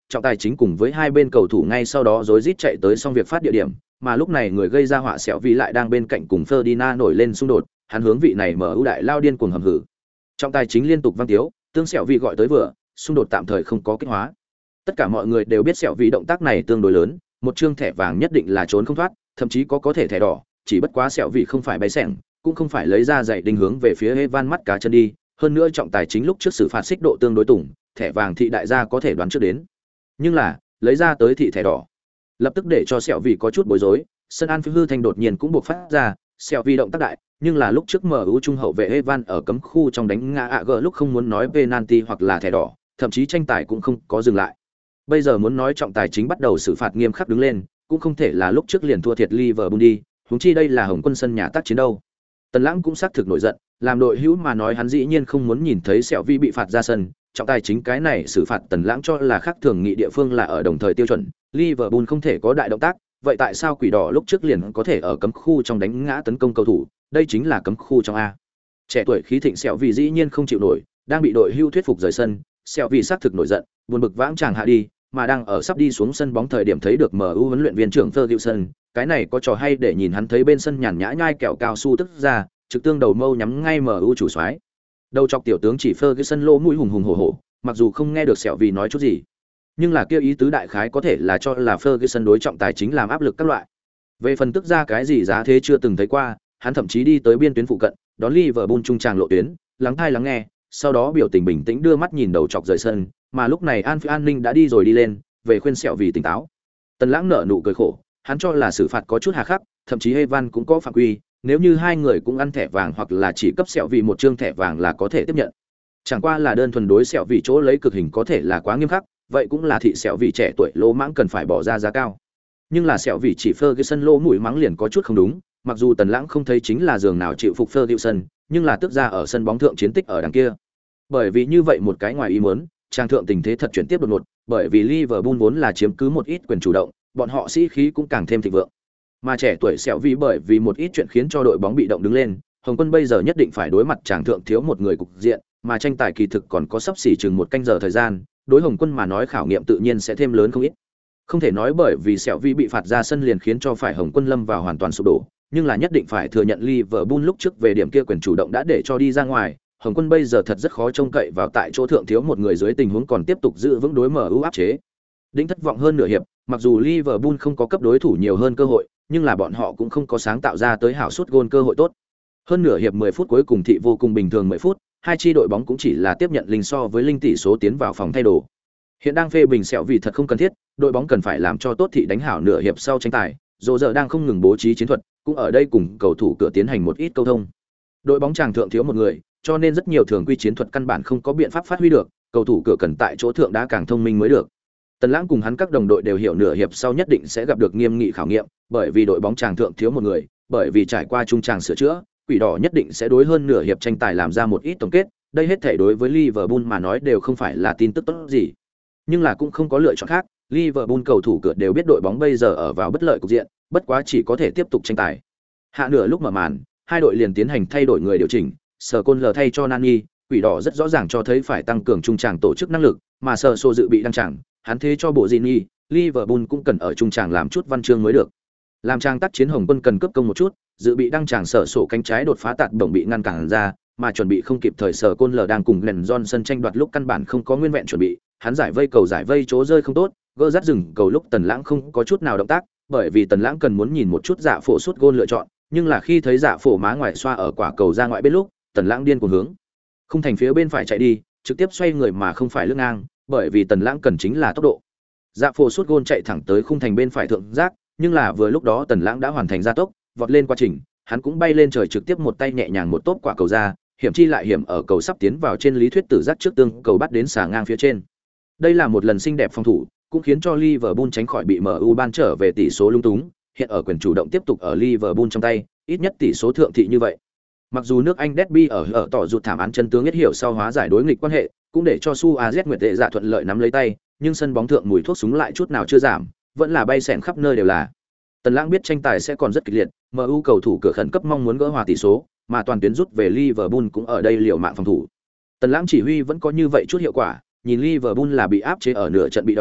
trọng tài chính cùng với hai bên cầu thủ ngay sau đó rối rít chạy tới xong việc phát địa điểm, mà lúc này người gây ra họa sẹo vì lại đang bên cạnh cùng Ferdinand nổi lên xung đột, hắn hướng vị này mở ưu đại lao điên cuồng hầm hử. Trọng tài chính liên tục vang tiếu, tương sẹo vì gọi tới vừa, xung đột tạm thời không có kích hóa. Tất cả mọi người đều biết sẹo vì động tác này tương đối lớn, một chương thẻ vàng nhất định là trốn không thoát, thậm chí có thể thẻ đỏ, chỉ bất quá sẹo vì không phải bay sẻng, cũng không phải lấy ra giày đinh hướng về phía Evan mắt cá chân đi, hơn nữa trọng tài chính lúc trước xử phạt xích độ tương đối tủng, thẻ vàng thị đại gia có thể đoán trước đến. Nhưng là, lấy ra tới thị thẻ đỏ, lập tức để cho sẹo vì có chút bối rối, sân An Phi hư thành đột nhiên cũng buộc phát ra, sẹo vì động tác đại, nhưng là lúc trước MU trung hậu vệ Evan ở cấm khu trong đánh ngã AG lúc không muốn nói penalty hoặc là thẻ đỏ, thậm chí tranh tài cũng không có dừng lại. Bây giờ muốn nói trọng tài chính bắt đầu xử phạt nghiêm khắc đứng lên, cũng không thể là lúc trước liền thua thiệt Liverpool đi, huống chi đây là Hồng Quân sân nhà tác chiến đâu. Tần Lãng cũng xác thực nổi giận, làm đội hữu mà nói hắn dĩ nhiên không muốn nhìn thấy sẹo vi bị phạt ra sân, trọng tài chính cái này xử phạt Tần Lãng cho là khác thường nghị địa phương là ở đồng thời tiêu chuẩn, Liverpool không thể có đại động tác, vậy tại sao quỷ đỏ lúc trước liền có thể ở cấm khu trong đánh ngã tấn công cầu thủ, đây chính là cấm khu trong a. Trẻ tuổi khí thịnh sẹo vì dĩ nhiên không chịu nổi, đang bị đội hữu thuyết phục rời sân, sẹo vì xác thực nổi giận, buồn bực vãng chàng hạ đi, mà đang ở sắp đi xuống sân bóng thời điểm thấy được MU huấn luyện viên trưởng Ferguson, cái này có trò hay để nhìn hắn thấy bên sân nhàn nhã nhai kẹo cao su tức ra, trực tương đầu mâu nhắm ngay MU chủ soái. Đầu chọc tiểu tướng chỉ Ferguson lỗ mũi hùng hùng hổ hổ, mặc dù không nghe được sẹo vì nói chút gì, nhưng là kêu ý tứ đại khái có thể là cho là Ferguson đối trọng tài chính làm áp lực các loại. Về phần tức ra cái gì giá thế chưa từng thấy qua, hắn thậm chí đi tới biên tuyến phụ cận, đón Liverpool trung tràng lộ tuyến, lắng tai lắng nghe, sau đó biểu tình bình tĩnh đưa mắt nhìn đầu chọc rời sân, mà lúc này An Ninh đã đi rồi đi lên, về khuyên sẹo vì tỉnh táo. Tần Lãng nở nụ cười khổ, hắn cho là xử phạt có chút hà khắc, thậm chí Evan cũng có phạm quy, nếu như hai người cũng ăn thẻ vàng hoặc là chỉ cấp sẹo vì một chương thẻ vàng là có thể tiếp nhận. Chẳng qua là đơn thuần đối sẹo vì chỗ lấy cực hình có thể là quá nghiêm khắc, vậy cũng là thị sẹo vì trẻ tuổi lỗ mãng cần phải bỏ ra giá cao. Nhưng là sẹo vì chỉ Ferguson lỗ mũi mắng liền có chút không đúng, mặc dù Tần Lãng không thấy chính là giường nào chịu phục Ferguson, nhưng là tức ra ở sân bóng thượng chiến tích ở đằng kia. Bởi vì như vậy một cái ngoài ý muốn, trang thượng tình thế thật chuyển tiếp đột ngột, bởi vì Liverpool vốn là chiếm cứ một ít quyền chủ động, bọn họ sĩ khí cũng càng thêm thịnh vượng. Mà trẻ tuổi sẹo vì bởi vì một ít chuyện khiến cho đội bóng bị động đứng lên, Hồng Quân bây giờ nhất định phải đối mặt trang thượng thiếu một người cục diện, mà tranh tài kỳ thực còn có sắp xỉ chừng một canh giờ thời gian, đối Hồng Quân mà nói khảo nghiệm tự nhiên sẽ thêm lớn không ít. Không thể nói bởi vì sẹo vi bị phạt ra sân liền khiến cho phải Hồng Quân lâm vào hoàn toàn sụp đổ, nhưng là nhất định phải thừa nhận Liverpool lúc trước về điểm kia quyền chủ động đã để cho đi ra ngoài, Hồng Quân bây giờ thật rất khó trông cậy vào tại chỗ thượng thiếu một người dưới tình huống còn tiếp tục giữ vững đối MU áp chế. Đỉnh thất vọng hơn nửa hiệp, mặc dù Liverpool không có cấp đối thủ nhiều hơn cơ hội, nhưng là bọn họ cũng không có sáng tạo ra tới hảo suất gôn cơ hội tốt. Hơn nửa hiệp 10 phút cuối cùng thị vô cùng bình thường 10 phút, hai chi đội bóng cũng chỉ là tiếp nhận linh so với linh tỷ số tiến vào phòng thay đồ. Hiện đang phê bình sẹo vì thật không cần thiết, đội bóng cần phải làm cho tốt thị đánh hảo nửa hiệp sau tranh tài, dù giờ đang không ngừng bố trí chiến thuật, cũng ở đây cùng cầu thủ cửa tiến hành một ít câu thông. Đội bóng chàng thượng thiếu một người, cho nên rất nhiều thường quy chiến thuật căn bản không có biện pháp phát huy được, cầu thủ cửa cần tại chỗ thượng đá càng thông minh mới được. Tần Lãng cùng hắn các đồng đội đều hiểu nửa hiệp sau nhất định sẽ gặp được nghiêm nghị khảo nghiệm, bởi vì đội bóng chàng thượng thiếu một người, bởi vì trải qua trung tràng sửa chữa, quỷ đỏ nhất định sẽ đối hơn nửa hiệp tranh tài làm ra một ít tổng kết, đây hết thể đối với Liverpool mà nói đều không phải là tin tức tốt gì. Nhưng là cũng không có lựa chọn khác, Liverpool cầu thủ cửa đều biết đội bóng bây giờ ở vào bất lợi cục diện, bất quá chỉ có thể tiếp tục tranh tài. Hạ nửa lúc mở màn, hai đội liền tiến hành thay đổi người điều chỉnh, Sở Côn L thay cho Nani, quỷ đỏ rất rõ ràng cho thấy phải tăng cường trung tràng tổ chức năng lực, mà Sở Sô dự bị đăng tràng, hắn thế cho bộ Gini, Liverpool cũng cần ở trung tràng làm chút văn chương mới được. Làm trang tác chiến Hồng Quân cần cướp công một chút, dự bị đăng tràng Sở Sô cánh trái đột phá tạt bổng bị ngăn cản ra, mà chuẩn bị không kịp thời Sở Côn L đang cùng Glenn Johnson tranh đoạt lúc căn bản không có nguyên vẹn chuẩn bị, hắn giải vây chỗ rơi không tốt, gỡ rát rừng cầu lúc Tần Lãng không có chút nào động tác, bởi vì Tần Lãng cần muốn nhìn một chút Dạ Phổ sút gôn lựa chọn, nhưng là khi thấy Dạ Phổ má ngoài xoa ở quả cầu ra ngoại bên lúc, Tần Lãng điên cuồng hướng không thành phía bên phải chạy đi, trực tiếp xoay người mà không phải lưng ngang, bởi vì Tần Lãng cần chính là tốc độ. Dạ Phổ sút gôn chạy thẳng tới khung thành bên phải thượng giác, nhưng là vừa lúc đó Tần Lãng đã hoàn thành gia tốc, vọt lên quá trình, hắn cũng bay lên trời trực tiếp một tay nhẹ nhàng một tốp quả cầu ra, hiểm chi lại hiểm ở cầu sắp tiến vào trên lý thuyết tử giác trước tương cầu bắt đến xà ngang phía trên. Đây là một lần xinh đẹp phòng thủ, cũng khiến cho Liverpool tránh khỏi bị MU ban trở về tỷ số lung túng, hiện ở quyền chủ động tiếp tục ở Liverpool trong tay, ít nhất tỷ số thượng thị như vậy. Mặc dù nước Anh derby ở tỏ rụt thảm án chân tướng nhất hiểu sau hóa giải đối nghịch quan hệ, cũng để cho Suarez Nguyệt Tệ dạ thuận lợi nắm lấy tay, nhưng sân bóng thượng mùi thuốc súng lại chút nào chưa giảm, vẫn là bay xẻng khắp nơi đều là. Tần Lãng biết tranh tài sẽ còn rất kịch liệt, MU cầu thủ cửa khẩn cấp mong muốn gỡ hòa tỷ số, mà toàn tuyến rút về Liverpool cũng ở đây liều mạng phòng thủ. Tần Lãng chỉ huy vẫn có như vậy chút hiệu quả, nhìn Liverpool là bị áp chế ở nửa trận bị đòn,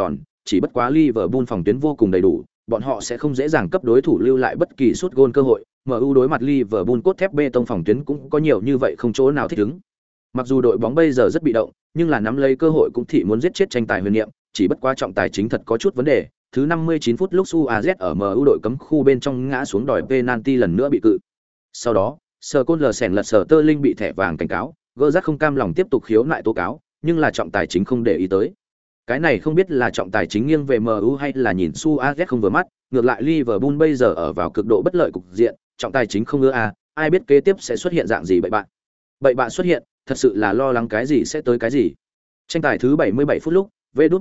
chỉ bất quá Liverpool phòng tuyến vô cùng đầy đủ, bọn họ sẽ không dễ dàng cấp đối thủ lưu lại bất kỳ sút gôn cơ hội. MU đối mặt Liverpool cốt thép bê tông phòng tuyến cũng có nhiều như vậy không chỗ nào thích ứng. Mặc dù đội bóng bây giờ rất bị động, nhưng là nắm lấy cơ hội cũng thị muốn giết chết tranh tài huyền niệm, chỉ bất quá trọng tài chính thật có chút vấn đề. Thứ 59 phút lúc Suarez ở MU đội cấm khu bên trong ngã xuống đòi penalty lần nữa bị cự. Sau đó, Scholes lật Sterling bị thẻ vàng cảnh cáo, Gerrard không cam lòng tiếp tục khiếu nại tố cáo, nhưng là trọng tài chính không để ý tới. Cái này không biết là trọng tài chính nghiêng về MU hay là nhìn Suarez không vừa mắt, ngược lại Liverpool bây giờ ở vào cực độ bất lợi cục diện, trọng tài chính không ưa ai biết kế tiếp sẽ xuất hiện dạng gì bậy bạn. Bậy bạn xuất hiện, thật sự là lo lắng cái gì sẽ tới cái gì. Tranh tài thứ 77 phút lúc,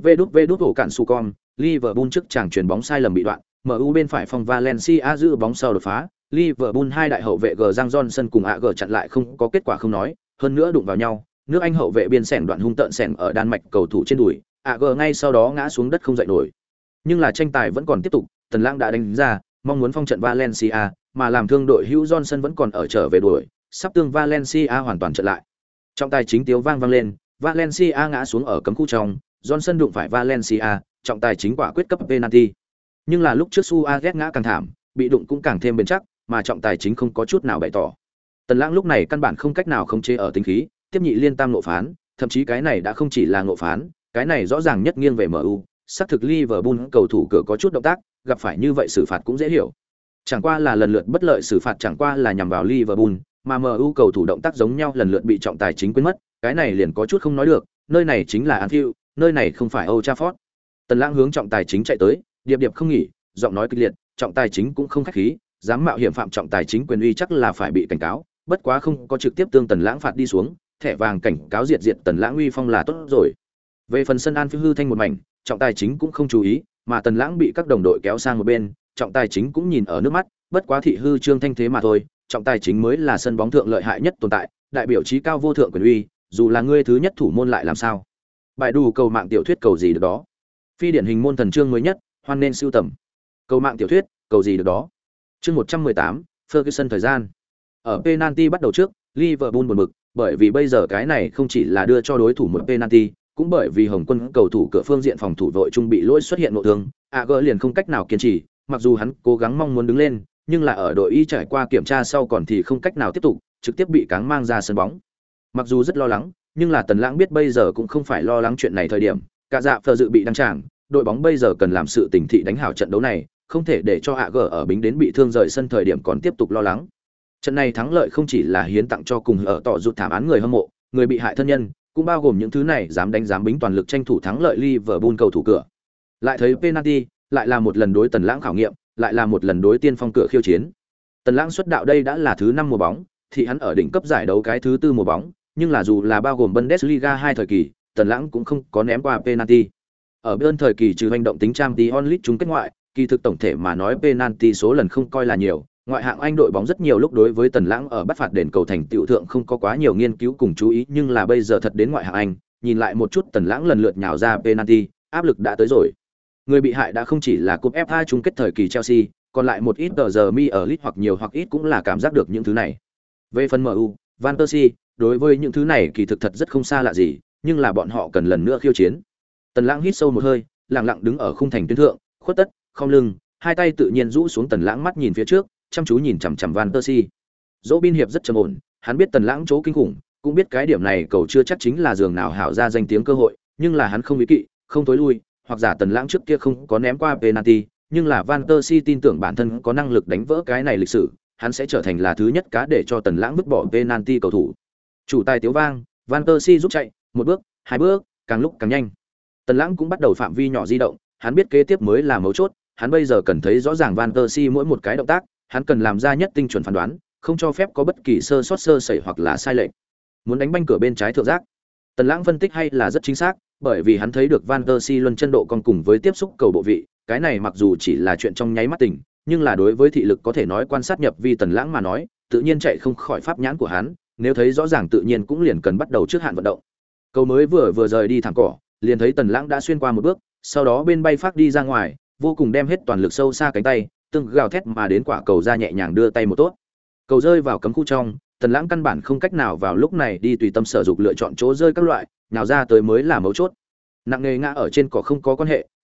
vđ ổ cản Sucom, Liverpool trước chàng chuyền bóng sai lầm bị đoạn, MU bên phải phòng Valencia giữ bóng sau đột phá, Liverpool hai đại hậu vệ Giang Johnson cùng AG chặn lại không có kết quả không nói, hơn nữa đụng vào nhau, nước Anh hậu vệ biên sẻn đoạn hung tợn sẻn ở Đan Mạch cầu thủ trên đùi, AG ngay sau đó ngã xuống đất không dậy nổi. Nhưng là tranh tài vẫn còn tiếp tục, Tần Lãng đã đánh ra, mong muốn phong trận Valencia, mà làm thương đội Hugh Johnson vẫn còn ở trở về đuổi, sắp tương Valencia hoàn toàn trận lại. Trọng tài chính tiếng vang lên, Valencia ngã xuống ở cấm khu trong, Johnson đụng phải Valencia, trọng tài chính quả quyết cấp penalty. Nhưng là lúc trước Suarez ngã càng thảm, bị đụng cũng càng thêm bền chắc, mà trọng tài chính không có chút nào bày tỏ. Tần Lãng lúc này căn bản không cách nào khống chế ở tính khí, tiếp nhị liên tam ngộ phán, thậm chí cái này đã không chỉ là ngộ phán, cái này rõ ràng nhất nghiêng về MU, xác thực Liverpool cầu thủ cửa có chút động tác, gặp phải như vậy xử phạt cũng dễ hiểu. Chẳng qua là lần lượt bất lợi xử phạt chẳng qua là nhằm vào Liverpool, mà MU cầu thủ động tác giống nhau lần lượt bị trọng tài chính quên mất, cái này liền có chút không nói được, nơi này chính là Anfield, nơi này không phải Old Trafford. Tần Lãng hướng trọng tài chính chạy tới, điệp điệp không nghỉ, giọng nói kịch liệt, trọng tài chính cũng không khách khí, dám mạo hiểm phạm trọng tài chính quyền uy chắc là phải bị cảnh cáo, bất quá không có trực tiếp tương Tần Lãng phạt đi xuống, thẻ vàng cảnh cáo diệt Tần Lãng uy phong là tốt rồi. Về phần sân Anfield hư thanh một mảnh, trọng tài chính cũng không chú ý, mà Tần Lãng bị các đồng đội kéo sang một bên, trọng tài chính cũng nhìn ở nước mắt, bất quá thị hư trương thanh thế mà thôi, trọng tài chính mới là sân bóng thượng lợi hại nhất tồn tại, đại biểu chí cao vô thượng quyền uy, dù là ngươi thứ nhất thủ môn lại làm sao? Bài đủ cầu mạng tiểu thuyết cầu gì được đó. Phi điển hình môn thần chương mới nhất, hoan nên sưu tầm. Cầu mạng tiểu thuyết, cầu gì được đó. Chương 118, Ferguson thời gian. Ở penalty bắt đầu trước, Liverpool buồn bực, bởi vì bây giờ cái này không chỉ là đưa cho đối thủ một penalty, cũng bởi vì Hồng Quân cầu thủ cửa phương diện phòng thủ vội trung bị lỗi xuất hiện nội thương, AG liền không cách nào kiên trì, mặc dù hắn cố gắng mong muốn đứng lên, nhưng là ở đội y trải qua kiểm tra sau còn thì không cách nào tiếp tục, trực tiếp bị cáng mang ra sân bóng. Mặc dù rất lo lắng, nhưng là Tần Lãng biết bây giờ cũng không phải lo lắng chuyện này thời điểm, cả dạ phờ dự bị đăng tràng, đội bóng bây giờ cần làm sự tỉnh thị đánh hảo trận đấu này, không thể để cho AG ở bính đến bị thương rời sân thời điểm còn tiếp tục lo lắng. Trận này thắng lợi không chỉ là hiến tặng cho cùng ở tỏ rụt thảm án người hâm mộ, người bị hại thân nhân, cũng bao gồm những thứ này dám đánh dám bính toàn lực tranh thủ thắng lợi Liverpool cầu thủ cửa. Lại thấy penalty, lại là một lần đối Tần Lãng khảo nghiệm, lại là một lần đối tiên phong cửa khiêu chiến. Tần Lãng xuất đạo đây đã là thứ 5 mùa bóng, thì hắn ở đỉnh cấp giải đấu cái thứ 4 mùa bóng, nhưng là dù là bao gồm Bundesliga 2 thời kỳ, Tần Lãng cũng không có ném qua penalty. Ở bên thời kỳ trừ hành động tính Champions League chung kết ngoại, kỳ thực tổng thể mà nói penalty số lần không coi là nhiều, ngoại hạng Anh đội bóng rất nhiều lúc đối với Tần Lãng ở bắt phạt đền cầu thành tựu thượng không có quá nhiều nghiên cứu cùng chú ý, nhưng là bây giờ thật đến ngoại hạng Anh, nhìn lại một chút Tần Lãng lần lượt nhào ra penalty, áp lực đã tới rồi. Người bị hại đã không chỉ là cúp FA chung kết thời kỳ Chelsea, còn lại một ít tờ giờ mi ở League hoặc nhiều hoặc ít cũng là cảm giác được những thứ này. Về phần MU, Van Persie, đối với những thứ này kỳ thực thật rất không xa lạ gì, nhưng là bọn họ cần lần nữa khiêu chiến. Tần Lãng hít sâu một hơi, lặng lặng đứng ở khung thành tuyến thượng, khuất tất, không lưng, hai tay tự nhiên rũ xuống. Tần Lãng mắt nhìn phía trước, chăm chú nhìn chằm chằm Van Persie. Dỗ Bin hiệp rất trầm ổn, hắn biết Tần Lãng chỗ kinh khủng, cũng biết cái điểm này cầu chưa chắc chính là giường nào hảo ra danh tiếng cơ hội, nhưng là hắn không ý kỵ, không tối lui, hoặc giả Tần Lãng trước kia không có ném qua penalty, nhưng là Van Persie tin tưởng bản thân có năng lực đánh vỡ cái này lịch sử, hắn sẽ trở thành là thứ nhất cá để cho Tần Lãng vứt bỏ penalty cầu thủ. Chủ tài tiếu vang, Van Persie giúp chạy, một bước, hai bước, càng lúc càng nhanh. Tần Lãng cũng bắt đầu phạm vi nhỏ di động, hắn biết kế tiếp mới là mấu chốt, hắn bây giờ cần thấy rõ ràng Van Persie mỗi một cái động tác, hắn cần làm ra nhất tinh chuẩn phán đoán, không cho phép có bất kỳ sơ sót sơ sẩy hoặc là sai lệch. Muốn đánh banh cửa bên trái thượng giác. Tần Lãng phân tích hay là rất chính xác, bởi vì hắn thấy được Van Persie luân chân độ còn cùng với tiếp xúc cầu bộ vị, cái này mặc dù chỉ là chuyện trong nháy mắt tình, nhưng là đối với thị lực có thể nói quan sát nhập vi Tần Lãng mà nói, tự nhiên chạy không khỏi pháp nhãn của hắn, nếu thấy rõ ràng tự nhiên cũng liền cần bắt đầu trước hạn vận động. Cầu mới vừa rời đi thẳng cỏ, liền thấy Tần Lãng đã xuyên qua một bước, sau đó bên bay phát đi ra ngoài, vô cùng đem hết toàn lực sâu xa cánh tay, từng gào thét mà đến quả cầu ra nhẹ nhàng đưa tay một tốt. Cầu rơi vào cấm khu trong, Tần Lãng căn bản không cách nào vào lúc này đi tùy tâm sở dục lựa chọn chỗ rơi các loại, nào ra tới mới là mấu chốt. Nặng nề ngã ở trên cỏ không có quan hệ,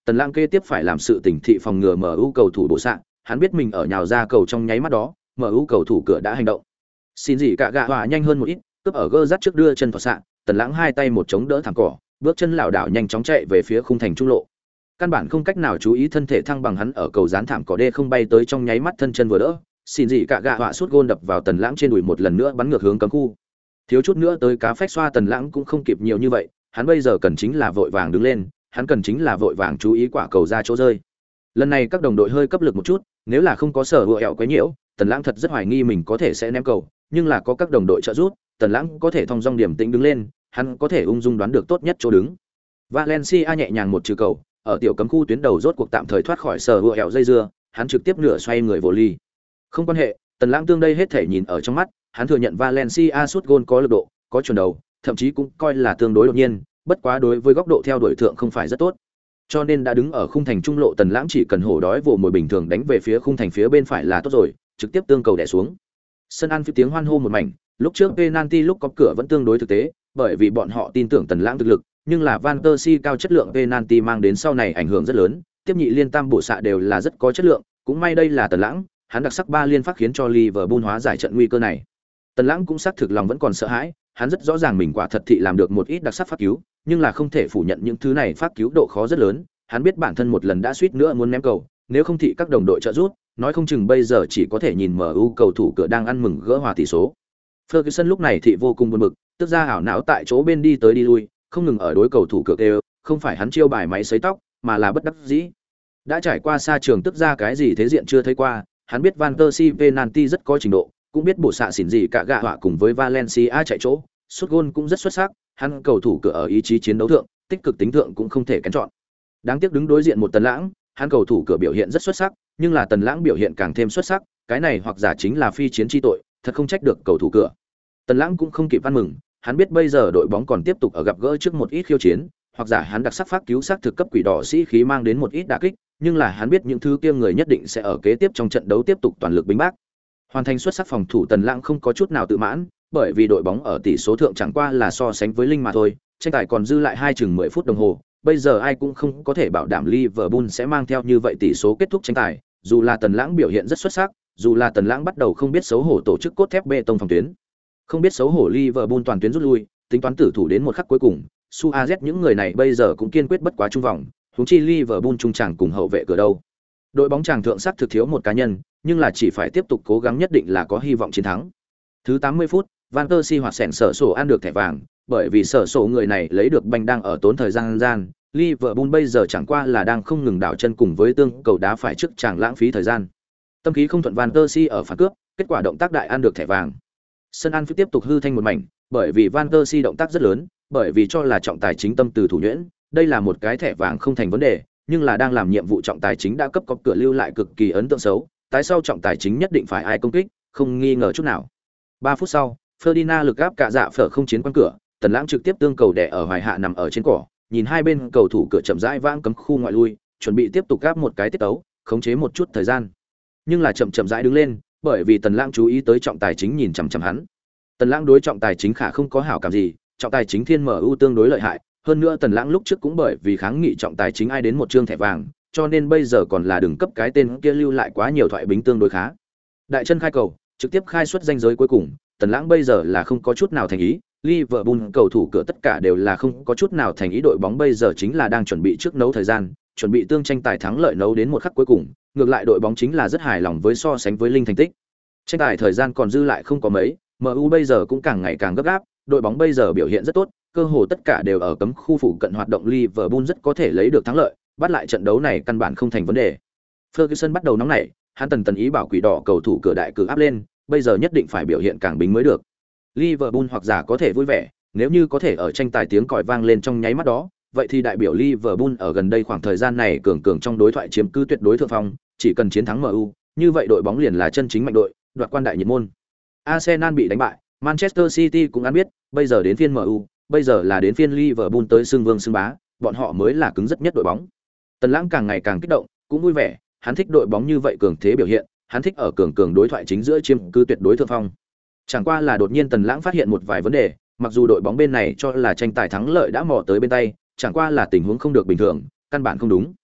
Tần Lãng kế tiếp phải làm sự tỉnh thị phòng ngừa MU cầu thủ bộ sạ, hắn biết mình ở nhào ra cầu trong nháy mắt đó, MU cầu thủ cửa đã hành động. Xin gì cả gạ hòa nhanh hơn một ít, cướp ở gơ dắt trước đưa chân vào sạ, Tần Lãng hai tay một chống đỡ thẳng cỏ, bước chân lảo đảo nhanh chóng chạy về phía khung thành trung lộ. Căn bản không cách nào chú ý thân thể thăng bằng hắn ở cầu dán thảm cỏ đê không bay tới trong nháy mắt thân chân vừa đỡ, xin gì cả gạ hòa sút gôn đập vào Tần Lãng trên đùi một lần nữa bắn ngược hướng cấm khu. Thiếu chút nữa tới cá phách xoa Tần Lãng cũng không kịp nhiều như vậy, hắn bây giờ cần chính là vội vàng đứng lên, hắn cần chính là vội vàng chú ý quả cầu ra chỗ rơi. Lần này các đồng đội hơi cấp lực một chút, nếu là không có sở hữu ẹo quấy nhiễu, Tần Lãng thật rất hoài nghi mình có thể sẽ ném cầu, nhưng là có các đồng đội trợ giúp, Tần Lãng có thể thong dong điểm tĩnh đứng lên, hắn có thể ung dung đoán được tốt nhất chỗ đứng. Valencia nhẹ nhàng một trừ cầu, ở tiểu cấm khu tuyến đầu rốt cuộc tạm thời thoát khỏi sở hữu ẹo dây dưa, hắn trực tiếp nửa xoay người volley. Không quan hệ, Tần Lãng tương đây hết thể nhìn ở trong mắt, hắn thừa nhận Valencia sút gôn có lực độ, có chuẩn đầu, thậm chí cũng coi là tương đối đột nhiên, bất quá đối với góc độ theo đuổi thượng không phải rất tốt. Cho nên đã đứng ở khung thành trung lộ Tần Lãng chỉ cần hổ đói vồ mồi bình thường đánh về phía khung thành phía bên phải là tốt rồi, trực tiếp tương cầu đè xuống. Sân Anfield tiếng hoan hô một mảnh, lúc trước penalty lúc có cửa vẫn tương đối thực tế, bởi vì bọn họ tin tưởng Tần Lãng thực lực, nhưng là Van der Si cao chất lượng penalty mang đến sau này ảnh hưởng rất lớn, tiếp nhị liên tam bổ xạ đều là rất có chất lượng, cũng may đây là Tần Lãng, hắn đặc sắc ba liên phát khiến cho Liverpool hóa giải trận nguy cơ này. Tần Lãng cũng xác thực lòng vẫn còn sợ hãi, hắn rất rõ ràng mình quả thật thị làm được một ít đặc sắc pháp cứu, nhưng là không thể phủ nhận những thứ này pháp cứu độ khó rất lớn, hắn biết bản thân một lần đã suýt nữa muốn ném cầu, nếu không thị các đồng đội trợ giúp, nói không chừng bây giờ chỉ có thể nhìn MU cầu thủ cửa đang ăn mừng gỡ hòa tỷ số. Ferguson lúc này thị vô cùng buồn bực, tức ra ảo não tại chỗ bên đi tới đi lui, không ngừng ở đối cầu thủ cửa kêu, không phải hắn chiêu bài máy sấy tóc, mà là bất đắc dĩ. Đã trải qua xa trường tức ra cái gì thế diện chưa thấy qua, hắn biết Van der Si penalty rất có trình độ, cũng biết bổ xạ xỉn gì cả gạ họa cùng với Valencia chạy chỗ, sút gôn cũng rất xuất sắc, hắn cầu thủ cửa ở ý chí chiến đấu thượng, tích cực tính thượng cũng không thể kén chọn. Đáng tiếc đứng đối diện một Tần Lãng, hắn cầu thủ cửa biểu hiện rất xuất sắc, nhưng là Tần Lãng biểu hiện càng thêm xuất sắc, cái này hoặc giả chính là phi chiến chi tội, thật không trách được cầu thủ cửa. Tần Lãng cũng không kịp ăn mừng, hắn biết bây giờ đội bóng còn tiếp tục ở gặp gỡ trước một ít khiêu chiến, hoặc giả hắn đặc sắc phát cứu sắc thực cấp quỷ đỏ sĩ khí mang đến một ít đả kích, nhưng là hắn biết những thứ kia người nhất định sẽ ở kế tiếp trong trận đấu tiếp tục toàn lực bính bác. Hoàn thành xuất sắc phòng thủ Tần Lãng không có chút nào tự mãn, bởi vì đội bóng ở tỷ số thượng chẳng qua là so sánh với Linh mà thôi, tranh tài còn dư lại hai chừng 10 phút đồng hồ, bây giờ ai cũng không có thể bảo đảm Liverpool sẽ mang theo như vậy tỷ số kết thúc tranh tài, dù là Tần Lãng biểu hiện rất xuất sắc, dù là Tần Lãng bắt đầu không biết xấu hổ tổ chức cốt thép bê tông phòng tuyến. Không biết xấu hổ Liverpool toàn tuyến rút lui, tính toán tử thủ đến một khắc cuối cùng, Suarez những người này bây giờ cũng kiên quyết bất quá trung vòng, huống chi Liverpool trung tràng cùng hậu vệ cửa đâu. Đội bóng tràng thượng sắc thực thiếu một cá nhân, nhưng là chỉ phải tiếp tục cố gắng nhất định là có hy vọng chiến thắng. Thứ 80 phút, Van der Si hoặc sẻn sở sổ ăn được thẻ vàng, bởi vì sở sổ người này lấy được banh đang ở tốn thời gian, Liverpool bây giờ chẳng qua là đang không ngừng đảo chân cùng với tương cầu đá phải trước chàng lãng phí thời gian. Tâm khí không thuận Van der Si ở phản cướp, kết quả động tác đại ăn được thẻ vàng. Sân Anfield tiếp tục hư thanh một mảnh, bởi vì Van der Si động tác rất lớn, bởi vì cho là trọng tài chính tâm từ thủ nhuyễn, đây là một cái thẻ vàng không thành vấn đề, nhưng là đang làm nhiệm vụ trọng tài chính đã cấp có cửa lưu lại cực kỳ ấn tượng xấu, tái sau trọng tài chính nhất định phải ai công kích, không nghi ngờ chút nào. 3 phút sau, Ferdinand lực áp cả dạ phở không chiến quan cửa, Tần Lãng trực tiếp tương cầu đè ở hoài hạ nằm ở trên cỏ, nhìn hai bên cầu thủ cửa chậm rãi vãng cấm khu ngoại lui, chuẩn bị tiếp tục gáp một cái tiết tấu, khống chế một chút thời gian. Nhưng là chậm rãi đứng lên, bởi vì Tần Lãng chú ý tới trọng tài chính nhìn chằm chằm hắn. Tần Lãng đối trọng tài chính khả không có hảo cảm gì, trọng tài chính Thiên MU tương đối lợi hại, hơn nữa Tần Lãng lúc trước cũng bởi vì kháng nghị trọng tài chính ai đến một trương thẻ vàng, cho nên bây giờ còn là đừng cấp cái tên kia lưu lại quá nhiều thoại bính tương đối khá. Đại chân khai cầu, trực tiếp khai xuất ranh giới cuối cùng, Tần Lãng bây giờ là không có chút nào thành ý, Liverpool cầu thủ cửa tất cả đều là không có chút nào thành ý, đội bóng bây giờ chính là đang chuẩn bị trước nấu thời gian, chuẩn bị tương tranh tài thắng lợi nấu đến một khắc cuối cùng, ngược lại đội bóng chính là rất hài lòng với so sánh với Linh thành tích. Tranh tài thời gian còn dư lại không có mấy, MU bây giờ cũng càng ngày càng gấp gáp, đội bóng bây giờ biểu hiện rất tốt, cơ hồ tất cả đều ở cấm khu phụ cận hoạt động, Liverpool rất có thể lấy được thắng lợi, bắt lại trận đấu này căn bản không thành vấn đề. Ferguson bắt đầu nóng nảy, hắn tần ý bảo quỷ đỏ cầu thủ cửa đại cử áp lên, bây giờ nhất định phải biểu hiện càng bính mới được. Liverpool hoặc giả có thể vui vẻ, nếu như có thể ở tranh tài tiếng còi vang lên trong nháy mắt đó, vậy thì đại biểu Liverpool ở gần đây khoảng thời gian này cường trong đối thoại chiếm cứ tuyệt đối thượng phong, chỉ cần chiến thắng MU, như vậy đội bóng liền là chân chính mạnh đội, đoạt quan đại nhiệt môn. Arsenal bị đánh bại, Manchester City cũng ăn biết, bây giờ đến phiên MU, bây giờ là đến phiên Liverpool tới xưng vương xưng bá, bọn họ mới là cứng rất nhất đội bóng. Tần Lãng càng ngày càng kích động, cũng vui vẻ, hắn thích đội bóng như vậy cường thế biểu hiện, hắn thích ở cường đối thoại chính giữa chiếm cứ tuyệt đối thượng phong. Chẳng qua là đột nhiên Tần Lãng phát hiện một vài vấn đề, mặc dù đội bóng bên này cho là tranh tài thắng lợi đã mò tới bên tay, chẳng qua là tình huống không được bình thường, căn bản không đúng.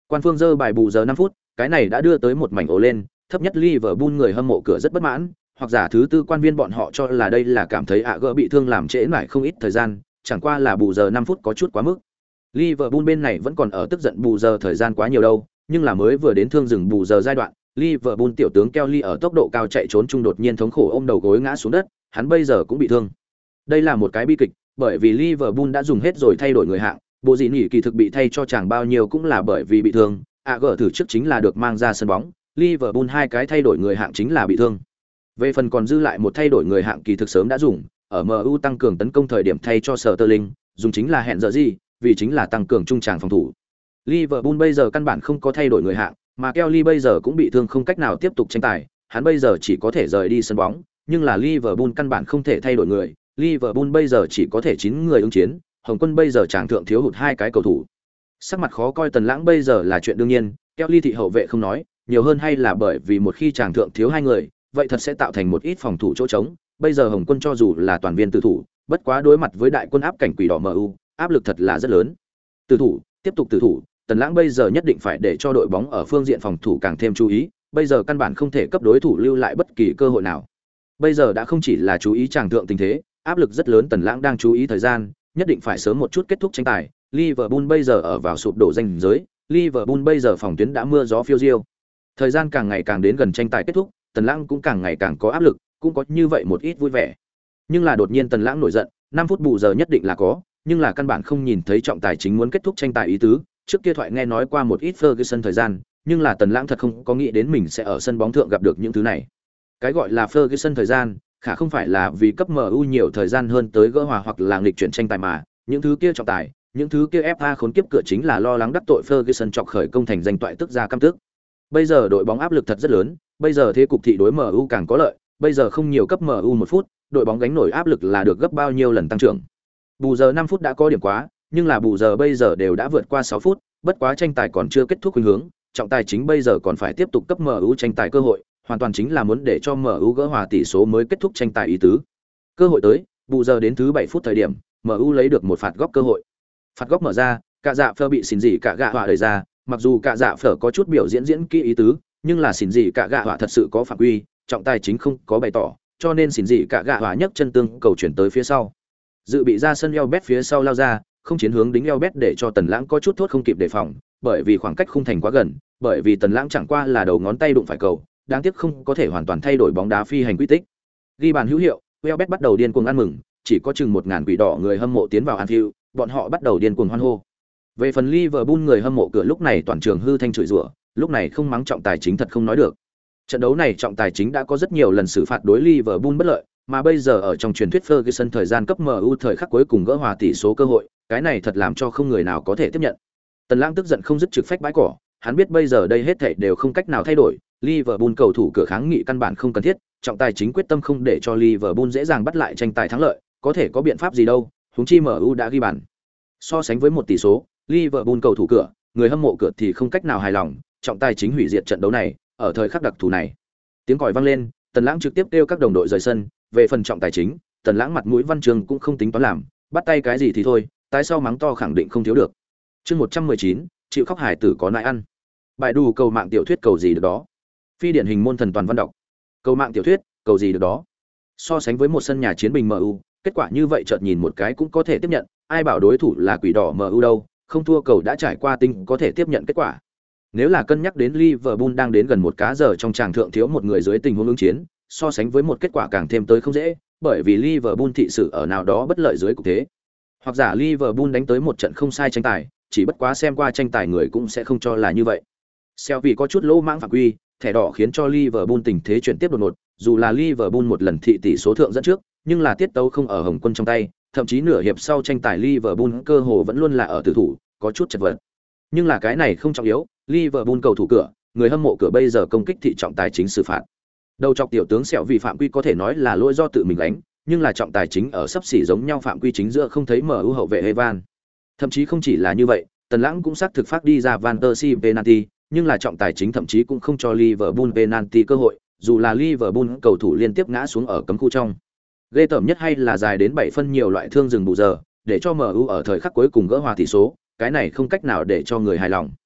Quan phương dơ bài bù giờ 5 phút, cái này đã đưa tới một mảnh ồ lên, thấp nhất Liverpool người hâm mộ cửa rất bất mãn, hoặc giả thứ tư quan viên bọn họ cho là đây là cảm thấy AG bị thương làm trễ mãi không ít thời gian, chẳng qua là bù giờ 5 phút có chút quá mức. Liverpool bên này vẫn còn ở tức giận bù giờ thời gian quá nhiều đâu, nhưng là mới vừa đến thương dừng bù giờ giai đoạn, Liverpool tiểu tướng Kelly ở tốc độ cao chạy trốn chung đột nhiên thống khổ ôm đầu gối ngã xuống đất, hắn bây giờ cũng bị thương. Đây là một cái bi kịch, bởi vì Liverpool đã dùng hết rồi thay đổi người hạng, bộ gì nghỉ kỳ thực bị thay cho chàng bao nhiêu cũng là bởi vì bị thương, AG thử trước chính là được mang ra sân bóng, Liverpool hai cái thay đổi người hạng chính là bị thương. Về phần còn dư lại một thay đổi người hạng kỳ thực sớm đã dùng, ở MU tăng cường tấn công thời điểm thay cho Sterling, dùng chính là hẹn giờ gì, vì chính là tăng cường trung tràng phòng thủ. Liverpool bây giờ căn bản không có thay đổi người hạng, mà Kelly bây giờ cũng bị thương không cách nào tiếp tục tranh tài, hắn bây giờ chỉ có thể rời đi sân bóng, nhưng là Liverpool căn bản không thể thay đổi người, Liverpool bây giờ chỉ có thể 9 người ứng chiến, Hồng Quân bây giờ chàng thượng thiếu hụt hai cái cầu thủ. Sắc mặt khó coi Tần Lãng bây giờ là chuyện đương nhiên, Kelly thị hậu vệ không nói, nhiều hơn hay là bởi vì một khi chàng thượng thiếu hai người, vậy thật sẽ tạo thành một ít phòng thủ chỗ trống. Bây giờ Hồng Quân cho dù là toàn viên tử thủ, bất quá đối mặt với đại quân áp cảnh quỷ đỏ MU, áp lực thật là rất lớn. Tử thủ, tiếp tục tử thủ, Tần Lãng bây giờ nhất định phải để cho đội bóng ở phương diện phòng thủ càng thêm chú ý, bây giờ căn bản không thể cấp đối thủ lưu lại bất kỳ cơ hội nào. Bây giờ đã không chỉ là chú ý chàng thượng tình thế, áp lực rất lớn, Tần Lãng đang chú ý thời gian, nhất định phải sớm một chút kết thúc tranh tài. Liverpool bây giờ ở vào sụp đổ ranh giới, Liverpool bây giờ phòng tuyến đã mưa gió phiêu diêu. Thời gian càng ngày càng đến gần tranh tài kết thúc, Tần Lãng cũng càng ngày càng có áp lực, cũng có như vậy một ít vui vẻ. Nhưng là đột nhiên Tần Lãng nổi giận, 5 phút bù giờ nhất định là có, nhưng là căn bản không nhìn thấy trọng tài chính muốn kết thúc tranh tài ý tứ. Trước kia thoại nghe nói qua một ít Ferguson thời gian, nhưng là Tần Lãng thật không có nghĩ đến mình sẽ ở sân bóng thượng gặp được những thứ này. Cái gọi là Ferguson thời gian, khả không phải là vì cấp MU nhiều thời gian hơn tới gỡ hòa hoặc là nghịch chuyển tranh tài mà, những thứ kia trọng tài, những thứ kia FA khốn kiếp cửa chính là lo lắng đắc tội Ferguson chọc khởi công thành danh toại tức ra căm tức. Bây giờ đội bóng áp lực thật rất lớn, bây giờ thế cục thị đối MU càng có lợi, bây giờ không nhiều cấp MU 1 phút, đội bóng gánh nổi áp lực là được gấp bao nhiêu lần tăng trưởng. Bù giờ 5 phút đã có điểm quá, nhưng là bù giờ bây giờ đều đã vượt qua 6 phút, bất quá tranh tài còn chưa kết thúc khuynh hướng, trọng tài chính bây giờ còn phải tiếp tục cấp MU tranh tài cơ hội, hoàn toàn chính là muốn để cho MU gỡ hòa tỷ số mới kết thúc tranh tài ý tứ. Cơ hội tới, bù giờ đến thứ 7 phút thời điểm, MU lấy được một phạt góc cơ hội. Phạt góc mở ra, cả dạ phở bị xỉn gì cả gạ họa đẩy ra, mặc dù cả dạ phở có chút biểu diễn kỹ ý tứ, nhưng là xỉn gì cả gạ họa thật sự có phạm quy, trọng tài chính không có bày tỏ, cho nên xỉn gì cả gạ họa nhấc chân tương cầu chuyển tới phía sau. Dự bị ra sân Elbet phía sau lao ra, không chiến hướng đính Elbet để cho Tần Lãng có chút thốt không kịp đề phòng, bởi vì khoảng cách khung thành quá gần, bởi vì Tần Lãng chẳng qua là đầu ngón tay đụng phải cầu, đáng tiếc không có thể hoàn toàn thay đổi bóng đá phi hành quy tích. Ghi bàn hữu hiệu, Elbet bắt đầu điên cuồng ăn mừng, chỉ có chừng 1000 quỷ đỏ người hâm mộ tiến vào Anfield, bọn họ bắt đầu điên cuồng hoan hô. Về phần Liverpool người hâm mộ cửa lúc này toàn trường hư thanh chửi rủa, lúc này không mắng trọng tài chính thật không nói được. Trận đấu này trọng tài chính đã có rất nhiều lần xử phạt đối Liverpool bất lợi, mà bây giờ ở trong truyền thuyết Ferguson thời gian cấp MU thời khắc cuối cùng gỡ hòa tỷ số cơ hội, cái này thật làm cho không người nào có thể tiếp nhận. Tần Lãng tức giận không dứt trực phách bãi cỏ, hắn biết bây giờ đây hết thảy đều không cách nào thay đổi, Liverpool cầu thủ cửa kháng nghị căn bản không cần thiết, trọng tài chính quyết tâm không để cho Liverpool dễ dàng bắt lại tranh tài thắng lợi, có thể có biện pháp gì đâu, huống chi MU đã ghi bàn. So sánh với một tỷ số, Liverpool cầu thủ cửa, người hâm mộ cửa thì không cách nào hài lòng, trọng tài chính hủy diệt trận đấu này, ở thời khắc đặc thù này. Tiếng còi vang lên, Tần Lãng trực tiếp kêu các đồng đội rời sân, về phần trọng tài chính, Tần Lãng mặt mũi văn trường cũng không tính toán làm, bắt tay cái gì thì thôi, tái sau mắng to khẳng định không thiếu được. Chương 119, chịu khóc hài tử có nại ăn. Bài đù cầu mạng tiểu thuyết cầu gì được đó. Phi điển hình môn thần toàn văn đọc. Cầu mạng tiểu thuyết, cầu gì được đó. So sánh với một sân nhà chiến bình MU, kết quả như vậy chợt nhìn một cái cũng có thể tiếp nhận, ai bảo đối thủ là quỷ đỏ MU đâu, không thua cầu đã trải qua tinh có thể tiếp nhận kết quả. Nếu là cân nhắc đến Liverpool đang đến gần một cá giờ trong tràng thượng thiếu một người dưới tình huống ứng chiến, so sánh với một kết quả càng thêm tới không dễ, bởi vì Liverpool thị sự ở nào đó bất lợi dưới cục thế. Hoặc giả Liverpool đánh tới một trận không sai tranh tài, chỉ bất quá xem qua tranh tài người cũng sẽ không cho là như vậy. Selby có chút lỗ mãng phạm quy, thẻ đỏ khiến cho Liverpool tình thế chuyển tiếp đột ngột, dù là Liverpool một lần thị tỷ số thượng dẫn trước, nhưng là tiết tấu không ở Hồng Quân trong tay, thậm chí nửa hiệp sau tranh tài Liverpool cơ hồ vẫn luôn là ở tử thủ, có chút chật vật. Nhưng là cái này không trọng yếu, Liverpool cầu thủ cửa, người hâm mộ cửa bây giờ công kích thị trọng tài chính xử phạt. Đầu chọc tiểu tướng sẹo vì phạm quy có thể nói là lỗi do tự mình đánh, nhưng là trọng tài chính ở sấp xỉ giống nhau phạm quy chính giữa không thấy MU hậu vệ Evan. Thậm chí không chỉ là như vậy, Tần Lãng cũng xác thực phát đi ra Van der Si penalty, nhưng là trọng tài chính thậm chí cũng không cho Liverpool penalty cơ hội, dù là Liverpool cầu thủ liên tiếp ngã xuống ở cấm khu trong. Ghê tởm nhất hay là dài đến 7 phân nhiều loại thương dừng bù giờ, để cho MU ở thời khắc cuối cùng gỡ hòa tỷ số, cái này không cách nào để cho người hài lòng.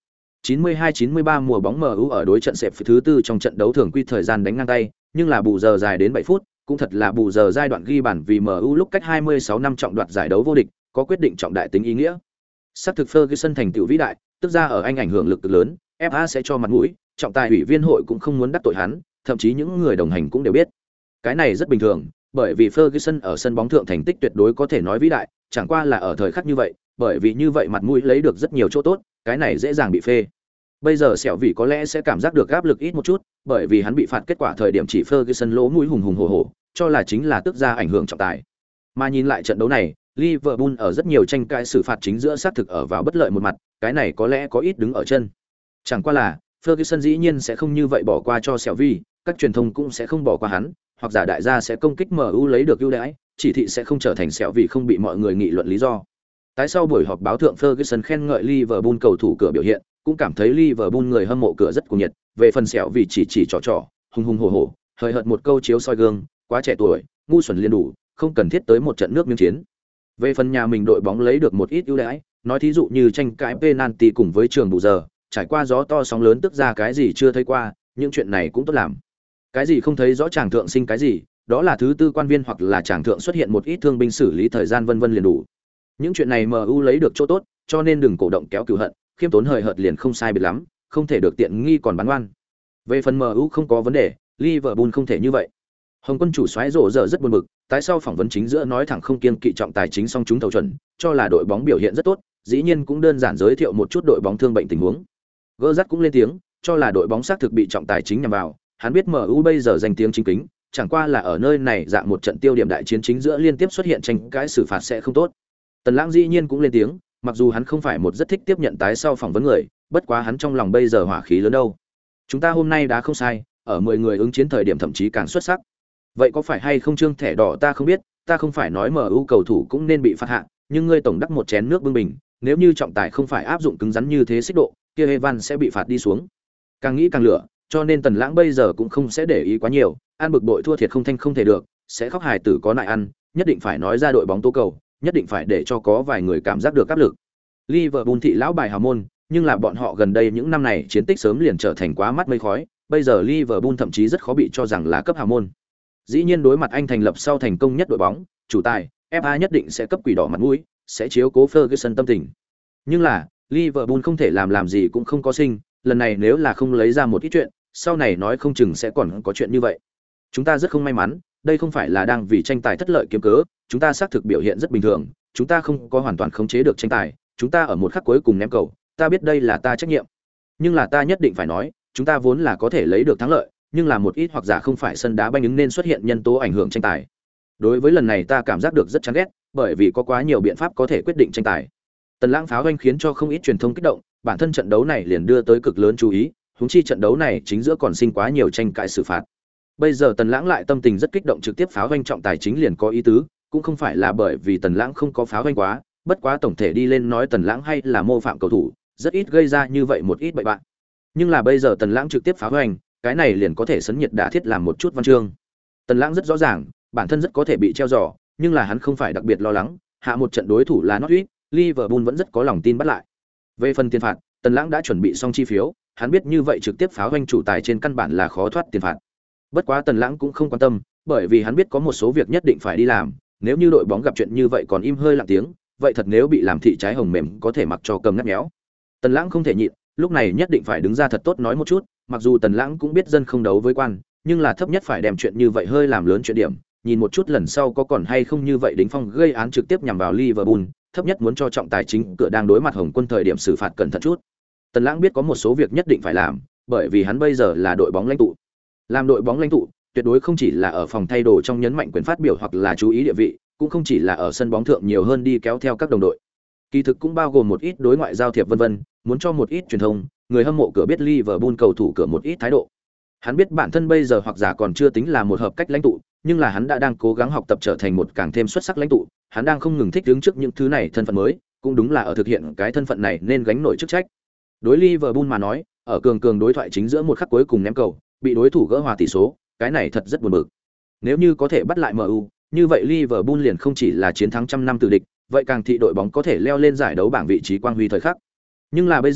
92-93 mùa bóng MU ở đối trận xếp thứ tư trong trận đấu thường quy thời gian đánh ngang tay, nhưng là bù giờ dài đến 7 phút, cũng thật là bù giờ giai đoạn ghi bàn vì MU lúc cách 26 năm trọng đoạt giải đấu vô địch, có quyết định trọng đại tính ý nghĩa. Xác thực Ferguson thành tựu vĩ đại, tức ra ở Anh ảnh hưởng lực cực lớn, FA sẽ cho mặt mũi, trọng tài ủy viên hội cũng không muốn đắc tội hắn, thậm chí những người đồng hành cũng đều biết. Cái này rất bình thường, bởi vì Ferguson ở sân bóng thượng thành tích tuyệt đối có thể nói vĩ đại, chẳng qua là ở thời khắc như vậy, bởi vì như vậy mặt mũi lấy được rất nhiều chỗ tốt, cái này dễ dàng bị phê. Bây giờ Sẹo Vĩ có lẽ sẽ cảm giác được áp lực ít một chút, bởi vì hắn bị phạt kết quả thời điểm chỉ Ferguson lỗ mũi hùng hùng hổ hổ, cho là chính là tức ra ảnh hưởng trọng tài. Mà nhìn lại trận đấu này, Liverpool ở rất nhiều tranh cãi xử phạt chính giữa sát thực ở vào bất lợi một mặt, cái này có lẽ có ít đứng ở chân. Chẳng qua là Ferguson dĩ nhiên sẽ không như vậy bỏ qua cho Sẹo Vĩ, các truyền thông cũng sẽ không bỏ qua hắn, hoặc giả đại gia sẽ công kích MU lấy được ưu đãi, chỉ thị sẽ không trở thành Sẹo Vĩ không bị mọi người nghị luận lý do. Tái sau buổi họp báo thượng Ferguson khen ngợi Liverpool cầu thủ cửa biểu hiện, cũng cảm thấy Liverpool người hâm mộ cửa rất cuồng nhiệt, về phần Sẹo Vĩ chỉ trò, hùng hùng hổ hổ, hơi hợt một câu chiếu soi gương, quá trẻ tuổi, ngu xuẩn liên đủ, không cần thiết tới một trận nước miếng chiến. Về phần nhà mình đội bóng lấy được một ít ưu đãi, nói thí dụ như tranh cãi penalty cùng với trường bù giờ, trải qua gió to sóng lớn tức ra cái gì chưa thấy qua, những chuyện này cũng tốt làm. Cái gì không thấy rõ chàng thượng sinh cái gì, đó là thứ tư quan viên hoặc là chàng thượng xuất hiện một ít thương binh xử lý thời gian vân vân liền đủ. Những chuyện này MU lấy được chỗ tốt, cho nên đừng cổ động kéo cừu hận, khiêm tốn hời hợt liền không sai biệt lắm, không thể được tiện nghi còn bán oan. Về phần MU không có vấn đề, Liverpool không thể như vậy. Hồng Quân chủ soái rộ giờ rất buồn bực, tái sau phỏng vấn chính giữa nói thẳng không kiêng kỵ trọng tài chính song chúng thầu chuẩn, cho là đội bóng biểu hiện rất tốt, dĩ nhiên cũng đơn giản giới thiệu một chút đội bóng thương bệnh tình huống. Gơ dắt cũng lên tiếng, cho là đội bóng xác thực bị trọng tài chính nhằm vào, hắn biết MU bây giờ danh tiếng chính kính, chẳng qua là ở nơi này dạng một trận tiêu điểm đại chiến chính giữa liên tiếp xuất hiện tranh cãi xử phạt sẽ không tốt. Tần Lãng dĩ nhiên cũng lên tiếng, mặc dù hắn không phải một rất thích tiếp nhận tái sau phỏng vấn người, bất quá hắn trong lòng bây giờ hỏa khí lớn đâu. Chúng ta hôm nay đã không sai, ở 10 người ứng chiến thời điểm thậm chí càng xuất sắc. Vậy có phải hay không trương thẻ đỏ ta không biết, ta không phải nói MU cầu thủ cũng nên bị phạt hạ, nhưng ngươi tổng đắc một chén nước bưng bình, nếu như trọng tài không phải áp dụng cứng rắn như thế xích độ, kia Evan sẽ bị phạt đi xuống. Càng nghĩ càng lửa, cho nên Tần Lãng bây giờ cũng không sẽ để ý quá nhiều, ăn bực bội thua thiệt không thanh không thể được, sẽ khóc hài tử có nại ăn, nhất định phải nói ra đội bóng tố cầu, nhất định phải để cho có vài người cảm giác được áp lực. Liverpool thị lão bài hào môn, nhưng là bọn họ gần đây những năm này chiến tích sớm liền trở thành quá mắt mây khói, bây giờ Liverpool thậm chí rất khó bị cho rằng là cấp hào môn. Dĩ nhiên đối mặt Anh thành lập sau thành công nhất đội bóng, chủ tài, FA nhất định sẽ cấp quỷ đỏ mặt mũi, sẽ chiếu cố Ferguson tâm tình. Nhưng là, Liverpool không thể làm gì cũng không có sinh, lần này nếu là không lấy ra một ít chuyện, sau này nói không chừng sẽ còn có chuyện như vậy. Chúng ta rất không may mắn, đây không phải là đang vì tranh tài thất lợi kiếm cớ, chúng ta xác thực biểu hiện rất bình thường, chúng ta không có hoàn toàn khống chế được tranh tài, chúng ta ở một khắc cuối cùng ném cầu, ta biết đây là ta trách nhiệm. Nhưng là ta nhất định phải nói, chúng ta vốn là có thể lấy được thắng lợi, nhưng là một ít hoặc giả không phải sân đá banh ứng nên xuất hiện nhân tố ảnh hưởng tranh tài. Đối với lần này ta cảm giác được rất chán ghét, bởi vì có quá nhiều biện pháp có thể quyết định tranh tài. Tần Lãng pháo anh khiến cho không ít truyền thông kích động, bản thân trận đấu này liền đưa tới cực lớn chú ý, huống chi trận đấu này chính giữa còn sinh quá nhiều tranh cãi xử phạt. Bây giờ Tần Lãng lại tâm tình rất kích động trực tiếp pháo anh trọng tài chính liền có ý tứ, cũng không phải là bởi vì Tần Lãng không có pháo anh quá, bất quá tổng thể đi lên nói Tần Lãng hay là mô phạm cầu thủ, rất ít gây ra như vậy một ít bậy bạn. Nhưng là bây giờ Tần Lãng trực tiếp pháo anh, cái này liền có thể sấn nhiệt đả thiết làm một chút văn chương. Tần Lãng rất rõ ràng, bản thân rất có thể bị treo giò, nhưng là hắn không phải đặc biệt lo lắng, hạ một trận đối thủ là Norwich, Liverpool vẫn rất có lòng tin bắt lại. Về phần tiền phạt, Tần Lãng đã chuẩn bị xong chi phiếu, hắn biết như vậy trực tiếp pháo hoành chủ tài trên căn bản là khó thoát tiền phạt. Bất quá Tần Lãng cũng không quan tâm, bởi vì hắn biết có một số việc nhất định phải đi làm, nếu như đội bóng gặp chuyện như vậy còn im hơi lặng tiếng, vậy thật nếu bị làm thị trái hồng mềm có thể mặc cho cầm ngắt méo. Tần Lãng không thể nhịn, lúc này nhất định phải đứng ra thật tốt nói một chút, mặc dù Tần Lãng cũng biết dân không đấu với quan, nhưng là thấp nhất phải đem chuyện như vậy hơi làm lớn chuyện điểm, nhìn một chút lần sau có còn hay không như vậy đính phong gây án trực tiếp nhằm vào Liverpool, thấp nhất muốn cho trọng tài chính cửa đang đối mặt Hồng Quân thời điểm xử phạt cẩn thận chút. Tần Lãng biết có một số việc nhất định phải làm, bởi vì hắn bây giờ là đội bóng lãnh tụ. Làm đội bóng lãnh tụ, tuyệt đối không chỉ là ở phòng thay đồ trong nhấn mạnh quyền phát biểu hoặc là chú ý địa vị, cũng không chỉ là ở sân bóng thượng nhiều hơn đi kéo theo các đồng đội. Kỳ thực cũng bao gồm một ít đối ngoại giao thiệp vân vân, muốn cho một ít truyền thông, người hâm mộ cửa biết Liverpool cầu thủ cửa một ít thái độ. Hắn biết bản thân bây giờ hoặc giả còn chưa tính là một hợp cách lãnh tụ, nhưng là hắn đã đang cố gắng học tập trở thành một càng thêm xuất sắc lãnh tụ, hắn đang không ngừng thích ứng trước những thứ này thân phận mới, cũng đúng là ở thực hiện cái thân phận này nên gánh nổi chức trách. Đối Liverpool mà nói, ở cường đối thoại chính giữa một khắc cuối cùng ném cầu, bị đối thủ gỡ hòa tỷ số, cái này thật rất buồn bực. Nếu như có thể bắt lại MU, như vậy Liverpool liền không chỉ là chiến thắng trăm năm từ địch, vậy càng thị đội bóng có thể leo lên giải đấu bảng vị trí quang huy thời khắc. Nhưng là bây giờ,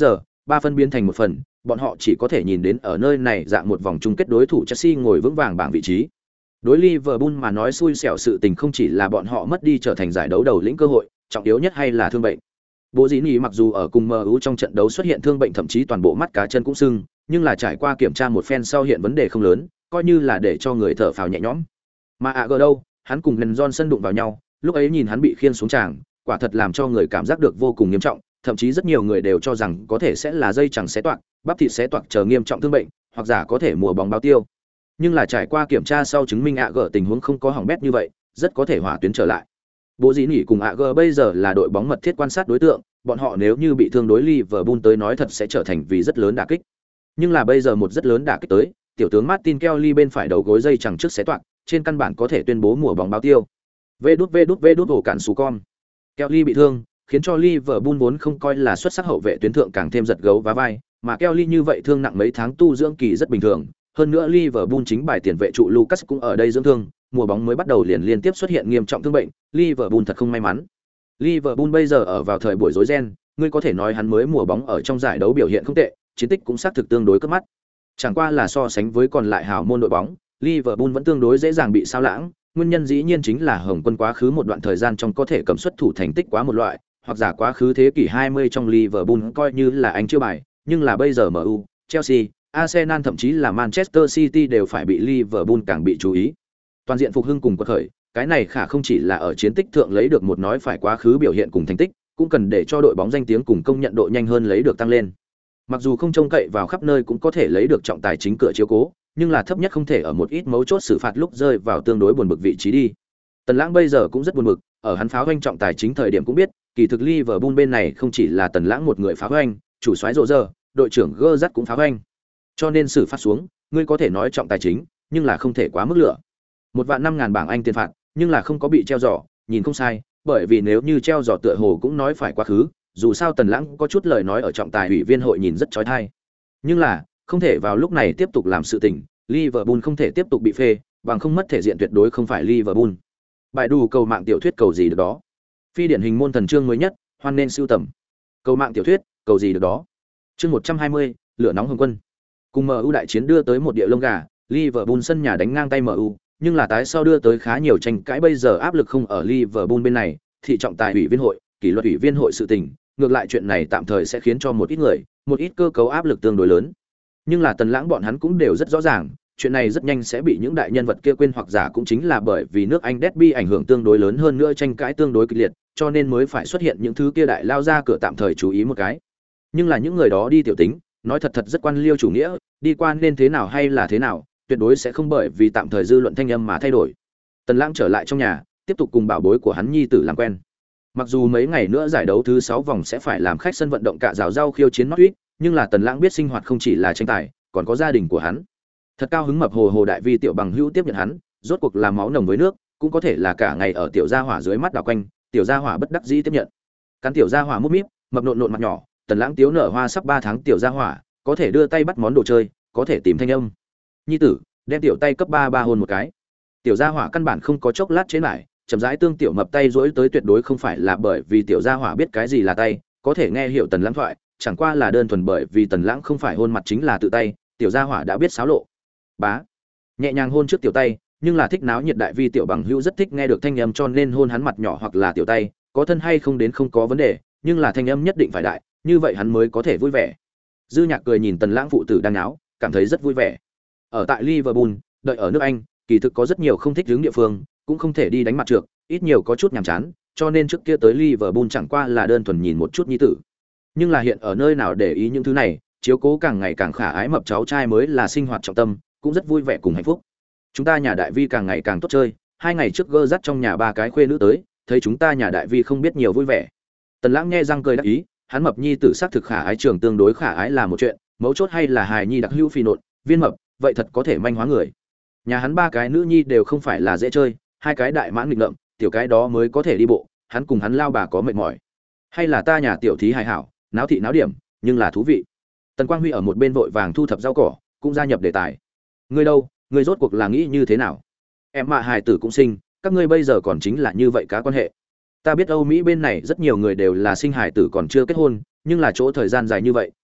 3 phân biến thành 1 phần, bọn họ chỉ có thể nhìn đến ở nơi này dạng một vòng chung kết đối thủ Chelsea ngồi vững vàng bảng vị trí. Đối Liverpool mà nói xui xẻo sự tình không chỉ là bọn họ mất đi trở thành giải đấu đầu lĩnh cơ hội, trọng yếu nhất hay là thương bệnh. Bố Dĩ Nỉ mặc dù ở cùng MU trong trận đấu xuất hiện thương bệnh thậm chí toàn bộ mắt cá chân cũng sưng, nhưng là trải qua kiểm tra một phen sau hiện vấn đề không lớn, coi như là để cho người thở phào nhẹ nhõm. Mà Agger đâu, hắn cùng Glenn Johnson đụng vào nhau, lúc ấy nhìn hắn bị khiêng xuống tràng, quả thật làm cho người cảm giác được vô cùng nghiêm trọng, thậm chí rất nhiều người đều cho rằng có thể sẽ là dây chẳng xé toạc, bắp thịt xé toạc chờ nghiêm trọng thương bệnh, hoặc giả có thể mùa bóng báo tiêu. Nhưng là trải qua kiểm tra sau chứng minh Agger tình huống không có hỏng bét như vậy, rất có thể hỏa tuyến trở lại. Bố Dĩ Nỉ cùng Agger bây giờ là đội bóng mật thiết quan sát đối tượng, bọn họ nếu như bị thương đối Liverpool tới nói thật sẽ trở thành vì rất lớn đả kích. Nhưng là bây giờ một rất lớn đả kích tới, tiểu tướng Martin Kelly bên phải đầu gối dây chẳng trước xé toạc, trên căn bản có thể tuyên bố mùa bóng báo tiêu. Vê đút ổ cản sú con. Kelly bị thương, khiến cho Liverpool vốn không coi là xuất sắc hậu vệ tuyến thượng càng thêm giật gấu vá vai, mà Kelly như vậy thương nặng mấy tháng tu dưỡng kỳ rất bình thường. Hơn nữa Liverpool chính bài tiền vệ trụ Lucas cũng ở đây dưỡng thương, mùa bóng mới bắt đầu liền liên tiếp xuất hiện nghiêm trọng thương bệnh, Liverpool thật không may mắn. Liverpool bây giờ ở vào thời buổi rối ren, ngươi có thể nói hắn mới mùa bóng ở trong giải đấu biểu hiện không tệ, chiến tích cũng xác thực tương đối cấp mắt. Chẳng qua là so sánh với còn lại hào môn đội bóng, Liverpool vẫn tương đối dễ dàng bị sao lãng, nguyên nhân dĩ nhiên chính là Hồng Quân quá khứ một đoạn thời gian trong có thể cầm xuất thủ thành tích quá một loại, hoặc giả quá khứ thế kỷ 20 trong Liverpool coi như là anh chưa bài, nhưng là bây giờ MU, Chelsea, Arsenal thậm chí là Manchester City đều phải bị Liverpool càng bị chú ý. Toàn diện phục hưng cùng quật khởi, cái này khả không chỉ là ở chiến tích thượng lấy được một nói phải quá khứ biểu hiện cùng thành tích, cũng cần để cho đội bóng danh tiếng cùng công nhận độ nhanh hơn lấy được tăng lên. Mặc dù không trông cậy vào khắp nơi cũng có thể lấy được trọng tài chính cửa chiếu cố, nhưng là thấp nhất không thể ở một ít mấu chốt xử phạt lúc rơi vào tương đối buồn bực vị trí đi. Tần Lãng bây giờ cũng rất buồn bực, ở hắn phá hoành trọng tài chính thời điểm cũng biết, kỳ thực Liverpool bên này không chỉ là Tần Lãng một người phá hoành, chủ soái Rô Rơ, đội trưởng Gerrard cũng phá hoành. Cho nên xử phạt xuống, ngươi có thể nói trọng tài chính, nhưng là không thể quá mức lửa. 1.500.000 bảng Anh tiền phạt, nhưng là không có bị treo giỏ, nhìn không sai, bởi vì nếu như treo giỏ tựa hồ cũng nói phải quá khứ, dù sao Tần Lãng có chút lời nói ở trọng tài ủy viên hội nhìn rất chói tai. Nhưng là, không thể vào lúc này tiếp tục làm sự tình, Liverpool không thể tiếp tục bị phê, bằng không mất thể diện tuyệt đối không phải Liverpool. Bài đủ cầu mạng tiểu thuyết cầu gì được đó. Phi điển hình môn thần chương mới nhất, hoan nên sưu tầm. Cầu mạng tiểu thuyết, cầu gì được đó. Chương 120, lửa nóng Hồng Quân. Cùng MU đại chiến đưa tới một địa lông gà, Liverpool sân nhà đánh ngang tay MU, nhưng là tái sau đưa tới khá nhiều tranh cãi bây giờ áp lực không ở Liverpool bên này, thị trọng tài ủy viên hội, kỷ luật ủy viên hội sự tình, ngược lại chuyện này tạm thời sẽ khiến cho một ít người, một ít cơ cấu áp lực tương đối lớn. Nhưng là Tần Lãng bọn hắn cũng đều rất rõ ràng, chuyện này rất nhanh sẽ bị những đại nhân vật kia quên hoặc giả cũng chính là bởi vì nước Anh derby ảnh hưởng tương đối lớn hơn nữa tranh cãi tương đối kịch liệt, cho nên mới phải xuất hiện những thứ kia đại lao ra cửa tạm thời chú ý một cái. Nhưng là những người đó đi tiểu tính, nói thật rất quan liêu chủ nghĩa, đi qua nên thế nào hay là thế nào, tuyệt đối sẽ không bởi vì tạm thời dư luận thanh âm mà thay đổi. Tần Lãng trở lại trong nhà, tiếp tục cùng bảo bối của hắn nhi tử làm quen. Mặc dù mấy ngày nữa giải đấu thứ 6 vòng sẽ phải làm khách sân vận động cả rào rau khiêu chiến Norwich, nhưng là Tần Lãng biết sinh hoạt không chỉ là tranh tài, còn có gia đình của hắn. Thật cao hứng mập hồ hồ đại vi tiểu bằng hữu tiếp nhận hắn, rốt cuộc là máu nồng với nước, cũng có thể là cả ngày ở tiểu gia hỏa dưới mắt đảo quanh, tiểu gia hỏa bất đắc dĩ tiếp nhận. Cắn tiểu gia hỏa mút míp, mập nộn nộn mặt nhỏ, Tần Lãng tiếu nở hoa sắp 3 tháng tiểu gia hỏa, có thể đưa tay bắt món đồ chơi, có thể tìm thanh âm. Nhi tử, đem tiểu tay cấp 3 hôn một cái. Tiểu gia hỏa căn bản không có chốc lát chế lại, chậm rãi tương tiểu mập tay rỗi tới tuyệt đối không phải là bởi vì tiểu gia hỏa biết cái gì là tay, có thể nghe hiểu Tần Lãng thoại, chẳng qua là đơn thuần bởi vì Tần Lãng không phải hôn mặt chính là tự tay, tiểu gia hỏa đã biết xáo lộ. Bá, nhẹ nhàng hôn trước tiểu tay, nhưng là thích náo nhiệt đại vi tiểu bằng hữu rất thích nghe được thanh âm cho nên hôn hắn mặt nhỏ hoặc là tiểu tay, có thân hay không đến không có vấn đề, nhưng là thanh âm nhất định phải đại, như vậy hắn mới có thể vui vẻ. Dư Nhạc cười nhìn Tần Lãng phụ tử đang náo, cảm thấy rất vui vẻ. Ở tại Liverpool, đợi ở nước Anh, kỳ thực có rất nhiều không thích hướng địa phương, cũng không thể đi đánh mặt trược, ít nhiều có chút nhàm chán, cho nên trước kia tới Liverpool chẳng qua là đơn thuần nhìn một chút nhi tử. Nhưng là hiện ở nơi nào để ý những thứ này, chiếu cố càng ngày càng khả ái mập cháu trai mới là sinh hoạt trọng tâm, cũng rất vui vẻ cùng hạnh phúc. Chúng ta nhà đại vi càng ngày càng tốt chơi, 2 ngày trước gơ dắt trong nhà 3 cái khuê nữ tới, thấy chúng ta nhà đại vi không biết nhiều vui vẻ. Tần Lãng nghe răng cười đắc ý, hắn mập nhi tử xác thực khả ái trường tương đối khả ái là một chuyện, mấu chốt hay là hài nhi đặc hữu phi nộn, viên mập, vậy thật có thể manh hóa người. Nhà hắn 3 cái nữ nhi đều không phải là dễ chơi, 2 cái đại mãn nghịch ngợm, tiểu cái đó mới có thể đi bộ, hắn cùng hắn lao bà có mệt mỏi. Hay là ta nhà tiểu thí hài hảo, náo thị náo điểm, nhưng là thú vị. Tần Quang Huy ở một bên vội vàng thu thập rau cỏ, cũng gia nhập đề tài. Ngươi đâu, ngươi rốt cuộc là nghĩ như thế nào? Em mà hài tử cũng sinh, các ngươi bây giờ còn chính là như vậy cá quan hệ. Ta biết Âu Mỹ bên này rất nhiều người đều là sinh hài tử còn chưa kết hôn, nhưng là chỗ thời gian dài như vậy,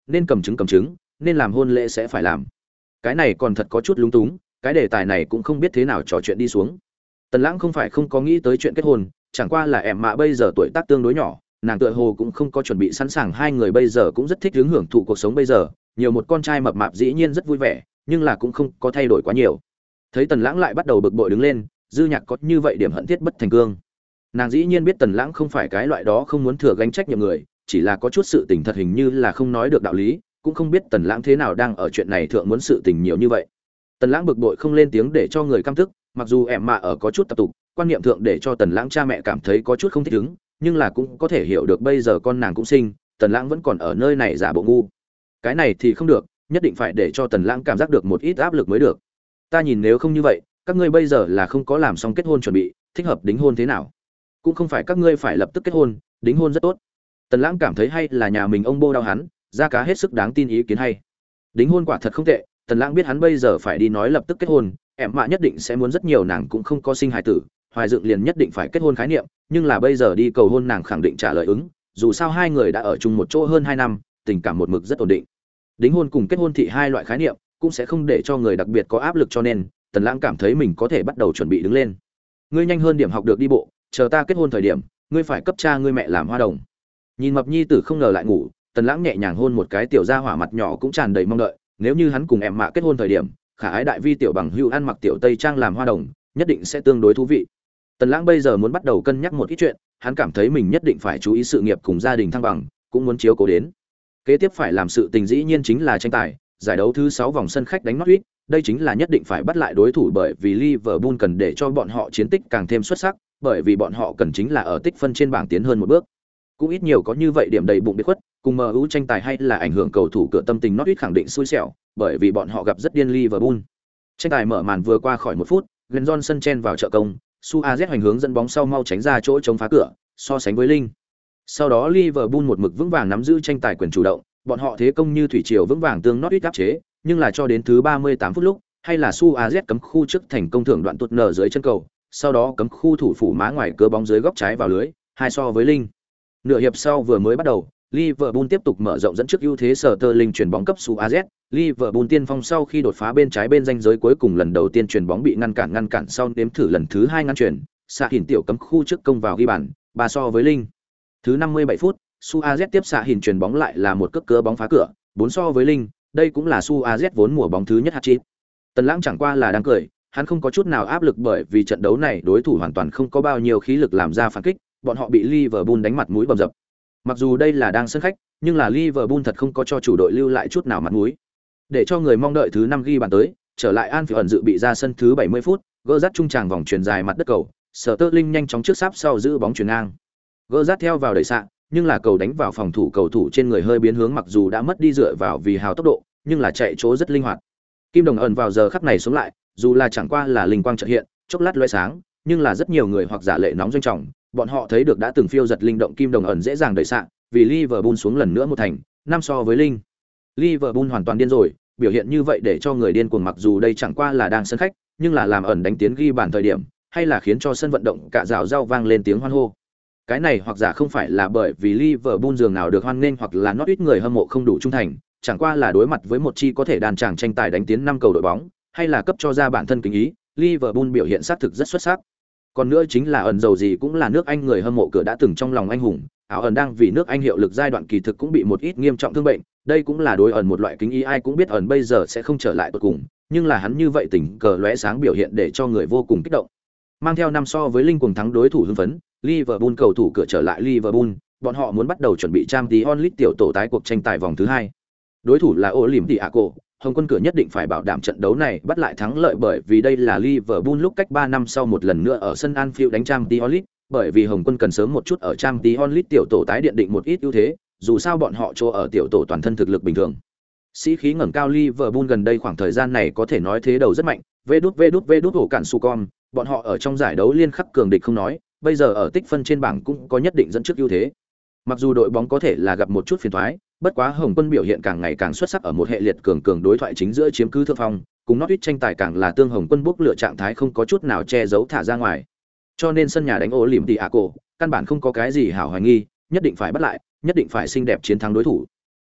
nên cầm chứng, nên làm hôn lễ sẽ phải làm. Cái này còn thật có chút lúng túng, cái đề tài này cũng không biết thế nào trò chuyện đi xuống. Tần Lãng không phải không có nghĩ tới chuyện kết hôn, chẳng qua là em mạ bây giờ tuổi tác tương đối nhỏ, nàng tựa hồ cũng không có chuẩn bị sẵn sàng, hai người bây giờ cũng rất thích hưởng thụ cuộc sống bây giờ, nhiều một con trai mập mạp dĩ nhiên rất vui vẻ, nhưng là cũng không có thay đổi quá nhiều. Thấy Tần Lãng lại bắt đầu bực bội đứng lên, Dư Nhạc có như vậy điểm hận thiết bất thành cương. Nàng dĩ nhiên biết Tần Lãng không phải cái loại đó không muốn thừa gánh trách nhiệm người, chỉ là có chút sự tình thật hình như là không nói được đạo lý, cũng không biết Tần Lãng thế nào đang ở chuyện này thượng muốn sự tình nhiều như vậy. Tần Lãng bực bội không lên tiếng để cho người căm tức, mặc dù em mạ ở có chút tập tục, quan niệm thượng để cho Tần Lãng cha mẹ cảm thấy có chút không thích ứng, nhưng là cũng có thể hiểu được bây giờ con nàng cũng sinh, Tần Lãng vẫn còn ở nơi này giả bộ ngu. Cái này thì không được, nhất định phải để cho Tần Lãng cảm giác được một ít áp lực mới được. Ta nhìn nếu không như vậy, các ngươi bây giờ là không có làm xong kết hôn chuẩn bị, thích hợp đính hôn thế nào? Cũng không phải các ngươi phải lập tức kết hôn, đính hôn rất tốt. Tần Lãng cảm thấy hay là nhà mình ông bô đau hắn, ra cá hết sức đáng tin ý kiến hay. Đính hôn quả thật không tệ, Tần Lãng biết hắn bây giờ phải đi nói lập tức kết hôn, em mạ nhất định sẽ muốn rất nhiều, nàng cũng không có sinh hài tử, Hoài Dựng liền nhất định phải kết hôn khái niệm, nhưng là bây giờ đi cầu hôn nàng khẳng định trả lời ứng, dù sao hai người đã ở chung một chỗ hơn 2 năm, tình cảm một mực rất ổn định. Đính hôn cùng kết hôn thì hai loại khái niệm, cũng sẽ không để cho người đặc biệt có áp lực, cho nên Tần Lãng cảm thấy mình có thể bắt đầu chuẩn bị đứng lên. Ngươi nhanh hơn điểm học được đi bộ, chờ ta kết hôn thời điểm, ngươi phải cấp cha ngươi mẹ làm hoa đồng. Nhìn mập nhi tử không ngờ lại ngủ, Tần Lãng nhẹ nhàng hôn một cái tiểu gia hỏa mặt nhỏ cũng tràn đầy mong đợi, nếu như hắn cùng em mạ kết hôn thời điểm, khả ái đại vi tiểu bằng hữu ăn mặc tiểu tây trang làm hoa đồng, nhất định sẽ tương đối thú vị. Tần Lãng bây giờ muốn bắt đầu cân nhắc một ít chuyện, hắn cảm thấy mình nhất định phải chú ý sự nghiệp cùng gia đình thăng bằng, cũng muốn chiếu cố đến. Kế tiếp phải làm sự tình dĩ nhiên chính là tranh tài, giải đấu thứ 6 vòng sân khách đánh Norwich, đây chính là nhất định phải bắt lại đối thủ, bởi vì Liverpool cần để cho bọn họ chiến tích càng thêm xuất sắc, bởi vì bọn họ cần chính là ở tích phân trên bảng tiến hơn một bước. Cũng ít nhiều có như vậy điểm đầy bụng biết khuất, cùng MU tranh tài hay là ảnh hưởng cầu thủ cửa tâm tình Norwich khẳng định xui xẻo, bởi vì bọn họ gặp rất điên Liverpool. Tranh tài mở màn vừa qua khỏi 1 phút, Glenn Johnson chen vào trợ công, Suarez hoành hướng dẫn bóng sau mau tránh ra chỗ chống phá cửa, so sánh với Linh. Sau đó Liverpool một mực vững vàng nắm giữ tranh tài quyền chủ động, bọn họ thế công như thủy triều vững vàng tương Norwich áp chế, nhưng là cho đến thứ 38 phút lúc, hay là Suarez cấm khu trước thành công thưởng đoạn tuột nở dưới chân cầu, sau đó cấm khu thủ phủ má ngoài cớ bóng dưới góc trái vào lưới, hai so với Linh. Nửa hiệp sau vừa mới bắt đầu, Liverpool tiếp tục mở rộng dẫn trước ưu thế, Sterling chuyển bóng cấp Suarez, Liverpool tiên phong sau khi đột phá bên trái bên ranh giới cuối cùng lần đầu tiên chuyển bóng bị ngăn cản sau nếm thử lần thứ 2 ngăn chuyển, xạ hình tiểu cấm khu trước công vào ghi bàn, 3 so với Linh. Thứ 57 phút, Suarez tiếp xạ hình chuyển bóng lại là một cước cớ bóng phá cửa, 4 so với Linh, đây cũng là Suarez vốn mùa bóng thứ nhất hat-trick. Tần Lãng chẳng qua là đang cười, hắn không có chút nào áp lực bởi vì trận đấu này đối thủ hoàn toàn không có bao nhiêu khí lực làm ra phản kích, bọn họ bị Liverpool đánh mặt mũi bầm dập. Mặc dù đây là đang sân khách, nhưng là Liverpool thật không có cho chủ đội lưu lại chút nào mặt mũi. Để cho người mong đợi thứ 5 ghi bàn tới, trở lại Anfield dự bị ra sân thứ 70 phút, gỡ dắt trung tràng vòng chuyền dài mặt đất cầu, Sterling nhanh chóng trước sáp sau giữ bóng chuyền ngang. Gỡ dắt theo vào đẩy xạ, nhưng là cầu đánh vào phòng thủ cầu thủ trên người hơi biến hướng, mặc dù đã mất đi dựa vào vì hào tốc độ, nhưng là chạy chỗ rất linh hoạt. Kim đồng ẩn vào giờ khắc này xuống lại, dù là chẳng qua là linh quang chợt hiện, chốc lát lóe sáng, nhưng là rất nhiều người hoặc giả lệ nóng doanh trọng, bọn họ thấy được đã từng phiêu giật linh động kim đồng ẩn dễ dàng đẩy xạ, vì Liverpool xuống lần nữa một thành, 5 so với Linh. Liverpool hoàn toàn điên rồi, biểu hiện như vậy để cho người điên cuồng, mặc dù đây chẳng qua là đang sân khách, nhưng là làm ẩn đánh tiến ghi bàn thời điểm, hay là khiến cho sân vận động cả rào rao vang lên tiếng hoan hô. Cái này hoặc giả không phải là bởi vì Liverpool dường nào được hoan nghênh hoặc là Norwich người hâm mộ không đủ trung thành, chẳng qua là đối mặt với một chi có thể đàn tràng tranh tài đánh tiến 5 cầu đội bóng, hay là cấp cho ra bản thân kính ý, Liverpool biểu hiện xác thực rất xuất sắc. Còn nữa chính là ẩn dầu gì cũng là nước Anh người hâm mộ cửa đã từng trong lòng anh hùng, ảo ẩn đang vì nước Anh hiệu lực giai đoạn kỳ thực cũng bị một ít nghiêm trọng thương bệnh, đây cũng là đối ẩn một loại kính ý, ai cũng biết ẩn bây giờ sẽ không trở lại tột cùng, nhưng là hắn như vậy tình cờ lóe sáng biểu hiện để cho người vô cùng kích động. Mang theo 5 so với Linh cuồng thắng đối thủ hưng phấn, Liverpool cầu thủ cửa trở lại Liverpool, bọn họ muốn bắt đầu chuẩn bị Champions League tiểu tổ tái cuộc tranh tài vòng thứ 2. Đối thủ là Olympiacos, Hồng quân cửa nhất định phải bảo đảm trận đấu này bắt lại thắng lợi, bởi vì đây là Liverpool lúc cách 3 năm sau một lần nữa ở sân Anfield đánh Champions League, bởi vì Hồng quân cần sớm một chút ở Champions League tiểu tổ tái điện định một ít ưu thế, dù sao bọn họ chỗ ở tiểu tổ toàn thân thực lực bình thường. Sĩ khí ngẩng cao, Liverpool gần đây khoảng thời gian này có thể nói thế đầu rất mạnh, vê đút hổ cản su con, bọn họ ở trong giải đấu liên khắc cường địch không nói, bây giờ ở tích phân trên bảng cũng có nhất định dẫn trước ưu thế. Mặc dù đội bóng có thể là gặp một chút phiền toái, bất quá Hồng quân biểu hiện càng ngày càng xuất sắc ở một hệ liệt cường đối thoại chính giữa chiếm cứ thượng phong, cùng Norwich tranh tài càng là tương Hồng quân bốc lựa trạng thái không có chút nào che giấu thả ra ngoài. Cho nên sân nhà đánh Olympiacos, căn bản không có cái gì hảo hoài nghi, nhất định phải bắt lại, nhất định phải xinh đẹp chiến thắng đối thủ.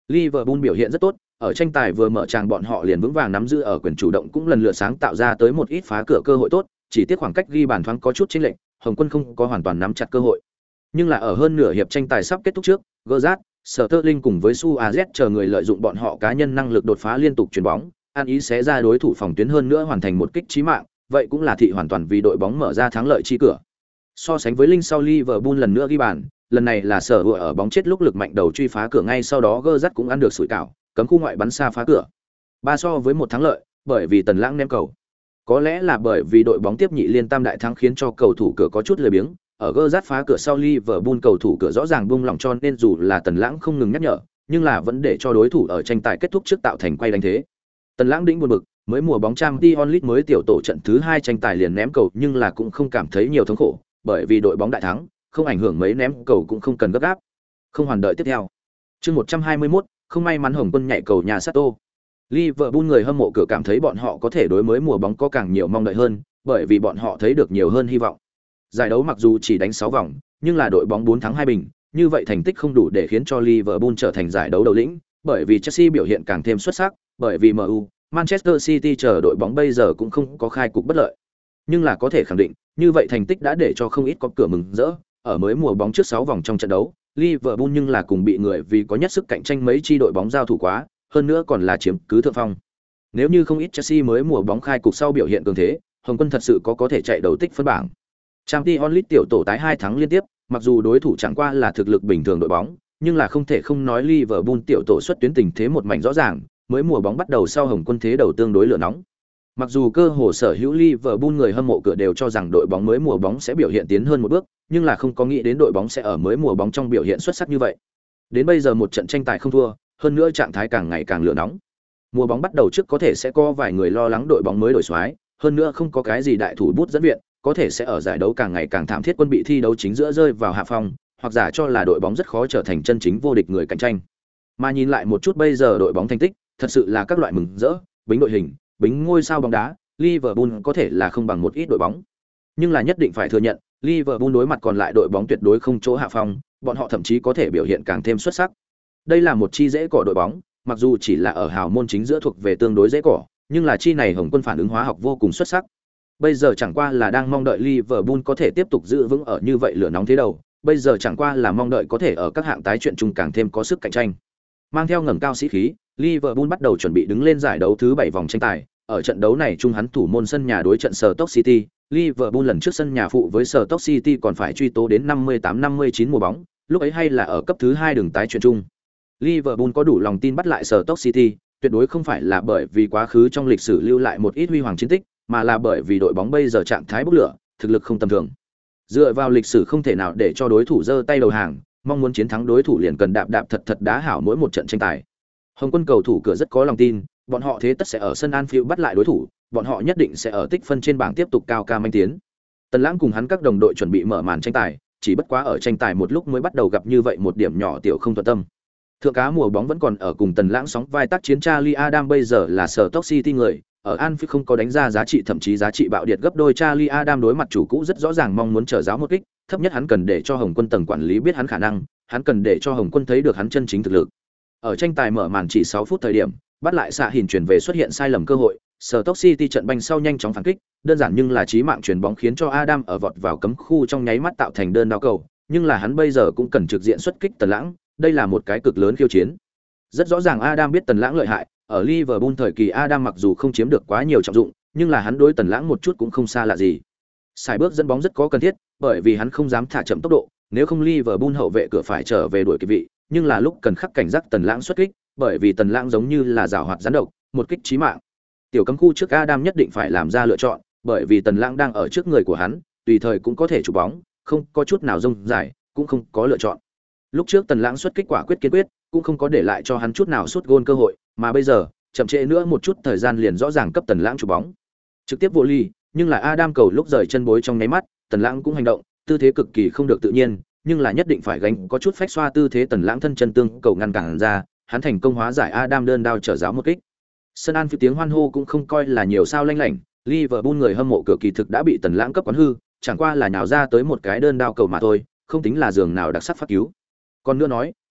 Liverpool biểu hiện rất tốt, ở tranh tài vừa mở tràng bọn họ liền vững vàng nắm giữ ở quyền chủ động cũng lần lượt sáng tạo ra tới một ít phá cửa cơ hội tốt, chỉ tiếc khoảng cách ghi bàn thoáng có chút chênh lệch, Hồng Quân không có hoàn toàn nắm chặt cơ hội. Nhưng là ở hơn nửa hiệp tranh tài sắp kết thúc trước, Gerrard, Sterling cùng với Suarez chờ người lợi dụng bọn họ cá nhân năng lực đột phá liên tục chuyền bóng, ăn ý xé ra đối thủ phòng tuyến hơn nữa hoàn thành một kích chí mạng, vậy cũng là thị hoàn toàn vì đội bóng mở ra thắng lợi chi cửa. So sánh với Linh sau Liverpool lần nữa ghi bàn, lần này là sở hữu ở bóng chết lúc lực mạnh đầu truy phá cửa ngay sau đó Gerrard cũng ăn được sủi cảo, cấm khu ngoại bắn xa phá cửa. 3 so với 1 thắng lợi, bởi vì Tần Lãng ném cầu. Có lẽ là bởi vì đội bóng tiếp nhị liên tam đại thắng khiến cho cầu thủ cửa có chút lười biếng, ở Gerrard phá cửa sau Liverpool cầu thủ cửa rõ ràng buông lỏng cho nên dù là Tần Lãng không ngừng nhắc nhở, nhưng là vẫn để cho đối thủ ở tranh tài kết thúc trước tạo thành quay đánh thế. Tần Lãng đĩnh buồn bực, mới mùa bóng Champions League mới tiểu tổ trận thứ 2 tranh tài liền ném cầu nhưng là cũng không cảm thấy nhiều thống khổ, bởi vì đội bóng đại thắng, không ảnh hưởng mấy ném cầu cũng không cần gấp gáp. Không hoàn đợi tiếp theo. Chương 121, không may mắn Hồng Quân nhảy cầu nhà Sato. Liverpool người hâm mộ cửa cảm thấy bọn họ có thể đối mới mùa bóng có càng nhiều mong đợi hơn, bởi vì bọn họ thấy được nhiều hơn hy vọng. Giải đấu mặc dù chỉ đánh 6 vòng, nhưng là đội bóng 4 thắng 2 bình, như vậy thành tích không đủ để khiến cho Liverpool trở thành giải đấu đầu lĩnh, bởi vì Chelsea biểu hiện càng thêm xuất sắc, bởi vì MU, Manchester City chờ đội bóng bây giờ cũng không có khai cục bất lợi. Nhưng là có thể khẳng định, như vậy thành tích đã để cho không ít có cửa mừng rỡ, ở mới mùa bóng trước 6 vòng trong trận đấu, Liverpool nhưng là cùng bị người vì có nhất sức cạnh tranh mấy chi đội bóng giao thủ quá, hơn nữa còn là chiếm cứ thượng phong. Nếu như không ít Chelsea mới mùa bóng khai cục sau biểu hiện cường thế, Hồng Quân thật sự có thể chạy đầu tích phân bảng. Champions League tiểu tổ tái 2 thắng liên tiếp, mặc dù đối thủ chẳng qua là thực lực bình thường đội bóng, nhưng là không thể không nói Liverpool tiểu tổ xuất tuyến tình thế một mảnh rõ ràng, mới mùa bóng bắt đầu sau Hồng Quân thế đầu tương đối lửa nóng. Mặc dù cơ hồ sở hữu Liverpool người hâm mộ cửa đều cho rằng đội bóng mới mùa bóng sẽ biểu hiện tiến hơn một bước, nhưng là không có nghĩ đến đội bóng sẽ ở mới mùa bóng trong biểu hiện xuất sắc như vậy. Đến bây giờ một trận tranh tài không thua, hơn nữa trạng thái càng ngày càng lửa nóng. Mùa bóng bắt đầu trước có thể sẽ có vài người lo lắng đội bóng mới đổi soái, hơn nữa không có cái gì đại thủ bút dẫn viện, có thể sẽ ở giải đấu càng ngày càng thảm thiết quân bị thi đấu chính giữa rơi vào hạ phong, hoặc giả cho là đội bóng rất khó trở thành chân chính vô địch người cạnh tranh. Mà nhìn lại một chút bây giờ đội bóng thành tích, thật sự là các loại mừng rỡ, bính đội hình, bính ngôi sao bóng đá, Liverpool có thể là không bằng một ít đội bóng. Nhưng là nhất định phải thừa nhận, Liverpool đối mặt còn lại đội bóng tuyệt đối không chỗ hạ phong, bọn họ thậm chí có thể biểu hiện càng thêm xuất sắc. Đây là một chi dễ cỏ đội bóng, mặc dù chỉ là ở hào môn chính giữa thuộc về tương đối dễ cỏ, nhưng là chi này Hồng Quân phản ứng hóa học vô cùng xuất sắc. Bây giờ chẳng qua là đang mong đợi Liverpool có thể tiếp tục giữ vững ở như vậy lửa nóng thế đầu, bây giờ chẳng qua là mong đợi có thể ở các hạng tái chuyện chung càng thêm có sức cạnh tranh. Mang theo ngẩng cao sĩ khí, Liverpool bắt đầu chuẩn bị đứng lên giải đấu thứ 7 vòng tranh tài. Ở trận đấu này chung hắn thủ môn sân nhà đối trận Stoke City, Liverpool lần trước sân nhà phụ với Stoke City còn phải truy tố đến 58-59 mùa bóng, lúc ấy hay là ở cấp thứ 2 đường tái chuyện chung. Liverpool có đủ lòng tin bắt lại Stoke City, tuyệt đối không phải là bởi vì quá khứ trong lịch sử lưu lại một ít huy hoàng chiến tích, mà là bởi vì đội bóng bây giờ trạng thái bốc lửa, thực lực không tầm thường. Dựa vào lịch sử không thể nào để cho đối thủ giơ tay đầu hàng, mong muốn chiến thắng đối thủ liền cần đạp thật đá hảo mỗi một trận tranh tài. Hồng Quân cầu thủ cửa rất có lòng tin, bọn họ thế tất sẽ ở sân Anfield bắt lại đối thủ, bọn họ nhất định sẽ ở tích phân trên bảng tiếp tục cao ca manh tiến. Tần Lãng cùng hắn các đồng đội chuẩn bị mở màn tranh tài, chỉ bất quá ở tranh tài một lúc mới bắt đầu gặp như vậy một điểm nhỏ tiểu không thuận tâm. Thượng cá mùa bóng vẫn còn ở cùng Tần Lãng sóng vai tác chiến Charlie Adam bây giờ là Stoke City người, ở Anfield không có đánh ra giá trị thậm chí giá trị bạo điệt gấp đôi. Charlie Adam đối mặt chủ cũ rất rõ ràng mong muốn trở giáo một kích, thấp nhất hắn cần để cho Hồng Quân tầng quản lý biết hắn khả năng, hắn cần để cho Hồng Quân thấy được hắn chân chính thực lực. Ở tranh tài mở màn chỉ 6 phút thời điểm, bắt lại xạ hình chuyển về xuất hiện sai lầm cơ hội, Stoke City trận banh sau nhanh chóng phản kích, đơn giản nhưng là chí mạng chuyển bóng khiến cho Adam ở vọt vào cấm khu trong nháy mắt tạo thành đơn đao cầu, nhưng là hắn bây giờ cũng cần trực diện xuất kích Tần Lãng, đây là một cái cực lớn khiêu chiến. Rất rõ ràng Adam biết Tần Lãng lợi hại, ở Liverpool thời kỳ Adam mặc dù không chiếm được quá nhiều trọng dụng, nhưng là hắn đối Tần Lãng một chút cũng không xa lạ gì. Sải bước dẫn bóng rất có cần thiết, bởi vì hắn không dám thả chậm tốc độ, nếu không Liverpool hậu vệ cửa phải trở về đuổi kịp vị, nhưng là lúc cần khắc cảnh giác Tần Lãng xuất kích, bởi vì Tần Lãng giống như là giảo hoạt rắn độc, một kích chí mạng. Tiểu cấm khu trước Adam nhất định phải làm ra lựa chọn, bởi vì Tần Lãng đang ở trước người của hắn, tùy thời cũng có thể chụp bóng, không có chút nào rông dài, cũng không có lựa chọn. Lúc trước Tần Lãng xuất kích quả quyết kiên quyết, cũng không có để lại cho hắn chút nào sút gôn cơ hội, mà bây giờ, chậm trễ nữa một chút thời gian liền rõ ràng cấp Tần Lãng chụp bóng. Trực tiếp vô ly, nhưng là Adam cầu lúc rời chân bối trong nháy mắt, Tần Lãng cũng hành động, tư thế cực kỳ không được tự nhiên, nhưng là nhất định phải gánh có chút phách xoa tư thế Tần Lãng thân chân tương cầu ngăn cản ra, hắn thành công hóa giải Adam đơn đao trở giáo một kích. Sân Anfield tiếng hoan hô cũng không coi là nhiều sao lanh lảnh, Liverpool người hâm mộ cửa kỳ thực đã bị Tần Lãng cấp quán hư, chẳng qua là nhào ra tới một cái đơn đao cầu mà thôi, không tính là giường nào đặc sắc phát cứu. Còn nữa nói,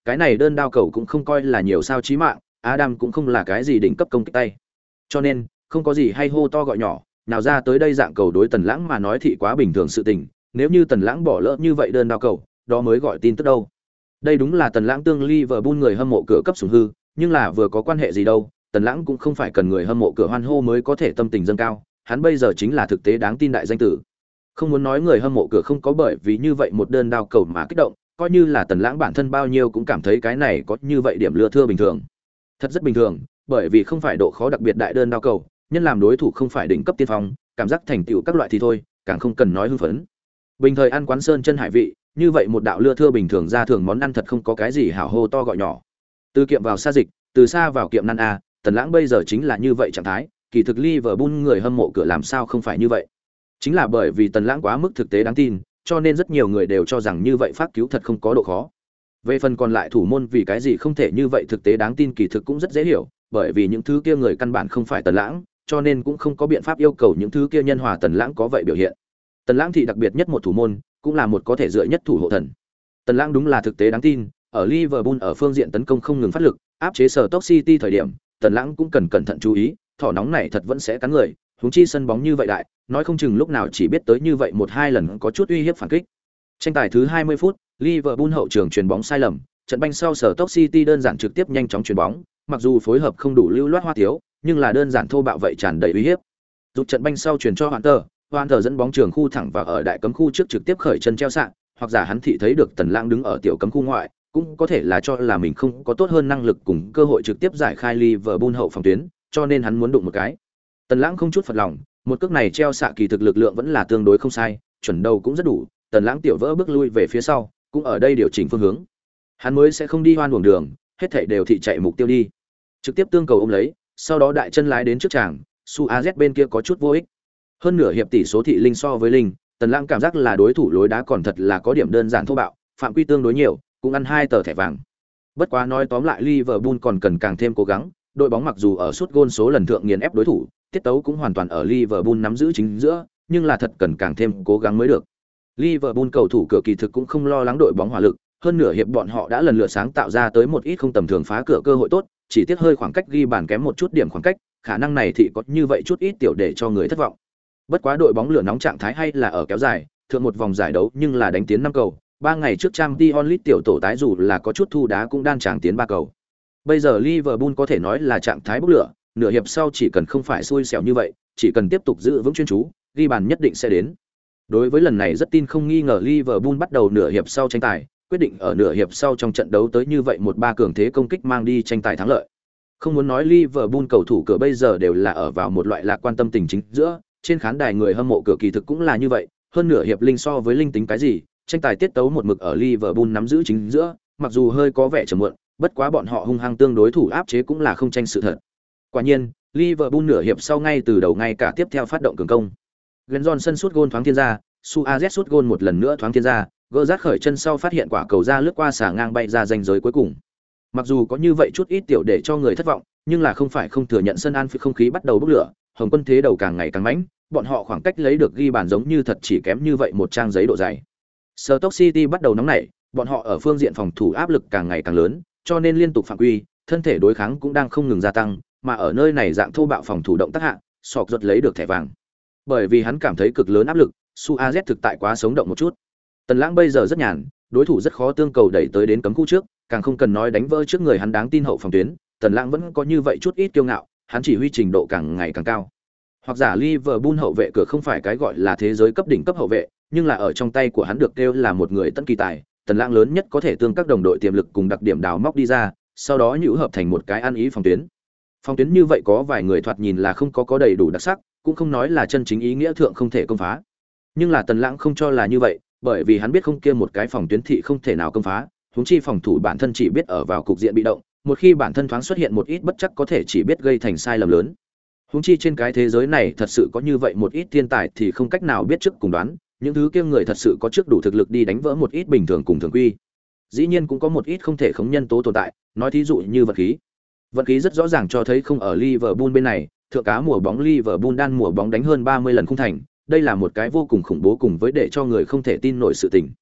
Cái này đơn đao cầu cũng không coi là nhiều sao chí mạng, Adam cũng không là cái gì đỉnh cấp công kích tay. Cho nên, không có gì hay hô to gọi nhỏ, nào ra tới đây dạng cầu đối Tần Lãng mà nói thì quá bình thường sự tình, nếu như Tần Lãng bỏ lỡ như vậy đơn đao cầu, đó mới gọi tin tức đâu. Đây đúng là Tần Lãng tương Liverpool người hâm mộ cửa cấp sủng hư, nhưng là vừa có quan hệ gì đâu, Tần Lãng cũng không phải cần người hâm mộ cửa hoan hô mới có thể tâm tình dâng cao, hắn bây giờ chính là thực tế đáng tin đại danh tử. Không muốn nói người hâm mộ cửa không có bởi vì như vậy một đơn đao cầu mà kích động, coi như là Tần Lãng bản thân bao nhiêu cũng cảm thấy cái này có như vậy điểm lưa thưa bình thường. Thật rất bình thường, bởi vì không phải độ khó đặc biệt đại đơn đao cầu, nhân làm đối thủ không phải đỉnh cấp tiên phong, cảm giác thành tựu các loại thì thôi, càng không cần nói hưng phấn. Bình thời ăn quán sơn chân hải vị, như vậy một đạo lưa thưa bình thường ra thường món ăn thật không có cái gì hảo hô to gọi nhỏ. Từ kiệm vào xa dịch, từ xa vào kiệm năn a, Tần Lãng bây giờ chính là như vậy trạng thái, kỳ thực Liverpool người hâm mộ cửa làm sao không phải như vậy. Chính là bởi vì Tần Lãng quá mức thực tế đáng tin, cho nên rất nhiều người đều cho rằng như vậy phát cứu thật không có độ khó. Về phần còn lại thủ môn vì cái gì không thể như vậy thực tế đáng tin kỳ thực cũng rất dễ hiểu, bởi vì những thứ kia người căn bản không phải Tần Lãng, cho nên cũng không có biện pháp yêu cầu những thứ kia nhân hòa Tần Lãng có vậy biểu hiện. Tần Lãng thì đặc biệt nhất một thủ môn, cũng là một có thể dựa nhất thủ hộ thần. Tần Lãng đúng là thực tế đáng tin, ở Liverpool ở phương diện tấn công không ngừng phát lực, áp chế Stoke City thời điểm, Tần Lãng cũng cần cẩn thận chú ý, thỏ nóng này thật vẫn sẽ cắn người, huống chi sân bóng như vậy đại, nói không chừng lúc nào chỉ biết tới như vậy một hai lần có chút uy hiếp phản kích. Tranh tài thứ 20 phút, Liverpool hậu trường chuyền bóng sai lầm, trận banh sau Stoke City đơn giản trực tiếp nhanh chóng chuyền bóng, mặc dù phối hợp không đủ lưu loát hoa thiếu, nhưng là đơn giản thô bạo vậy tràn đầy uy hiếp. Rút trận banh sau chuyển cho Hunter dẫn bóng trường khu thẳng vào ở đại cấm khu trước trực tiếp khởi chân treo sạn, hoặc giả hắn thị thấy được Tần Lãng đứng ở tiểu cấm khu ngoại, cũng có thể là cho là mình không có tốt hơn năng lực cùng cơ hội trực tiếp giải khai Liverpool hậu phòng tuyến, cho nên hắn muốn đụng một cái. Tần Lãng không chút phật lòng, một cước này treo xạ kỳ thực lực lượng vẫn là tương đối không sai, chuẩn đầu cũng rất đủ, Tần Lãng tiểu vỡ bước lui về phía sau, cũng ở đây điều chỉnh phương hướng. Hắn mới sẽ không đi hoan uổng đường, hết thảy đều thị chạy mục tiêu đi. Trực tiếp tương cầu ôm lấy, sau đó đại chân lái đến trước chàng, Suarez bên kia có chút vô ích. Hơn nửa hiệp tỷ số thị linh so với linh, Tần Lãng cảm giác là đối thủ lối đá còn thật là có điểm đơn giản thô bạo, phạm quy tương đối nhiều, cũng ăn 2 tờ thẻ vàng. Bất quá nói tóm lại Liverpool còn cần càng thêm cố gắng, đội bóng mặc dù ở sút gôn số lần thượng nghiền ép đối thủ, tiết tấu cũng hoàn toàn ở Liverpool nắm giữ chính giữa, nhưng là thật cần càng thêm cố gắng mới được. Liverpool cầu thủ cửa kỳ thực cũng không lo lắng đội bóng hỏa lực, hơn nửa hiệp bọn họ đã lần lượt sáng tạo ra tới một ít không tầm thường phá cửa cơ hội tốt, chỉ tiếc hơi khoảng cách ghi bàn kém một chút điểm khoảng cách, khả năng này thì có như vậy chút ít tiểu để cho người thất vọng. Bất quá đội bóng lửa nóng trạng thái hay là ở kéo dài, thượng một vòng giải đấu nhưng là đánh tiến 5 cầu, 3 ngày trước Champions League tiểu tổ tái dù là có chút thu đá cũng đan tràng tiến 3 cầu. Bây giờ Liverpool có thể nói là trạng thái bốc lửa, nửa hiệp sau chỉ cần không phải xui xẻo như vậy, chỉ cần tiếp tục giữ vững chuyên chú, ghi bàn nhất định sẽ đến. Đối với lần này rất tin không nghi ngờ Liverpool bắt đầu nửa hiệp sau tranh tài, quyết định ở nửa hiệp sau trong trận đấu tới như vậy một ba cường thế công kích mang đi tranh tài thắng lợi. Không muốn nói Liverpool cầu thủ cửa bây giờ đều là ở vào một loại lạc quan tâm tình chính giữa, trên khán đài người hâm mộ cửa kỳ thực cũng là như vậy, hơn nửa hiệp linh so với linh tính cái gì, tranh tài tiết tấu một mực ở Liverpool nắm giữ chính giữa, mặc dù hơi có vẻ chậm muộn, bất quá bọn họ hung hăng tương đối thủ áp chế cũng là không tranh sự thật. Quả nhiên, Liverpool nửa hiệp sau ngay từ đầu ngay cả tiếp theo phát động cường công. Glenn Johnson sút gôn thoáng thiên ra, Suarez sút gôn một lần nữa thoáng thiên ra, gỡ rát khởi chân sau phát hiện quả cầu ra lướt qua xà ngang bay ra ranh giới cuối cùng. Mặc dù có như vậy chút ít tiểu để cho người thất vọng, nhưng là không phải không thừa nhận sân Anfield không khí bắt đầu bốc lửa, Hồng Quân thế đầu càng ngày càng mãnh, bọn họ khoảng cách lấy được ghi bàn giống như thật chỉ kém như vậy một trang giấy độ dày. Stoke City bắt đầu nóng nảy, bọn họ ở phương diện phòng thủ áp lực càng ngày càng lớn, cho nên liên tục phạm quy, thân thể đối kháng cũng đang không ngừng gia tăng, mà ở nơi này dạng thô bạo phòng thủ động tác hạ, sọc giật lấy được thẻ vàng. Bởi vì hắn cảm thấy cực lớn áp lực, Suarez thực tại quá sống động một chút. Tần Lãng bây giờ rất nhàn, đối thủ rất khó tương cầu đẩy tới đến cấm khu trước, càng không cần nói đánh vỡ trước người hắn đáng tin hậu phòng tuyến, Tần Lãng vẫn có như vậy chút ít kiêu ngạo, hắn chỉ huy trình độ càng ngày càng cao. Hoặc giả Liverpool hậu vệ cửa không phải cái gọi là thế giới cấp đỉnh cấp hậu vệ, nhưng là ở trong tay của hắn được kêu là một người tận kỳ tài, Tần Lãng lớn nhất có thể tương các đồng đội tiềm lực cùng đặc điểm đào móc đi ra, sau đó nhũ hợp thành một cái ăn ý phòng tuyến. Phòng tuyến như vậy có vài người thoạt nhìn là không có đầy đủ đặc sắc, cũng không nói là chân chính ý nghĩa thượng không thể công phá. Nhưng là Tần Lãng không cho là như vậy, bởi vì hắn biết không kia một cái phòng tuyến thị không thể nào công phá, huống chi phòng thủ bản thân chỉ biết ở vào cục diện bị động, một khi bản thân thoáng xuất hiện một ít bất chắc có thể chỉ biết gây thành sai lầm lớn. Huống chi trên cái thế giới này thật sự có như vậy một ít thiên tài thì không cách nào biết trước cùng đoán, những thứ kia người thật sự có trước đủ thực lực đi đánh vỡ một ít bình thường cùng thường quy. Dĩ nhiên cũng có một ít không thể khống nhân tố tồn tại, nói thí dụ như vật khí. Vật khí rất rõ ràng cho thấy không ở Liverpool bên này, thượng cá mùa bóng Liverpool đan mùa bóng đánh hơn 30 lần không thành, đây là một cái vô cùng khủng bố cùng với để cho người không thể tin nổi sự tình.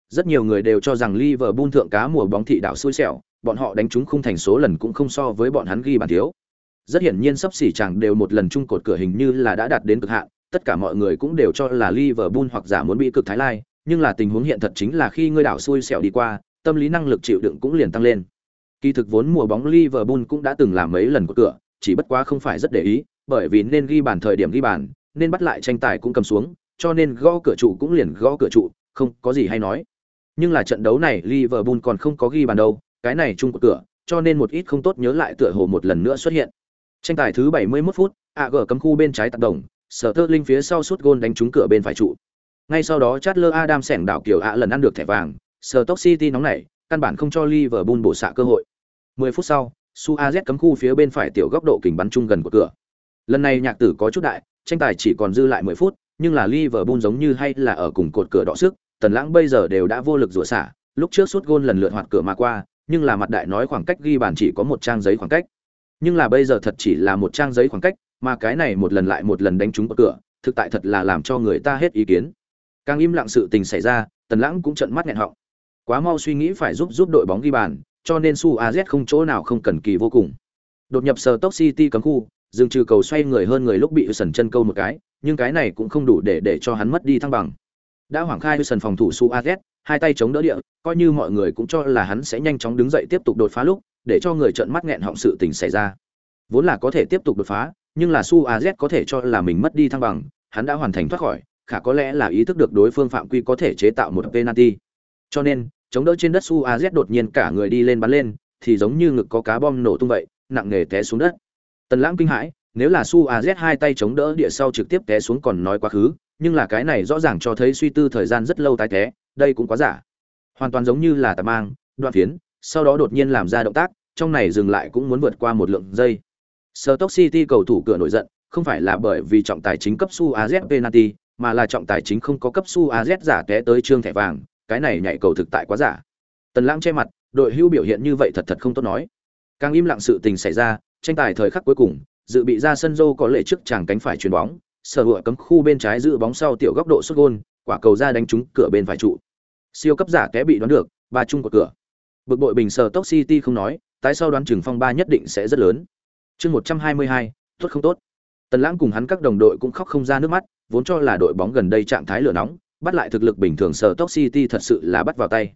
rất nhiều người đều cho rằng Liverpool thượng cá mùa bóng thị đảo xui xẻo, bọn họ đánh trúng khung thành số lần cũng không so với bọn hắn ghi bàn thiếu. Rất hiển nhiên sắp xỉ chẳng đều một lần chung cột cửa hình như là đã đạt đến cực hạn, tất cả mọi người cũng đều cho là Liverpool hoặc giả muốn bị cực thái lai, nhưng là tình huống hiện thật chính là khi ngươi đảo xui xẻo đi qua, tâm lý năng lực chịu đựng cũng liền tăng lên. Kỳ thực vốn mùa bóng Liverpool cũng đã từng làm mấy lần cột cửa, chỉ bất quá không phải rất để ý, bởi vì nên ghi bàn thời điểm ghi bàn, nên bắt lại tranh tài cũng cầm xuống, cho nên gõ cửa trụ cũng liền gõ cửa trụ, không có gì hay nói. Nhưng là trận đấu này Liverpool còn không có ghi bàn đâu, cái này chung cột cửa, cho nên một ít không tốt nhớ lại tựa hồ một lần nữa xuất hiện. Tranh tài thứ 71 phút, AG cấm khu bên trái tác động, Sterling phía sau sút gôn đánh trúng cửa bên phải trụ. Ngay sau đó Chatler Adam sẻng đảo kiểu lần ăn được thẻ vàng, Stoke City nóng nảy, căn bản không cho Liverpool bổ xạ cơ hội. 10 phút sau, Suarez cấm khu phía bên phải tiểu góc độ kình bắn trung gần của cửa. Lần này nhạc tử có chút đại, tranh tài chỉ còn dư lại 10 phút, nhưng là Liverpool giống như hay là ở cùng cột cửa đọ sức, Tần Lãng bây giờ đều đã vô lực rủa xả, lúc trước sút gôn lần lượt hoạt cửa mà qua, nhưng là mặt đại nói khoảng cách ghi bàn chỉ có một trang giấy khoảng cách. Nhưng là bây giờ thật chỉ là một trang giấy khoảng cách, mà cái này một lần lại một lần đánh trúng cột cửa, thực tại thật là làm cho người ta hết ý kiến. Càng im lặng sự tình xảy ra, Tần Lãng cũng trợn mắt nghẹn họng. Quá mau suy nghĩ phải giúp đội bóng ghi bàn, cho nên Suarez không chỗ nào không cần kỳ vô cùng. Đột nhập Stoke City cấm khu, dừng trừ cầu xoay người hơn người lúc bị sần chân câu một cái, nhưng cái này cũng không đủ để cho hắn mất đi thăng bằng. Đã hoảng khai sần phòng thủ Suarez, hai tay chống đỡ địa, coi như mọi người cũng cho là hắn sẽ nhanh chóng đứng dậy tiếp tục đột phá lúc, để cho người trợn mắt nghẹn họng sự tình xảy ra. Vốn là có thể tiếp tục đột phá, nhưng là Suarez có thể cho là mình mất đi thăng bằng, hắn đã hoàn thành thoát khỏi, khả có lẽ là ý thức được đối phương phạm quy có thể chế tạo một penalty. Cho nên, chống đỡ trên đất Suarez đột nhiên cả người đi lên bắn lên, thì giống như ngực có cá bom nổ tung vậy, nặng nề té xuống đất. Tần Lãng kinh hãi, nếu là Suarez hai tay chống đỡ địa sau trực tiếp té xuống còn nói quá khứ, nhưng là cái này rõ ràng cho thấy suy tư thời gian rất lâu tái té, đây cũng quá giả. Hoàn toàn giống như là tạt mang, đoạn phiến, sau đó đột nhiên làm ra động tác, trong này dừng lại cũng muốn vượt qua một lượng giây. Stoke City cầu thủ cửa nổi giận, không phải là bởi vì trọng tài chính cấp Suarez penalty, mà là trọng tài chính không có cấp Suarez giả té tới trương thẻ vàng, cái này nhảy cầu thực tại quá giả. Tần Lãng che mặt, đội hưu biểu hiện như vậy thật không tốt nói. Càng im lặng sự tình xảy ra, tranh tài thời khắc cuối cùng, dự bị ra sân Zhou có lệ trước chàng cánh phải chuyền bóng, sở hữu cấm khu bên trái giữ bóng sau tiểu góc độ sút gôn, quả cầu ra đánh trúng cửa bên phải trụ. Siêu cấp giả té bị đoán được, ba chung của cửa. Bực bội bình Stoke City không nói, tái sau đoán chừng phong ba nhất định sẽ rất lớn. Chương 122, tốt không tốt. Tần Lãng cùng hắn các đồng đội cũng khóc không ra nước mắt, vốn cho là đội bóng gần đây trạng thái lửa nóng, bắt lại thực lực bình thường Stoke City thật sự là bắt vào tay.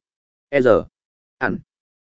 Ẩn.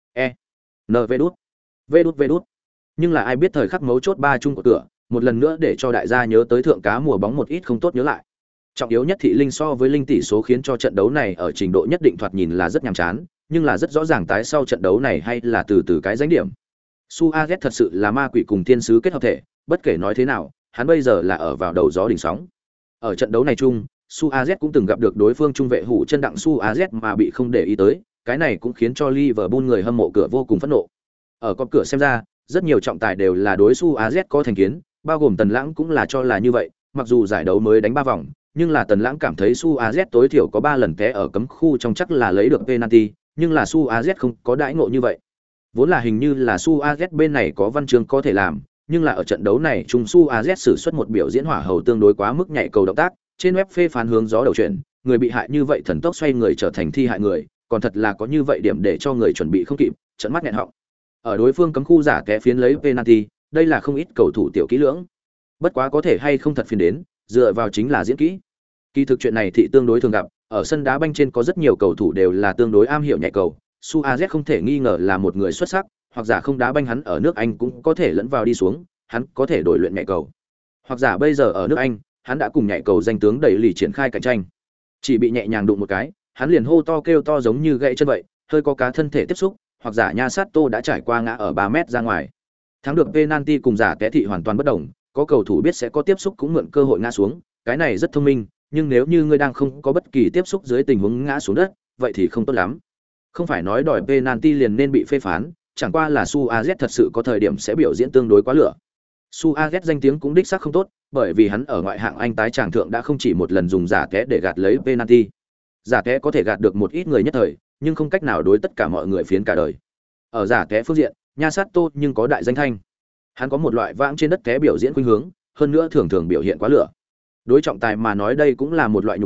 Vê đút. Nhưng là ai biết thời khắc mấu chốt ba chung của cửa, một lần nữa để cho đại gia nhớ tới thượng cá mùa bóng một ít không tốt nhớ lại. Trọng yếu nhất thị linh so với linh tỷ số khiến cho trận đấu này ở trình độ nhất định thoạt nhìn là rất nhàm chán, nhưng là rất rõ ràng tái sau trận đấu này hay là từ cái danh điểm. Suarez thật sự là ma quỷ cùng thiên sứ kết hợp thể, bất kể nói thế nào, hắn bây giờ là ở vào đầu gió đỉnh sóng. Ở trận đấu này chung, Suarez cũng từng gặp được đối phương trung vệ hủ chân đặng Suarez mà bị không để ý tới, cái này cũng khiến cho Liverpool người hâm mộ cửa vô cùng phẫn nộ. Ở con cửa xem ra, rất nhiều trọng tài đều là đối Suarez có thành kiến, bao gồm Tần Lãng cũng là cho là như vậy, mặc dù giải đấu mới đánh 3 vòng, nhưng là Tần Lãng cảm thấy Suarez tối thiểu có 3 lần té ở cấm khu trong chắc là lấy được penalty, nhưng là Suarez không có đãi ngộ như vậy. Vốn là hình như là Suarez bên này có văn chương có thể làm, nhưng là ở trận đấu này Trung Suarez sử xuất một biểu diễn hỏa hầu tương đối quá mức nhảy cầu động tác, trên web phê phán hướng gió đầu chuyển, người bị hại như vậy thần tốc xoay người trở thành thi hại người, còn thật là có như vậy điểm để cho người chuẩn bị không kịp, trận mắt nghẹn họng. Ở đối phương cấm khu giả té phiến lấy penalty, đây là không ít cầu thủ tiểu kỹ lưỡng. Bất quá có thể hay không thật phiến đến, dựa vào chính là diễn kỹ. Kỳ thực chuyện này thì tương đối thường gặp, ở sân đá banh trên có rất nhiều cầu thủ đều là tương đối am hiểu nhảy cầu. Suarez không thể nghi ngờ là một người xuất sắc, hoặc giả không đá banh hắn ở nước Anh cũng có thể lẫn vào đi xuống, hắn có thể đổi luyện nhảy cầu. Hoặc giả bây giờ ở nước Anh, hắn đã cùng nhảy cầu danh tướng đẩy lì triển khai cạnh tranh. Chỉ bị nhẹ nhàng đụng một cái, hắn liền hô to kêu to giống như gãy chân vậy, hơi có cá thân thể tiếp xúc, hoặc giả Nha Sát Tô đã trải qua ngã ở 3 mét ra ngoài. Thắng được penalty cùng giả té thị hoàn toàn bất đồng, có cầu thủ biết sẽ có tiếp xúc cũng mượn cơ hội ngã xuống, cái này rất thông minh, nhưng nếu như ngươi đang không có bất kỳ tiếp xúc dưới tình huống ngã xuống đất, vậy thì không tốt lắm. Không phải nói đòi penalty liền nên bị phê phán, chẳng qua là Suarez thật sự có thời điểm sẽ biểu diễn tương đối quá lửa. Suarez danh tiếng cũng đích xác không tốt, bởi vì hắn ở ngoại hạng Anh tái tràng thượng đã không chỉ một lần dùng giả té để gạt lấy penalty. Giả té có thể gạt được một ít người nhất thời, nhưng không cách nào đối tất cả mọi người phiến cả đời. Ở giả té phương diện, Nha Sát Tô nhưng có đại danh thanh. Hắn có một loại vãng trên đất té biểu diễn khuynh hướng, hơn nữa thường thường biểu hiện quá lửa. Đối trọng tài mà nói đây cũng là một loại nhục nhã,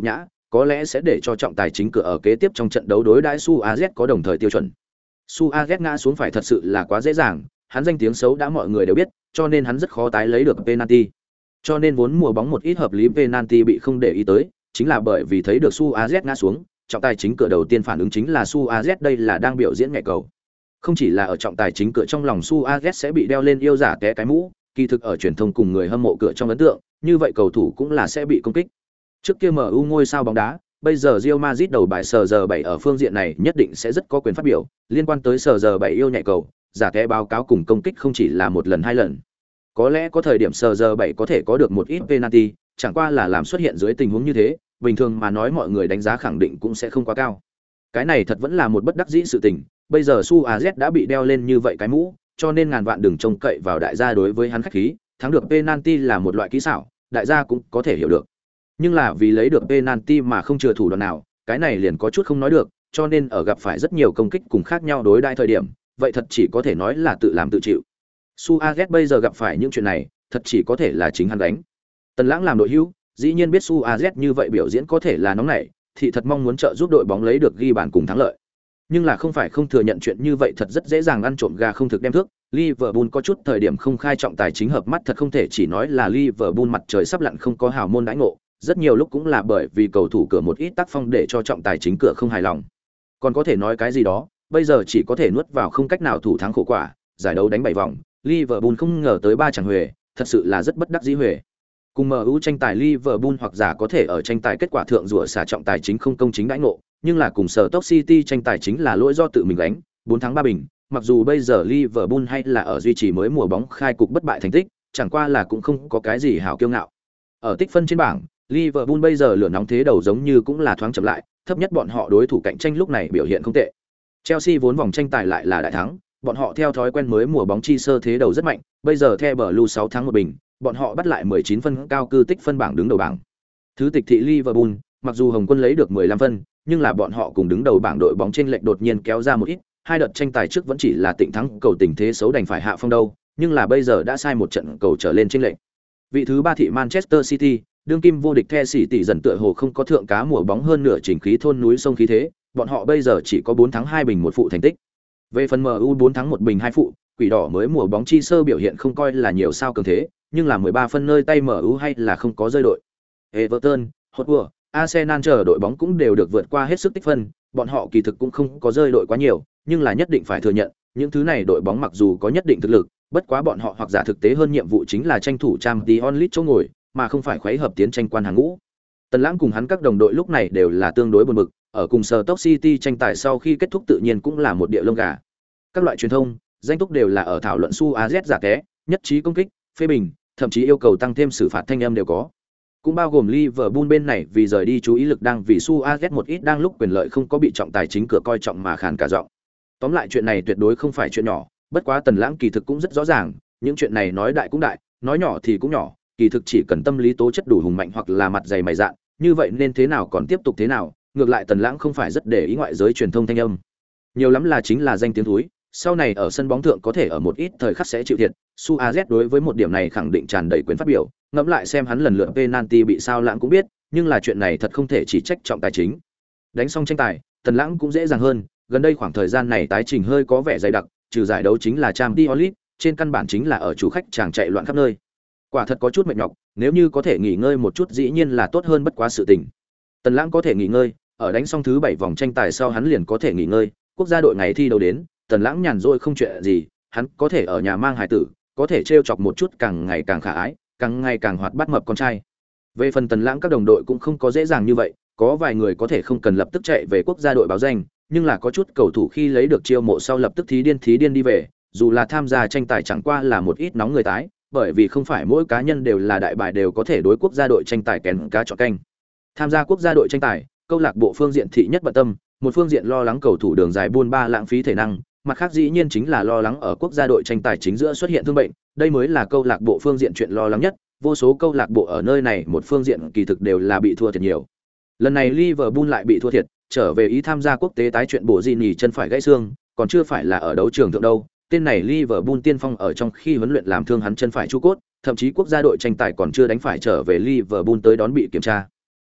có lẽ sẽ để cho trọng tài chính cửa ở kế tiếp trong trận đấu đối đãi Suarez có đồng thời tiêu chuẩn. Suarez ngã xuống phải thật sự là quá dễ dàng, hắn danh tiếng xấu đã mọi người đều biết, cho nên hắn rất khó tái lấy được penalty. Cho nên vốn mùa bóng một ít hợp lý penalty bị không để ý tới, chính là bởi vì thấy được Suarez ngã xuống, trọng tài chính cửa đầu tiên phản ứng chính là Suarez đây là đang biểu diễn nhảy cầu. Không chỉ là ở trọng tài chính cửa trong lòng Suarez sẽ bị đeo lên yêu giả té cái mũ, kỳ thực ở truyền thông cùng người hâm mộ cửa trong ấn tượng, như vậy cầu thủ cũng là sẽ bị công kích. Trước kia MU ngôi sao bóng đá, bây giờ Real Madrid đầu bài sờ giờ 7 ở phương diện này nhất định sẽ rất có quyền phát biểu, liên quan tới sờ giờ 7 yêu nhảy cầu, giả té báo cáo cùng công kích không chỉ là một lần hai lần. Có lẽ có thời điểm sờ giờ 7 có thể có được một ít penalty, chẳng qua là làm xuất hiện dưới tình huống như thế, bình thường mà nói mọi người đánh giá khẳng định cũng sẽ không quá cao. Cái này thật vẫn là một bất đắc dĩ sự tình, bây giờ Suarez đã bị đeo lên như vậy cái mũ, cho nên ngàn vạn đừng trông cậy vào đại gia đối với hắn khách khí, thắng được penalty là một loại kỹ xảo, đại gia cũng có thể hiểu được. Nhưng là vì lấy được penalty mà không chừa thủ đoạn nào, cái này liền có chút không nói được, cho nên ở gặp phải rất nhiều công kích cùng khác nhau đối đãi thời điểm, vậy thật chỉ có thể nói là tự làm tự chịu. Suarez bây giờ gặp phải những chuyện này, thật chỉ có thể là chính hắn đánh. Tần Lãng làm đội hữu, dĩ nhiên biết Suarez như vậy biểu diễn có thể là nóng nảy, thì thật mong muốn trợ giúp đội bóng lấy được ghi bàn cùng thắng lợi. Nhưng là không phải không thừa nhận chuyện như vậy thật rất dễ dàng ăn trộm gà không thực đem thước. Liverpool có chút thời điểm không khai trọng tài chính hợp mắt thật không thể chỉ nói là Liverpool mặt trời sắp lặn không có hào môn đãi ngộ, rất nhiều lúc cũng là bởi vì cầu thủ cửa một ít tác phong để cho trọng tài chính cửa không hài lòng. Còn có thể nói cái gì đó, bây giờ chỉ có thể nuốt vào không cách nào thủ thắng khổ quả, giải đấu đánh 7 vòng, Liverpool không ngờ tới 3 trận huề, thật sự là rất bất đắc dĩ huề. Cùng MU tranh tài Liverpool hoặc giả có thể ở tranh tài kết quả thượng rủa xả trọng tài chính không công chính đãi ngộ, nhưng là cùng Stoke City tranh tài chính là lỗi do tự mình đánh, 4 thắng 3 bình, mặc dù bây giờ Liverpool hay là ở duy trì mới mùa bóng khai cục bất bại thành tích, chẳng qua là cũng không có cái gì hảo kiêu ngạo. Ở tích phân trên bảng, Liverpool bây giờ lửa nóng thế đầu giống như cũng là thoáng chậm lại, thấp nhất bọn họ đối thủ cạnh tranh lúc này biểu hiện không tệ. Chelsea vốn vòng tranh tài lại là đại thắng, bọn họ theo thói quen mới mùa bóng chi sơ thế đầu rất mạnh, bây giờ theo Blue 6 thắng 1 bình, bọn họ bắt lại 19 phân cao cư tích phân bảng đứng đầu bảng. Thứ tịch thị Liverpool, mặc dù Hồng Quân lấy được 15 phân, nhưng là bọn họ cùng đứng đầu bảng đội bóng trên lệch đột nhiên kéo ra một ít, hai đợt tranh tài trước vẫn chỉ là tịnh thắng cầu tình thế xấu đành phải hạ phong đâu, nhưng là bây giờ đã sai một trận cầu trở lên trên lệch. Vị thứ 3 thị Manchester City, đương kim vô địch The City dần tựa hồ không có thượng cá mùa bóng hơn nửa chỉnh khí thôn núi sông khí thế, bọn họ bây giờ chỉ có 4 thắng 2 bình 1 phụ thành tích. Về phần MU 4 thắng 1 bình 2 phụ, quỷ đỏ mới mùa bóng chi sơ biểu hiện không coi là nhiều sao cường thế, nhưng là 13 phân nơi tay MU hay là không có rơi đội. Everton, Hotspur, Arsenal chờ đội bóng cũng đều được vượt qua hết sức tích phân, bọn họ kỳ thực cũng không có rơi đội quá nhiều, nhưng là nhất định phải thừa nhận, những thứ này đội bóng mặc dù có nhất định thực lực, bất quá bọn họ hoặc giả thực tế hơn nhiệm vụ chính là tranh thủ Champions League chỗ ngồi, mà không phải khuấy hợp tiến tranh quan hàng ngũ. Tần Lãng cùng hắn các đồng đội lúc này đều là tương đối buồn bực, ở cùng Stoke City tranh tài sau khi kết thúc tự nhiên cũng là một địa lông gà. Các loại truyền thông, danh túc đều là ở thảo luận Suarez giả té, nhất trí công kích, phê bình, thậm chí yêu cầu tăng thêm xử phạt thanh âm đều có. Cũng bao gồm Liverpool bên này vì rời đi chú ý lực đang vì Suarez một ít đang lúc quyền lợi không có bị trọng tài chính cửa coi trọng mà khàn cả giọng. Tóm lại chuyện này tuyệt đối không phải chuyện nhỏ, bất quá Tần Lãng kỳ thực cũng rất rõ ràng, những chuyện này nói đại cũng đại, nói nhỏ thì cũng nhỏ, kỳ thực chỉ cần tâm lý tố chất đủ hùng mạnh hoặc là mặt dày mày dạn, như vậy nên thế nào còn tiếp tục thế nào, ngược lại Tần Lãng không phải rất để ý ngoại giới truyền thông thanh âm. Nhiều lắm là chính là danh tiếng thúi, sau này ở sân bóng thượng có thể ở một ít thời khắc sẽ chịu thiệt, Suarez đối với một điểm này khẳng định tràn đầy quyền phát biểu, ngẫm lại xem hắn lần lượt penalty bị sao Lãng cũng biết, nhưng là chuyện này thật không thể chỉ trách trọng tài chính. Đánh xong tranh tài, Tần Lãng cũng dễ dàng hơn, gần đây khoảng thời gian này tái trình hơi có vẻ dày đặc, trừ giải đấu chính là Champions League, trên căn bản chính là ở chủ khách chàng chạy loạn khắp nơi. Quả thật có chút mệt nhọc, nếu như có thể nghỉ ngơi một chút dĩ nhiên là tốt hơn bất quá sự tình. Tần Lãng có thể nghỉ ngơi, ở đánh xong thứ 7 vòng tranh tài sau hắn liền có thể nghỉ ngơi, quốc gia đội ngày thi đấu đến, Tần Lãng nhàn rỗi không chuyện gì, hắn có thể ở nhà mang hài tử, có thể trêu chọc một chút càng ngày càng khả ái, càng ngày càng hoạt bát mập con trai. Về phần Tần Lãng các đồng đội cũng không có dễ dàng như vậy, có vài người có thể không cần lập tức chạy về quốc gia đội báo danh, nhưng là có chút cầu thủ khi lấy được chiêu mộ sau lập tức thí điên đi về, dù là tham gia tranh tài chẳng qua là một ít nóng người tái, bởi vì không phải mỗi cá nhân đều là đại bài đều có thể đối quốc gia đội tranh tài kén cá chọn canh. Tham gia quốc gia đội tranh tài, câu lạc bộ phương diện thị nhất bận tâm, một phương diện lo lắng cầu thủ đường dài buôn ba lãng phí thể năng, mặt khác dĩ nhiên chính là lo lắng ở quốc gia đội tranh tài chính giữa xuất hiện thương bệnh, đây mới là câu lạc bộ phương diện chuyện lo lắng nhất, vô số câu lạc bộ ở nơi này một phương diện kỳ thực đều là bị thua thiệt nhiều. Lần này Liverpool lại bị thua thiệt, trở về ý tham gia quốc tế tái chuyện bổ Gini chân phải gãy xương, còn chưa phải là ở đấu trường thượng đâu. Tên này Liverpool tiên phong ở trong khi huấn luyện làm thương hắn chân phải trụ cốt, thậm chí quốc gia đội tranh tài còn chưa đánh phải trở về Liverpool tới đón bị kiểm tra.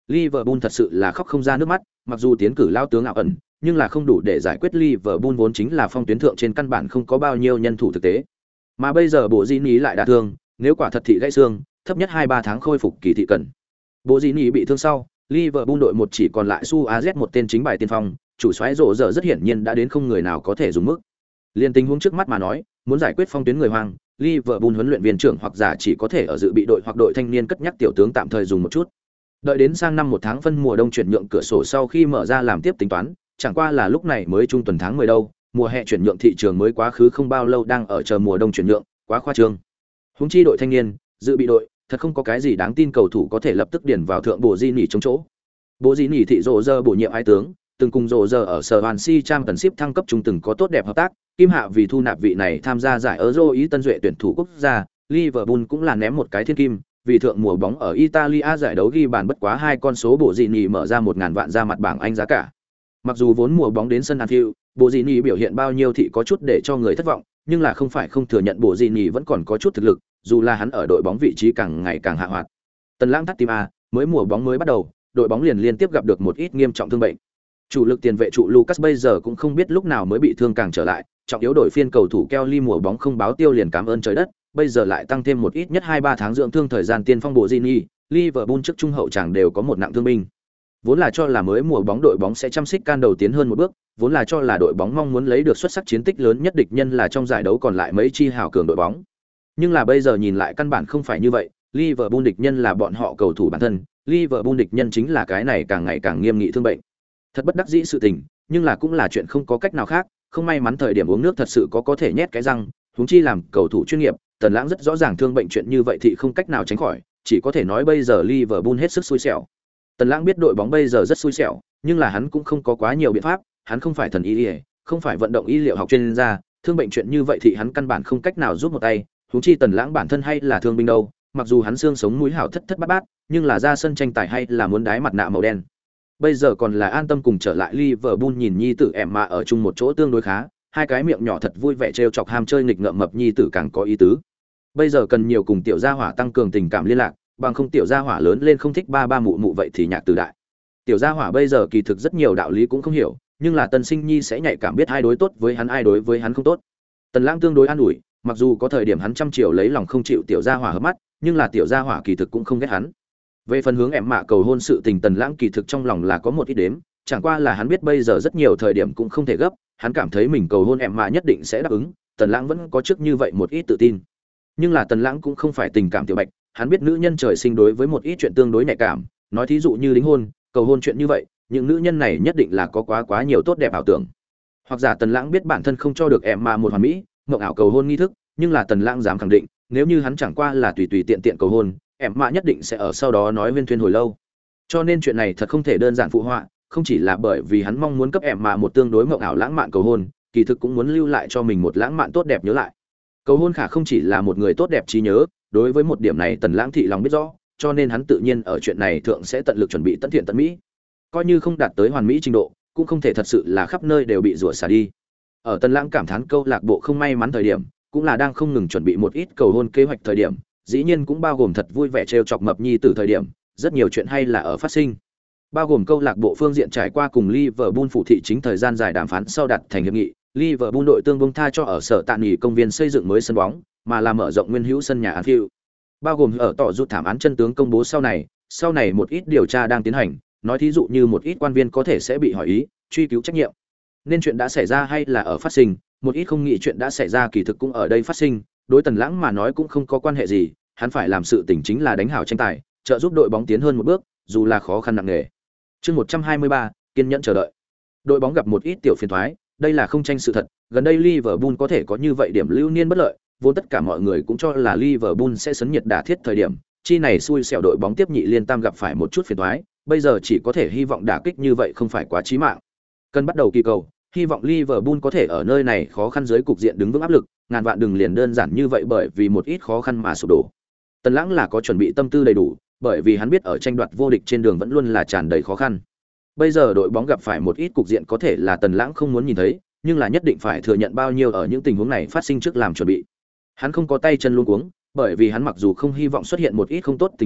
Liverpool thật sự là khóc không ra nước mắt, mặc dù tiến cử lao tướng ảo ẩn, nhưng là không đủ để giải quyết Liverpool vốn chính là phong tuyến thượng trên căn bản không có bao nhiêu nhân thủ thực tế. Mà bây giờ bộ Gini lại đả thương, nếu quả thật thị gãy xương, thấp nhất 2-3 tháng khôi phục kỳ thị cần. Bộ Gini bị thương sau, Liverpool đội một chỉ còn lại Suarez một tên chính bài tiên phong, chủ soái rộ giờ rất hiển nhiên đã đến không người nào có thể dùng mức. Liên tình huống trước mắt mà nói, muốn giải quyết phong tuyến người hoang, Liverpool huấn luyện viên trưởng hoặc giả chỉ có thể ở dự bị đội hoặc đội thanh niên cất nhắc tiểu tướng tạm thời dùng một chút. Đợi đến sang năm 1 tháng phân mùa đông chuyển nhượng cửa sổ sau khi mở ra làm tiếp tính toán, chẳng qua là lúc này mới trung tuần tháng 10 đâu, mùa hè chuyển nhượng thị trường mới quá khứ không bao lâu đang ở chờ mùa đông chuyển nhượng, quá khoa trương. Huống chi đội thanh niên, dự bị đội, thật không có cái gì đáng tin cầu thủ có thể lập tức điền vào thượng bộ di nỉ trong chỗ. Bộ di nỉ thị rồ giờ bổ nhiệm ái tướng, từng cùng rồ giờ ở Swansea Championship thăng cấp trung từng có tốt đẹp hợp tác, Kim Hạ vì thu nạp vị này tham gia giải Euro ý tân duệ tuyển thủ quốc gia, Liverpool cũng là ném một cái thiên kim, vì thượng mùa bóng ở Italia giải đấu ghi bàn bất quá 2 con số bộ dị nhì mở ra 1000 vạn ra mặt bảng Anh giá cả. Mặc dù vốn mùa bóng đến sân Anfield, bộ dị nhì biểu hiện bao nhiêu thì có chút để cho người thất vọng, nhưng là không phải không thừa nhận bộ dị nhì vẫn còn có chút thực lực, dù là hắn ở đội bóng vị trí càng ngày càng hạ hoạt. Tần Lãng thắt tim a, mới mùa bóng mới bắt đầu, đội bóng liền liên tiếp gặp được một ít nghiêm trọng thương bệnh. Chủ lực tiền vệ trụ Lucas bây giờ cũng không biết lúc nào mới bị thương càng trở lại, trọng yếu đổi phiên cầu thủ Kelly mùa bóng không báo tiêu liền cảm ơn trời đất, bây giờ lại tăng thêm một ít nhất 2-3 tháng dưỡng thương thời gian tiên phong bộ Gini, Liverpool trước trung hậu chẳng đều có một nặng thương binh. Vốn là cho là mới mùa bóng đội bóng sẽ chăm xích can đầu tiến hơn một bước, vốn là cho là đội bóng mong muốn lấy được xuất sắc chiến tích lớn nhất địch nhân là trong giải đấu còn lại mấy chi hào cường đội bóng. Nhưng là bây giờ nhìn lại căn bản không phải như vậy, Liverpool địch nhân là bọn họ cầu thủ bản thân, Liverpool địch nhân chính là cái này càng ngày càng nghiêm nghị thương bệnh. Thật bất đắc dĩ sự tình, nhưng là cũng là chuyện không có cách nào khác, không may mắn thời điểm uống nước thật sự có thể nhét cái răng, huống chi làm cầu thủ chuyên nghiệp, Tần Lãng rất rõ ràng thương bệnh chuyện như vậy thì không cách nào tránh khỏi, chỉ có thể nói bây giờ Liverpool hết sức xui xẻo. Tần Lãng biết đội bóng bây giờ rất xui xẻo, nhưng là hắn cũng không có quá nhiều biện pháp, hắn không phải thần y, không phải vận động y liệu học chuyên gia, thương bệnh chuyện như vậy thì hắn căn bản không cách nào giúp một tay, huống chi Tần Lãng bản thân hay là thương binh đâu, mặc dù hắn xương sống mũi hảo thất thất bát bát, nhưng là ra sân tranh tài hay là muốn đái mặt nạ màu đen. Bây giờ còn là an tâm cùng trở lại Liverpool nhìn nhi tử em mà ở chung một chỗ tương đối khá, hai cái miệng nhỏ thật vui vẻ trêu chọc ham chơi nghịch ngợm mập nhi tử càng có ý tứ. Bây giờ cần nhiều cùng tiểu gia hỏa tăng cường tình cảm liên lạc, bằng không tiểu gia hỏa lớn lên không thích ba ba mụ mụ vậy thì nhạc từ đại. Tiểu gia hỏa bây giờ kỳ thực rất nhiều đạo lý cũng không hiểu, nhưng là Tân Sinh Nhi sẽ nhạy cảm biết ai đối tốt với hắn ai đối với hắn không tốt. Tần Lãng tương đối an ủi, mặc dù có thời điểm hắn trăm triệu lấy lòng không chịu tiểu gia hỏa hợp mắt, nhưng là tiểu gia hỏa kỳ thực cũng không ghét hắn. Về phần hướng em mạ cầu hôn sự tình Tần Lãng kỳ thực trong lòng là có một ít đếm, chẳng qua là hắn biết bây giờ rất nhiều thời điểm cũng không thể gấp, hắn cảm thấy mình cầu hôn em mạ nhất định sẽ đáp ứng, Tần Lãng vẫn có trước như vậy một ít tự tin. Nhưng là Tần Lãng cũng không phải tình cảm tiểu bạch, hắn biết nữ nhân trời sinh đối với một ít chuyện tương đối nhạy cảm, nói thí dụ như đính hôn, cầu hôn chuyện như vậy, những nữ nhân này nhất định là có quá nhiều tốt đẹp ảo tưởng. Hoặc giả Tần Lãng biết bản thân không cho được em mạ một hoàn mỹ, mộng ảo cầu hôn nghi thức, nhưng là Tần Lãng dám khẳng định, nếu như hắn chẳng qua là tùy tùy tiện tiện cầu hôn, em mạ nhất định sẽ ở sau đó nói viên thuyên hồi lâu. Cho nên chuyện này thật không thể đơn giản phụ họa, không chỉ là bởi vì hắn mong muốn cấp em mạ một tương đối mộng ảo lãng mạn cầu hôn, kỳ thực cũng muốn lưu lại cho mình một lãng mạn tốt đẹp nhớ lại. Cầu hôn khả không chỉ là một người tốt đẹp trí nhớ, đối với một điểm này Tần Lãng thị lòng biết rõ, cho nên hắn tự nhiên ở chuyện này thượng sẽ tận lực chuẩn bị tận thiện tận mỹ. Coi như không đạt tới hoàn mỹ trình độ, cũng không thể thật sự là khắp nơi đều bị rủa xả đi. Ở Tần Lãng cảm thán câu lạc bộ không may mắn thời điểm, cũng là đang không ngừng chuẩn bị một ít cầu hôn kế hoạch thời điểm, dĩ nhiên cũng bao gồm thật vui vẻ trêu chọc mập nhi từ thời điểm, rất nhiều chuyện hay là ở phát sinh. Bao gồm câu lạc bộ phương diện trải qua cùng Liverpool phụ thị chính thời gian dài đàm phán sau đặt thành hiệp nghị, Liverpool đội tương bông tha cho ở sở tạm nghỉ công viên xây dựng mới sân bóng, mà là mở rộng nguyên hữu sân nhà Anfield. Bao gồm ở tỏ rút thảm án chân tướng công bố sau này một ít điều tra đang tiến hành, nói thí dụ như một ít quan viên có thể sẽ bị hỏi ý, truy cứu trách nhiệm. Nên chuyện đã xảy ra hay là ở phát sinh, một ít không nghĩ chuyện đã xảy ra kỳ thực cũng ở đây phát sinh, đối Tần Lãng mà nói cũng không có quan hệ gì, hắn phải làm sự tình chính là đánh hảo tranh tài, trợ giúp đội bóng tiến hơn một bước, dù là khó khăn nặng nề. Chương 123, kiên nhẫn chờ đợi. Đội bóng gặp một ít tiểu phiền toái, đây là không tranh sự thật, gần đây Liverpool có thể có như vậy điểm lưu niên bất lợi, vốn tất cả mọi người cũng cho là Liverpool sẽ sấn nhiệt đả thiết thời điểm, chi này xui xẻo đội bóng tiếp nhị liên tam gặp phải một chút phiền toái, bây giờ chỉ có thể hy vọng đả kích như vậy không phải quá chí mạng. Cần bắt đầu kỳ cầu, hy vọng Liverpool có thể ở nơi này khó khăn dưới cục diện đứng vững áp lực, ngàn vạn đừng liền đơn giản như vậy bởi vì một ít khó khăn mà sụp đổ. Tần Lãng là có chuẩn bị tâm tư đầy đủ, bởi vì hắn biết ở tranh đoạt vô địch trên đường vẫn luôn là tràn đầy khó khăn. Bây giờ đội bóng gặp phải một ít cục diện có thể là Tần Lãng không muốn nhìn thấy, nhưng là nhất định phải thừa nhận bao nhiêu ở những tình huống này phát sinh trước làm chuẩn bị. Hắn không có tay chân luống cuống, bởi vì hắn mặc dù không hy vọng xuất hiện một ít không tốt tình huống,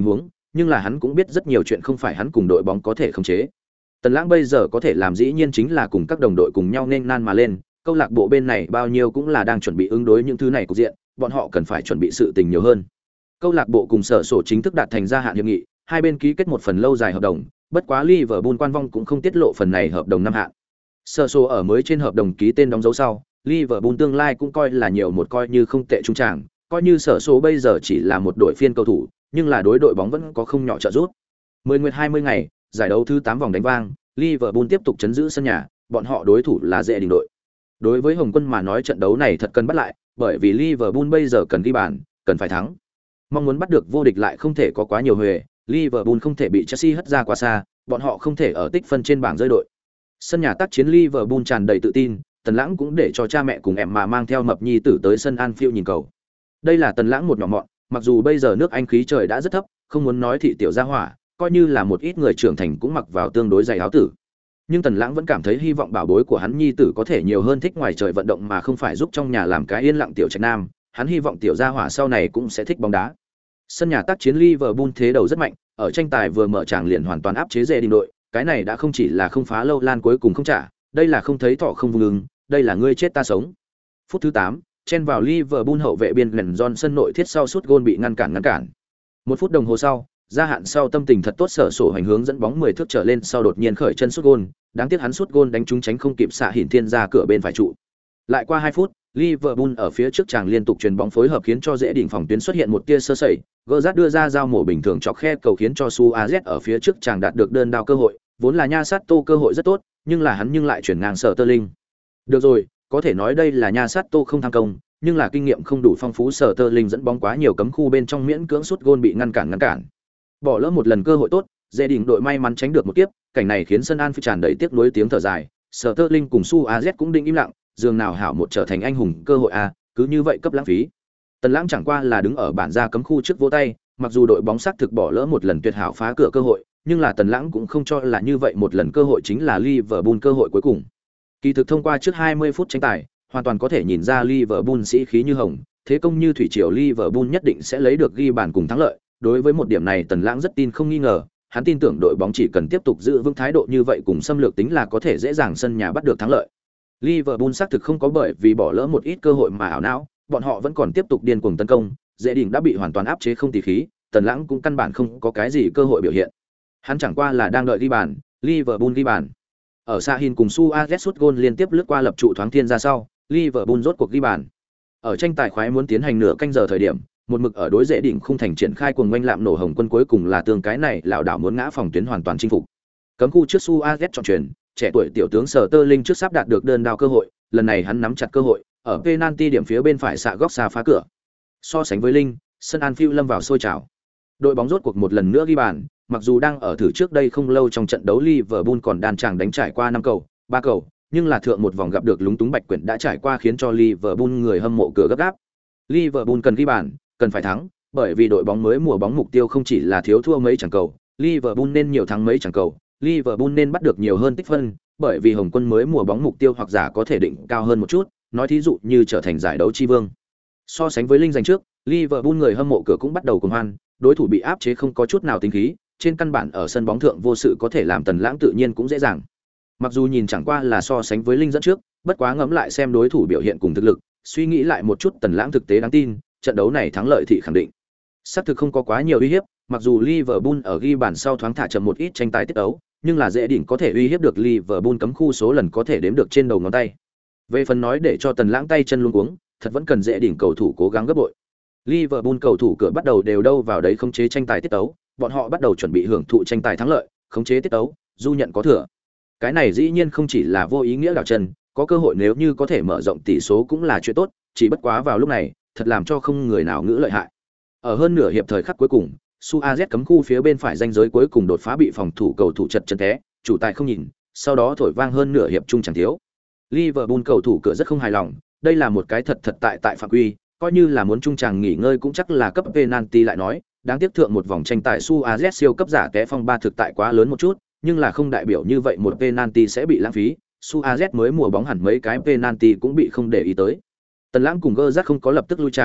nhưng là hắn cũng biết rất nhiều chuyện không phải hắn cùng đội bóng có thể khống chế. Tần Lãng bây giờ có thể làm dĩ nhiên chính là cùng các đồng đội cùng nhau nên nan mà lên, câu lạc bộ bên này bao nhiêu cũng là đang chuẩn bị ứng đối những thứ này cục diện, bọn họ cần phải chuẩn bị sự tình nhiều hơn. Câu lạc bộ cùng sở sổ chính thức đạt thành gia hạn hiệp nghị, hai bên ký kết một phần lâu dài hợp đồng, bất quá Liverpool quan vong cũng không tiết lộ phần này hợp đồng năm hạn. Sở sổ ở mới trên hợp đồng ký tên đóng dấu sau, Liverpool tương lai cũng coi là nhiều một coi như không tệ trung tràng, coi như sở sổ bây giờ chỉ là một đội phiên cầu thủ, nhưng là đối đội bóng vẫn có không nhỏ trợ giúp. 10 nguyệt 20 ngày, giải đấu thứ 8 vòng đánh vang, Liverpool tiếp tục trấn giữ sân nhà, bọn họ đối thủ là Dệ Đình đội. Đối với Hồng Quân mà nói trận đấu này thật cần bắt lại, bởi vì Liverpool bây giờ cần ghi bàn, cần phải thắng. Mong muốn bắt được vô địch lại không thể có quá nhiều huề, Liverpool không thể bị Chelsea hất ra quá xa, bọn họ không thể ở tích phân trên bảng rơi đội. Sân nhà tác chiến Liverpool tràn đầy tự tin, Tần Lãng cũng để cho cha mẹ cùng em mà mang theo mập nhi tử tới sân Anfield nhìn cầu. Đây là Tần Lãng một nhỏ mọn, mặc dù bây giờ nước Anh khí trời đã rất thấp, không muốn nói thị tiểu gia hỏa, coi như là một ít người trưởng thành cũng mặc vào tương đối dày áo tử. Nhưng Tần Lãng vẫn cảm thấy hy vọng bảo bối của hắn nhi tử có thể nhiều hơn thích ngoài trời vận động mà không phải giúp trong nhà làm cái yên lặng tiểu trạch nam, hắn hy vọng tiểu gia hỏa sau này cũng sẽ thích bóng đá. Sân nhà tác chiến Liverpool thế đầu rất mạnh, ở tranh tài vừa mở tràng liền hoàn toàn áp chế Dệ Đình đội, cái này đã không chỉ là không phá lâu lan cuối cùng không trả, đây là không thấy thọ không vương, đây là ngươi chết ta sống. Phút thứ 8, chen vào Liverpool hậu vệ biên Glenn Johnson nội thiết sau sút gôn bị ngăn cản. Một phút đồng hồ sau, gia hạn sau tâm tình thật tốt sở sổ hành hướng dẫn bóng 10 thước trở lên sau đột nhiên khởi chân sút gôn, đáng tiếc hắn sút gôn đánh trúng tránh không kịp xạ hiển thiên ra cửa bên phải trụ. Lại qua 2 phút, Liverpool ở phía trước chàng liên tục chuyền bóng phối hợp khiến cho Dễ đỉnh phòng tuyến xuất hiện một tia sơ sẩy, Gerrard đưa ra giao mổ bình thường chọc khe cầu khiến cho Suarez ở phía trước chàng đạt được đơn đao cơ hội, vốn là Nha Sát Tô cơ hội rất tốt, nhưng là hắn lại chuyển ngang Sở Tơ Linh. Được rồi, có thể nói đây là Nha Sát Tô không tham công, nhưng là kinh nghiệm không đủ phong phú Sở Tơ Linh dẫn bóng quá nhiều cấm khu bên trong miễn cưỡng sút gôn bị ngăn cản. Bỏ lỡ một lần cơ hội tốt, Dễ đỉnh đội may mắn tránh được một kiếp, cảnh này khiến sân Anfield tràn đầy tiếc nuối tiếng thở dài, Sở Tơ Linh cùng Suarez cũng định im lặng, dường nào hảo một trở thành anh hùng cơ hội a, cứ như vậy cấp lãng phí. Tần Lãng chẳng qua là đứng ở bản ra cấm khu trước vỗ tay, mặc dù đội bóng xác thực bỏ lỡ một lần tuyệt hảo phá cửa cơ hội, nhưng là Tần Lãng cũng không cho là như vậy một lần cơ hội chính là Liverpool cơ hội cuối cùng. Kỳ thực thông qua trước 20 phút tranh tài, hoàn toàn có thể nhìn ra Liverpool sĩ khí như hồng, thế công như thủy triều Liverpool nhất định sẽ lấy được ghi bàn cùng thắng lợi. Đối với một điểm này Tần Lãng rất tin không nghi ngờ, hắn tin tưởng đội bóng chỉ cần tiếp tục giữ vững thái độ như vậy cùng xâm lược tính là có thể dễ dàng sân nhà bắt được thắng lợi. Liverpool xác thực không có bởi vì bỏ lỡ một ít cơ hội mà ảo não, bọn họ vẫn còn tiếp tục điên cuồng tấn công, Dễ đỉnh đã bị hoàn toàn áp chế không tỉ khí, Tần Lãng cũng căn bản không có cái gì cơ hội biểu hiện. Hắn chẳng qua là đang đợi ghi bàn, Liverpool ghi bàn. Ở Sahin cùng Suarez sút gôn liên tiếp lướt qua lập trụ thoáng thiên ra sau, Liverpool rốt cuộc ghi bàn. Ở tranh tài khoái muốn tiến hành nửa canh giờ thời điểm, một mực ở đối Dễ đỉnh khung thành triển khai cuồng oanh lạm nổ Hồng Quân cuối cùng là tương cái này lão đảo muốn ngã phòng tuyến hoàn toàn chinh phục. Cấm khu trước Suarez chọn chuyền, trẻ tuổi tiểu tướng Sở Tơ Linh trước sắp đạt được đơn đao cơ hội, lần này hắn nắm chặt cơ hội, ở penalty điểm phía bên phải xạ góc xa phá cửa. So sánh với Linh, sân Anfield lâm vào sôi trào. Đội bóng rốt cuộc một lần nữa ghi bàn, mặc dù đang ở thử trước đây không lâu trong trận đấu Liverpool còn đàn chàng đánh trải qua 5 cầu, 3 cầu, nhưng là thượng một vòng gặp được lúng túng Bạch Quyển đã trải qua khiến cho Liverpool người hâm mộ cửa gấp gáp. Liverpool cần ghi bàn, cần phải thắng, bởi vì đội bóng mới mùa bóng mục tiêu không chỉ là thiếu thua mấy trận cầu, Liverpool nên nhiều thắng mấy trận cầu, Liverpool nên bắt được nhiều hơn tích phân, bởi vì Hồng Quân mới mùa bóng mục tiêu hoặc giả có thể định cao hơn một chút, nói thí dụ như trở thành giải đấu chi vương. So sánh với Linh giành trước, Liverpool người hâm mộ cửa cũng bắt đầu cuồng hoan, đối thủ bị áp chế không có chút nào tính khí, trên căn bản ở sân bóng thượng vô sự có thể làm Tần Lãng tự nhiên cũng dễ dàng. Mặc dù nhìn chẳng qua là so sánh với Linh dẫn trước, bất quá ngẫm lại xem đối thủ biểu hiện cùng thực lực, suy nghĩ lại một chút Tần Lãng thực tế đáng tin, trận đấu này thắng lợi thị khẳng định. Xác thực không có quá nhiều uy hiếp, mặc dù Liverpool ở ghi bàn sau thoáng thả chậm một ít tranh tài tiết đấu, nhưng là Dễ đỉnh có thể uy hiếp được Liverpool cấm khu số lần có thể đếm được trên đầu ngón tay. Về phần nói để cho Tần Lãng tay chân luống cuống, thật vẫn cần Dễ đỉnh cầu thủ cố gắng gấp bội. Liverpool cầu thủ cửa bắt đầu đều đâu vào đấy khống chế tranh tài tiết tấu, bọn họ bắt đầu chuẩn bị hưởng thụ tranh tài thắng lợi, khống chế tiết tấu, du nhận có thừa. Cái này dĩ nhiên không chỉ là vô ý nghĩa đảo chân, có cơ hội nếu như có thể mở rộng tỷ số cũng là chuyện tốt, chỉ bất quá vào lúc này, thật làm cho không người nào ngữ lợi hại. Ở hơn nửa hiệp thời khắc cuối cùng, Suarez cấm khu phía bên phải ranh giới cuối cùng đột phá bị phòng thủ cầu thủ chật chân té, chủ tài không nhìn, sau đó thổi vang hơn nửa hiệp chung chẳng thiếu. Liverpool cầu thủ cửa rất không hài lòng, đây là một cái thật tại phạm quy, coi như là muốn trung tràng nghỉ ngơi cũng chắc là cấp penalty lại nói, đáng tiếc thượng một vòng tranh tài Suarez siêu cấp giả té phong ba thực tại quá lớn một chút, nhưng là không đại biểu như vậy một penalty sẽ bị lãng phí, Suarez mới mùa bóng hẳn mấy cái penalty cũng bị không để ý tới. Tần Lãng cùng Gerrard không có lập tức lui tràng,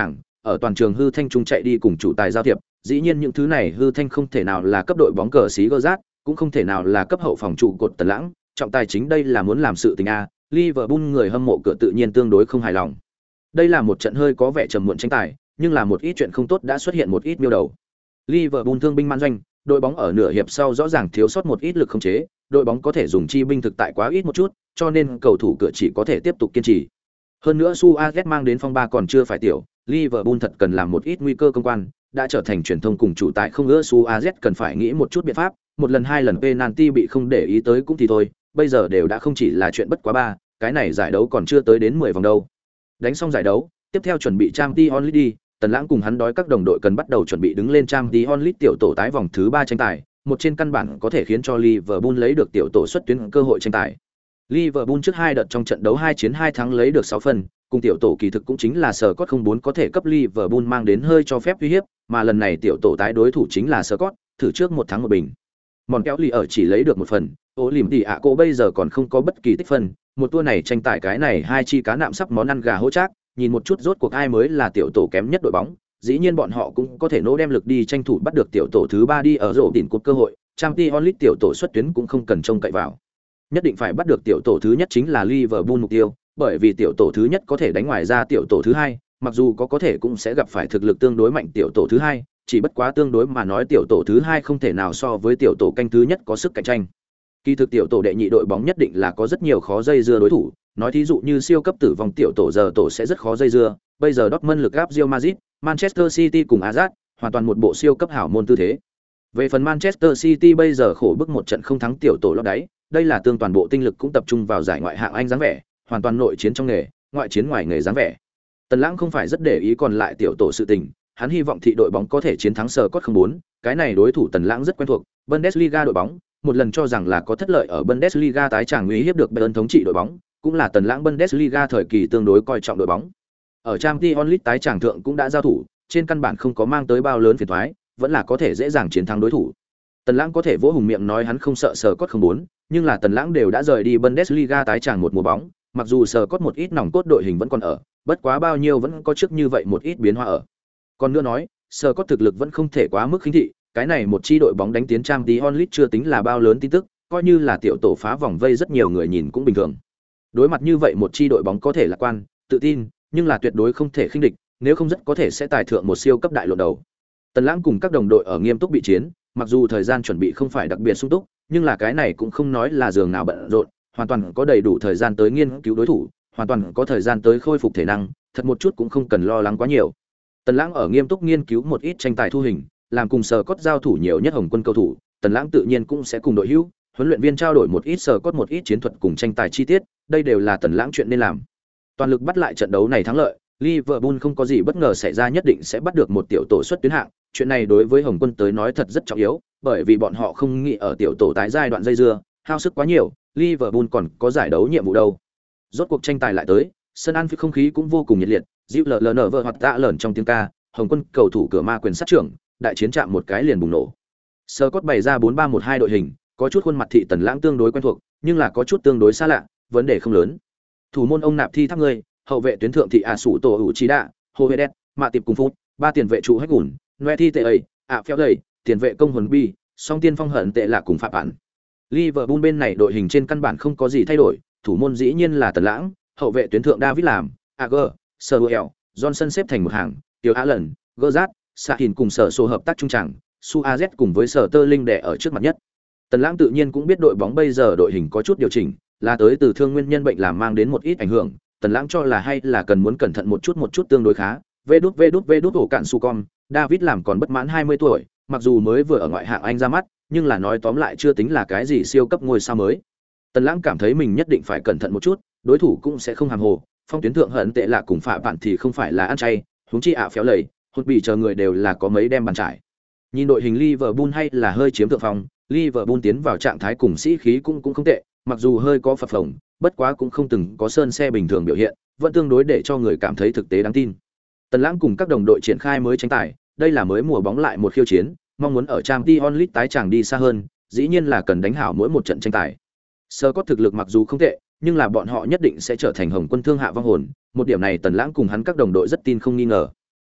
ở toàn trường hư thanh trung chạy đi cùng chủ tài giao thiệp, dĩ nhiên những thứ này hư thanh không thể nào là cấp đội bóng cờ xí gơ rát, cũng không thể nào là cấp hậu phòng trụ cột Tần Lãng, trọng tài chính đây là muốn làm sự tình a, Liverpool người hâm mộ cửa tự nhiên tương đối không hài lòng. Đây là một trận hơi có vẻ trầm muộn tranh tài, nhưng là một ít chuyện không tốt đã xuất hiện một ít miêu đầu. Liverpool thương binh man doanh, đội bóng ở nửa hiệp sau rõ ràng thiếu sót một ít lực khống chế, đội bóng có thể dùng chi binh thực tại quá ít một chút, cho nên cầu thủ cửa chỉ có thể tiếp tục kiên trì. Hơn nữa Suarez mang đến phong ba còn chưa phải tiểu, Liverpool thật cần làm một ít nguy cơ công quan, đã trở thành truyền thông cùng chủ tại không ngỡ Suarez cần phải nghĩ một chút biện pháp, một lần hai lần penalty bị không để ý tới cũng thì thôi, bây giờ đều đã không chỉ là chuyện bất quá ba, cái này giải đấu còn chưa tới đến 10 vòng đâu. Đánh xong giải đấu, tiếp theo chuẩn bị Champions League đi, Tần Lãng cùng hắn đói các đồng đội cần bắt đầu chuẩn bị đứng lên Champions League tiểu tổ tái vòng thứ 3 tranh tài, một trên căn bản có thể khiến cho Liverpool lấy được tiểu tổ xuất tuyến cơ hội tranh tài. Liverpool trước 2 đợt trong trận đấu 2 chiến 2 thắng lấy được 6 phần, cùng tiểu tổ kỳ thực cũng chính là Scott 04 có thể cấp Liverpool mang đến hơi cho phép uy hiếp, mà lần này tiểu tổ tái đối thủ chính là Scott, thử trước 1 thắng 1 bình. Mòn kéo lì ở chỉ lấy được 1 phần, Olympiacos bây giờ còn không có bất kỳ tích phân, một tour này tranh tài cái này hai chi cá nạm sắp món ăn gà hỗ trác, nhìn một chút rốt cuộc ai mới là tiểu tổ kém nhất đội bóng, dĩ nhiên bọn họ cũng có thể nỗ đem lực đi tranh thủ bắt được tiểu tổ thứ 3 đi ở rổ đỉnh cột cơ hội, Champions League tiểu tổ xuất tuyến cũng không cần trông cậy vào. Nhất định phải bắt được tiểu tổ thứ nhất chính là Liverpool mục tiêu, bởi vì tiểu tổ thứ nhất có thể đánh ngoài ra tiểu tổ thứ hai, mặc dù có thể cũng sẽ gặp phải thực lực tương đối mạnh tiểu tổ thứ hai, chỉ bất quá tương đối mà nói tiểu tổ thứ hai không thể nào so với tiểu tổ canh thứ nhất có sức cạnh tranh. Kỳ thực tiểu tổ đệ nhị đội bóng nhất định là có rất nhiều khó dây dưa đối thủ, nói thí dụ như siêu cấp tử vong tiểu tổ giờ tổ sẽ rất khó dây dưa, bây giờ Dortmund lực áp Real Madrid, Manchester City cùng Ajax, hoàn toàn một bộ siêu cấp hảo môn tư thế. Về phần Manchester City bây giờ khổ bức một trận không thắng tiểu tổ lót đáy, đây là tương toàn bộ tinh lực cũng tập trung vào giải ngoại hạng Anh dáng vẻ, hoàn toàn nội chiến trong nghề, ngoại chiến ngoài nghề dáng vẻ. Tần Lãng không phải rất để ý còn lại tiểu tổ sự tình, hắn hy vọng thị đội bóng có thể chiến thắng Scott 04, cái này đối thủ Tần Lãng rất quen thuộc, Bundesliga đội bóng, một lần cho rằng là có thất lợi ở Bundesliga tái tràng uy hiếp được Bayern thống trị đội bóng, cũng là Tần Lãng Bundesliga thời kỳ tương đối coi trọng đội bóng. Ở Champions League tái tràng thượng cũng đã giao thủ, trên căn bản không có mang tới bao lớn phiền toái, vẫn là có thể dễ dàng chiến thắng đối thủ. Tần Lãng có thể vỗ hùng miệng nói hắn không sợ Scott 04, nhưng là Tần Lãng đều đã rời đi Bundesliga tái tràng một mùa bóng, mặc dù Scott một ít nòng cốt đội hình vẫn còn ở, bất quá bao nhiêu vẫn có trước như vậy một ít biến hóa ở. Còn nữa nói, Scott thực lực vẫn không thể quá mức khinh thị, cái này một chi đội bóng đánh tiến Champions League chưa tính là bao lớn tin tức, coi như là tiểu tổ phá vòng vây rất nhiều người nhìn cũng bình thường. Đối mặt như vậy một chi đội bóng có thể lạc quan, tự tin, nhưng là tuyệt đối không thể khinh địch, nếu không rất có thể sẽ tài thượng một siêu cấp đại lộ đầu. Tần Lãng cùng các đồng đội ở nghiêm túc bị chiến, mặc dù thời gian chuẩn bị không phải đặc biệt sung túc, nhưng là cái này cũng không nói là giường nào bận rộn, hoàn toàn có đầy đủ thời gian tới nghiên cứu đối thủ, hoàn toàn có thời gian tới khôi phục thể năng, thật một chút cũng không cần lo lắng quá nhiều. Tần Lãng ở nghiêm túc nghiên cứu một ít tranh tài thu hình, làm cùng Scott giao thủ nhiều nhất Hồng Quân cầu thủ, Tần Lãng tự nhiên cũng sẽ cùng đội hữu, huấn luyện viên trao đổi một ít Scott một ít chiến thuật cùng tranh tài chi tiết, đây đều là Tần Lãng chuyện nên làm. Toàn lực bắt lại trận đấu này thắng lợi, Liverpool không có gì bất ngờ xảy ra nhất định sẽ bắt được một tiểu tổ xuất tuyến hạng, chuyện này đối với Hồng Quân tới nói thật rất trọng yếu, bởi vì bọn họ không nghĩ ở tiểu tổ tái giai đoạn dây dưa, hao sức quá nhiều, Liverpool còn có giải đấu nhiệm vụ đâu. Rốt cuộc tranh tài lại tới, sân Anfield không khí cũng vô cùng nhiệt liệt, dịu lờ vợ hoặc tạ lởn trong tiếng ca, Hồng Quân cầu thủ cửa ma quyền sát trưởng, đại chiến chạm một cái liền bùng nổ. Scott bày ra 4-3-1-2 đội hình, có chút khuôn mặt thị Tần Lãng tương đối quen thuộc, nhưng là có chút tương đối xa lạ, vấn đề không lớn. Thủ môn ông nạp thi tháp người, hậu vệ tuyến thượng thị Sủ Tổ Hữu Chí Đạ, Hồ Vệ Đét, Mạ Tiệp cùng Phút, ba tiền vệ trụ Hách Gùn, Noe Thi Tệ ấy, Phèo Đầy, tiền vệ công Huấn Bi, song tiên phong hận tệ là cùng phạm bản. Liverpool bên này đội hình trên căn bản không có gì thay đổi, thủ môn dĩ nhiên là Tần Lãng, hậu vệ tuyến thượng David làm, Agger, Samuel, Johnson xếp thành một hàng, Tiểu Allen, Gerrard, Sahin cùng Sở Sô hợp tác trung trảng, Suarez cùng với Sở Tơ Linh đè ở trước mặt nhất. Tần Lãng tự nhiên cũng biết đội bóng bây giờ đội hình có chút điều chỉnh, là tới từ thương nguyên nhân bệnh làm mang đến một ít ảnh hưởng, Tần Lãng cho là hay là cần muốn cẩn thận một chút tương đối khá. Vê đút ổ cạn su con, David làm còn bất mãn 20 tuổi, mặc dù mới vừa ở ngoại hạng Anh ra mắt, nhưng là nói tóm lại chưa tính là cái gì siêu cấp ngôi sao mới. Tần Lãng cảm thấy mình nhất định phải cẩn thận một chút, đối thủ cũng sẽ không hàm hồ, phong tuyến thượng hận tệ là cùng phạm bạn thì không phải là ăn chay, huống chi phéo lầy, hụt bị chờ người đều là có mấy đem bàn trải. Nhìn đội hình Liverpool hay là hơi chiếm thượng phong, Liverpool tiến vào trạng thái cùng sĩ khí cũng không tệ, mặc dù hơi có phập phồng, bất quá cũng không từng có sơn xe bình thường biểu hiện, vẫn tương đối để cho người cảm thấy thực tế đáng tin. Tần Lãng cùng các đồng đội triển khai mới tranh tài, đây là mới mùa bóng lại một khiêu chiến, mong muốn ở Champions League tái chàng đi xa hơn, dĩ nhiên là cần đánh hảo mỗi một trận tranh tài. Scott thực lực mặc dù không tệ, nhưng là bọn họ nhất định sẽ trở thành Hồng Quân thương hạ vong hồn, một điểm này Tần Lãng cùng hắn các đồng đội rất tin không nghi ngờ.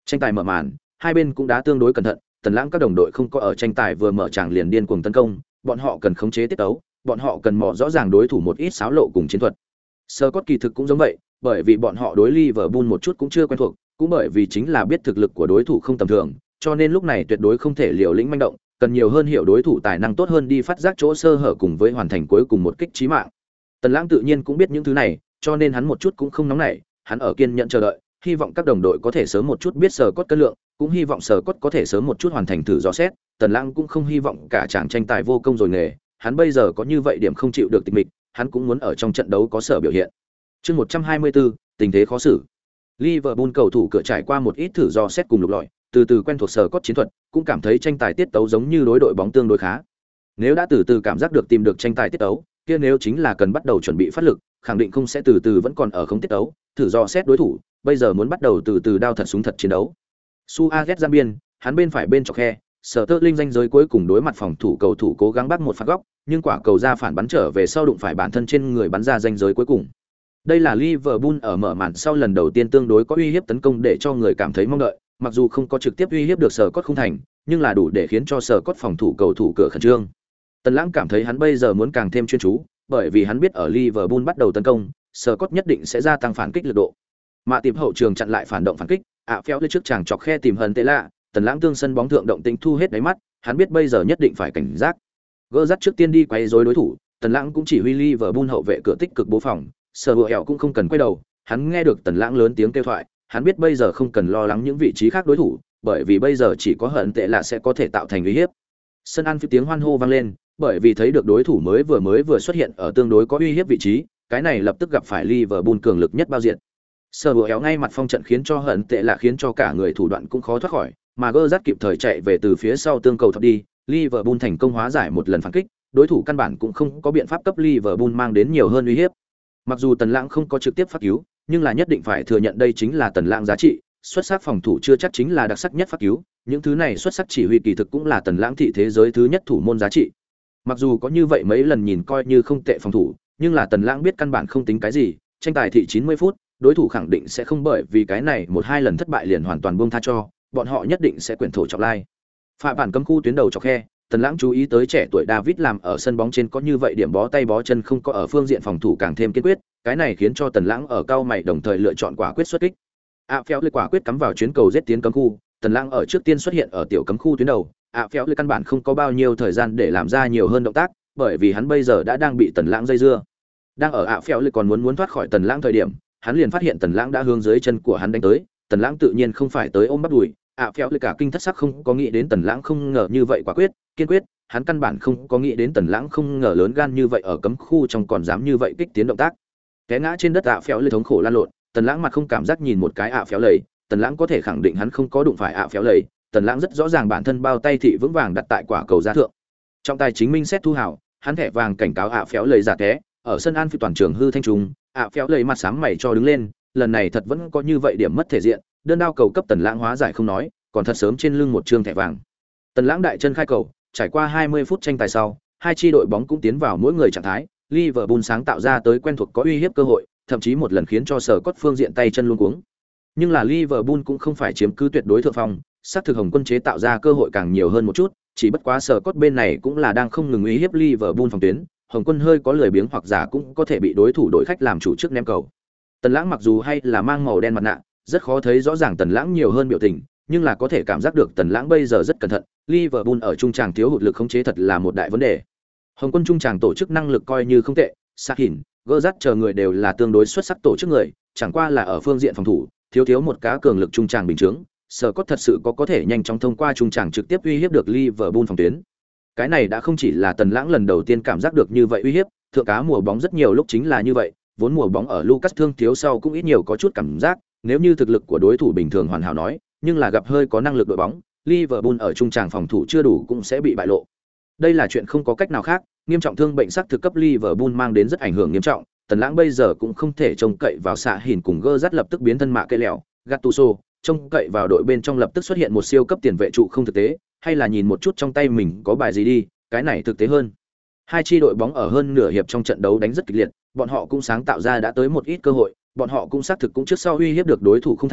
Tranh tài mở màn, hai bên cũng đã tương đối cẩn thận, Tần Lãng các đồng đội không có ở tranh tài vừa mở tràng liền điên cuồng tấn công, bọn họ cần khống chế tiết tấu, bọn họ cần mò rõ ràng đối thủ một ít xáo lộ cùng chiến thuật. Scott kỳ thực cũng giống vậy, bởi vì bọn họ đối Liverpool một chút cũng chưa quen thuộc, cũng bởi vì chính là biết thực lực của đối thủ không tầm thường, cho nên lúc này tuyệt đối không thể liều lĩnh manh động, cần nhiều hơn hiểu đối thủ tài năng tốt hơn đi phát giác chỗ sơ hở cùng với hoàn thành cuối cùng một kích chí mạng. Tần Lãng tự nhiên cũng biết những thứ này, cho nên hắn một chút cũng không nóng nảy, hắn ở kiên nhẫn chờ đợi, hy vọng các đồng đội có thể sớm một chút biết Scott cân lượng, cũng hy vọng Scott có thể sớm một chút hoàn thành thử dò xét. Tần Lãng cũng không hy vọng cả chàng tranh tài vô công rồi nghề, hắn bây giờ có như vậy điểm không chịu được tịch mịch, hắn cũng muốn ở trong trận đấu có sở biểu hiện. Chương 124, tình thế khó xử. Liverpool cầu thủ cửa trải qua một ít thử dò xét cùng lục lọi, từ từ quen thuộc Scott chiến thuật, cũng cảm thấy tranh tài tiết tấu giống như đối đội bóng tương đối khá. Nếu đã từ từ cảm giác được tìm được tranh tài tiết tấu, kia nếu chính là cần bắt đầu chuẩn bị phát lực, khẳng định không sẽ từ từ vẫn còn ở không tiết tấu, thử dò xét đối thủ, bây giờ muốn bắt đầu từ từ đao thật súng thật chiến đấu. Suarez giam biên, hắn bên phải bên chọc khe, Sở Tơ Linh danh giới cuối cùng đối mặt phòng thủ cầu thủ cố gắng bắt một phạt góc, nhưng quả cầu ra phản bắn trở về sau đụng phải bản thân trên người bắn ra danh giới cuối cùng. Đây là Liverpool ở mở màn sau lần đầu tiên tương đối có uy hiếp tấn công để cho người cảm thấy mong đợi, mặc dù không có trực tiếp uy hiếp được Scott không thành, nhưng là đủ để khiến cho Scott phòng thủ cầu thủ cửa khẩn trương. Tần Lãng cảm thấy hắn bây giờ muốn càng thêm chuyên chú, bởi vì hắn biết ở Liverpool bắt đầu tấn công, Scott nhất định sẽ gia tăng phản kích lực độ. Mạ tìm hậu trường chặn lại phản động phản kích, Phéo lên trước chàng chọc khe tìm hận tệ lạ, Tần Lãng tương sân bóng thượng động tĩnh thu hết đáy mắt, hắn biết bây giờ nhất định phải cảnh giác. Gỡ dắt trước tiên đi quay rối đối thủ, Tần Lãng cũng chỉ huy Liverpool hậu vệ cửa tích cực bố phòng, Sở Bùa Hẻo cũng không cần quay đầu, hắn nghe được Tần Lãng lớn tiếng kêu thoại, hắn biết bây giờ không cần lo lắng những vị trí khác đối thủ, bởi vì bây giờ chỉ có hận tệ lạ sẽ có thể tạo thành uy hiếp. Sân Anfield tiếng hoan hô vang lên, bởi vì thấy được đối thủ mới vừa xuất hiện ở tương đối có uy hiếp vị trí, cái này lập tức gặp phải Liverpool cường lực nhất bao diện. Sở Bùa Hẻo ngay mặt phong trận khiến cho hận tệ lạ khiến cho cả người thủ đoạn cũng khó thoát khỏi, mà Gerrard kịp thời chạy về từ phía sau tương cầu thọc đi, Liverpool thành công hóa giải một lần phản kích, đối thủ căn bản cũng không có biện pháp cấp Liverpool mang đến nhiều hơn uy hiếp. Mặc dù Tần Lãng không có trực tiếp phát cứu, nhưng là nhất định phải thừa nhận đây chính là Tần Lãng giá trị, xuất sắc phòng thủ chưa chắc chính là đặc sắc nhất phát cứu, những thứ này xuất sắc chỉ huy kỳ thực cũng là Tần Lãng thị thế giới thứ nhất thủ môn giá trị. Mặc dù có như vậy mấy lần nhìn coi như không tệ phòng thủ, nhưng là Tần Lãng biết căn bản không tính cái gì, tranh tài thị 90 phút, đối thủ khẳng định sẽ không bởi vì cái này một hai lần thất bại liền hoàn toàn buông tha cho, bọn họ nhất định sẽ quyển thổ trọng lai. Phạm bản cấm khu tuyến đầu chọc khe, Tần Lãng chú ý tới trẻ tuổi David làm ở sân bóng trên có như vậy điểm bó tay bó chân không có ở phương diện phòng thủ càng thêm kiên quyết, cái này khiến cho Tần Lãng ở cao mày đồng thời lựa chọn quả quyết xuất kích. Phéo lê quả quyết cắm vào chuyến cầu giết tiến cấm khu, Tần Lãng ở trước tiên xuất hiện ở tiểu cấm khu tuyến đầu, Phéo lê căn bản không có bao nhiêu thời gian để làm ra nhiều hơn động tác, bởi vì hắn bây giờ đã đang bị Tần Lãng dây dưa. Đang ở Phéo lê còn muốn thoát khỏi Tần Lãng thời điểm, hắn liền phát hiện Tần Lãng đã hướng dưới chân của hắn đánh tới, Tần Lãng tự nhiên không phải tới ôm bắt đùi, Phéo lê cả kinh thất sắc không có nghĩ đến Tần Lãng không ngờ như vậy quả quyết, kiên quyết, hắn căn bản không có nghĩ đến Tần Lãng không ngờ lớn gan như vậy ở cấm khu trong còn dám như vậy kích tiến động tác. Té ngã trên đất Phéo lê thống khổ lan lộn, Tần Lãng mặt không cảm giác nhìn một cái Phéo lầy, Tần Lãng có thể khẳng định hắn không có đụng phải Phéo lầy, Tần Lãng rất rõ ràng bản thân bao tay thị vững vàng đặt tại quả cầu ra thượng. Trong tài chính minh xét thu hào, hắn thẻ vàng cảnh cáo Phéo lầy giả té, ở sân Anfield toàn trường hư thanh trùng, Phéo lầy mặt sám mày cho đứng lên, lần này thật vẫn có như vậy điểm mất thể diện, đơn đao cầu cấp Tần Lãng hóa giải không nói, còn thật sớm trên lưng một trương thẻ vàng. Tần Lãng đại chân khai cầu, trải qua 20 phút tranh tài sau, hai chi đội bóng cũng tiến vào mỗi người trạng thái, Liverpool sáng tạo ra tới quen thuộc có uy hiếp cơ hội, thậm chí một lần khiến cho Sở Cốt phương diện tay chân luống cuống. Nhưng là Liverpool cũng không phải chiếm cứ tuyệt đối thượng phong, sát thực Hồng Quân chế tạo ra cơ hội càng nhiều hơn một chút, chỉ bất quá Sở Cốt bên này cũng là đang không ngừng uy hiếp Liverpool phòng tuyến, Hồng Quân hơi có lười biếng hoặc giả cũng có thể bị đối thủ đội khách làm chủ trước ném cầu. Tần Lãng mặc dù hay là mang màu đen mặt nạ, rất khó thấy rõ ràng Tần Lãng nhiều hơn biểu tình, nhưng là có thể cảm giác được Tần Lãng bây giờ rất cẩn thận, Liverpool ở trung tràng thiếu hụt lực khống chế thật là một đại vấn đề. Hồng Quân trung tràng tổ chức năng lực coi như không tệ, Sahin, Gerrard chờ người đều là tương đối xuất sắc tổ chức người, chẳng qua là ở phương diện phòng thủ, thiếu một cá cường lực trung tràng bình chứng, Scott thật sự có thể nhanh chóng thông qua trung tràng trực tiếp uy hiếp được Liverpool phòng tuyến. Cái này đã không chỉ là Tần Lãng lần đầu tiên cảm giác được như vậy uy hiếp, thượng cá mùa bóng rất nhiều lúc chính là như vậy, vốn mùa bóng ở Lucas thương thiếu sau cũng ít nhiều có chút cảm giác, nếu như thực lực của đối thủ bình thường hoàn hảo nói, nhưng là gặp hơi có năng lực đội bóng, Liverpool ở trung tràng phòng thủ chưa đủ cũng sẽ bị bại lộ. Đây là chuyện không có cách nào khác, nghiêm trọng thương bệnh sắc thực cấp Liverpool mang đến rất ảnh hưởng nghiêm trọng, Tần Lãng bây giờ cũng không thể trông cậy vào xạ hình cùng Gerrard lập tức biến thân mạ cây lẹo, Gattuso, trông cậy vào đội bên trong lập tức xuất hiện một siêu cấp tiền vệ trụ không thực tế, hay là nhìn một chút trong tay mình có bài gì đi, cái này thực tế hơn. Hai chi đội bóng ở hơn nửa hiệp trong trận đấu đánh rất kịch liệt, bọn họ cũng sáng tạo ra đã tới một ít cơ hội, bọn họ cũng xác thực cũng trước sau uy hiếp được đối thủ không thành,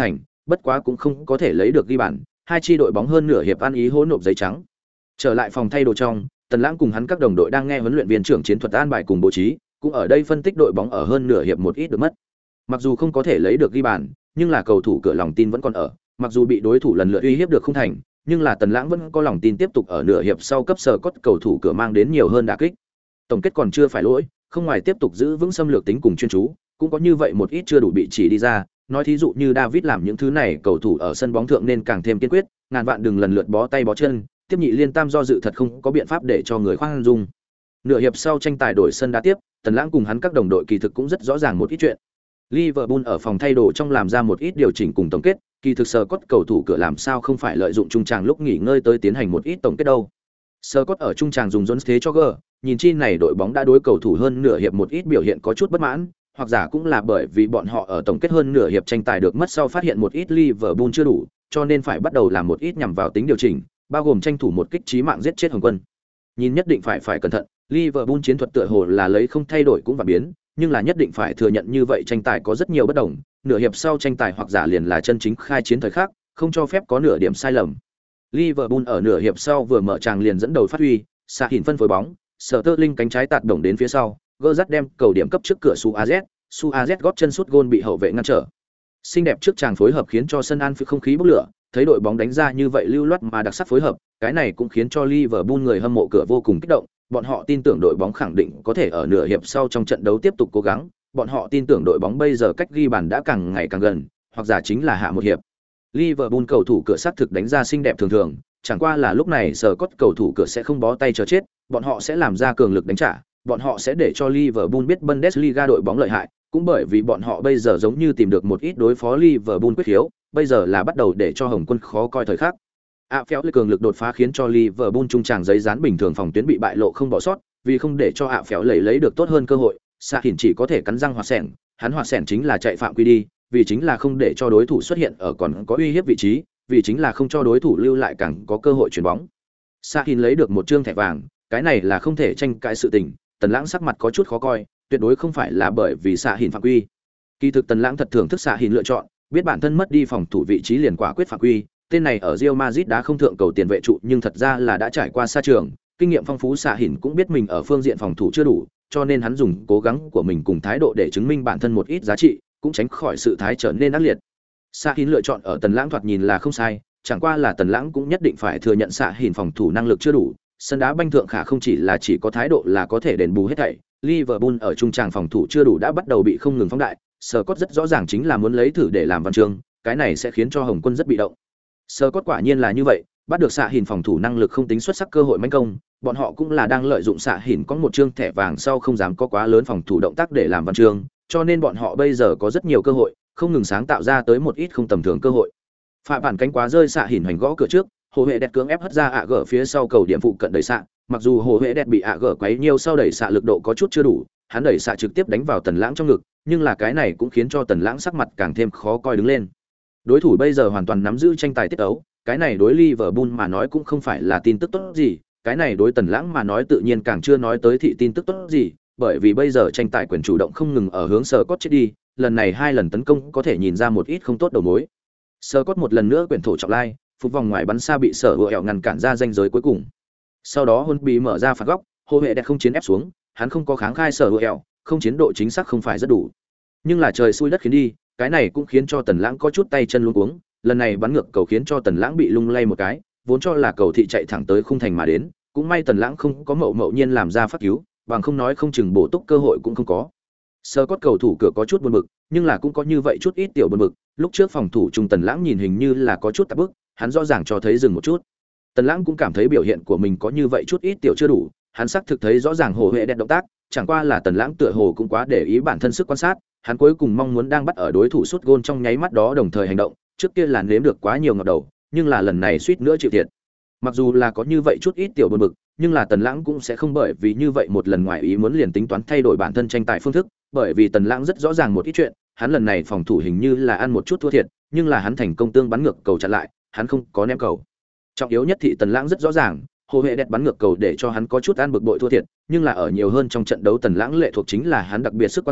bất quá cũng không có thể lấy được ghi bàn, hai chi đội bóng hơn nửa hiệp ăn ý hỗn nộp giấy trắng. Trở lại phòng thay đồ trong, Tần Lãng cùng hắn các đồng đội đang nghe huấn luyện viên trưởng chiến thuật an bài cùng bố trí, cũng ở đây phân tích đội bóng ở hơn nửa hiệp một ít được mất. Mặc dù không có thể lấy được ghi bàn, nhưng là cầu thủ cửa lòng tin vẫn còn ở, mặc dù bị đối thủ lần lượt uy hiếp được không thành, nhưng là Tần Lãng vẫn có lòng tin tiếp tục ở nửa hiệp sau cấp sờ cốt cầu thủ cửa mang đến nhiều hơn đả kích. Tổng kết còn chưa phải lỗi, không ngoài tiếp tục giữ vững xâm lược tính cùng chuyên chú, cũng có như vậy một ít chưa đủ bị chỉ đi ra, nói thí dụ như David làm những thứ này, cầu thủ ở sân bóng thượng nên càng thêm kiên quyết, ngàn vạn đừng lần lượt bó tay bó chân, tiếp nhị liên tam do dự thật không có biện pháp để cho người khoan dung. Nửa hiệp sau tranh tài đổi sân đá tiếp, Tần Lãng cùng hắn các đồng đội kỳ thực cũng rất rõ ràng một ít chuyện. Liverpool ở phòng thay đồ trong làm ra một ít điều chỉnh cùng tổng kết, kỳ thực Scott cầu thủ cửa làm sao không phải lợi dụng trung tràng lúc nghỉ ngơi tới tiến hành một ít tổng kết đâu. Scott ở trung tràng dùng Jones thế cho gờ, nhìn chi này đội bóng đã đối cầu thủ hơn nửa hiệp một ít biểu hiện có chút bất mãn, hoặc giả cũng là bởi vì bọn họ ở tổng kết hơn nửa hiệp tranh tài được mất sau phát hiện một ít Liverpool chưa đủ, cho nên phải bắt đầu làm một ít nhằm vào tính điều chỉnh, bao gồm tranh thủ một kích chí mạng giết chết Hồng Quân. Nhìn nhất định phải cẩn thận, Liverpool chiến thuật tựa hồ là lấy không thay đổi cũng và biến, nhưng là nhất định phải thừa nhận như vậy tranh tài có rất nhiều bất đồng, nửa hiệp sau tranh tài hoặc giả liền là chân chính khai chiến thời khắc, không cho phép có nửa điểm sai lầm. Liverpool ở nửa hiệp sau vừa mở tràng liền dẫn đầu phát huy, xạ hình phân phối bóng, Sterling cánh trái tạt đồng đến phía sau, Gerrard đem cầu điểm cấp trước cửa Suarez góp chân sút gôn bị hậu vệ ngăn trở. Xinh đẹp trước tràng phối hợp khiến cho sân Anfield không khí bốc lửa, thấy đội bóng đánh ra như vậy lưu loát mà đặc sắc phối hợp, cái này cũng khiến cho Liverpool người hâm mộ cửa vô cùng kích động, bọn họ tin tưởng đội bóng khẳng định có thể ở nửa hiệp sau trong trận đấu tiếp tục cố gắng, bọn họ tin tưởng đội bóng bây giờ cách ghi bàn đã càng ngày càng gần, hoặc giả chính là hạ một hiệp. Liverpool cầu thủ cửa sát thực đánh ra xinh đẹp thường thường, chẳng qua là lúc này Scott cầu thủ cửa sẽ không bó tay chờ chết, bọn họ sẽ làm ra cường lực đánh trả, bọn họ sẽ để cho Liverpool biết Bundesliga đội bóng lợi hại, cũng bởi vì bọn họ bây giờ giống như tìm được một ít đối phó Liverpool quyết khiếu, bây giờ là bắt đầu để cho Hồng Quân khó coi thời khắc. Phéo cường lực đột phá khiến cho Liverpool trung tràng giấy dán bình thường phòng tuyến bị bại lộ không bỏ sót, vì không để cho Phéo lấy được tốt hơn cơ hội, Sa Hiển chỉ có thể cắn răng hoạt sẻn, hắn hoạt sẻn chính là chạy phạm quy đi, vì chính là không để cho đối thủ xuất hiện ở còn có uy hiếp vị trí, vì chính là không cho đối thủ lưu lại càng có cơ hội chuyển bóng. Sa Hiển lấy được một trương thẻ vàng, cái này là không thể tranh cãi sự tình, Tần Lãng sắc mặt có chút khó coi, tuyệt đối không phải là bởi vì Sa Hiển phạm quy. Kỳ thực Tần Lãng thật thưởng thức Sa Hiển lựa chọn, biết bản thân mất đi phòng thủ vị trí liền quả quyết phạm quy, tên này ở Real Madrid đã không thượng cầu tiền vệ trụ, nhưng thật ra là đã trải qua xa trường, kinh nghiệm phong phú. Sa Hiển cũng biết mình ở phương diện phòng thủ chưa đủ, cho nên hắn dùng cố gắng của mình cùng thái độ để chứng minh bản thân một ít giá trị, cũng tránh khỏi sự thái trở nên ác liệt. Sa Hiển lựa chọn ở Tần Lãng thoạt nhìn là không sai, chẳng qua là Tần Lãng cũng nhất định phải thừa nhận Sa Hiển phòng thủ năng lực chưa đủ, sân đá banh thượng khả không chỉ có thái độ là có thể đền bù hết thảy. Liverpool ở trung tràng phòng thủ chưa đủ đã bắt đầu bị không ngừng phóng đại, Scott rất rõ ràng chính là muốn lấy thử để làm văn chương, cái này sẽ khiến cho Hồng Quân rất bị động. Scott quả nhiên là như vậy, bắt được Sa Hiển phòng thủ năng lực không tính xuất sắc cơ hội manh công, bọn họ cũng là đang lợi dụng Sa Hiển có một trương thẻ vàng sau không dám có quá lớn phòng thủ động tác để làm văn chương, cho nên bọn họ bây giờ có rất nhiều cơ hội, không ngừng sáng tạo ra tới một ít không tầm thường cơ hội. Phạm bản cánh quá rơi Sa Hiển hành gõ cửa trước, Hồ Huệ đẹp cưỡng ép hất ra gỡ phía sau cầu điểm phụ cận đẩy xạ, mặc dù Hồ Huệ đẹp bị gỡ quấy nhiều sau đẩy xạ lực độ có chút chưa đủ, hắn đẩy xạ trực tiếp đánh vào Tần Lãng trong ngực, nhưng là cái này cũng khiến cho Tần Lãng sắc mặt càng thêm khó coi đứng lên. Đối thủ bây giờ hoàn toàn nắm giữ tranh tài tiết tấu, cái này đối Liverpool mà nói cũng không phải là tin tức tốt gì, cái này đối Tần Lãng mà nói tự nhiên càng chưa nói tới thị tin tức tốt gì, bởi vì bây giờ tranh tài quyền chủ động không ngừng ở hướng Scott chết đi, lần này hai lần tấn công có thể nhìn ra một ít không tốt đầu mối. Scott một lần nữa quyền thổ trọng lai, phục vòng ngoài bắn xa bị Sở Hữu ngăn cản ra ranh giới cuối cùng. Sau đó Hôn bị mở ra phạt góc, Hồ Huệ đẹp không chiến ép xuống, hắn không có kháng khai Sở Hữu, không chiến độ chính xác không phải rất đủ. Nhưng là trời xui đất khiến đi, cái này cũng khiến cho Tần Lãng có chút tay chân luống cuống, lần này bắn ngược cầu khiến cho Tần Lãng bị lung lay một cái, vốn cho là cầu thị chạy thẳng tới khung thành mà đến, cũng may Tần Lãng không có mậu nhiên làm ra phát cứu, bằng không nói không chừng bổ túc cơ hội cũng không có. Scott cầu thủ cửa có chút buồn bực, nhưng là cũng có như vậy chút ít tiểu buồn bực, lúc trước phòng thủ trung Tần Lãng nhìn hình như là có chút tạp bước, hắn rõ ràng cho thấy dừng một chút. Tần Lãng cũng cảm thấy biểu hiện của mình có như vậy chút ít tiểu chưa đủ, hắn xác thực thấy rõ ràng Hồ Huệ đẹp động tác, chẳng qua là Tần Lãng tựa hồ cũng quá để ý bản thân sức quan sát, hắn cuối cùng mong muốn đang bắt ở đối thủ sút gôn trong nháy mắt đó đồng thời hành động, trước kia là nếm được quá nhiều ngập đầu, nhưng là lần này suýt nữa chịu thiệt. Mặc dù là có như vậy chút ít tiểu buồn bực, nhưng là Tần Lãng cũng sẽ không bởi vì như vậy một lần ngoài ý muốn liền tính toán thay đổi bản thân tranh tài phương thức, bởi vì Tần Lãng rất rõ ràng một ít chuyện, hắn lần này phòng thủ hình như là ăn một chút thua thiệt, nhưng là hắn thành công tương bắn ngược cầu chặn lại, hắn không có ném cầu. Trọng yếu nhất thì Tần Lãng rất rõ ràng, Hồ Huệ đẹp bắn ngược cầu để cho hắn có chút ăn bực bội thua thiệt, nhưng là ở nhiều hơn trong trận đấu Tần Lãng lệ thuộc chính là hắn đặc biệt sức quan sát,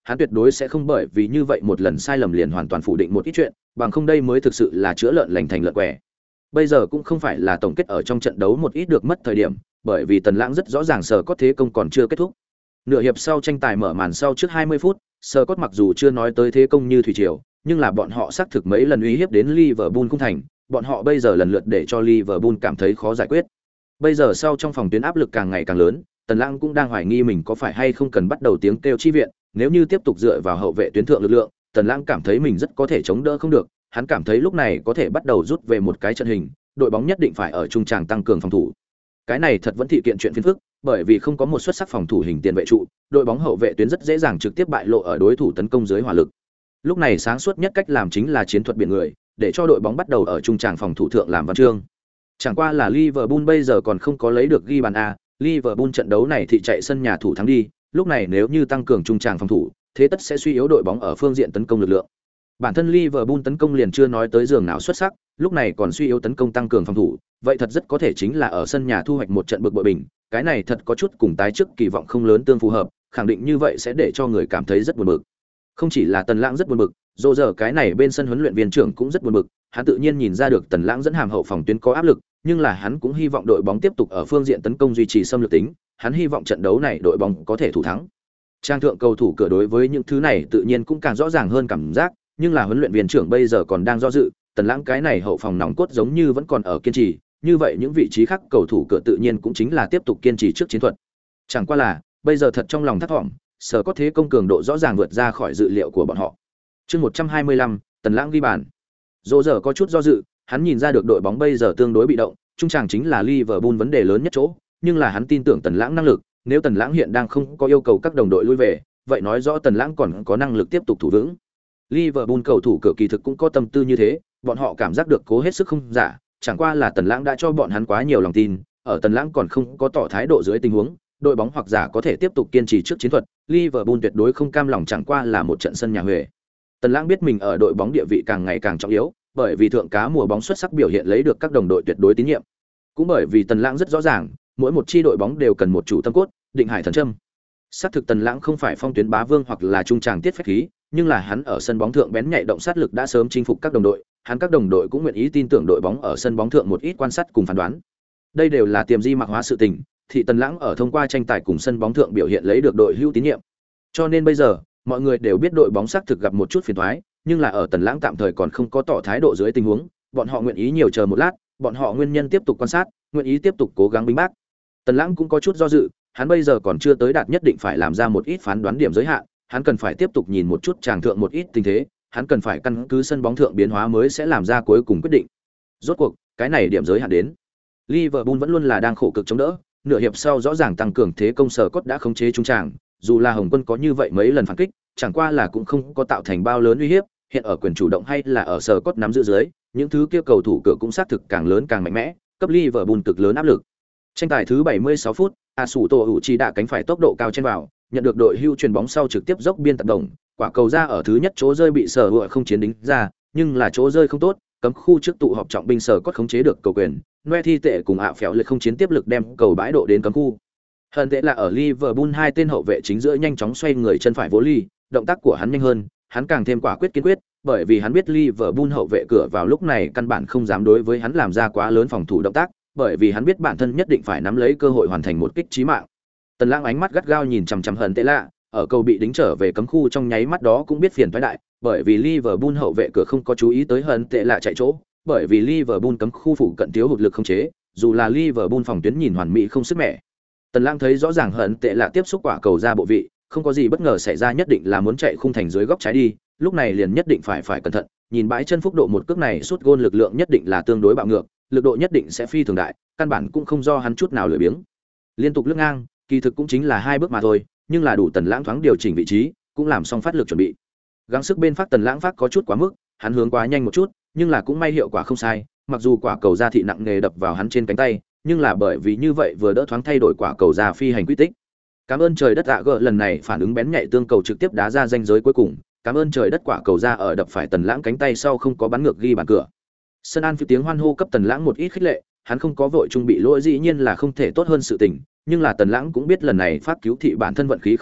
hắn tuyệt đối sẽ không bởi vì như vậy một lần sai lầm liền hoàn toàn phủ định một ít chuyện, bằng không đây mới thực sự là chữa lợn lành thành lợn què. Bây giờ cũng không phải là tổng kết ở trong trận đấu một ít được mất thời điểm, bởi vì Tần Lãng rất rõ ràng sở có thế công còn chưa kết thúc. Nửa hiệp sau tranh tài mở màn sau trước 20 phút, sở cốt mặc dù chưa nói tới thế công như thủy triều, nhưng là bọn họ xác thực mấy lần uy hiếp đến Liverpool cung thành, bọn họ bây giờ lần lượt để cho Liverpool cảm thấy khó giải quyết. Bây giờ sau trong phòng tuyến áp lực càng ngày càng lớn, Tần Lãng cũng đang hoài nghi mình có phải hay không cần bắt đầu tiếng kêu chi viện, nếu như tiếp tục dựa vào hậu vệ tuyến thượng lực lượng, Tần Lãng cảm thấy mình rất có thể chống đỡ không được, hắn cảm thấy lúc này có thể bắt đầu rút về một cái trận hình, đội bóng nhất định phải ở trung tràng tăng cường phòng thủ. Cái này thật vẫn thị kiện chuyện phiền phức, bởi vì không có một xuất sắc phòng thủ hình tiền vệ trụ, đội bóng hậu vệ tuyến rất dễ dàng trực tiếp bại lộ ở đối thủ tấn công dưới hỏa lực. Lúc này sáng suốt nhất cách làm chính là chiến thuật biển người, để cho đội bóng bắt đầu ở trung tràng phòng thủ thượng làm văn chương. Chẳng qua là Liverpool bây giờ còn không có lấy được ghi bàn a, Liverpool trận đấu này thì chạy sân nhà thủ thắng đi, lúc này nếu như tăng cường trung tràng phòng thủ, thế tất sẽ suy yếu đội bóng ở phương diện tấn công lực lượng. Bản thân Liverpool tấn công liền chưa nói tới giường nào xuất sắc, lúc này còn suy yếu tấn công tăng cường phòng thủ, vậy thật rất có thể chính là ở sân nhà thu hoạch một trận bực bội bình, cái này thật có chút cùng tái trước kỳ vọng không lớn tương phù hợp, khẳng định như vậy sẽ để cho người cảm thấy rất buồn bực. Không chỉ là Tần Lãng rất buồn bực, dù giờ cái này bên sân huấn luyện viên trưởng cũng rất buồn bực, hắn tự nhiên nhìn ra được Tần Lãng dẫn hàm hậu phòng tuyến có áp lực, nhưng là hắn cũng hy vọng đội bóng tiếp tục ở phương diện tấn công duy trì xâm lược tính, hắn hy vọng trận đấu này đội bóng có thể thủ thắng. Trang thượng cầu thủ cửa đối với những thứ này tự nhiên cũng càng rõ ràng hơn cảm giác, nhưng là huấn luyện viên trưởng bây giờ còn đang do dự, Tần Lãng cái này hậu phòng nòng cốt giống như vẫn còn ở kiên trì, như vậy những vị trí khác cầu thủ cửa tự nhiên cũng chính là tiếp tục kiên trì trước chiến thuật. Chẳng qua là, bây giờ thật trong lòng thất vọng, sở có thế công cường độ rõ ràng vượt ra khỏi dự liệu của bọn họ. Chương 125, Tần Lãng ghi bàn. Dỗ giờ có chút do dự, hắn nhìn ra được đội bóng bây giờ tương đối bị động, trung tràng chính là Liverpool vấn đề lớn nhất chỗ, nhưng là hắn tin tưởng Tần Lãng năng lực, nếu Tần Lãng hiện đang không có yêu cầu các đồng đội lui về, vậy nói rõ Tần Lãng còn có năng lực tiếp tục thủ vững. Liverpool cầu thủ cửa kỳ thực cũng có tâm tư như thế, bọn họ cảm giác được cố hết sức không giả, chẳng qua là Tần Lãng đã cho bọn hắn quá nhiều lòng tin, ở Tần Lãng còn không có tỏ thái độ dưới tình huống, đội bóng hoặc giả có thể tiếp tục kiên trì trước chiến thuật, Liverpool tuyệt đối không cam lòng chẳng qua là một trận sân nhà huề. Tần Lãng biết mình ở đội bóng địa vị càng ngày càng trọng yếu, bởi vì thượng cá mùa bóng xuất sắc biểu hiện lấy được các đồng đội tuyệt đối tín nhiệm. Cũng bởi vì Tần Lãng rất rõ ràng, mỗi một chi đội bóng đều cần một chủ tâm cốt, định hải thần châm. Xác thực Tần Lãng không phải phong tuyến bá vương hoặc là trung tràng tiết phách khí, nhưng là hắn ở sân bóng thượng bén nhạy động sát lực đã sớm chinh phục các đồng đội, hắn các đồng đội cũng nguyện ý tin tưởng đội bóng ở sân bóng thượng một ít quan sát cùng phán đoán. Đây đều là tiềm di mạc hóa sự tình, thì Tần Lãng ở thông qua tranh tài cùng sân bóng thượng biểu hiện lấy được đội hữu tín nhiệm. Cho nên bây giờ, mọi người đều biết đội bóng xác thực gặp một chút phiền toái, nhưng là ở Tần Lãng tạm thời còn không có tỏ thái độ dưới tình huống, bọn họ nguyện ý nhiều chờ một lát, bọn họ nguyên nhân tiếp tục quan sát, nguyện ý tiếp tục cố gắng bính bác. Tần Lãng cũng có chút do dự, hắn bây giờ còn chưa tới đạt nhất định phải làm ra một ít phán đoán điểm giới hạn, hắn cần phải tiếp tục nhìn một chút tràng thượng một ít tình thế, hắn cần phải căn cứ sân bóng thượng biến hóa mới sẽ làm ra cuối cùng quyết định. Rốt cuộc, cái này điểm giới hạn đến. Liverpool vẫn luôn là đang khổ cực chống đỡ, nửa hiệp sau rõ ràng tăng cường thế công sở cốt đã khống chế trung tràng, dù là Hồng Quân có như vậy mấy lần phản kích, chẳng qua là cũng không có tạo thành bao lớn uy hiếp, hiện ở quyền chủ động hay là ở sở cốt nắm giữ dưới, những thứ kia cầu thủ cửa cũng xác thực càng lớn càng mạnh mẽ, cấp Liverpool cực lớn áp lực. Tranh tài thứ 76 phút, Asuto Uchi đã cánh phải tốc độ cao trên vào, nhận được đội hưu chuyền bóng sau trực tiếp dốc biên tạt đồng, quả cầu ra ở thứ nhất chỗ rơi bị sở hựa không chiến đính ra, nhưng là chỗ rơi không tốt, cấm khu trước tụ họp trọng binh sở cốt khống chế được cầu quyền, Noe thi tệ cùng ạ phèo lực không chiến tiếp lực đem cầu bãi độ đến cấm khu. Hơn tệ là ở Liverpool hai tên hậu vệ chính giữa nhanh chóng xoay người chân phải vô ly, động tác của hắn nhanh hơn, hắn càng thêm quả quyết kiên quyết, bởi vì hắn biết Liverpool hậu vệ cửa vào lúc này căn bản không dám đối với hắn làm ra quá lớn phòng thủ động tác, bởi vì hắn biết bản thân nhất định phải nắm lấy cơ hội hoàn thành một kích chí mạng. Tần Lãng ánh mắt gắt gao nhìn chằm chằm Hận tệ lạ, ở cầu bị đính trở về cấm khu trong nháy mắt đó cũng biết phiền toái đại, bởi vì Liverpool hậu vệ cửa không có chú ý tới Hận tệ lạ chạy chỗ, bởi vì Liverpool cấm khu phụ cận thiếu hụt lực không chế, dù là Liverpool phòng tuyến nhìn hoàn mỹ không sức mẻ. Tần Lãng thấy rõ ràng Hận tệ lạ tiếp xúc quả cầu ra bộ vị, không có gì bất ngờ xảy ra, nhất định là muốn chạy khung thành dưới góc trái đi, lúc này liền nhất định phải cẩn thận, nhìn bãi chân phúc độ một cước này sút gôn lực lượng nhất định là tương đối bạo ngược, lực độ nhất định sẽ phi thường đại, căn bản cũng không do hắn chút nào lười biếng. Liên tục lướt ngang, kỳ thực cũng chính là hai bước mà thôi, nhưng là đủ Tần Lãng thoáng điều chỉnh vị trí, cũng làm xong phát lực chuẩn bị. Gắng sức bên phát Tần Lãng phát có chút quá mức, hắn hướng quá nhanh một chút, nhưng là cũng may hiệu quả không sai, mặc dù quả cầu ra thị nặng nề đập vào hắn trên cánh tay, nhưng là bởi vì như vậy vừa đỡ thoáng thay đổi quả cầu ra phi hành quy tích. Cảm ơn trời đất ạ gỡ lần này phản ứng bén nhạy tương cầu trực tiếp đá ra ranh giới cuối cùng, cảm ơn trời đất quả cầu ra ở đập phải Tần Lãng cánh tay sau không có bắn ngược ghi bàn cửa. Sân An phía tiếng hoan hô cấp Tần Lãng một ít khích lệ, hắn không có vội trung bị lỗi dĩ nhiên là không thể tốt hơn sự tình, nhưng là Tần Lãng cũng biết lần này phát cứu thị bản thân vận khí không tệ,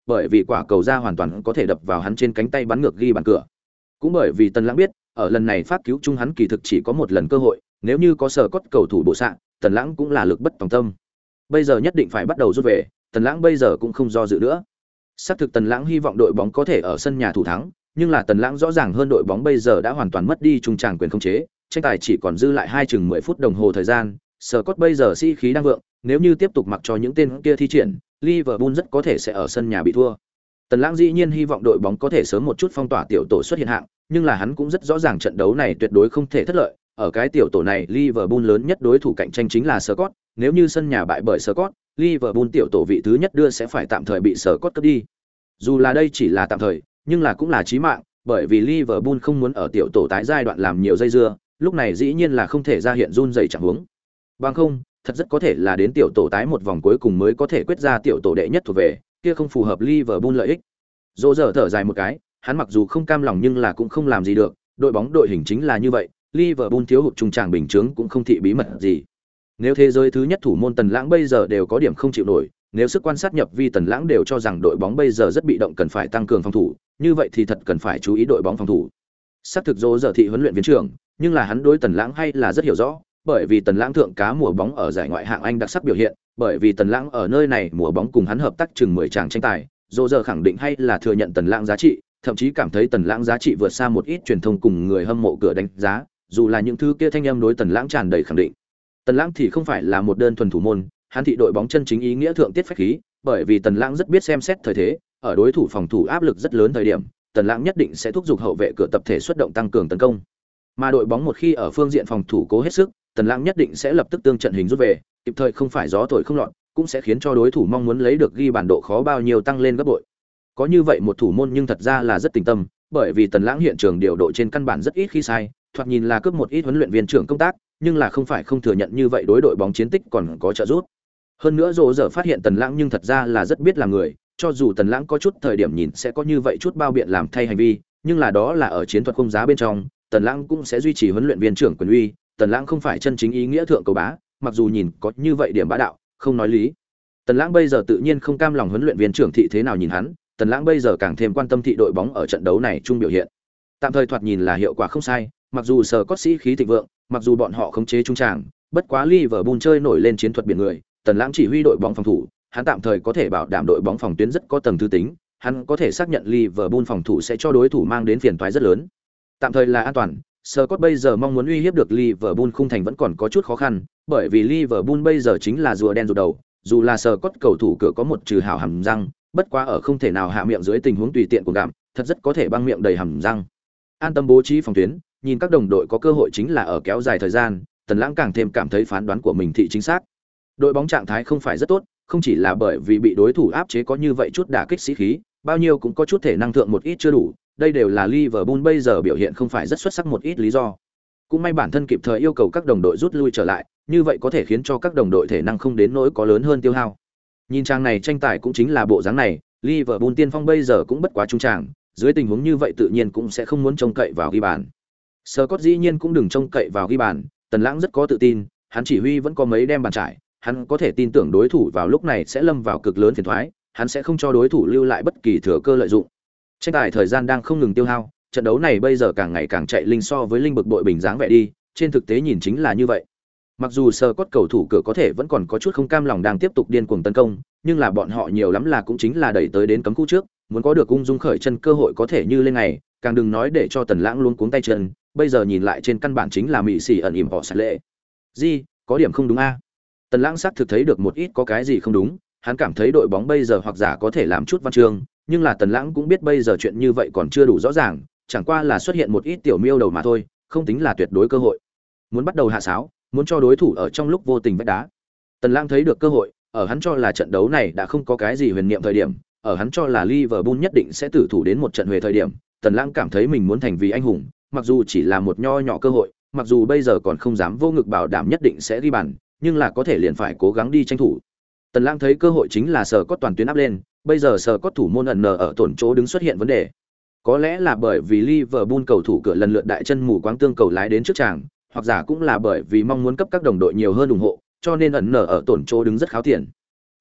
bởi vì quả cầu ra hoàn toàn có thể đập vào hắn trên cánh tay bắn ngược ghi bàn cửa. Cũng bởi vì Tần Lãng biết, ở lần này phát cứu chung hắn kỳ thực chỉ có một lần cơ hội, nếu như có sở cốt cầu thủ bổ xạ, Tần Lãng cũng là lực bất tòng tâm. Bây giờ nhất định phải bắt đầu rút về, Tần Lãng bây giờ cũng không do dự nữa. Xác thực Tần Lãng hy vọng đội bóng có thể ở sân nhà thủ thắng, nhưng là Tần Lãng rõ ràng hơn đội bóng bây giờ đã hoàn toàn mất đi trung tràng quyền khống chế, tranh tài chỉ còn dư lại chừng 10 phút đồng hồ thời gian, Scott bây giờ sĩ khí đang vượng, nếu như tiếp tục mặc cho những tên kia thi triển, Liverpool rất có thể sẽ ở sân nhà bị thua. Tần Lãng dĩ nhiên hy vọng đội bóng có thể sớm một chút phong tỏa tiểu tổ xuất hiện hạng, nhưng là hắn cũng rất rõ ràng trận đấu này tuyệt đối không thể thất lợi, ở cái tiểu tổ này Liverpool lớn nhất đối thủ cạnh tranh chính là Scott, nếu như sân nhà bại bởi Scott, Liverpool tiểu tổ vị thứ nhất đưa sẽ phải tạm thời bị Scott cướp đi. Dù là đây chỉ là tạm thời, nhưng là cũng là chí mạng, bởi vì Liverpool không muốn ở tiểu tổ tái giai đoạn làm nhiều dây dưa, lúc này dĩ nhiên là không thể ra hiện run rẩy chẳng huống. Bằng không, thật rất có thể là đến tiểu tổ tái một vòng cuối cùng mới có thể quyết ra tiểu tổ đệ nhất thuộc về, kia không phù hợp Liverpool lợi ích. Dỗ dở thở dài một cái, hắn mặc dù không cam lòng nhưng là cũng không làm gì được, đội bóng đội hình chính là như vậy, Liverpool thiếu hụt trung tràng bình chứng cũng không thị bí mật gì. Nếu thế giới thứ nhất thủ môn Tần Lãng bây giờ đều có điểm không chịu nổi, nếu sức quan sát nhập vi Tần Lãng đều cho rằng đội bóng bây giờ rất bị động cần phải tăng cường phòng thủ, như vậy thì thật cần phải chú ý đội bóng phòng thủ. Xác thực Dỗ dở thị huấn luyện viên trưởng, nhưng là hắn đối Tần Lãng hay là rất hiểu rõ, bởi vì Tần Lãng thượng cá mùa bóng ở giải ngoại hạng Anh đặc sắc biểu hiện, bởi vì Tần Lãng ở nơi này mùa bóng cùng hắn hợp tác chừng 10 tràng tranh tài, Dỗ dở khẳng định hay là thừa nhận Tần Lãng giá trị, thậm chí cảm thấy Tần Lãng giá trị vượt xa một ít truyền thông cùng người hâm mộ cửa đánh giá, dù là những thứ kia thanh âm đối Tần Lãng tràn đầy khẳng định. Tần Lãng thì không phải là một đơn thuần thủ môn, hắn thị đội bóng chân chính ý nghĩa thượng tiết phách khí, bởi vì Tần Lãng rất biết xem xét thời thế, ở đối thủ phòng thủ áp lực rất lớn thời điểm, Tần Lãng nhất định sẽ thúc giục hậu vệ cửa tập thể xuất động tăng cường tấn công. Mà đội bóng một khi ở phương diện phòng thủ cố hết sức, Tần Lãng nhất định sẽ lập tức tương trận hình rút về, kịp thời không phải gió thổi không lọt, cũng sẽ khiến cho đối thủ mong muốn lấy được ghi bàn độ khó bao nhiêu tăng lên gấp bội. Có như vậy một thủ môn nhưng thật ra là rất tình tâm, bởi vì Tần Lãng hiện trường điều độ trên căn bản rất ít khi sai, thoạt nhìn là cướp một ít huấn luyện viên trưởng công tác, nhưng là không phải không thừa nhận như vậy đối đội bóng chiến tích còn có trợ giúp. Hơn nữa Dỗ dở phát hiện Tần Lãng nhưng thật ra là rất biết làm người, cho dù Tần Lãng có chút thời điểm nhìn sẽ có như vậy chút bao biện làm thay hành vi, nhưng là đó là ở chiến thuật không giá bên trong, Tần Lãng cũng sẽ duy trì huấn luyện viên trưởng quyền uy, Tần Lãng không phải chân chính ý nghĩa thượng cầu bá, mặc dù nhìn có như vậy điểm bá đạo, không nói lý. Tần Lãng bây giờ tự nhiên không cam lòng huấn luyện viên trưởng thị thế nào nhìn hắn, Tần Lãng bây giờ càng thêm quan tâm thị đội bóng ở trận đấu này chung biểu hiện. Tạm thời thoạt nhìn là hiệu quả không sai, mặc dù sở cốt sĩ khí thịnh vượng, mặc dù bọn họ khống chế trung tràng, bất quá Liverpool chơi nổi lên chiến thuật biển người, Tần Lãng chỉ huy đội bóng phòng thủ, hắn tạm thời có thể bảo đảm đội bóng phòng tuyến rất có tầng thứ tính, hắn có thể xác nhận Liverpool phòng thủ sẽ cho đối thủ mang đến phiền toái rất lớn. Tạm thời là an toàn, Scott bây giờ mong muốn uy hiếp được Liverpool khung thành vẫn còn có chút khó khăn, bởi vì Liverpool bây giờ chính là rùa đen rụt đầu, dù là Scott cầu thủ cửa có một trừ hảo hàm răng, bất quá ở không thể nào hạ miệng dưới tình huống tùy tiện của gặm, thật rất có thể băng miệng đầy hàm răng. An tâm bố trí phòng tuyến, nhìn các đồng đội có cơ hội chính là ở kéo dài thời gian, Tần Lãng càng thêm cảm thấy phán đoán của mình thị chính xác. Đội bóng trạng thái không phải rất tốt, không chỉ là bởi vì bị đối thủ áp chế có như vậy chút đả kích sĩ khí, bao nhiêu cũng có chút thể năng thượng một ít chưa đủ, đây đều là Liverpool bây giờ biểu hiện không phải rất xuất sắc một ít lý do. Cũng may bản thân kịp thời yêu cầu các đồng đội rút lui trở lại, như vậy có thể khiến cho các đồng đội thể năng không đến nỗi có lớn hơn tiêu hao. Nhìn trang này tranh tài cũng chính là bộ dáng này, Liverpool tiên phong bây giờ cũng bất quá trung tràng, dưới tình huống như vậy tự nhiên cũng sẽ không muốn trông cậy vào ghi bàn. Scott dĩ nhiên cũng đừng trông cậy vào ghi bàn, Tần Lãng rất có tự tin, hắn chỉ huy vẫn có mấy đem bàn trải, hắn có thể tin tưởng đối thủ vào lúc này sẽ lâm vào cực lớn phiền toái, hắn sẽ không cho đối thủ lưu lại bất kỳ thừa cơ lợi dụng. Tranh tài thời gian đang không ngừng tiêu hao, trận đấu này bây giờ càng ngày càng chạy linh so với linh bực bội bình dáng vẻ đi, trên thực tế nhìn chính là như vậy. Mặc dù Scott cầu thủ cửa có thể vẫn còn có chút không cam lòng đang tiếp tục điên cuồng tấn công, nhưng là bọn họ nhiều lắm là cũng chính là đẩy tới đến cấm khu trước, muốn có được ung dung khởi chân cơ hội có thể như lên ngày, càng đừng nói để cho Tần Lãng luôn cuống tay chân, bây giờ nhìn lại trên căn bản chính là mị xỉ ẩn ỉm họ sạch lệ. Gì, có điểm không đúng a? Tần Lãng xác thực thấy được một ít có cái gì không đúng, hắn cảm thấy đội bóng bây giờ hoặc giả có thể làm chút văn chương, nhưng là Tần Lãng cũng biết bây giờ chuyện như vậy còn chưa đủ rõ ràng, chẳng qua là xuất hiện một ít tiểu miêu đầu mà thôi, không tính là tuyệt đối cơ hội. Muốn bắt đầu hạ sáo, muốn cho đối thủ ở trong lúc vô tình vách đá. Tần Lãng thấy được cơ hội, ở hắn cho là trận đấu này đã không có cái gì huyền niệm thời điểm, ở hắn cho là Liverpool nhất định sẽ tử thủ đến một trận huề thời điểm, Tần Lãng cảm thấy mình muốn thành vì anh hùng, mặc dù chỉ là một nho nhỏ cơ hội, mặc dù bây giờ còn không dám vô ngực bảo đảm nhất định sẽ ghi bàn, nhưng là có thể liền phải cố gắng đi tranh thủ. Tần Lãng thấy cơ hội chính là Scott toàn tuyến áp lên, bây giờ Scott thủ môn ẩn nở ở tổn chỗ đứng xuất hiện vấn đề. Có lẽ là bởi vì Liverpool cầu thủ cửa lần lượt đại chân mù quáng tương cầu lái đến trước tràng, hoặc giả cũng là bởi vì mong muốn cấp các đồng đội nhiều hơn ủng hộ, cho nên ẩn nở ở tổn chỗ đứng rất kháo tiền.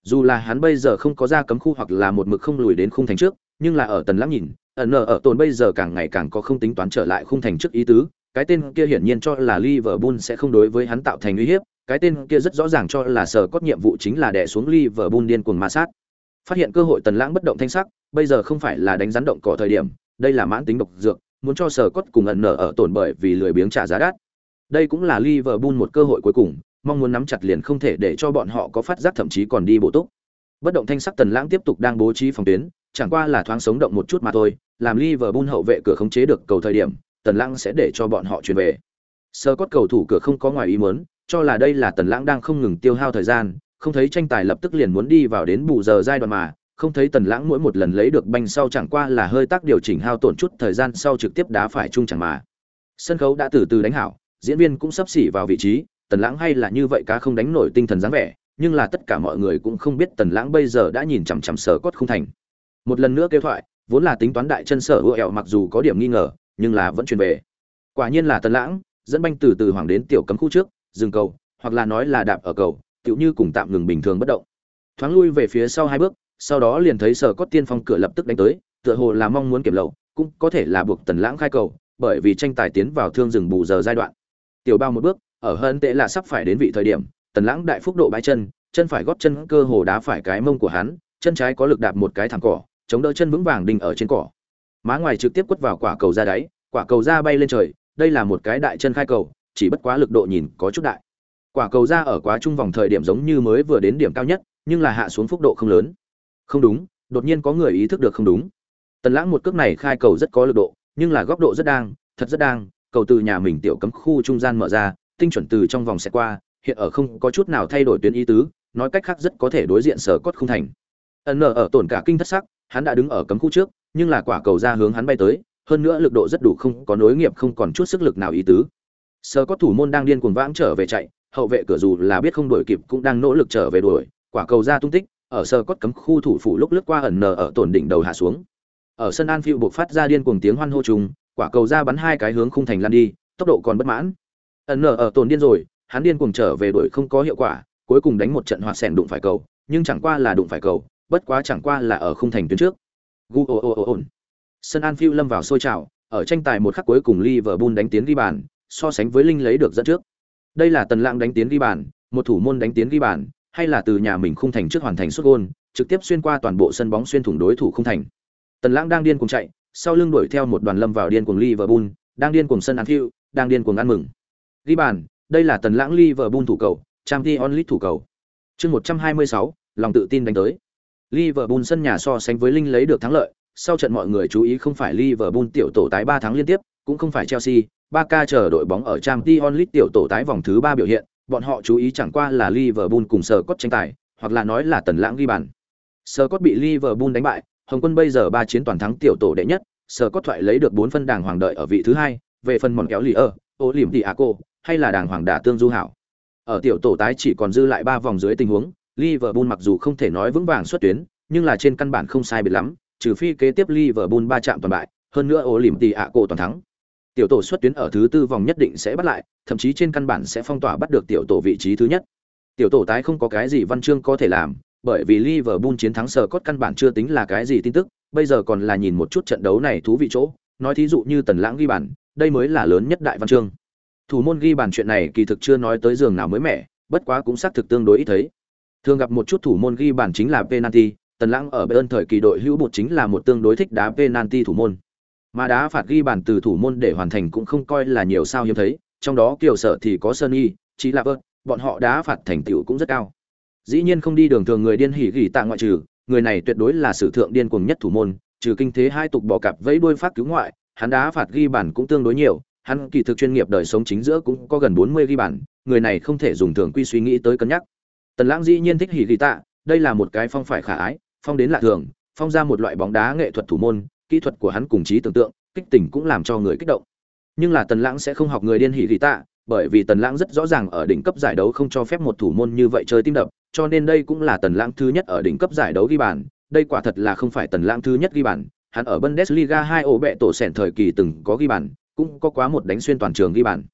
Dù là hắn bây giờ không có ra cấm khu hoặc là một mực không lùi đến khung thành trước, nhưng là ở Tần Lãng nhìn, ở tồn bây giờ càng ngày càng có không tính toán trở lại khung thành trước ý tứ, cái tên kia hiển nhiên cho là Liverpool sẽ không đối với hắn tạo thành uy hiếp, cái tên kia rất rõ ràng cho là sở cốt nhiệm vụ chính là đè xuống Liverpool điên cuồng ma sát. Phát hiện cơ hội Tần Lãng bất động thanh sắc, bây giờ không phải là đánh rắn động cỏ thời điểm, đây là mãn tính độc dược, muốn cho sở cốt cùng ở tồn bởi vì lười biếng trả giá đắt. Đây cũng là Liverpool một cơ hội cuối cùng, mong muốn nắm chặt liền không thể để cho bọn họ có phát giác thậm chí còn đi bổ túc. Bất động thanh sắc Tần Lãng tiếp tục đang bố trí phòng tuyến, chẳng qua là thoáng sống động một chút mà thôi, làm Liverpool hậu vệ cửa khống chế được cầu thời điểm, Tần Lãng sẽ để cho bọn họ chuyển về. Sơ cốt cầu thủ cửa không có ngoài ý muốn, cho là đây là Tần Lãng đang không ngừng tiêu hao thời gian, không thấy tranh tài lập tức liền muốn đi vào đến bù giờ giai đoạn mà, không thấy Tần Lãng mỗi một lần lấy được banh sau chẳng qua là hơi tác điều chỉnh hao tổn chút thời gian sau trực tiếp đá phải trung chẳng mà. Sân khấu đã từ từ đánh hảo, diễn viên cũng sắp xỉ vào vị trí, Tần Lãng hay là như vậy cá không đánh nổi tinh thần dáng vẻ, nhưng là tất cả mọi người cũng không biết Tần Lãng bây giờ đã nhìn chằm chằm Sở Cốt không thành. Một lần nữa kêu thoại, vốn là tính toán đại chân Sở Hữu Ẹo mặc dù có điểm nghi ngờ, nhưng là vẫn truyền về. Quả nhiên là Tần Lãng, dẫn banh từ từ hoàng đến tiểu cấm khu trước, dừng cầu, hoặc là nói là đạp ở cầu, tựu như cùng tạm ngừng bình thường bất động. Thoáng lui về phía sau hai bước, sau đó liền thấy Sở Cốt tiên phong cửa lập tức đánh tới, tựa hồ là mong muốn kiểm lậu, cũng có thể là buộc Tần Lãng khai cầu, bởi vì tranh tài tiến vào thương dừng bù giờ giai đoạn. Tiểu bao một bước, ở hơn tệ là sắp phải đến vị thời điểm, Tần Lãng đại phúc độ bãi chân, chân phải gót chân cơ hồ đá phải cái mông của hắn, chân trái có lực đạp một cái thẳng cỏ, chống đỡ chân vững vàng đinh ở trên cỏ. Má ngoài trực tiếp quất vào quả cầu ra đáy, quả cầu ra bay lên trời, đây là một cái đại chân khai cầu, chỉ bất quá lực độ nhìn có chút đại. Quả cầu ra ở quá trung vòng thời điểm giống như mới vừa đến điểm cao nhất, nhưng là hạ xuống phúc độ không lớn. Không đúng, đột nhiên có người ý thức được không đúng. Tần Lãng một cước này khai cầu rất có lực độ, nhưng là góc độ rất đang, thật rất đang, cầu từ nhà mình tiểu cấm khu trung gian mở ra, tinh chuẩn từ trong vòng sẽ qua, hiện ở không có chút nào thay đổi tuyến ý tứ, nói cách khác rất có thể đối diện Sở Cốt không thành. Ở tổn cả kinh thất sắc, hắn đã đứng ở cấm khu trước, nhưng là quả cầu ra hướng hắn bay tới, hơn nữa lực độ rất đủ không có nối nghiệp không còn chút sức lực nào ý tứ. Sở Cốt thủ môn đang điên cuồng vãng trở về chạy, hậu vệ cửa dù là biết không đuổi kịp cũng đang nỗ lực trở về đuổi, quả cầu ra tung tích, ở Sở Cốt cấm khu thủ phủ lúc lướt qua ở tổn đỉnh đầu hạ xuống. Ở sân Anfield buộc phát ra điên cuồng tiếng hoan hô trùng, quả cầu ra bắn hai cái hướng khung thành lăn đi, tốc độ còn bất mãn. Ở tổn điên rồi, hắn điên cuồng trở về đuổi không có hiệu quả, cuối cùng đánh một trận hoạt sẻn đụng phải cầu, nhưng chẳng qua là đụng phải cầu, bất quá chẳng qua là ở khung thành tuyến trước. Sân Anfield lâm vào sôi trào, ở tranh tài một khắc cuối cùng Liverpool đánh tiến ghi bàn, so sánh với Linh lấy được dẫn trước. Đây là Tần Lãng đánh tiến ghi bàn, một thủ môn đánh tiến ghi bàn, hay là từ nhà mình khung thành trước hoàn thành sút gol, trực tiếp xuyên qua toàn bộ sân bóng xuyên thủng đối thủ khung thành. Tần Lãng đang điên cuồng chạy, sau lưng đuổi theo một đoàn lâm vào điên cuồng Liverpool, đang điên cuồng sân Anfield, đang điên cuồng ăn mừng. Ghi bàn, đây là Tần Lãng Liverpool thủ cầu, Champions League thủ cầu. Chương 126, lòng tự tin đánh tới. Liverpool sân nhà so sánh với Linh lấy được thắng lợi, sau trận mọi người chú ý không phải Liverpool tiểu tổ tái 3 tháng liên tiếp, cũng không phải Chelsea, Barca chờ đội bóng ở Champions League tiểu tổ tái vòng thứ 3 biểu hiện, bọn họ chú ý chẳng qua là Liverpool cùng Sở Cốt tranh tài, hoặc là nói là Tần Lãng ghi bàn. Sở Cốt bị Liverpool đánh bại, Hồng Quân bây giờ 3 chiến toàn thắng tiểu tổ đệ nhất, Sở Cốt thoại lấy được 4 phân đàng hoàng đợi ở vị thứ 2, về phần mòn kéo lì ở, Olympiaco, hay là đàng hoàng đả tương du hảo. Ở tiểu tổ tái chỉ còn dư lại 3 vòng dưới tình huống, Liverpool mặc dù không thể nói vững vàng xuất tuyến, nhưng là trên căn bản không sai biệt lắm, trừ phi kế tiếp Liverpool 3 chạm toàn bại, hơn nữa Olympiaco toàn thắng. Tiểu tổ xuất tuyến ở thứ 4 vòng nhất định sẽ bắt lại, thậm chí trên căn bản sẽ phong tỏa bắt được tiểu tổ vị trí thứ nhất. Tiểu tổ tái không có cái gì văn chương có thể làm, bởi vì Liverpool chiến thắng Sở Cốt căn bản chưa tính là cái gì tin tức, bây giờ còn là nhìn một chút trận đấu này thú vị chỗ, nói thí dụ như Tần Lãng ghi bàn, đây mới là lớn nhất đại văn chương. Thủ môn ghi bàn chuyện này kỳ thực chưa nói tới giường nào mới mẻ, bất quá cũng xác thực tương đối ít thấy. Thường gặp một chút thủ môn ghi bàn chính là penalty, Tần Lãng ở Bayern thời kỳ đội hữu bột chính là một tương đối thích đá penalty thủ môn. Mà đá phạt ghi bàn từ thủ môn để hoàn thành cũng không coi là nhiều sao hiếm thấy, trong đó Kiều Sở thì có Sunny, chỉ là bọn họ đá phạt thành tựu cũng rất cao. Dĩ nhiên không đi đường thường người điên hỉ gỉ tạ ngoại trừ, người này tuyệt đối là sử thượng điên cuồng nhất thủ môn, trừ kinh thế hai tục bỏ cặp vẫy đuôi phát cứu ngoại, hắn đá phạt ghi bàn cũng tương đối nhiều, hắn kỳ thực chuyên nghiệp đời sống chính giữa cũng có gần 40 ghi bàn, người này không thể dùng thường quy suy nghĩ tới cân nhắc. Tần Lãng dĩ nhiên thích hỉ gỉ tạ, đây là một cái phong phải khả ái, phong đến lạ thường, phong ra một loại bóng đá nghệ thuật thủ môn, kỹ thuật của hắn cùng trí tưởng tượng, kích tỉnh cũng làm cho người kích động. Nhưng là Tần Lãng sẽ không học người điên hỉ gỉ tạ, bởi vì Tần Lãng rất rõ ràng ở đỉnh cấp giải đấu không cho phép một thủ môn như vậy chơi tim đập, cho nên đây cũng là Tần Lãng thứ nhất ở đỉnh cấp giải đấu ghi bàn, đây quả thật là không phải Tần Lãng thứ nhất ghi bàn, hắn ở Bundesliga 2 ổ bẹ tổ sèn thời kỳ từng có ghi bàn, cũng có quá một đánh xuyên toàn trường ghi bàn.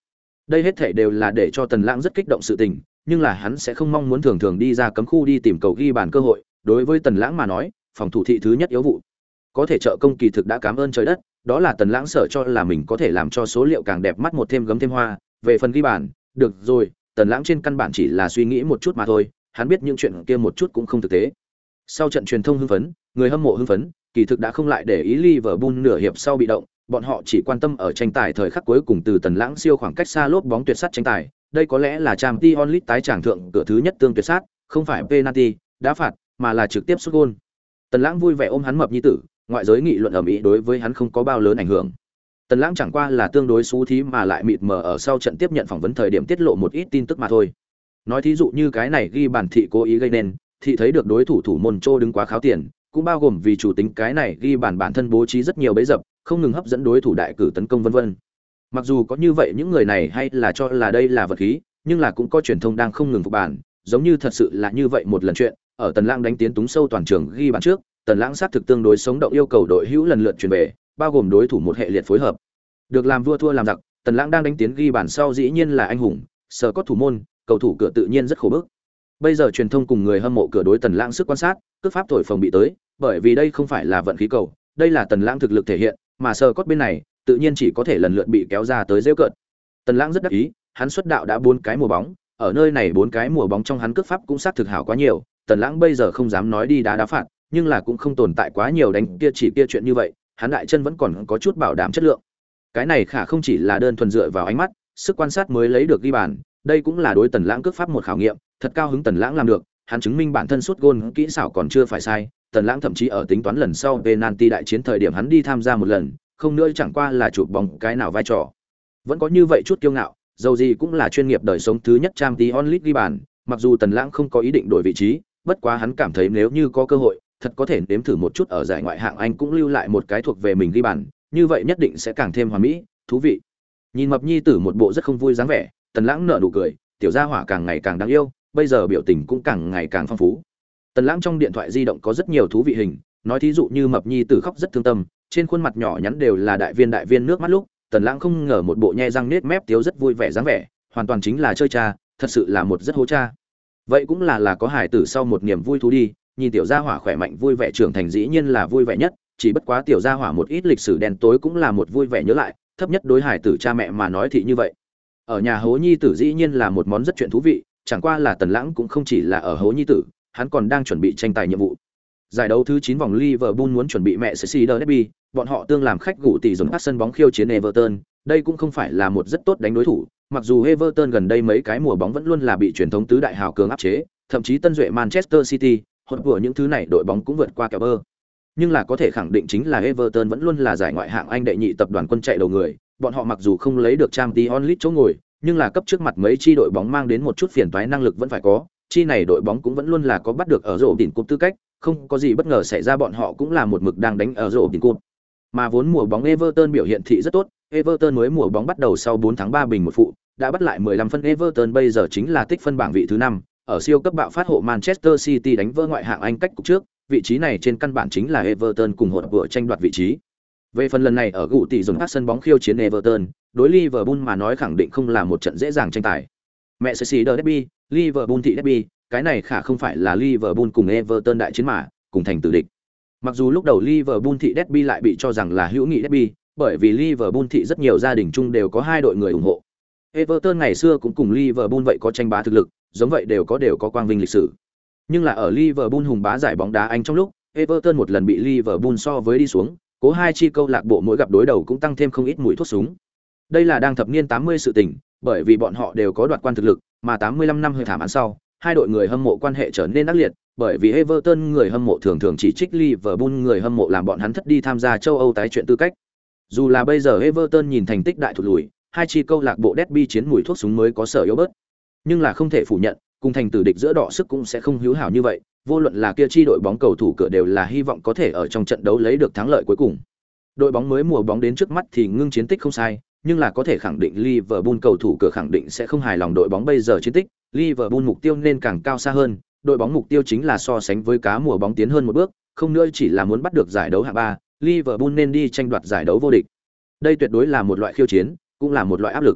Đây hết thảy đều là để cho Tần Lãng rất kích động sự tình, nhưng là hắn sẽ không mong muốn thường thường đi ra cấm khu đi tìm cầu ghi bàn cơ hội, đối với Tần Lãng mà nói, phòng thủ thị thứ nhất yếu vụ. Có thể trợ công kỳ thực đã cảm ơn trời đất, đó là Tần Lãng sợ cho là mình có thể làm cho số liệu càng đẹp mắt một thêm gấm thêm hoa, về phần ghi bàn, được rồi, Tần Lãng trên căn bản chỉ là suy nghĩ một chút mà thôi, hắn biết những chuyện kia một chút cũng không thực tế. Sau trận truyền thông hưng phấn, người hâm mộ hưng phấn, kỳ thực đã không lại để ý Liverpool nửa hiệp sau bị động, bọn họ chỉ quan tâm ở tranh tài thời khắc cuối cùng từ Tần Lãng siêu khoảng cách xa lốp bóng tuyệt sát tranh tài, đây có lẽ là Champions League tái tràng thượng cửa thứ nhất tương tuyệt sát, không phải penalty, đá phạt, mà là trực tiếp sút gol. Tần Lãng vui vẻ ôm hắn mập nhi tử, ngoại giới nghị luận ầm ĩ đối với hắn không có bao lớn ảnh hưởng. Tần Lãng chẳng qua là tương đối xú thí mà lại mịt mờ ở sau trận tiếp nhận phỏng vấn thời điểm tiết lộ một ít tin tức mà thôi. Nói thí dụ như cái này ghi bàn thị cố ý gây nên, thị thấy được đối thủ thủ môn Trô đứng quá kháo tiền, cũng bao gồm vì chủ tính cái này ghi bàn bản thân bố trí rất nhiều bẫy dập, không ngừng hấp dẫn đối thủ đại cử tấn công vân vân. Mặc dù có như vậy những người này hay là cho là đây là vật khí, nhưng là cũng có truyền thông đang không ngừng phục bản, giống như thật sự là như vậy một lần chuyện, ở Tần Lãng đánh tiến túng sâu toàn trường ghi bàn trước, Tần Lãng xác thực tương đối sống động yêu cầu đội hữu lần lượt chuyển về, bao gồm đối thủ một hệ liệt phối hợp. Được làm vua thua làm giặc, Tần Lãng đang đánh tiến ghi bàn sau dĩ nhiên là anh hùng, sở có thủ môn, cầu thủ cửa tự nhiên rất khổ bức. Bây giờ truyền thông cùng người hâm mộ cửa đối Tần Lãng sức quan sát, cước pháp thổi phồng bị tới, bởi vì đây không phải là vận khí cầu, đây là Tần Lãng thực lực thể hiện, mà sở cốt bên này, tự nhiên chỉ có thể lần lượt bị kéo ra tới giễu cợt. Tần Lãng rất đắc ý, hắn xuất đạo đã 4 cái mùa bóng, ở nơi này 4 cái mùa bóng trong hắn cước pháp cũng xác thực hảo quá nhiều, Tần Lãng bây giờ không dám nói đi đá phạt, nhưng là cũng không tồn tại quá nhiều đánh kia chỉ kia chuyện như vậy, hắn đại chân vẫn còn có chút bảo đảm chất lượng. Cái này khả không chỉ là đơn thuần dựa vào ánh mắt, sức quan sát mới lấy được ghi bàn, đây cũng là đối Tần Lãng cước pháp một khảo nghiệm, thật cao hứng Tần Lãng làm được, hắn chứng minh bản thân sút gôn kỹ xảo còn chưa phải sai, Tần Lãng thậm chí ở tính toán lần sau penalty đại chiến thời điểm hắn đi tham gia một lần, không nữa chẳng qua là chụp bóng cái nào vai trò. Vẫn có như vậy chút kiêu ngạo, dầu gì cũng là chuyên nghiệp đời sống thứ nhất Champions League ghi bàn, mặc dù Tần Lãng không có ý định đổi vị trí, bất quá hắn cảm thấy nếu như có cơ hội, thật có thể nếm thử một chút ở giải ngoại hạng Anh cũng lưu lại một cái thuộc về mình ghi bàn, như vậy nhất định sẽ càng thêm hoàn mỹ, thú vị. Nhìn mập nhi tử một bộ rất không vui dáng vẻ, Tần Lãng nở nụ cười, tiểu gia hỏa càng ngày càng đáng yêu, bây giờ biểu tình cũng càng ngày càng phong phú. Tần Lãng trong điện thoại di động có rất nhiều thú vị hình, nói thí dụ như mập nhi tử khóc rất thương tâm, trên khuôn mặt nhỏ nhắn đều là đại viên nước mắt lúc, Tần Lãng không ngờ một bộ nhe răng nết mép tiếu rất vui vẻ dáng vẻ, hoàn toàn chính là chơi cha, thật sự là một rất hố cha. Vậy cũng là có hài tử sau một niềm vui thú đi, nhìn tiểu gia hỏa khỏe mạnh vui vẻ trưởng thành dĩ nhiên là vui vẻ nhất, chỉ bất quá tiểu gia hỏa một ít lịch sử đen tối cũng là một vui vẻ nhớ lại, thấp nhất đối hài tử cha mẹ mà nói thì như vậy. Ở nhà hố nhi tử dĩ nhiên là một món rất chuyện thú vị, chẳng qua là Tần Lãng cũng không chỉ là ở hố nhi tử, hắn còn đang chuẩn bị tranh tài nhiệm vụ. Giải đấu thứ 9 vòng Liverpool muốn chuẩn bị mẹ City Derby, bọn họ tương làm khách gụ tỷ dùng các sân bóng khiêu chiến Everton, đây cũng không phải là một rất tốt đánh đối thủ, mặc dù Everton gần đây mấy cái mùa bóng vẫn luôn là bị truyền thống tứ đại hào cường áp chế, thậm chí tân duệ Manchester City, hốt của những thứ này đội bóng cũng vượt qua kèo bơ. Nhưng là có thể khẳng định chính là Everton vẫn luôn là giải ngoại hạng Anh đệ nhị tập đoàn quân chạy đầu người, bọn họ mặc dù không lấy được Champions League chỗ ngồi, nhưng là cấp trước mặt mấy chi đội bóng mang đến một chút phiền toái năng lực vẫn phải có, chi này đội bóng cũng vẫn luôn là có bắt được ở rổ đỉnh cúp tư cách, không có gì bất ngờ xảy ra bọn họ cũng là một mực đang đánh ở rổ đỉnh cúp. Mà vốn mùa bóng Everton biểu hiện thị rất tốt, Everton mới mùa bóng bắt đầu sau 4 tháng 3 bình một phụ, đã bắt lại 15 phân. Everton bây giờ chính là tích phân bảng vị thứ 5, ở siêu cấp bạo phát hộ Manchester City đánh vỡ ngoại hạng Anh cách cục trước, vị trí này trên căn bản chính là Everton cùng hỗn vừa tranh đoạt vị trí. Về phần lần này ở gụ tỷ dùng các sân bóng khiêu chiến Everton, đối Liverpool mà nói khẳng định không là một trận dễ dàng tranh tài. Mẹ City Derby, Liverpool thị Derby, cái này khả không phải là Liverpool cùng Everton đại chiến mà, cùng thành tử địch. Mặc dù lúc đầu Liverpool thị Derby lại bị cho rằng là hữu nghị Derby, bởi vì Liverpool thị rất nhiều gia đình chung đều có hai đội người ủng hộ. Everton ngày xưa cũng cùng Liverpool vậy có tranh bá thực lực, giống vậy đều có quang vinh lịch sử. Nhưng là ở Liverpool hùng bá giải bóng đá Anh trong lúc, Everton một lần bị Liverpool so với đi xuống, cố hai chi câu lạc bộ mỗi gặp đối đầu cũng tăng thêm không ít mùi thuốc súng. Đây là đang thập niên 80 sự tình, bởi vì bọn họ đều có đoạt quan thực lực, mà 85 năm hơi thảm án sau, hai đội người hâm mộ quan hệ trở nên ác liệt, bởi vì Everton người hâm mộ thường thường chỉ trích Liverpool người hâm mộ làm bọn hắn thất đi tham gia châu Âu tái chuyện tư cách. Dù là bây giờ Everton nhìn thành tích đại thụt lùi, hai chi câu lạc bộ derby chiến mùi thuốc súng mới có sở yếu bớt. Nhưng là không thể phủ nhận, cùng thành tử địch giữa đỏ sức cũng sẽ không hữu hảo như vậy, vô luận là kia chi đội bóng cầu thủ cửa đều là hy vọng có thể ở trong trận đấu lấy được thắng lợi cuối cùng. Đội bóng mới mùa bóng đến trước mắt thì ngưng chiến tích không sai, nhưng là có thể khẳng định Liverpool cầu thủ cửa khẳng định sẽ không hài lòng đội bóng bây giờ chiến tích, Liverpool mục tiêu nên càng cao xa hơn, đội bóng mục tiêu chính là so sánh với cá mùa bóng tiến hơn một bước, không nữa chỉ là muốn bắt được giải đấu hạng 3, Liverpool nên đi tranh đoạt giải đấu vô địch. Đây tuyệt đối là một loại khiêu chiến, cũng là một loại áp lực.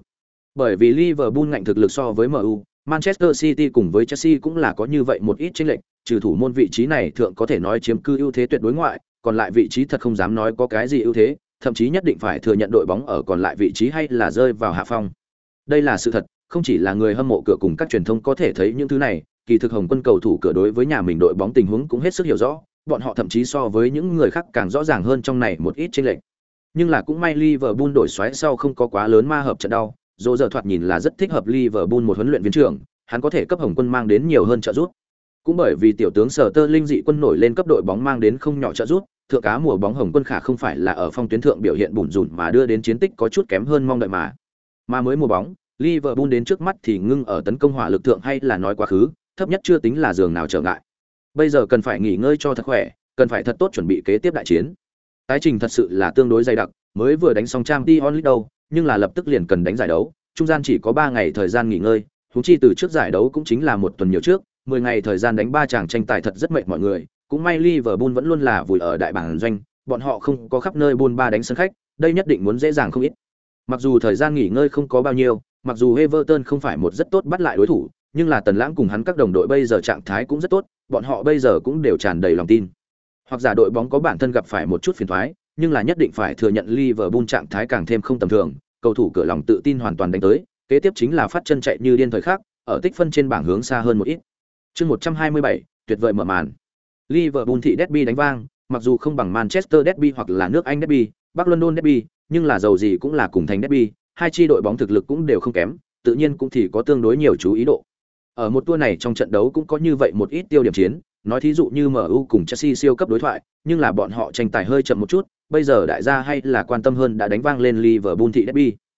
Bởi vì Liverpool ngạnh thực lực so với MU, Manchester City cùng với Chelsea cũng là có như vậy một ít chênh lệch, trừ thủ môn vị trí này thượng có thể nói chiếm cư ưu thế tuyệt đối ngoại, còn lại vị trí thật không dám nói có cái gì ưu thế, thậm chí nhất định phải thừa nhận đội bóng ở còn lại vị trí hay là rơi vào hạ phong. Đây là sự thật, không chỉ là người hâm mộ cửa cùng các truyền thông có thể thấy những thứ này, kỳ thực Hồng Quân cầu thủ cửa đối với nhà mình đội bóng tình huống cũng hết sức hiểu rõ, bọn họ thậm chí so với những người khác càng rõ ràng hơn trong này một ít chênh lệch. Nhưng là cũng may Liverpool đổi xoáy sau không có quá lớn ma hợp trận đau, dỗ giờ thoạt nhìn là rất thích hợp Liverpool một huấn luyện viên trưởng, hắn có thể cấp Hồng Quân mang đến nhiều hơn trợ giúp. Cũng bởi vì tiểu tướng Sở Tơ Linh dị quân nổi lên cấp đội bóng mang đến không nhỏ trợ giúp, thượng cá mùa bóng Hồng Quân khả không phải là ở phong tuyến thượng biểu hiện bủn rủn mà đưa đến chiến tích có chút kém hơn mong đợi mà. Mà mới mùa bóng, Liverpool đến trước mắt thì ngưng ở tấn công hỏa lực thượng hay là nói quá khứ, thấp nhất chưa tính là giường nào trở ngại. Bây giờ cần phải nghỉ ngơi cho thật khỏe, cần phải thật tốt chuẩn bị kế tiếp đại chiến. Tái trình thật sự là tương đối dày đặc, mới vừa đánh xong Champions League đâu, nhưng là lập tức liền cần đánh giải đấu, trung gian chỉ có 3 ngày thời gian nghỉ ngơi, huống chi từ trước giải đấu cũng chính là một tuần nhiều trước, 10 ngày thời gian đánh 3 chàng tranh tài thật rất mệt mọi người, cũng may Liverpool vẫn luôn là vùi ở đại bảng doanh, bọn họ không có khắp nơi buôn ba đánh sân khách, đây nhất định muốn dễ dàng không ít. Mặc dù thời gian nghỉ ngơi không có bao nhiêu, mặc dù Everton không phải một rất tốt bắt lại đối thủ, nhưng là Tần Lãng cùng hắn các đồng đội bây giờ trạng thái cũng rất tốt, bọn họ bây giờ cũng đều tràn đầy lòng tin. Hoặc giả đội bóng có bản thân gặp phải một chút phiền toái, nhưng là nhất định phải thừa nhận Liverpool trạng thái càng thêm không tầm thường, cầu thủ cửa lòng tự tin hoàn toàn đánh tới, kế tiếp chính là phát chân chạy như điên thời khắc, ở tích phân trên bảng hướng xa hơn một ít. Chương 127, tuyệt vời mở màn. Liverpool thị derby đánh vang, mặc dù không bằng Manchester derby hoặc là nước Anh derby, Bắc London derby, nhưng là dầu gì cũng là cùng thành derby, hai chi đội bóng thực lực cũng đều không kém, tự nhiên cũng thì có tương đối nhiều chú ý độ. Ở một tour này trong trận đấu cũng có như vậy một ít tiêu điểm chiến, nói thí dụ như MU cùng Chelsea siêu cấp đối thoại, nhưng là bọn họ tranh tài hơi chậm một chút, bây giờ đại gia hay là quan tâm hơn đã đánh vang lên Liverpool thị derby.